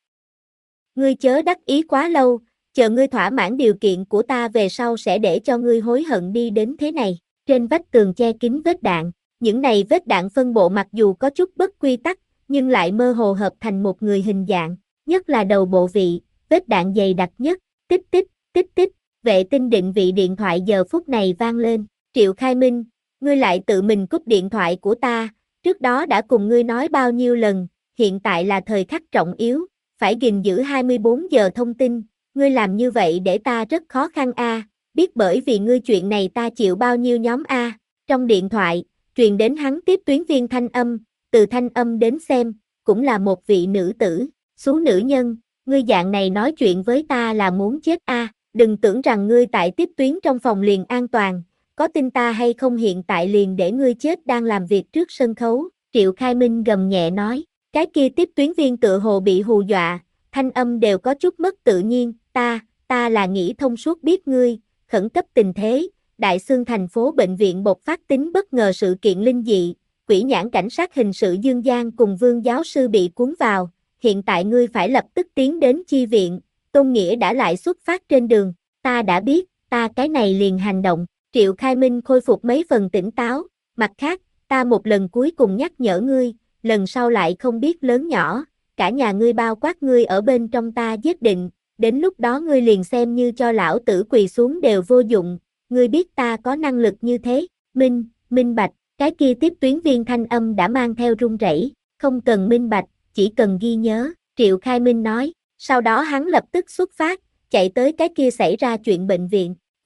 Ngươi chớ đắc ý quá lâu, chờ ngươi thỏa mãn điều kiện của ta về sau sẽ để cho ngươi hối hận đi đến thế này, trên vách tường che kín vết đạn, những này vết đạn phân bộ mặc dù có chút bất quy tắc, nhưng lại mơ hồ hợp thành một người hình dạng, nhất là đầu bộ vị, vết đạn dày đặc nhất, tích tích, tích tích, vệ tinh định vị điện thoại giờ phút này vang lên, Triệu Khai Minh, ngươi lại tự mình cúp điện thoại của ta, trước đó đã cùng ngươi nói bao nhiêu lần, hiện tại là thời khắc trọng yếu, phải gìn giữ hai mươi bốn giờ thông tin, ngươi làm như vậy để ta rất khó khăn a, à, biết bởi vì ngươi chuyện này ta chịu bao nhiêu nhóm a, à. Trong điện thoại, truyền đến hắn tiếp tuyến viên thanh âm, từ thanh âm đến xem, cũng là một vị nữ tử, xú nữ nhân, ngươi dạng này nói chuyện với ta là muốn chết a, à. Đừng tưởng rằng ngươi tại tiếp tuyến trong phòng liền an toàn, có tin ta hay không hiện tại liền để ngươi chết đang làm việc trước sân khấu, Triệu Khai Minh gầm nhẹ nói, cái kia tiếp tuyến viên tựa hồ bị hù dọa, thanh âm đều có chút mất tự nhiên, ta, ta là nghĩ thông suốt biết ngươi, khẩn cấp tình thế, Đại Xương thành phố bệnh viện bộc phát tính bất ngờ sự kiện linh dị, quỷ nhãn cảnh sát hình sự Dương Giang cùng Vương giáo sư bị cuốn vào, hiện tại ngươi phải lập tức tiến đến chi viện, Tôn Nghĩa đã lại xuất phát trên đường, ta đã biết, ta cái này liền hành động, Triệu Khai Minh khôi phục mấy phần tỉnh táo, mặt khác, ta một lần cuối cùng nhắc nhở ngươi, lần sau lại không biết lớn nhỏ, cả nhà ngươi bao quát ngươi ở bên trong ta giết định, đến lúc đó ngươi liền xem như cho lão tử quỳ xuống đều vô dụng, ngươi biết ta có năng lực như thế, minh, minh bạch, cái kia tiếp tuyến viên thanh âm đã mang theo run rẩy, không cần minh bạch, chỉ cần ghi nhớ, Triệu Khai Minh nói, sau đó hắn lập tức xuất phát, chạy tới cái kia xảy ra chuyện bệnh viện,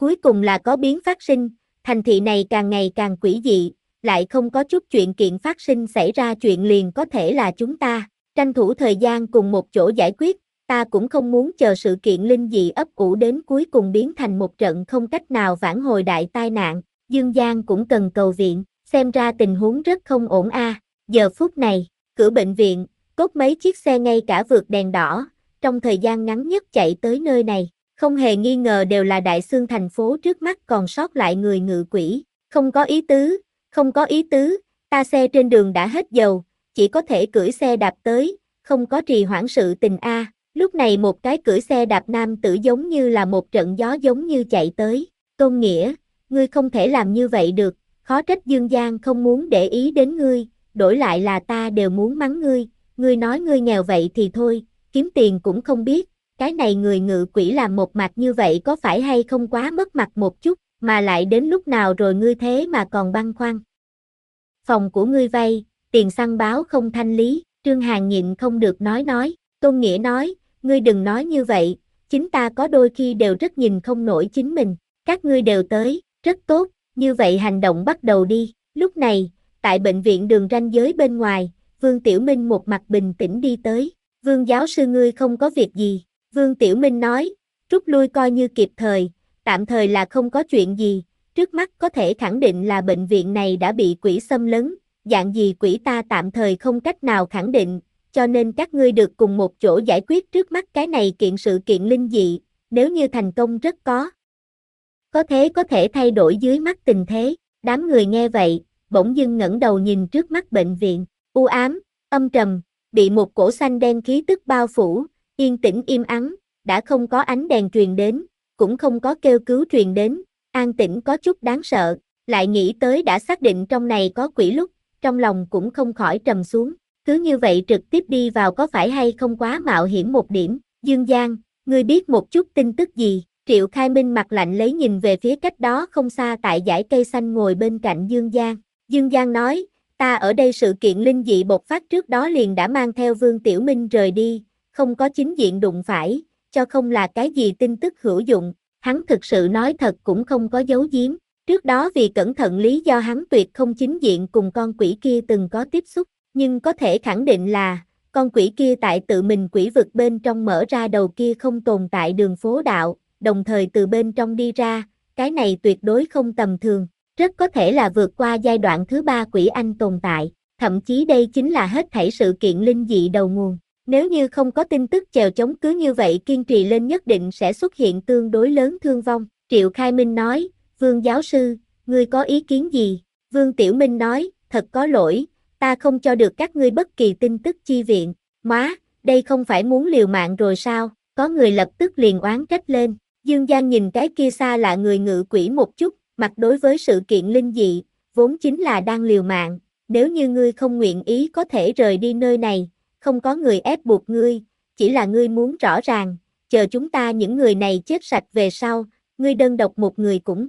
Cuối cùng là có biến phát sinh, thành thị này càng ngày càng quỷ dị, lại không có chút chuyện kiện phát sinh xảy ra chuyện liền có thể là chúng ta, tranh thủ thời gian cùng một chỗ giải quyết, ta cũng không muốn chờ sự kiện linh dị ấp ủ đến cuối cùng biến thành một trận không cách nào vãn hồi đại tai nạn, Dương Giang cũng cần cầu viện, xem ra tình huống rất không ổn a. À. Giờ phút này, cửa bệnh viện, cốt mấy chiếc xe ngay cả vượt đèn đỏ, trong thời gian ngắn nhất chạy tới nơi này, không hề nghi ngờ đều là đại xương thành phố trước mắt còn sót lại người ngự quỷ, không có ý tứ, không có ý tứ, ta xe trên đường đã hết dầu, chỉ có thể cưỡi xe đạp tới, không có trì hoãn sự tình a. À. Lúc này một cái cưỡi xe đạp nam tử giống như là một trận gió giống như chạy tới, Tôn Nghĩa, ngươi không thể làm như vậy được, khó trách Dương Giang không muốn để ý đến ngươi, đổi lại là ta đều muốn mắng ngươi, ngươi nói ngươi nghèo vậy thì thôi, kiếm tiền cũng không biết, cái này người ngự quỷ làm một mặt như vậy có phải hay không quá mất mặt một chút, mà lại đến lúc nào rồi ngươi thế mà còn băn khoăn. Phòng của ngươi vay, tiền xăng báo không thanh lý, Trương Hàn nhịn không được nói nói, Tôn Nghĩa nói, ngươi đừng nói như vậy, chính ta có đôi khi đều rất nhìn không nổi chính mình, các ngươi đều tới, rất tốt, như vậy hành động bắt đầu đi, lúc này, tại bệnh viện đường ranh giới bên ngoài, Vương Tiểu Minh một mặt bình tĩnh đi tới, Vương giáo sư ngươi không có việc gì, Vương Tiểu Minh nói, rút lui coi như kịp thời, tạm thời là không có chuyện gì, trước mắt có thể khẳng định là bệnh viện này đã bị quỷ xâm lấn, dạng gì quỷ ta tạm thời không cách nào khẳng định, cho nên các ngươi được cùng một chỗ giải quyết trước mắt cái này kiện sự kiện linh dị, nếu như thành công rất có. Có thế có thể thay đổi dưới mắt tình thế, đám người nghe vậy, bỗng dưng ngẩng đầu nhìn trước mắt bệnh viện, u ám, âm trầm, bị một cổ xanh đen khí tức bao phủ, yên tĩnh im ắng, đã không có ánh đèn truyền đến, cũng không có kêu cứu truyền đến, an tĩnh có chút đáng sợ, lại nghĩ tới đã xác định trong này có quỷ lúc, trong lòng cũng không khỏi trầm xuống, cứ như vậy trực tiếp đi vào có phải hay không quá mạo hiểm một điểm, Dương Giang, ngươi biết một chút tin tức gì? Triệu Khai Minh mặt lạnh lấy nhìn về phía cách đó không xa tại dãy cây xanh ngồi bên cạnh Dương Giang. Dương Giang nói, ta ở đây sự kiện linh dị bộc phát trước đó liền đã mang theo Vương Tiểu Minh rời đi, không có chính diện đụng phải, cho không là cái gì tin tức hữu dụng, hắn thực sự nói thật cũng không có giấu giếm. Trước đó vì cẩn thận lý do hắn tuyệt không chính diện cùng con quỷ kia từng có tiếp xúc, nhưng có thể khẳng định là, con quỷ kia tại tự mình quỷ vực bên trong mở ra đầu kia không tồn tại đường phố đạo, đồng thời từ bên trong đi ra, cái này tuyệt đối không tầm thường, rất có thể là vượt qua giai đoạn thứ ba quỷ anh tồn tại, thậm chí đây chính là hết thảy sự kiện linh dị đầu nguồn. Nếu như không có tin tức chèo chống cứ như vậy kiên trì lên nhất định sẽ xuất hiện tương đối lớn thương vong. Triệu Khai Minh nói, Vương giáo sư, ngươi có ý kiến gì? Vương Tiểu Minh nói, thật có lỗi, ta không cho được các ngươi bất kỳ tin tức chi viện. Má, đây không phải muốn liều mạng rồi sao? Có người lập tức liền oán trách lên. Dương Giang nhìn cái kia xa lạ người ngự quỷ một chút, mặt đối với sự kiện linh dị, vốn chính là đang liều mạng, nếu như ngươi không nguyện ý có thể rời đi nơi này, không có người ép buộc ngươi, chỉ là ngươi muốn rõ ràng, chờ chúng ta những người này chết sạch về sau, ngươi đơn độc một người cũng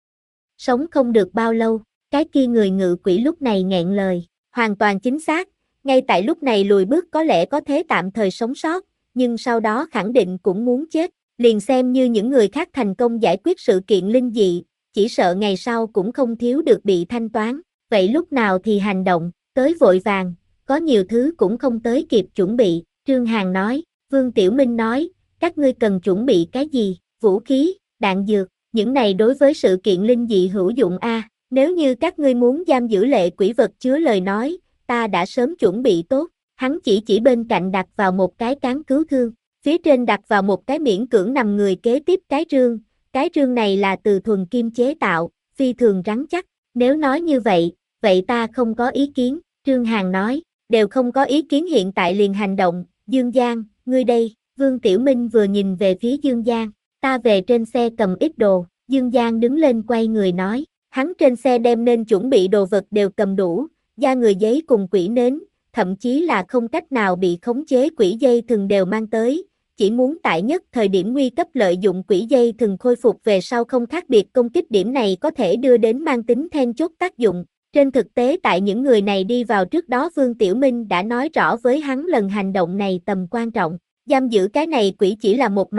sống không được bao lâu, cái kia người ngự quỷ lúc này nghẹn lời, hoàn toàn chính xác, ngay tại lúc này lùi bước có lẽ có thế tạm thời sống sót, nhưng sau đó khẳng định cũng muốn chết. Liền xem như những người khác thành công giải quyết sự kiện linh dị, chỉ sợ ngày sau cũng không thiếu được bị thanh toán, vậy lúc nào thì hành động, tới vội vàng, có nhiều thứ cũng không tới kịp chuẩn bị, Trương Hàn nói, Vương Tiểu Minh nói, các ngươi cần chuẩn bị cái gì, vũ khí, đạn dược, những này đối với sự kiện linh dị hữu dụng a. À, nếu như các ngươi muốn giam giữ lệ quỷ vật chứa lời nói, ta đã sớm chuẩn bị tốt, hắn chỉ chỉ bên cạnh đặt vào một cái cán cứu thương. Phía trên đặt vào một cái miễn cưỡng nằm người kế tiếp cái rương, cái rương này là từ thuần kim chế tạo, phi thường rắn chắc, nếu nói như vậy, vậy ta không có ý kiến, Trương Hàn nói, đều không có ý kiến hiện tại liền hành động, Dương Giang, ngươi đây, Vương Tiểu Minh vừa nhìn về phía Dương Giang, ta về trên xe cầm ít đồ, Dương Giang đứng lên quay người nói, hắn trên xe đem nên chuẩn bị đồ vật đều cầm đủ, da người giấy cùng quỷ nến, thậm chí là không cách nào bị khống chế quỷ dây thừng đều mang tới. Chỉ muốn tại nhất thời điểm nguy cấp lợi dụng quỷ dây thường khôi phục về sau không khác biệt công kích điểm này có thể đưa đến mang tính then chốt tác dụng. Trên thực tế tại những người này đi vào trước đó Vương Tiểu Minh đã nói rõ với hắn lần hành động này tầm quan trọng. Giam giữ cái này quỷ chỉ là một mặt,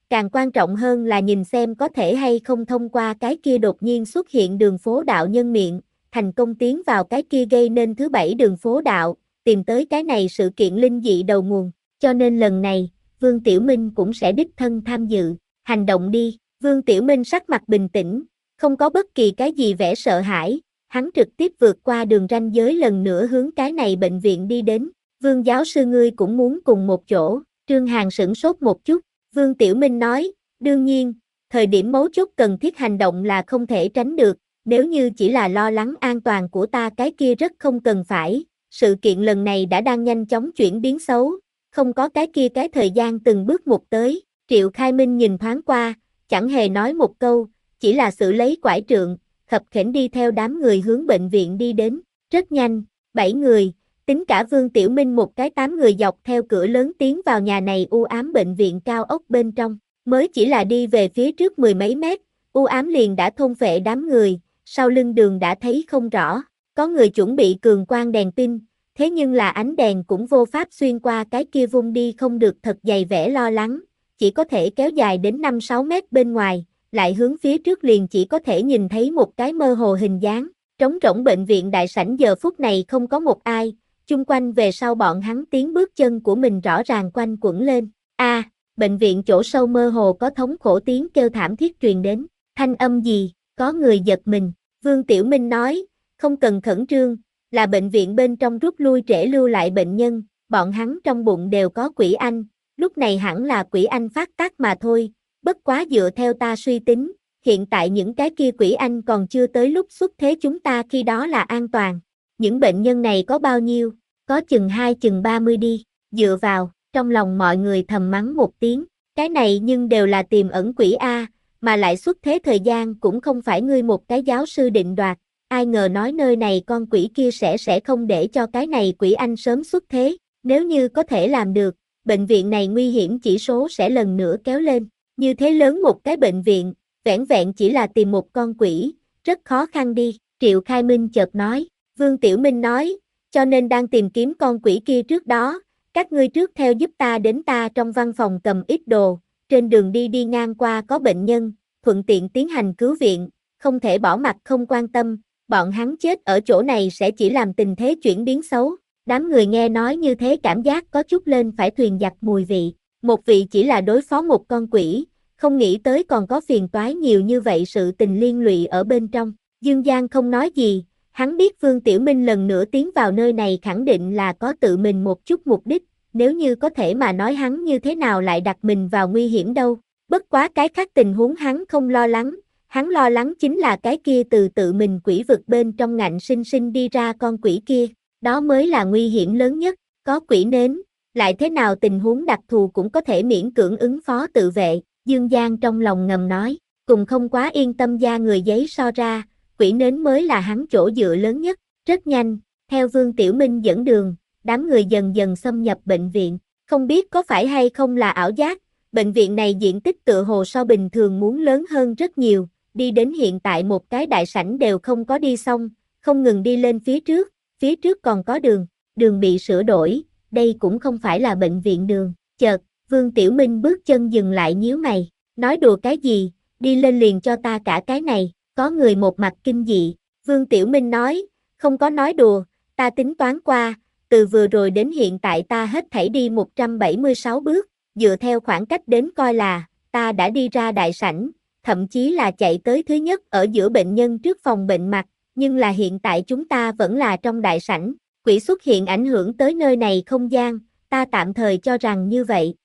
càng quan trọng hơn là nhìn xem có thể hay không thông qua cái kia đột nhiên xuất hiện đường phố đạo nhân miệng, thành công tiến vào cái kia gây nên thứ bảy đường phố đạo, tìm tới cái này sự kiện linh dị đầu nguồn, cho nên lần này, Vương Tiểu Minh cũng sẽ đích thân tham dự, hành động đi, Vương Tiểu Minh sắc mặt bình tĩnh, không có bất kỳ cái gì vẻ sợ hãi, hắn trực tiếp vượt qua đường ranh giới lần nữa hướng cái này bệnh viện đi đến, Vương giáo sư ngươi cũng muốn cùng một chỗ, Trương Hàn sửng sốt một chút, Vương Tiểu Minh nói, đương nhiên, thời điểm mấu chốt cần thiết hành động là không thể tránh được, nếu như chỉ là lo lắng an toàn của ta cái kia rất không cần phải, sự kiện lần này đã đang nhanh chóng chuyển biến xấu, không có cái kia cái thời gian từng bước một tới, Triệu Khai Minh nhìn thoáng qua, chẳng hề nói một câu, chỉ là xử lấy quải trượng, khập khểnh đi theo đám người hướng bệnh viện đi đến, rất nhanh, bảy người, tính cả Vương Tiểu Minh một cái tám người dọc theo cửa lớn tiến vào nhà này u ám bệnh viện cao ốc bên trong, mới chỉ là đi về phía trước mười mấy mét, u ám liền đã thôn phệ đám người, sau lưng đường đã thấy không rõ, có người chuẩn bị cường quang đèn pin, thế nhưng là ánh đèn cũng vô pháp xuyên qua cái kia vung đi không được thật dày vẻ lo lắng, chỉ có thể kéo dài đến năm sáu mét bên ngoài, lại hướng phía trước liền chỉ có thể nhìn thấy một cái mơ hồ hình dáng, trống rỗng bệnh viện đại sảnh giờ phút này không có một ai, chung quanh về sau bọn hắn tiếng bước chân của mình rõ ràng quanh quẩn lên, a à, bệnh viện chỗ sâu mơ hồ có thống khổ tiếng kêu thảm thiết truyền đến, thanh âm gì, có người giật mình, Vương Tiểu Minh nói, không cần khẩn trương, là bệnh viện bên trong rút lui trễ lưu lại bệnh nhân, bọn hắn trong bụng đều có quỷ anh, lúc này hẳn là quỷ anh phát tác mà thôi, bất quá dựa theo ta suy tính, hiện tại những cái kia quỷ anh còn chưa tới lúc xuất thế chúng ta khi đó là an toàn. Những bệnh nhân này có bao nhiêu? Có chừng hai chừng ba mươi đi, dựa vào, trong lòng mọi người thầm mắng một tiếng, cái này nhưng đều là tiềm ẩn quỷ A, mà lại xuất thế thời gian cũng không phải ngươi một cái giáo sư định đoạt, ai ngờ nói nơi này con quỷ kia sẽ sẽ không để cho cái này quỷ anh sớm xuất thế, nếu như có thể làm được, bệnh viện này nguy hiểm chỉ số sẽ lần nữa kéo lên, như thế lớn một cái bệnh viện, vẻn vẹn chỉ là tìm một con quỷ, rất khó khăn đi, Triệu Khai Minh chợt nói, Vương Tiểu Minh nói, cho nên đang tìm kiếm con quỷ kia trước đó, các ngươi trước theo giúp ta đến ta trong văn phòng cầm ít đồ, trên đường đi đi ngang qua có bệnh nhân, thuận tiện tiến hành cứu viện, không thể bỏ mặc không quan tâm, bọn hắn chết ở chỗ này sẽ chỉ làm tình thế chuyển biến xấu. Đám người nghe nói như thế cảm giác có chút lên phải thuyền giặc mùi vị, một vị chỉ là đối phó một con quỷ, không nghĩ tới còn có phiền toái nhiều như vậy sự tình liên lụy ở bên trong. Dương Giang không nói gì, hắn biết Vương Tiểu Minh lần nữa tiến vào nơi này khẳng định là có tự mình một chút mục đích, nếu như có thể mà nói hắn như thế nào lại đặt mình vào nguy hiểm đâu. Bất quá cái khác tình huống hắn không lo lắng, hắn lo lắng chính là cái kia từ tự mình quỷ vực bên trong ngạnh sinh sinh đi ra con quỷ kia, đó mới là nguy hiểm lớn nhất, có quỷ nến, lại thế nào tình huống đặc thù cũng có thể miễn cưỡng ứng phó tự vệ, Dương Giang trong lòng ngầm nói, cùng không quá yên tâm gia người giấy so ra, quỷ nến mới là hắn chỗ dựa lớn nhất, rất nhanh, theo Vương Tiểu Minh dẫn đường, đám người dần dần xâm nhập bệnh viện, không biết có phải hay không là ảo giác, bệnh viện này diện tích tựa hồ so bình thường muốn lớn hơn rất nhiều, đi đến hiện tại một cái đại sảnh đều không có đi xong, không ngừng đi lên phía trước, phía trước còn có đường, đường bị sửa đổi, đây cũng không phải là bệnh viện đường, chợt, Vương Tiểu Minh bước chân dừng lại nhíu mày, nói đùa cái gì, đi lên liền cho ta cả cái này, có người một mặt kinh dị, Vương Tiểu Minh nói, không có nói đùa, ta tính toán qua, từ vừa rồi đến hiện tại ta hết thảy đi một trăm bảy mươi sáu bước, dựa theo khoảng cách đến coi là, ta đã đi ra đại sảnh, thậm chí là chạy tới thứ nhất ở giữa bệnh nhân trước phòng bệnh mặt, nhưng là hiện tại chúng ta vẫn là trong đại sảnh, quỷ xuất hiện ảnh hưởng tới nơi này không gian, ta tạm thời cho rằng như vậy.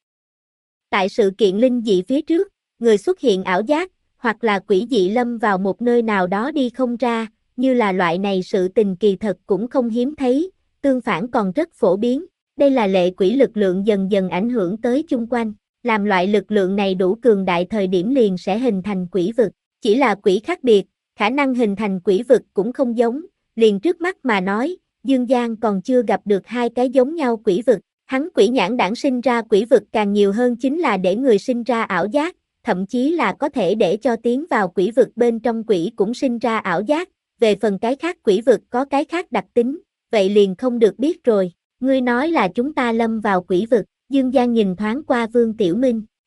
Tại sự kiện linh dị phía trước, người xuất hiện ảo giác, hoặc là quỷ dị lâm vào một nơi nào đó đi không ra, như là loại này sự tình kỳ thật cũng không hiếm thấy, tương phản còn rất phổ biến. Đây là lệ quỷ lực lượng dần dần ảnh hưởng tới chung quanh, làm loại lực lượng này đủ cường đại thời điểm liền sẽ hình thành quỷ vực, chỉ là quỷ khác biệt, khả năng hình thành quỷ vực cũng không giống, liền trước mắt mà nói, Dương Giang còn chưa gặp được hai cái giống nhau quỷ vực, hắn quỷ nhãn đản sinh ra quỷ vực càng nhiều hơn chính là để người sinh ra ảo giác, thậm chí là có thể để cho tiến vào quỷ vực bên trong quỷ cũng sinh ra ảo giác, về phần cái khác quỷ vực có cái khác đặc tính, vậy liền không được biết rồi, ngươi nói là chúng ta lâm vào quỷ vực, Dương Giang nhìn thoáng qua Vương Tiểu Minh,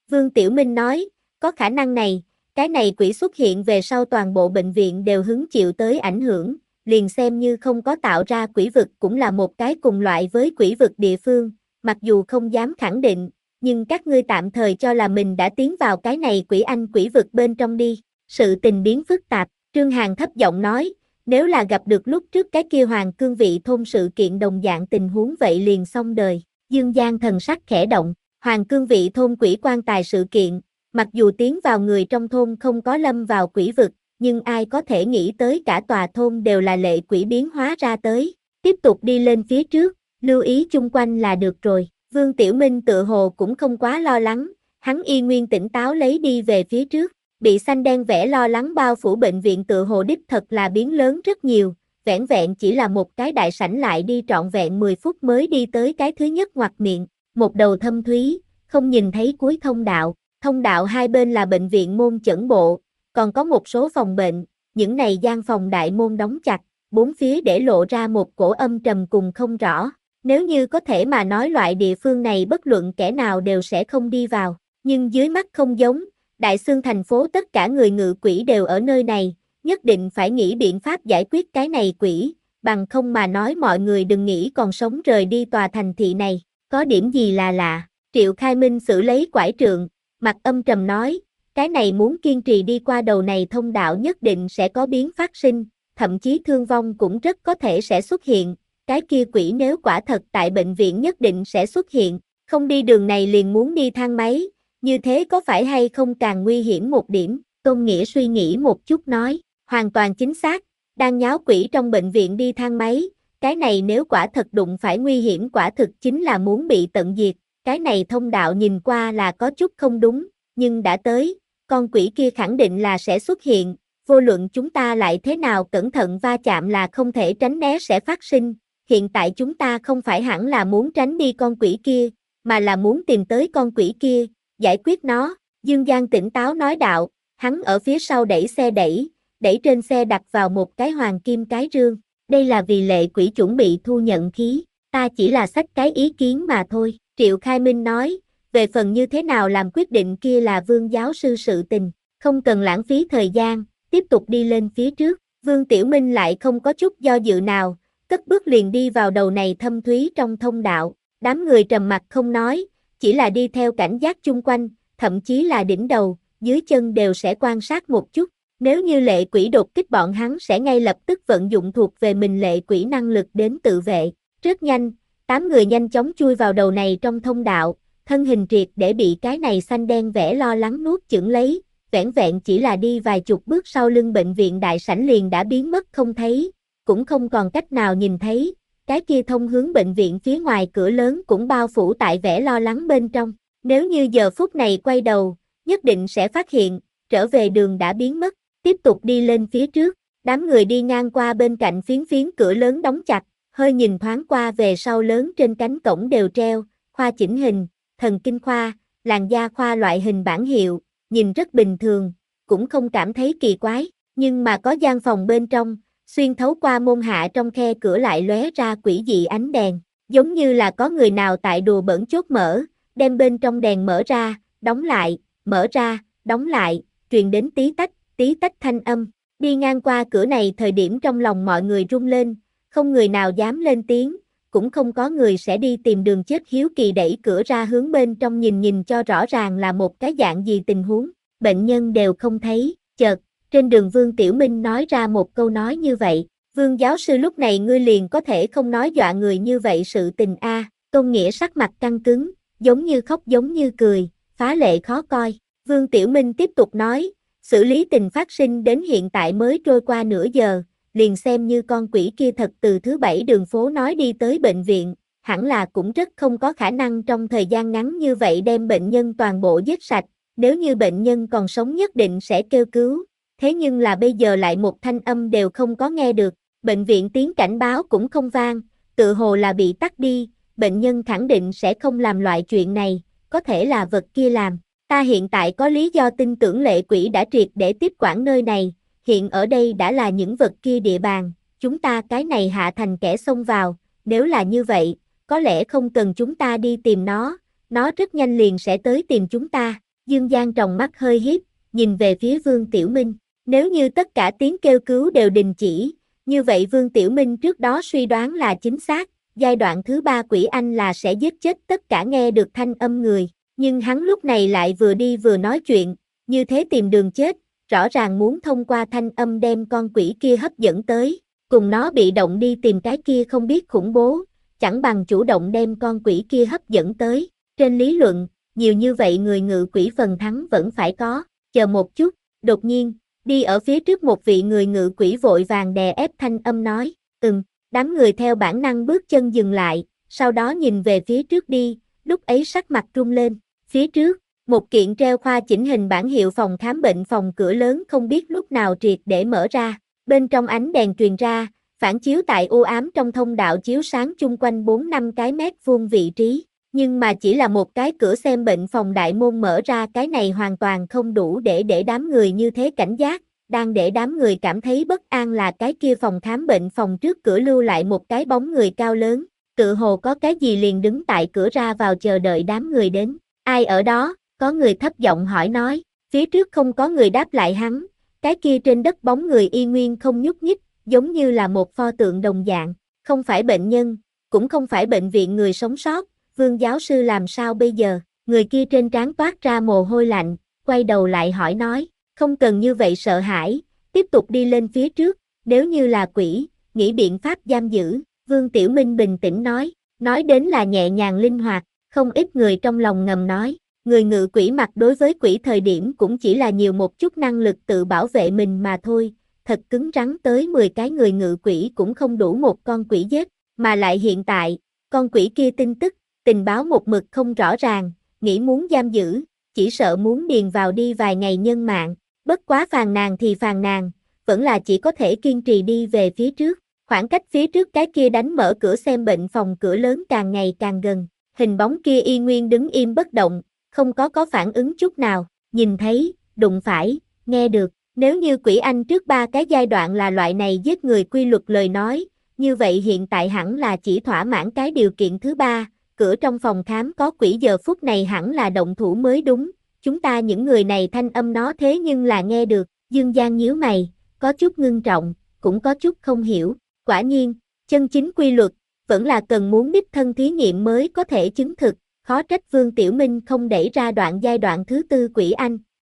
Vương Tiểu Minh nói, có khả năng này, cái này quỷ xuất hiện về sau toàn bộ bệnh viện đều hứng chịu tới ảnh hưởng, liền xem như không có tạo ra quỷ vực cũng là một cái cùng loại với quỷ vực địa phương, mặc dù không dám khẳng định, nhưng các ngươi tạm thời cho là mình đã tiến vào cái này quỷ anh quỷ vực bên trong đi. Sự tình biến phức tạp, Trương Hàn thấp giọng nói, nếu là gặp được lúc trước cái kia hoàng cương vị thôn sự kiện đồng dạng tình huống vậy liền xong đời. Dương Giang thần sắc khẽ động, hoàng cương vị thôn quỷ quan tài sự kiện, mặc dù tiến vào người trong thôn không có lâm vào quỷ vực, nhưng ai có thể nghĩ tới cả tòa thôn đều là lệ quỷ biến hóa ra tới. Tiếp tục đi lên phía trước, lưu ý chung quanh là được rồi. Vương Tiểu Minh tự hồ cũng không quá lo lắng, hắn y nguyên tỉnh táo lấy đi về phía trước. Bị xanh đen vẽ lo lắng bao phủ bệnh viện tự hồ đích thật là biến lớn rất nhiều, vẻn vẹn chỉ là một cái đại sảnh lại đi trọn vẹn mười phút mới đi tới cái thứ nhất ngoặt miệng, một đầu thâm thúy, không nhìn thấy cuối thông đạo, thông đạo hai bên là bệnh viện môn chẩn bộ, còn có một số phòng bệnh, những này gian phòng đại môn đóng chặt, bốn phía để lộ ra một cổ âm trầm cùng không rõ, nếu như có thể mà nói loại địa phương này bất luận kẻ nào đều sẽ không đi vào, nhưng dưới mắt không giống. Đại Xương thành phố tất cả người ngự quỷ đều ở nơi này, nhất định phải nghĩ biện pháp giải quyết cái này quỷ, bằng không mà nói mọi người đừng nghĩ còn sống rời đi tòa thành thị này, có điểm gì là lạ. Triệu Khai Minh xử lấy quải trượng, mặt âm trầm nói, cái này muốn kiên trì đi qua đầu này thông đạo nhất định sẽ có biến phát sinh, thậm chí thương vong cũng rất có thể sẽ xuất hiện, cái kia quỷ nếu quả thật tại bệnh viện nhất định sẽ xuất hiện, không đi đường này liền muốn đi thang máy. Như thế có phải hay không càng nguy hiểm một điểm, Tôn Nghĩa suy nghĩ một chút nói, hoàn toàn chính xác, đang nháo quỷ trong bệnh viện đi thang máy, cái này nếu quả thật đụng phải nguy hiểm quả thực chính là muốn bị tận diệt, cái này thông đạo nhìn qua là có chút không đúng, nhưng đã tới, con quỷ kia khẳng định là sẽ xuất hiện, vô luận chúng ta lại thế nào cẩn thận va chạm là không thể tránh né sẽ phát sinh, hiện tại chúng ta không phải hẳn là muốn tránh đi con quỷ kia, mà là muốn tìm tới con quỷ kia. Giải quyết nó, Dương Giang tỉnh táo nói đạo, hắn ở phía sau đẩy xe đẩy, đẩy trên xe đặt vào một cái hoàng kim cái rương, đây là vì lệ quỷ chuẩn bị thu nhận khí, ta chỉ là xách cái ý kiến mà thôi, Triệu Khai Minh nói, về phần như thế nào làm quyết định kia là Vương giáo sư sự tình, không cần lãng phí thời gian, tiếp tục đi lên phía trước, Vương Tiểu Minh lại không có chút do dự nào, cất bước liền đi vào đầu này thâm thúy trong thông đạo, đám người trầm mặc không nói, chỉ là đi theo cảnh giác chung quanh, thậm chí là đỉnh đầu, dưới chân đều sẽ quan sát một chút, nếu như lệ quỷ đột kích bọn hắn sẽ ngay lập tức vận dụng thuộc về mình lệ quỷ năng lực đến tự vệ, rất nhanh, tám người nhanh chóng chui vào đầu này trong thông đạo, thân hình triệt để bị cái này xanh đen vẽ lo lắng nuốt chửng lấy, vẻn vẹn chỉ là đi vài chục bước sau lưng bệnh viện đại sảnh liền đã biến mất không thấy, cũng không còn cách nào nhìn thấy. Cái kia thông hướng bệnh viện phía ngoài cửa lớn cũng bao phủ tại vẻ lo lắng bên trong. Nếu như giờ phút này quay đầu, nhất định sẽ phát hiện, trở về đường đã biến mất, tiếp tục đi lên phía trước. Đám người đi ngang qua bên cạnh phiến phiến cửa lớn đóng chặt, hơi nhìn thoáng qua về sau lớn trên cánh cổng đều treo, khoa chỉnh hình, thần kinh khoa, làn da khoa loại hình bản hiệu, nhìn rất bình thường, cũng không cảm thấy kỳ quái, nhưng mà có gian phòng bên trong, xuyên thấu qua môn hạ trong khe cửa lại lóe ra quỷ dị ánh đèn, giống như là có người nào tại đùa bẩn chốt mở, đem bên trong đèn mở ra, đóng lại, mở ra, đóng lại, truyền đến tí tách, tí tách thanh âm. Đi ngang qua cửa này thời điểm trong lòng mọi người rung lên, không người nào dám lên tiếng, cũng không có người sẽ đi tìm đường chết hiếu kỳ đẩy cửa ra hướng bên trong nhìn nhìn cho rõ ràng là một cái dạng gì tình huống, bệnh nhân đều không thấy, chợt. Trên đường Vương Tiểu Minh nói ra một câu nói như vậy, Vương giáo sư lúc này ngươi liền có thể không nói dọa người như vậy sự tình a. À. Tôn Nghĩa sắc mặt căng cứng, giống như khóc giống như cười, phá lệ khó coi. Vương Tiểu Minh tiếp tục nói, xử lý tình phát sinh đến hiện tại mới trôi qua nửa giờ, liền xem như con quỷ kia thật từ thứ bảy đường phố nói đi tới bệnh viện, hẳn là cũng rất không có khả năng trong thời gian ngắn như vậy đem bệnh nhân toàn bộ giết sạch, nếu như bệnh nhân còn sống nhất định sẽ kêu cứu. Thế nhưng là bây giờ lại một thanh âm đều không có nghe được, bệnh viện tiếng cảnh báo cũng không vang, tự hồ là bị tắt đi, bệnh nhân khẳng định sẽ không làm loại chuyện này, có thể là vật kia làm. Ta hiện tại có lý do tin tưởng lệ quỷ đã triệt để tiếp quản nơi này, hiện ở đây đã là những vật kia địa bàn, chúng ta cái này hạ thành kẻ xông vào, nếu là như vậy, có lẽ không cần chúng ta đi tìm nó, nó rất nhanh liền sẽ tới tìm chúng ta. Dương Giang tròng mắt hơi híp, nhìn về phía Vương Tiểu Minh. Nếu như tất cả tiếng kêu cứu đều đình chỉ, như vậy Vương Tiểu Minh trước đó suy đoán là chính xác, giai đoạn thứ ba quỷ anh là sẽ giết chết tất cả nghe được thanh âm người, nhưng hắn lúc này lại vừa đi vừa nói chuyện, như thế tìm đường chết, rõ ràng muốn thông qua thanh âm đem con quỷ kia hấp dẫn tới, cùng nó bị động đi tìm cái kia không biết khủng bố, chẳng bằng chủ động đem con quỷ kia hấp dẫn tới. Trên lý luận, nhiều như vậy người ngự quỷ phần thắng vẫn phải có, chờ một chút, đột nhiên, đi ở phía trước một vị người ngự quỷ vội vàng đè ép thanh âm nói, ừm, đám người theo bản năng bước chân dừng lại, sau đó nhìn về phía trước đi, lúc ấy sắc mặt run lên, phía trước, một kiện treo khoa chỉnh hình bản hiệu phòng khám bệnh phòng cửa lớn không biết lúc nào triệt để mở ra, bên trong ánh đèn truyền ra, phản chiếu tại u ám trong thông đạo chiếu sáng chung quanh bốn năm cái mét vuông vị trí. Nhưng mà chỉ là một cái cửa xem bệnh phòng đại môn mở ra, cái này hoàn toàn không đủ để để đám người như thế cảnh giác, đang để đám người cảm thấy bất an là cái kia phòng khám bệnh phòng trước cửa lưu lại một cái bóng người cao lớn, tự hồ có cái gì liền đứng tại cửa ra vào chờ đợi đám người đến. Ai ở đó? Có người thấp giọng hỏi nói, phía trước không có người đáp lại hắn, cái kia trên đất bóng người y nguyên không nhúc nhích, giống như là một pho tượng đồng dạng, không phải bệnh nhân, cũng không phải bệnh viện người sống sót. Vương giáo sư làm sao bây giờ? Người kia trên trán toát ra mồ hôi lạnh, quay đầu lại hỏi nói, không cần như vậy sợ hãi, tiếp tục đi lên phía trước, nếu như là quỷ, nghĩ biện pháp giam giữ. Vương Tiểu Minh bình tĩnh nói, nói đến là nhẹ nhàng linh hoạt, không ít người trong lòng ngầm nói, người ngự quỷ mặt đối với quỷ thời điểm cũng chỉ là nhiều một chút năng lực tự bảo vệ mình mà thôi, thật cứng rắn tới mười cái người ngự quỷ cũng không đủ một con quỷ giết, mà lại hiện tại, con quỷ kia tin tức, tình báo một mực không rõ ràng, nghĩ muốn giam giữ, chỉ sợ muốn điền vào đi vài ngày nhân mạng, bất quá phàn nàn thì phàn nàn, vẫn là chỉ có thể kiên trì đi về phía trước, khoảng cách phía trước cái kia đánh mở cửa xem bệnh phòng cửa lớn càng ngày càng gần, hình bóng kia y nguyên đứng im bất động, không có có phản ứng chút nào, nhìn thấy, đụng phải, nghe được, nếu như quỷ anh trước ba cái giai đoạn là loại này giết người quy luật lời nói, như vậy hiện tại hẳn là chỉ thỏa mãn cái điều kiện thứ ba. Cửa trong phòng khám có quỷ giờ phút này hẳn là động thủ mới đúng, chúng ta những người này thanh âm nó thế nhưng là nghe được, Dương Giang nhíu mày, có chút ngưng trọng, cũng có chút không hiểu, quả nhiên, chân chính quy luật, vẫn là cần muốn đích thân thí nghiệm mới có thể chứng thực, khó trách Vương Tiểu Minh không đẩy ra đoạn giai đoạn thứ tư quỷ anh.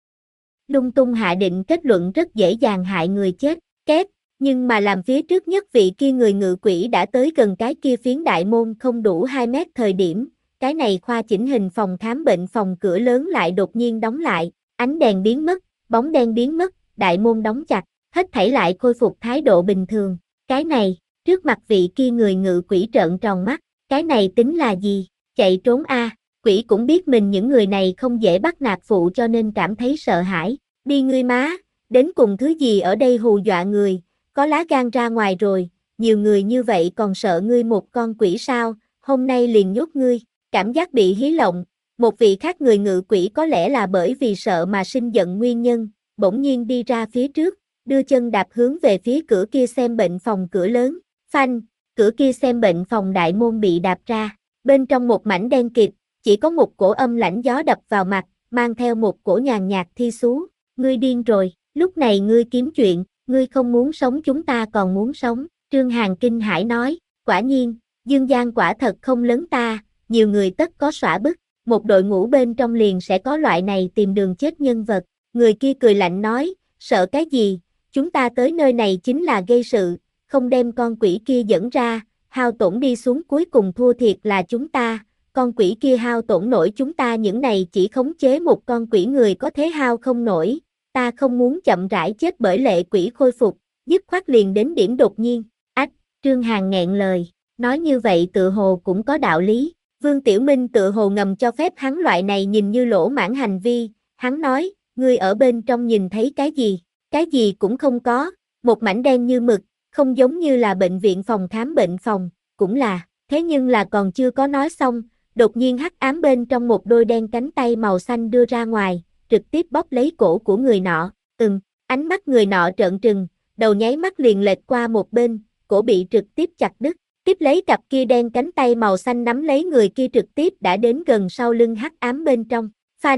Lung tung hạ định kết luận rất dễ dàng hại người chết, két. Nhưng mà làm phía trước nhất vị kia người ngự quỷ đã tới gần cái kia phiến đại môn không đủ hai mét thời điểm, cái này khoa chỉnh hình phòng khám bệnh phòng cửa lớn lại đột nhiên đóng lại, ánh đèn biến mất, bóng đen biến mất, đại môn đóng chặt, hết thảy lại khôi phục thái độ bình thường. Cái này, trước mặt vị kia người ngự quỷ trợn tròn mắt, cái này tính là gì? Chạy trốn a, à, quỷ cũng biết mình những người này không dễ bắt nạt phụ cho nên cảm thấy sợ hãi. Đi ngươi má, đến cùng thứ gì ở đây hù dọa người? Có lá gan ra ngoài rồi, nhiều người như vậy còn sợ ngươi một con quỷ sao, hôm nay liền nhốt ngươi, cảm giác bị hí lộng, một vị khác người ngự quỷ có lẽ là bởi vì sợ mà sinh giận nguyên nhân, bỗng nhiên đi ra phía trước, đưa chân đạp hướng về phía cửa kia xem bệnh phòng cửa lớn, phanh, cửa kia xem bệnh phòng đại môn bị đạp ra, bên trong một mảnh đen kịt, chỉ có một cổ âm lãnh gió đập vào mặt, mang theo một cổ nhàn nhạt thi xú, ngươi điên rồi, lúc này ngươi kiếm chuyện. Ngươi không muốn sống chúng ta còn muốn sống, Trương Hàn kinh hãi nói, quả nhiên, Dương Giang quả thật không lớn ta, nhiều người tất có xõa bức, một đội ngũ bên trong liền sẽ có loại này tìm đường chết nhân vật, người kia cười lạnh nói, sợ cái gì, chúng ta tới nơi này chính là gây sự, không đem con quỷ kia dẫn ra, hao tổn đi xuống cuối cùng thua thiệt là chúng ta, con quỷ kia hao tổn nổi chúng ta những này chỉ khống chế một con quỷ người có thế hao không nổi. Ta không muốn chậm rãi chết bởi lệ quỷ khôi phục, dứt khoát liền đến điểm đột nhiên. Ách, Trương Hàn nghẹn lời, nói như vậy tự hồ cũng có đạo lý. Vương Tiểu Minh tự hồ ngầm cho phép hắn loại này nhìn như lỗ mãng hành vi. Hắn nói, ngươi ở bên trong nhìn thấy cái gì? Cái gì cũng không có, một mảnh đen như mực, không giống như là bệnh viện phòng khám bệnh phòng, cũng là, thế nhưng là còn chưa có nói xong, đột nhiên hắc ám bên trong một đôi đen cánh tay màu xanh đưa ra ngoài. Trực tiếp bóp lấy cổ của người nọ, ừm, ánh mắt người nọ trợn trừng, đầu nháy mắt liền lệch qua một bên, cổ bị trực tiếp chặt đứt, tiếp lấy cặp kia đen cánh tay màu xanh nắm lấy người kia trực tiếp đã đến gần sau lưng hắc ám bên trong, phanh,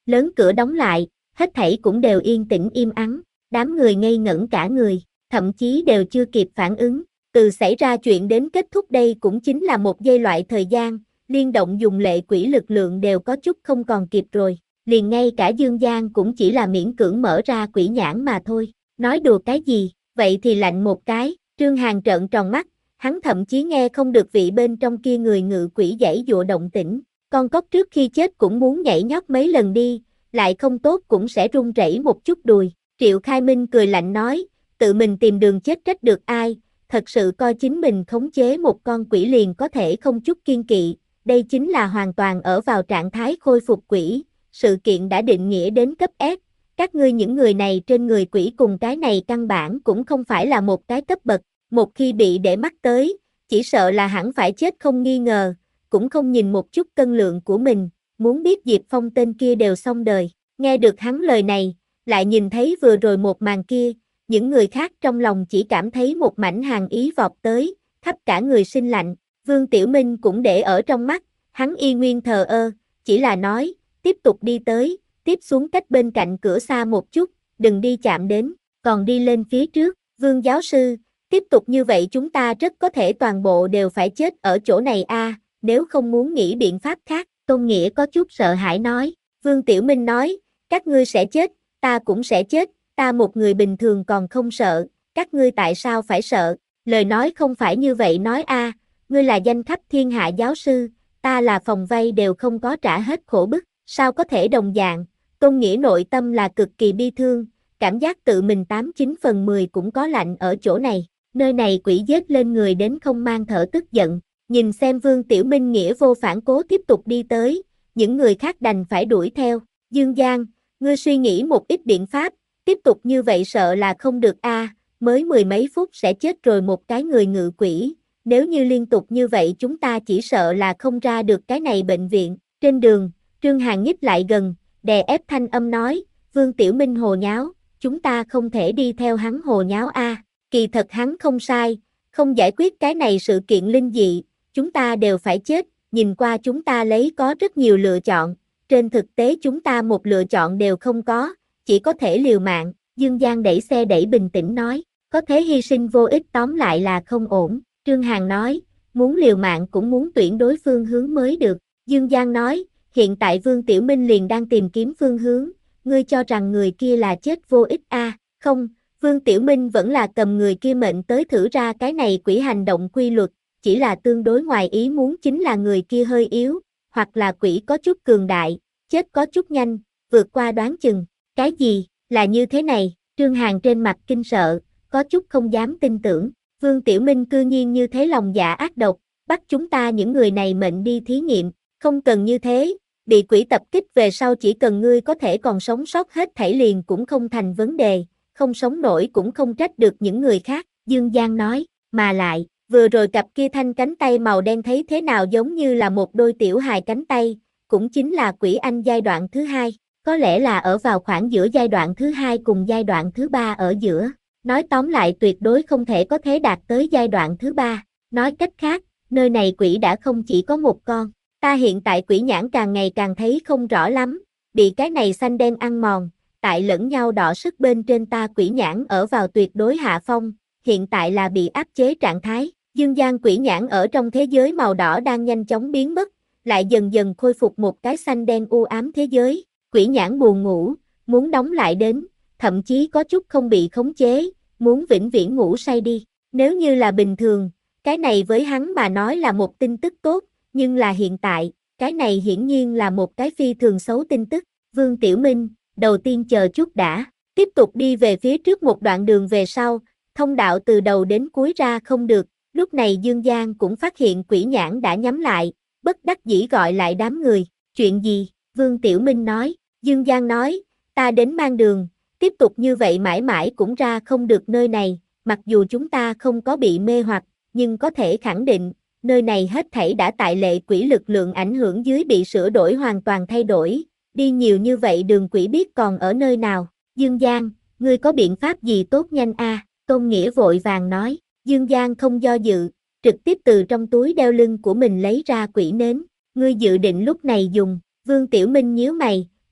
Lớn cửa đóng lại, hết thảy cũng đều yên tĩnh im ắng, đám người ngây ngẩn cả người, thậm chí đều chưa kịp phản ứng. Từ xảy ra chuyện đến kết thúc đây cũng chính là một giây loại thời gian, liên động dùng lệ quỷ lực lượng đều có chút không còn kịp rồi, liền ngay cả Dương Giang cũng chỉ là miễn cưỡng mở ra quỷ nhãn mà thôi, nói đùa cái gì, vậy thì lạnh một cái, Trương Hàn trợn tròn mắt, hắn thậm chí nghe không được vị bên trong kia người ngự quỷ giãy giụa động tĩnh, con cóc trước khi chết cũng muốn nhảy nhót mấy lần đi, lại không tốt cũng sẽ run rẩy một chút đùi, Triệu Khai Minh cười lạnh nói, tự mình tìm đường chết trách được ai, thật sự coi chính mình khống chế một con quỷ liền có thể không chút kiên kỵ, đây chính là hoàn toàn ở vào trạng thái khôi phục quỷ, sự kiện đã định nghĩa đến cấp S, các ngươi những người này trên người quỷ cùng cái này căn bản cũng không phải là một cái cấp bậc, một khi bị để mắt tới, chỉ sợ là hẳn phải chết không nghi ngờ, cũng không nhìn một chút cân lượng của mình, muốn biết Diệp Phong tên kia đều xong đời, nghe được hắn lời này, lại nhìn thấy vừa rồi một màn kia, những người khác trong lòng chỉ cảm thấy một mảnh hàn ý vọt tới, khắp cả người sinh lạnh, Vương Tiểu Minh cũng để ở trong mắt, hắn y nguyên thờ ơ, chỉ là nói, tiếp tục đi tới, tiếp xuống cách bên cạnh cửa xa một chút, đừng đi chạm đến, còn đi lên phía trước, Vương giáo sư, tiếp tục như vậy chúng ta rất có thể toàn bộ đều phải chết ở chỗ này a, nếu không muốn nghĩ biện pháp khác, Tôn Nghĩa có chút sợ hãi nói, Vương Tiểu Minh nói, các ngươi sẽ chết, ta cũng sẽ chết, ta một người bình thường còn không sợ, các ngươi tại sao phải sợ, lời nói không phải như vậy nói a, ngươi là danh khắp thiên hạ giáo sư, ta là phòng vay đều không có trả hết khổ bức, sao có thể đồng dạng, Tôn Nghĩa nội tâm là cực kỳ bi thương, cảm giác tự mình tám chín phần mười cũng có lạnh ở chỗ này, nơi này quỷ giết lên người đến không mang thở tức giận, nhìn xem Vương Tiểu Minh nghĩa vô phản cố tiếp tục đi tới, những người khác đành phải đuổi theo, Dương Giang, ngươi suy nghĩ một ít biện pháp, tiếp tục như vậy sợ là không được a, mới mười mấy phút sẽ chết rồi một cái người ngự quỷ, nếu như liên tục như vậy chúng ta chỉ sợ là không ra được cái này bệnh viện, trên đường, Trương Hàn nhích lại gần, đè ép thanh âm nói, Vương Tiểu Minh hồ nháo, chúng ta không thể đi theo hắn hồ nháo a, kỳ thật hắn không sai, không giải quyết cái này sự kiện linh dị, chúng ta đều phải chết, nhìn qua chúng ta lấy có rất nhiều lựa chọn, trên thực tế chúng ta một lựa chọn đều không có, chỉ có thể liều mạng, Dương Giang đẩy xe đẩy bình tĩnh nói, có thế hy sinh vô ích tóm lại là không ổn, Trương Hàn nói, muốn liều mạng cũng muốn tuyển đối phương hướng mới được, Dương Giang nói, hiện tại Vương Tiểu Minh liền đang tìm kiếm phương hướng, ngươi cho rằng người kia là chết vô ích a, à? Không, Vương Tiểu Minh vẫn là cầm người kia mệnh tới thử ra cái này quỷ hành động quy luật, chỉ là tương đối ngoài ý muốn chính là người kia hơi yếu, hoặc là quỷ có chút cường đại, chết có chút nhanh, vượt qua đoán chừng, cái gì, là như thế này, Trương Hàn trên mặt kinh sợ, có chút không dám tin tưởng, Vương Tiểu Minh cư nhiên như thế lòng dạ ác độc, bắt chúng ta những người này mệnh đi thí nghiệm, không cần như thế, bị quỷ tập kích về sau chỉ cần ngươi có thể còn sống sót hết thảy liền cũng không thành vấn đề, không sống nổi cũng không trách được những người khác, Dương Giang nói, mà lại, vừa rồi cặp kia thanh cánh tay màu đen thấy thế nào giống như là một đôi tiểu hài cánh tay, cũng chính là quỷ anh giai đoạn thứ hai, có lẽ là ở vào khoảng giữa giai đoạn thứ hai cùng giai đoạn thứ ba ở giữa, nói tóm lại tuyệt đối không thể có thế đạt tới giai đoạn thứ ba, nói cách khác, nơi này quỷ đã không chỉ có một con, ta hiện tại quỷ nhãn càng ngày càng thấy không rõ lắm, bị cái này xanh đen ăn mòn, tại lẫn nhau đọ sức bên trên ta quỷ nhãn ở vào tuyệt đối hạ phong, hiện tại là bị áp chế trạng thái, Dương Giang quỷ nhãn ở trong thế giới màu đỏ đang nhanh chóng biến mất, lại dần dần khôi phục một cái xanh đen u ám thế giới, quỷ nhãn buồn ngủ, muốn đóng lại đến, thậm chí có chút không bị khống chế, muốn vĩnh viễn ngủ say đi, nếu như là bình thường, cái này với hắn mà nói là một tin tức tốt, nhưng là hiện tại, cái này hiển nhiên là một cái phi thường xấu tin tức, Vương Tiểu Minh, đầu tiên chờ chút đã, tiếp tục đi về phía trước một đoạn đường về sau, thông đạo từ đầu đến cuối ra không được, lúc này Dương Giang cũng phát hiện quỷ nhãn đã nhắm lại, bất đắc dĩ gọi lại đám người, chuyện gì, Vương Tiểu Minh nói, Dương Giang nói, ta đến mang đường, tiếp tục như vậy mãi mãi cũng ra không được nơi này, mặc dù chúng ta không có bị mê hoặc, nhưng có thể khẳng định, nơi này hết thảy đã tại lệ quỷ lực lượng ảnh hưởng dưới bị sửa đổi hoàn toàn thay đổi, đi nhiều như vậy đường quỷ biết còn ở nơi nào, Dương Giang, ngươi có biện pháp gì tốt nhanh a? À? Tôn Nghĩa vội vàng nói, Dương Giang không do dự, trực tiếp từ trong túi đeo lưng của mình lấy ra quỷ nến, ngươi dự định lúc này dùng, Vương Tiểu Minh nhíu mày,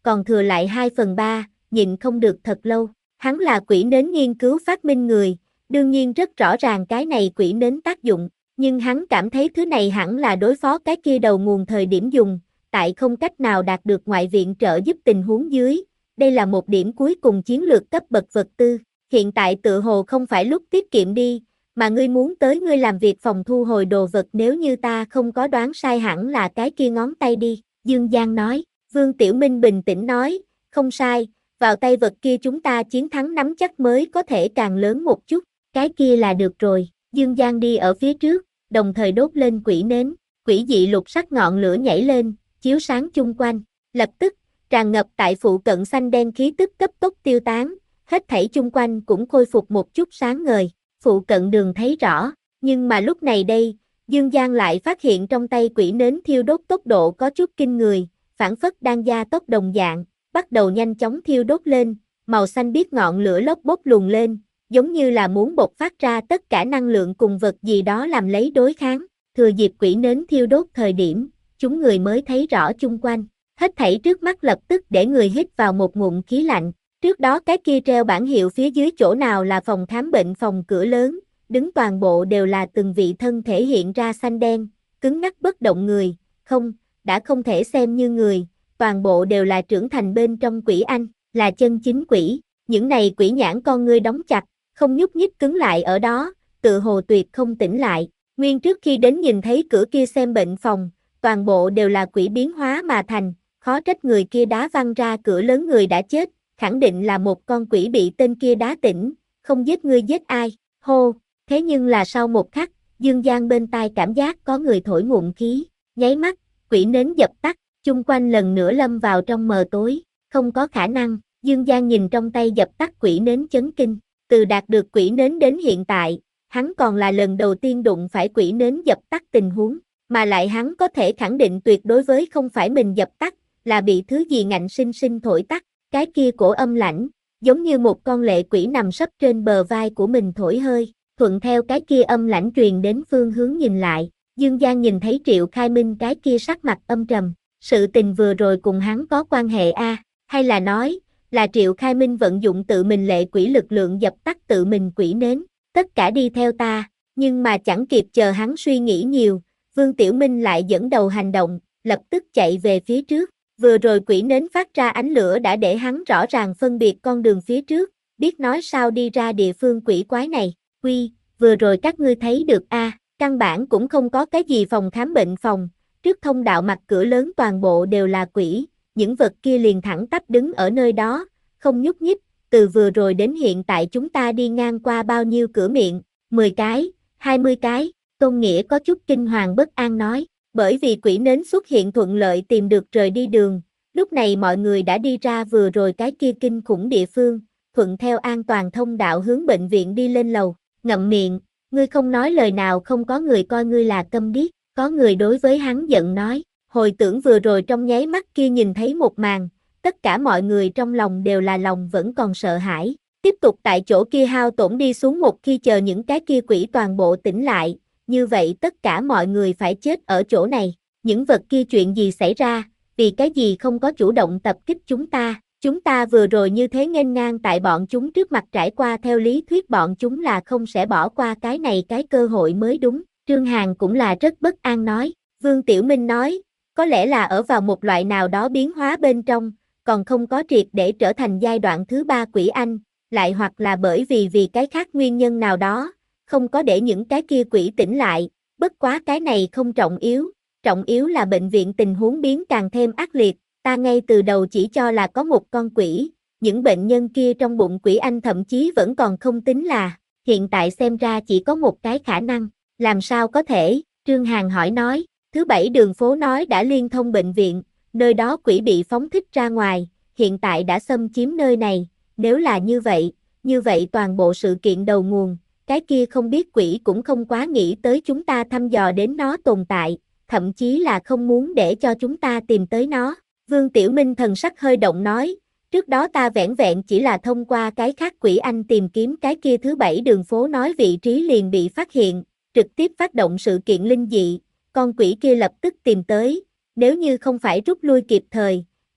còn thừa lại hai phần ba, nhịn không được thật lâu. Hắn là quỷ nến nghiên cứu phát minh người, đương nhiên rất rõ ràng cái này quỷ nến tác dụng, nhưng hắn cảm thấy thứ này hẳn là đối phó cái kia đầu nguồn thời điểm dùng, tại không cách nào đạt được ngoại viện trợ giúp tình huống dưới, đây là một điểm cuối cùng chiến lược cấp bậc vật tư, hiện tại tự hồ không phải lúc tiết kiệm đi, mà ngươi muốn tới ngươi làm việc phòng thu hồi đồ vật nếu như ta không có đoán sai hẳn là cái kia ngón tay đi, Dương Giang nói, Vương Tiểu Minh bình tĩnh nói, không sai, vào tay vật kia chúng ta chiến thắng nắm chắc mới có thể càng lớn một chút, cái kia là được rồi, Dương Giang đi ở phía trước, đồng thời đốt lên quỷ nến, quỷ dị lục sắc ngọn lửa nhảy lên, chiếu sáng chung quanh, lập tức, tràn ngập tại phụ cận xanh đen khí tức cấp tốc tiêu tán, hết thảy chung quanh cũng khôi phục một chút sáng ngời, phụ cận đường thấy rõ, nhưng mà lúc này đây, Dương Giang lại phát hiện trong tay quỷ nến thiêu đốt tốc độ có chút kinh người, phản phất đang gia tốc đồng dạng, bắt đầu nhanh chóng thiêu đốt lên, màu xanh biếc ngọn lửa lốc bốc luồn lên, giống như là muốn bộc phát ra tất cả năng lượng cùng vật gì đó làm lấy đối kháng, thừa dịp quỷ nến thiêu đốt thời điểm, chúng người mới thấy rõ chung quanh, hết thảy trước mắt lập tức để người hít vào một ngụm khí lạnh, trước đó cái kia treo bảng hiệu phía dưới chỗ nào là phòng khám bệnh phòng cửa lớn, đứng toàn bộ đều là từng vị thân thể hiện ra xanh đen, cứng ngắc bất động người, không, đã không thể xem như người, toàn bộ đều là trưởng thành bên trong quỷ anh, là chân chính quỷ, những này quỷ nhãn con ngươi đóng chặt, không nhúc nhích cứng lại ở đó, tự hồ tuyệt không tỉnh lại, nguyên trước khi đến nhìn thấy cửa kia xem bệnh phòng, toàn bộ đều là quỷ biến hóa mà thành, khó trách người kia đá văng ra cửa lớn người đã chết, khẳng định là một con quỷ bị tên kia đá tỉnh, không giết ngươi giết ai, hô, thế nhưng là sau một khắc, Dương Giang bên tai cảm giác có người thổi ngụm khí, nháy mắt, quỷ nến dập tắt, chung quanh lần nữa lâm vào trong mờ tối, không có khả năng, Dương Giang nhìn trong tay dập tắt quỷ nến chấn kinh, từ đạt được quỷ nến đến hiện tại, hắn còn là lần đầu tiên đụng phải quỷ nến dập tắt tình huống, mà lại hắn có thể khẳng định tuyệt đối với không phải mình dập tắt, là bị thứ gì ngạnh sinh sinh thổi tắt, cái kia cổ âm lãnh, giống như một con lệ quỷ nằm sấp trên bờ vai của mình thổi hơi, thuận theo cái kia âm lãnh truyền đến phương hướng nhìn lại, Dương Giang nhìn thấy Triệu Khai Minh cái kia sắc mặt âm trầm, sự tình vừa rồi cùng hắn có quan hệ a, hay là nói, là Triệu Khai Minh vận dụng tự mình lệ quỷ lực lượng dập tắt tự mình quỷ nến, tất cả đi theo ta, nhưng mà chẳng kịp chờ hắn suy nghĩ nhiều, Vương Tiểu Minh lại dẫn đầu hành động, lập tức chạy về phía trước, vừa rồi quỷ nến phát ra ánh lửa đã để hắn rõ ràng phân biệt con đường phía trước, biết nói sao đi ra địa phương quỷ quái này, quy, vừa rồi các ngươi thấy được a, căn bản cũng không có cái gì phòng khám bệnh phòng, trước thông đạo mặt cửa lớn toàn bộ đều là quỷ, những vật kia liền thẳng tắp đứng ở nơi đó, không nhúc nhích, từ vừa rồi đến hiện tại chúng ta đi ngang qua bao nhiêu cửa miệng, mười cái, hai mươi cái, Tôn Nghĩa có chút kinh hoàng bất an nói, bởi vì quỷ nến xuất hiện thuận lợi tìm được rời đi đường, lúc này mọi người đã đi ra vừa rồi cái kia kinh khủng địa phương, thuận theo an toàn thông đạo hướng bệnh viện đi lên lầu, ngậm miệng, ngươi không nói lời nào không có người coi ngươi là câm điếc, có người đối với hắn giận nói, hồi tưởng vừa rồi trong nháy mắt kia nhìn thấy một màn, tất cả mọi người trong lòng đều là lòng vẫn còn sợ hãi, tiếp tục tại chỗ kia hao tổn đi xuống một khi chờ những cái kia quỷ toàn bộ tỉnh lại, như vậy tất cả mọi người phải chết ở chỗ này, những vật kia chuyện gì xảy ra, vì cái gì không có chủ động tập kích chúng ta, chúng ta vừa rồi như thế nghênh ngang tại bọn chúng trước mặt trải qua theo lý thuyết bọn chúng là không sẽ bỏ qua cái này cái cơ hội mới đúng, Trương Hàn cũng là rất bất an nói, Vương Tiểu Minh nói, có lẽ là ở vào một loại nào đó biến hóa bên trong, còn không có triệt để trở thành giai đoạn thứ ba quỷ anh, lại hoặc là bởi vì vì cái khác nguyên nhân nào đó, không có để những cái kia quỷ tỉnh lại, bất quá cái này không trọng yếu, trọng yếu là bệnh viện tình huống biến càng thêm ác liệt, ta ngay từ đầu chỉ cho là có một con quỷ, những bệnh nhân kia trong bụng quỷ anh thậm chí vẫn còn không tính là, hiện tại xem ra chỉ có một cái khả năng, làm sao có thể, Trương Hàn hỏi nói, thứ bảy đường phố nói đã liên thông bệnh viện, nơi đó quỷ bị phóng thích ra ngoài, hiện tại đã xâm chiếm nơi này, nếu là như vậy, như vậy toàn bộ sự kiện đầu nguồn, cái kia không biết quỷ cũng không quá nghĩ tới chúng ta thăm dò đến nó tồn tại, thậm chí là không muốn để cho chúng ta tìm tới nó. Vương Tiểu Minh thần sắc hơi động nói, trước đó ta vẻn vẹn chỉ là thông qua cái khác quỷ anh tìm kiếm cái kia thứ bảy đường phố nói vị trí liền bị phát hiện, trực tiếp phát động sự kiện linh dị, con quỷ kia lập tức tìm tới, nếu như không phải rút lui kịp thời,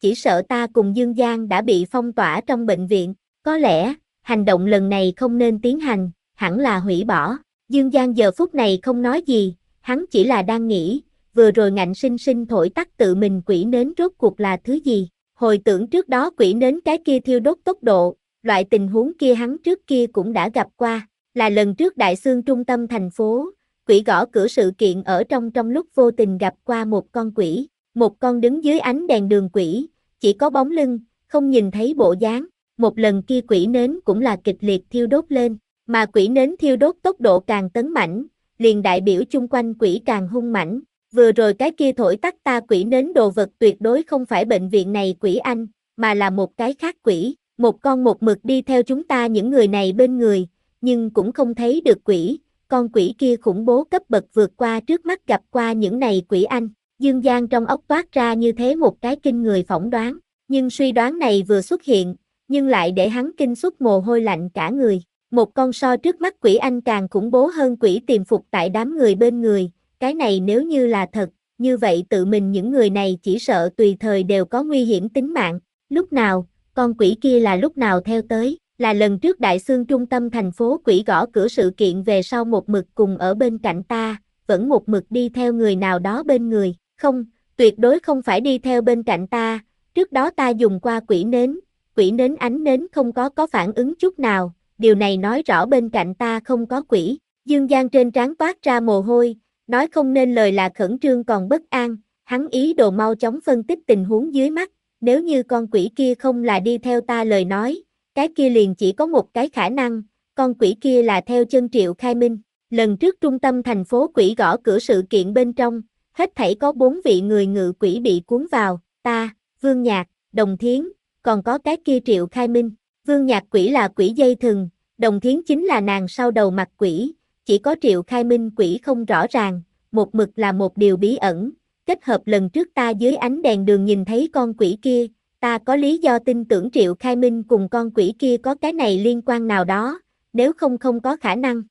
chỉ sợ ta cùng Dương Giang đã bị phong tỏa trong bệnh viện, có lẽ, hành động lần này không nên tiến hành, hẳn là hủy bỏ. Dương Giang giờ phút này không nói gì, hắn chỉ là đang nghĩ, vừa rồi ngạnh sinh sinh thổi tắt tự mình quỷ nến rốt cuộc là thứ gì. Hồi tưởng trước đó quỷ nến cái kia thiêu đốt tốc độ, loại tình huống kia hắn trước kia cũng đã gặp qua, là lần trước Đại Xương trung tâm thành phố, quỷ gõ cửa sự kiện ở trong trong lúc vô tình gặp qua một con quỷ, một con đứng dưới ánh đèn đường quỷ, chỉ có bóng lưng, không nhìn thấy bộ dáng, một lần kia quỷ nến cũng là kịch liệt thiêu đốt lên, mà quỷ nến thiêu đốt tốc độ càng tấn mãnh, liền đại biểu chung quanh quỷ càng hung mãnh. Vừa rồi cái kia thổi tắt ta quỷ nến đồ vật tuyệt đối không phải bệnh viện này quỷ anh, mà là một cái khác quỷ, một con một mực đi theo chúng ta những người này bên người, nhưng cũng không thấy được quỷ, con quỷ kia khủng bố cấp bậc vượt qua trước mắt gặp qua những này quỷ anh. Dương Giang trong óc toát ra như thế một cái kinh người phỏng đoán, nhưng suy đoán này vừa xuất hiện, nhưng lại để hắn kinh xuất mồ hôi lạnh cả người. Một con so trước mắt quỷ anh càng khủng bố hơn quỷ tiềm phục tại đám người bên người, cái này nếu như là thật, như vậy tự mình những người này chỉ sợ tùy thời đều có nguy hiểm tính mạng. Lúc nào, con quỷ kia là lúc nào theo tới, là lần trước Đại Xương trung tâm thành phố quỷ gõ cửa sự kiện về sau một mực cùng ở bên cạnh ta, vẫn một mực đi theo người nào đó bên người, không, tuyệt đối không phải đi theo bên cạnh ta, trước đó ta dùng qua quỷ nến, quỷ nến ánh nến không có có phản ứng chút nào, điều này nói rõ bên cạnh ta không có quỷ. Dương Giang trên trán toát ra mồ hôi, nói không nên lời là khẩn trương còn bất an, hắn ý đồ mau chóng phân tích tình huống dưới mắt, nếu như con quỷ kia không là đi theo ta lời nói, cái kia liền chỉ có một cái khả năng, con quỷ kia là theo chân Triệu Khai Minh. Lần trước trung tâm thành phố quỷ gõ cửa sự kiện bên trong, hết thảy có bốn vị người ngự quỷ bị cuốn vào, ta, Vương Nhạc, Đồng Thiến, còn có cái kia Triệu Khai Minh. Vương Nhạc quỷ là quỷ dây thừng, Đồng Thiến chính là nàng sau đầu mặt quỷ, chỉ có Triệu Khai Minh quỷ không rõ ràng, một mực là một điều bí ẩn, kết hợp lần trước ta dưới ánh đèn đường nhìn thấy con quỷ kia, ta có lý do tin tưởng Triệu Khai Minh cùng con quỷ kia có cái này liên quan nào đó, nếu không không có khả năng.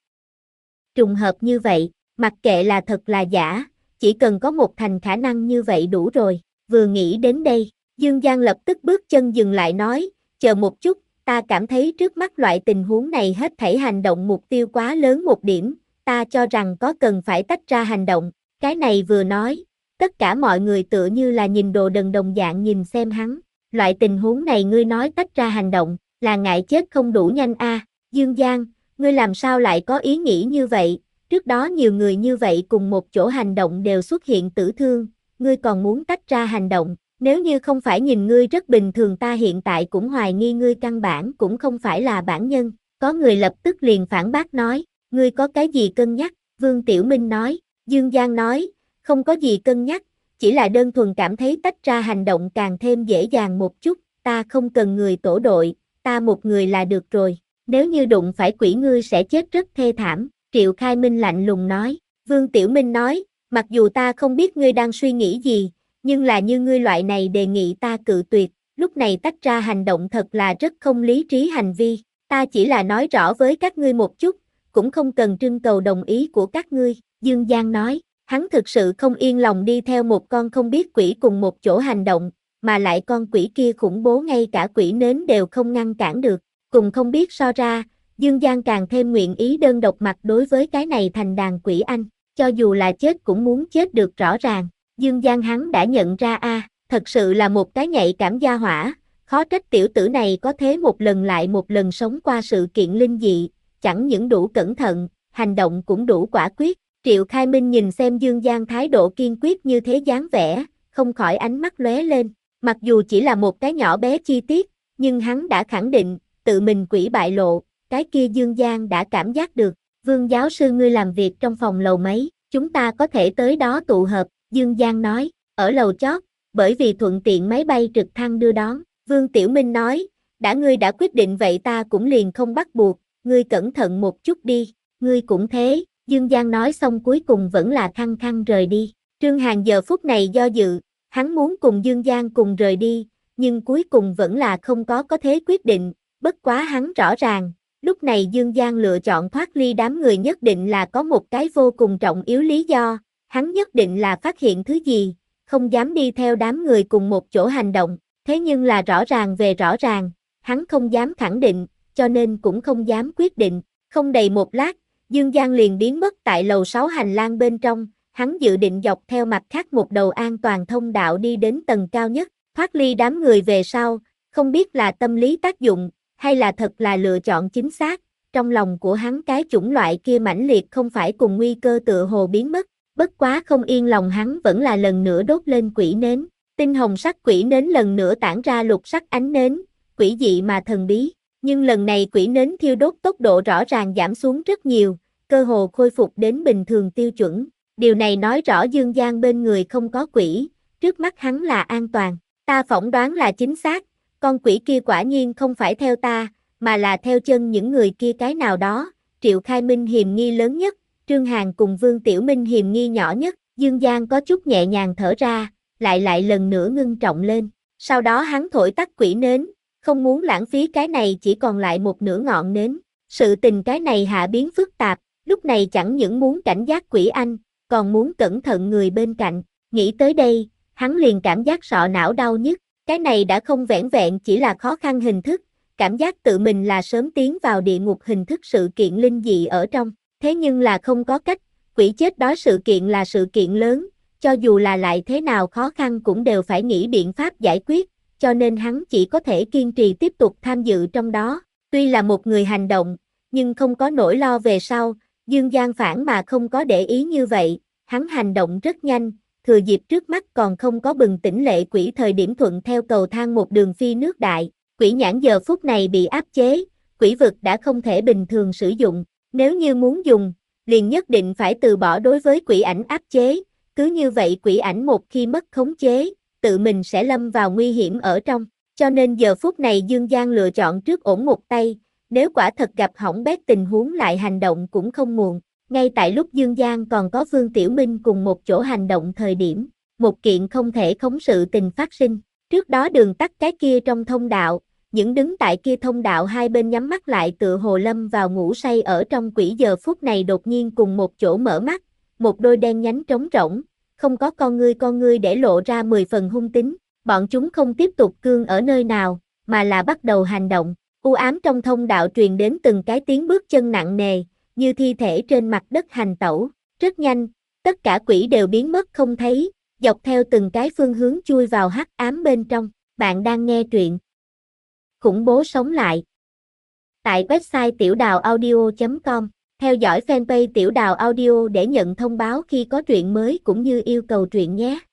Trùng hợp như vậy, mặc kệ là thật là giả, chỉ cần có một thành khả năng như vậy đủ rồi, vừa nghĩ đến đây, Dương Giang lập tức bước chân dừng lại nói, chờ một chút, ta cảm thấy trước mắt loại tình huống này hết thảy hành động mục tiêu quá lớn một điểm, ta cho rằng có cần phải tách ra hành động, cái này vừa nói, tất cả mọi người tựa như là nhìn đồ đần đồng dạng nhìn xem hắn, loại tình huống này ngươi nói tách ra hành động, là ngại chết không đủ nhanh a. À. Dương Giang, ngươi làm sao lại có ý nghĩ như vậy, trước đó nhiều người như vậy cùng một chỗ hành động đều xuất hiện tử thương, ngươi còn muốn tách ra hành động, nếu như không phải nhìn ngươi rất bình thường ta hiện tại cũng hoài nghi ngươi căn bản cũng không phải là bản nhân, có người lập tức liền phản bác nói, ngươi có cái gì cân nhắc, Vương Tiểu Minh nói, Dương Giang nói, không có gì cân nhắc, chỉ là đơn thuần cảm thấy tách ra hành động càng thêm dễ dàng một chút, ta không cần người tổ đội, ta một người là được rồi, nếu như đụng phải quỷ ngươi sẽ chết rất thê thảm, Triệu Khai Minh lạnh lùng nói, Vương Tiểu Minh nói, mặc dù ta không biết ngươi đang suy nghĩ gì, nhưng là như ngươi loại này đề nghị ta cự tuyệt, lúc này tách ra hành động thật là rất không lý trí hành vi, ta chỉ là nói rõ với các ngươi một chút, cũng không cần trưng cầu đồng ý của các ngươi, Dương Giang nói, hắn thực sự không yên lòng đi theo một con không biết quỷ cùng một chỗ hành động, mà lại con quỷ kia khủng bố ngay cả quỷ nến đều không ngăn cản được, cùng không biết so ra, Dương Giang càng thêm nguyện ý đơn độc mặt đối với cái này thành đàn quỷ anh, cho dù là chết cũng muốn chết được rõ ràng. Dương Giang hắn đã nhận ra a, à, thật sự là một cái nhạy cảm gia hỏa, khó trách tiểu tử này có thế một lần lại một lần sống qua sự kiện linh dị, chẳng những đủ cẩn thận, hành động cũng đủ quả quyết. Triệu Khai Minh nhìn xem Dương Giang thái độ kiên quyết như thế dáng vẻ, không khỏi ánh mắt lóe lên, mặc dù chỉ là một cái nhỏ bé chi tiết, nhưng hắn đã khẳng định, tự mình quỷ bại lộ, cái kia Dương Giang đã cảm giác được, Vương giáo sư ngươi làm việc trong phòng lầu mấy, chúng ta có thể tới đó tụ hợp. Dương Giang nói, ở lầu chót, bởi vì thuận tiện máy bay trực thăng đưa đón, Vương Tiểu Minh nói, đã ngươi đã quyết định vậy ta cũng liền không bắt buộc, ngươi cẩn thận một chút đi, ngươi cũng thế, Dương Giang nói xong cuối cùng vẫn là khăng khăng rời đi, Trương Hàn giờ phút này do dự, hắn muốn cùng Dương Giang cùng rời đi, nhưng cuối cùng vẫn là không có có thế quyết định, bất quá hắn rõ ràng, lúc này Dương Giang lựa chọn thoát ly đám người nhất định là có một cái vô cùng trọng yếu lý do. Hắn nhất định là phát hiện thứ gì, không dám đi theo đám người cùng một chỗ hành động, Thế nhưng là rõ ràng về rõ ràng, hắn không dám khẳng định, cho nên cũng không dám quyết định. Không đầy một lát, Dương Giang liền biến mất tại lầu sáu hành lang bên trong, hắn dự định dọc theo mặt khác một đầu an toàn thông đạo đi đến tầng cao nhất, thoát ly đám người về sau, không biết là tâm lý tác dụng, hay là thật là lựa chọn chính xác, trong lòng của hắn cái chủng loại kia mãnh liệt không phải cùng nguy cơ tựa hồ biến mất, bất quá không yên lòng hắn vẫn là lần nữa đốt lên quỷ nến, tinh hồng sắc quỷ nến lần nữa tản ra lục sắc ánh nến, quỷ dị mà thần bí, nhưng lần này quỷ nến thiêu đốt tốc độ rõ ràng giảm xuống rất nhiều, cơ hồ khôi phục đến bình thường tiêu chuẩn, điều này nói rõ Dương Giang bên người không có quỷ, trước mắt hắn là an toàn, ta phỏng đoán là chính xác, con quỷ kia quả nhiên không phải theo ta, mà là theo chân những người kia cái nào đó, Triệu Khai Minh hiềm nghi lớn nhất, Trương Hàn cùng Vương Tiểu Minh hiềm nghi nhỏ nhất, Dương Giang có chút nhẹ nhàng thở ra, lại lại lần nữa ngưng trọng lên, sau đó hắn thổi tắt quỷ nến, không muốn lãng phí cái này chỉ còn lại một nửa ngọn nến, sự tình cái này hạ biến phức tạp, lúc này chẳng những muốn cảnh giác quỷ anh, còn muốn cẩn thận người bên cạnh, nghĩ tới đây, hắn liền cảm giác sọ não đau nhức, cái này đã không vẻn vẹn chỉ là khó khăn hình thức, cảm giác tự mình là sớm tiến vào địa ngục hình thức sự kiện linh dị ở trong, thế nhưng là không có cách, quỷ chết đó sự kiện là sự kiện lớn, cho dù là lại thế nào khó khăn cũng đều phải nghĩ biện pháp giải quyết, cho nên hắn chỉ có thể kiên trì tiếp tục tham dự trong đó, tuy là một người hành động, nhưng không có nỗi lo về sau, Dương Giang phản mà không có để ý như vậy, hắn hành động rất nhanh, thừa dịp trước mắt còn không có bừng tỉnh lệ quỷ thời điểm thuận theo cầu thang một đường phi nước đại, quỷ nhãn giờ phút này bị áp chế, quỷ vực đã không thể bình thường sử dụng, nếu như muốn dùng, liền nhất định phải từ bỏ đối với quỷ ảnh áp chế, cứ như vậy quỷ ảnh một khi mất khống chế, tự mình sẽ lâm vào nguy hiểm ở trong, cho nên giờ phút này Dương Giang lựa chọn trước ổn một tay, nếu quả thật gặp hỏng bét tình huống lại hành động cũng không muộn. Ngay tại lúc Dương Giang còn có Vương Tiểu Minh cùng một chỗ hành động thời điểm, một kiện không thể khống sự tình phát sinh. Trước đó đường tắt cái kia trong thông đạo, những đứng tại kia thông đạo hai bên nhắm mắt lại tựa hồ lâm vào ngủ say ở trong quỷ giờ phút này đột nhiên cùng một chỗ mở mắt, một đôi đen nhánh trống rỗng, không có con ngươi con ngươi để lộ ra mười phần hung tính, bọn chúng không tiếp tục cương ở nơi nào, mà là bắt đầu hành động. U ám trong thông đạo truyền đến từng cái tiếng bước chân nặng nề, như thi thể trên mặt đất hành tẩu, rất nhanh, tất cả quỷ đều biến mất không thấy, dọc theo từng cái phương hướng chui vào hắc ám bên trong, bạn đang nghe truyện Khủng bố sống lại tại website tiểu đào audio chấm com, theo dõi fanpage Tiểu Đào Audio để nhận thông báo khi có truyện mới cũng như yêu cầu truyện nhé.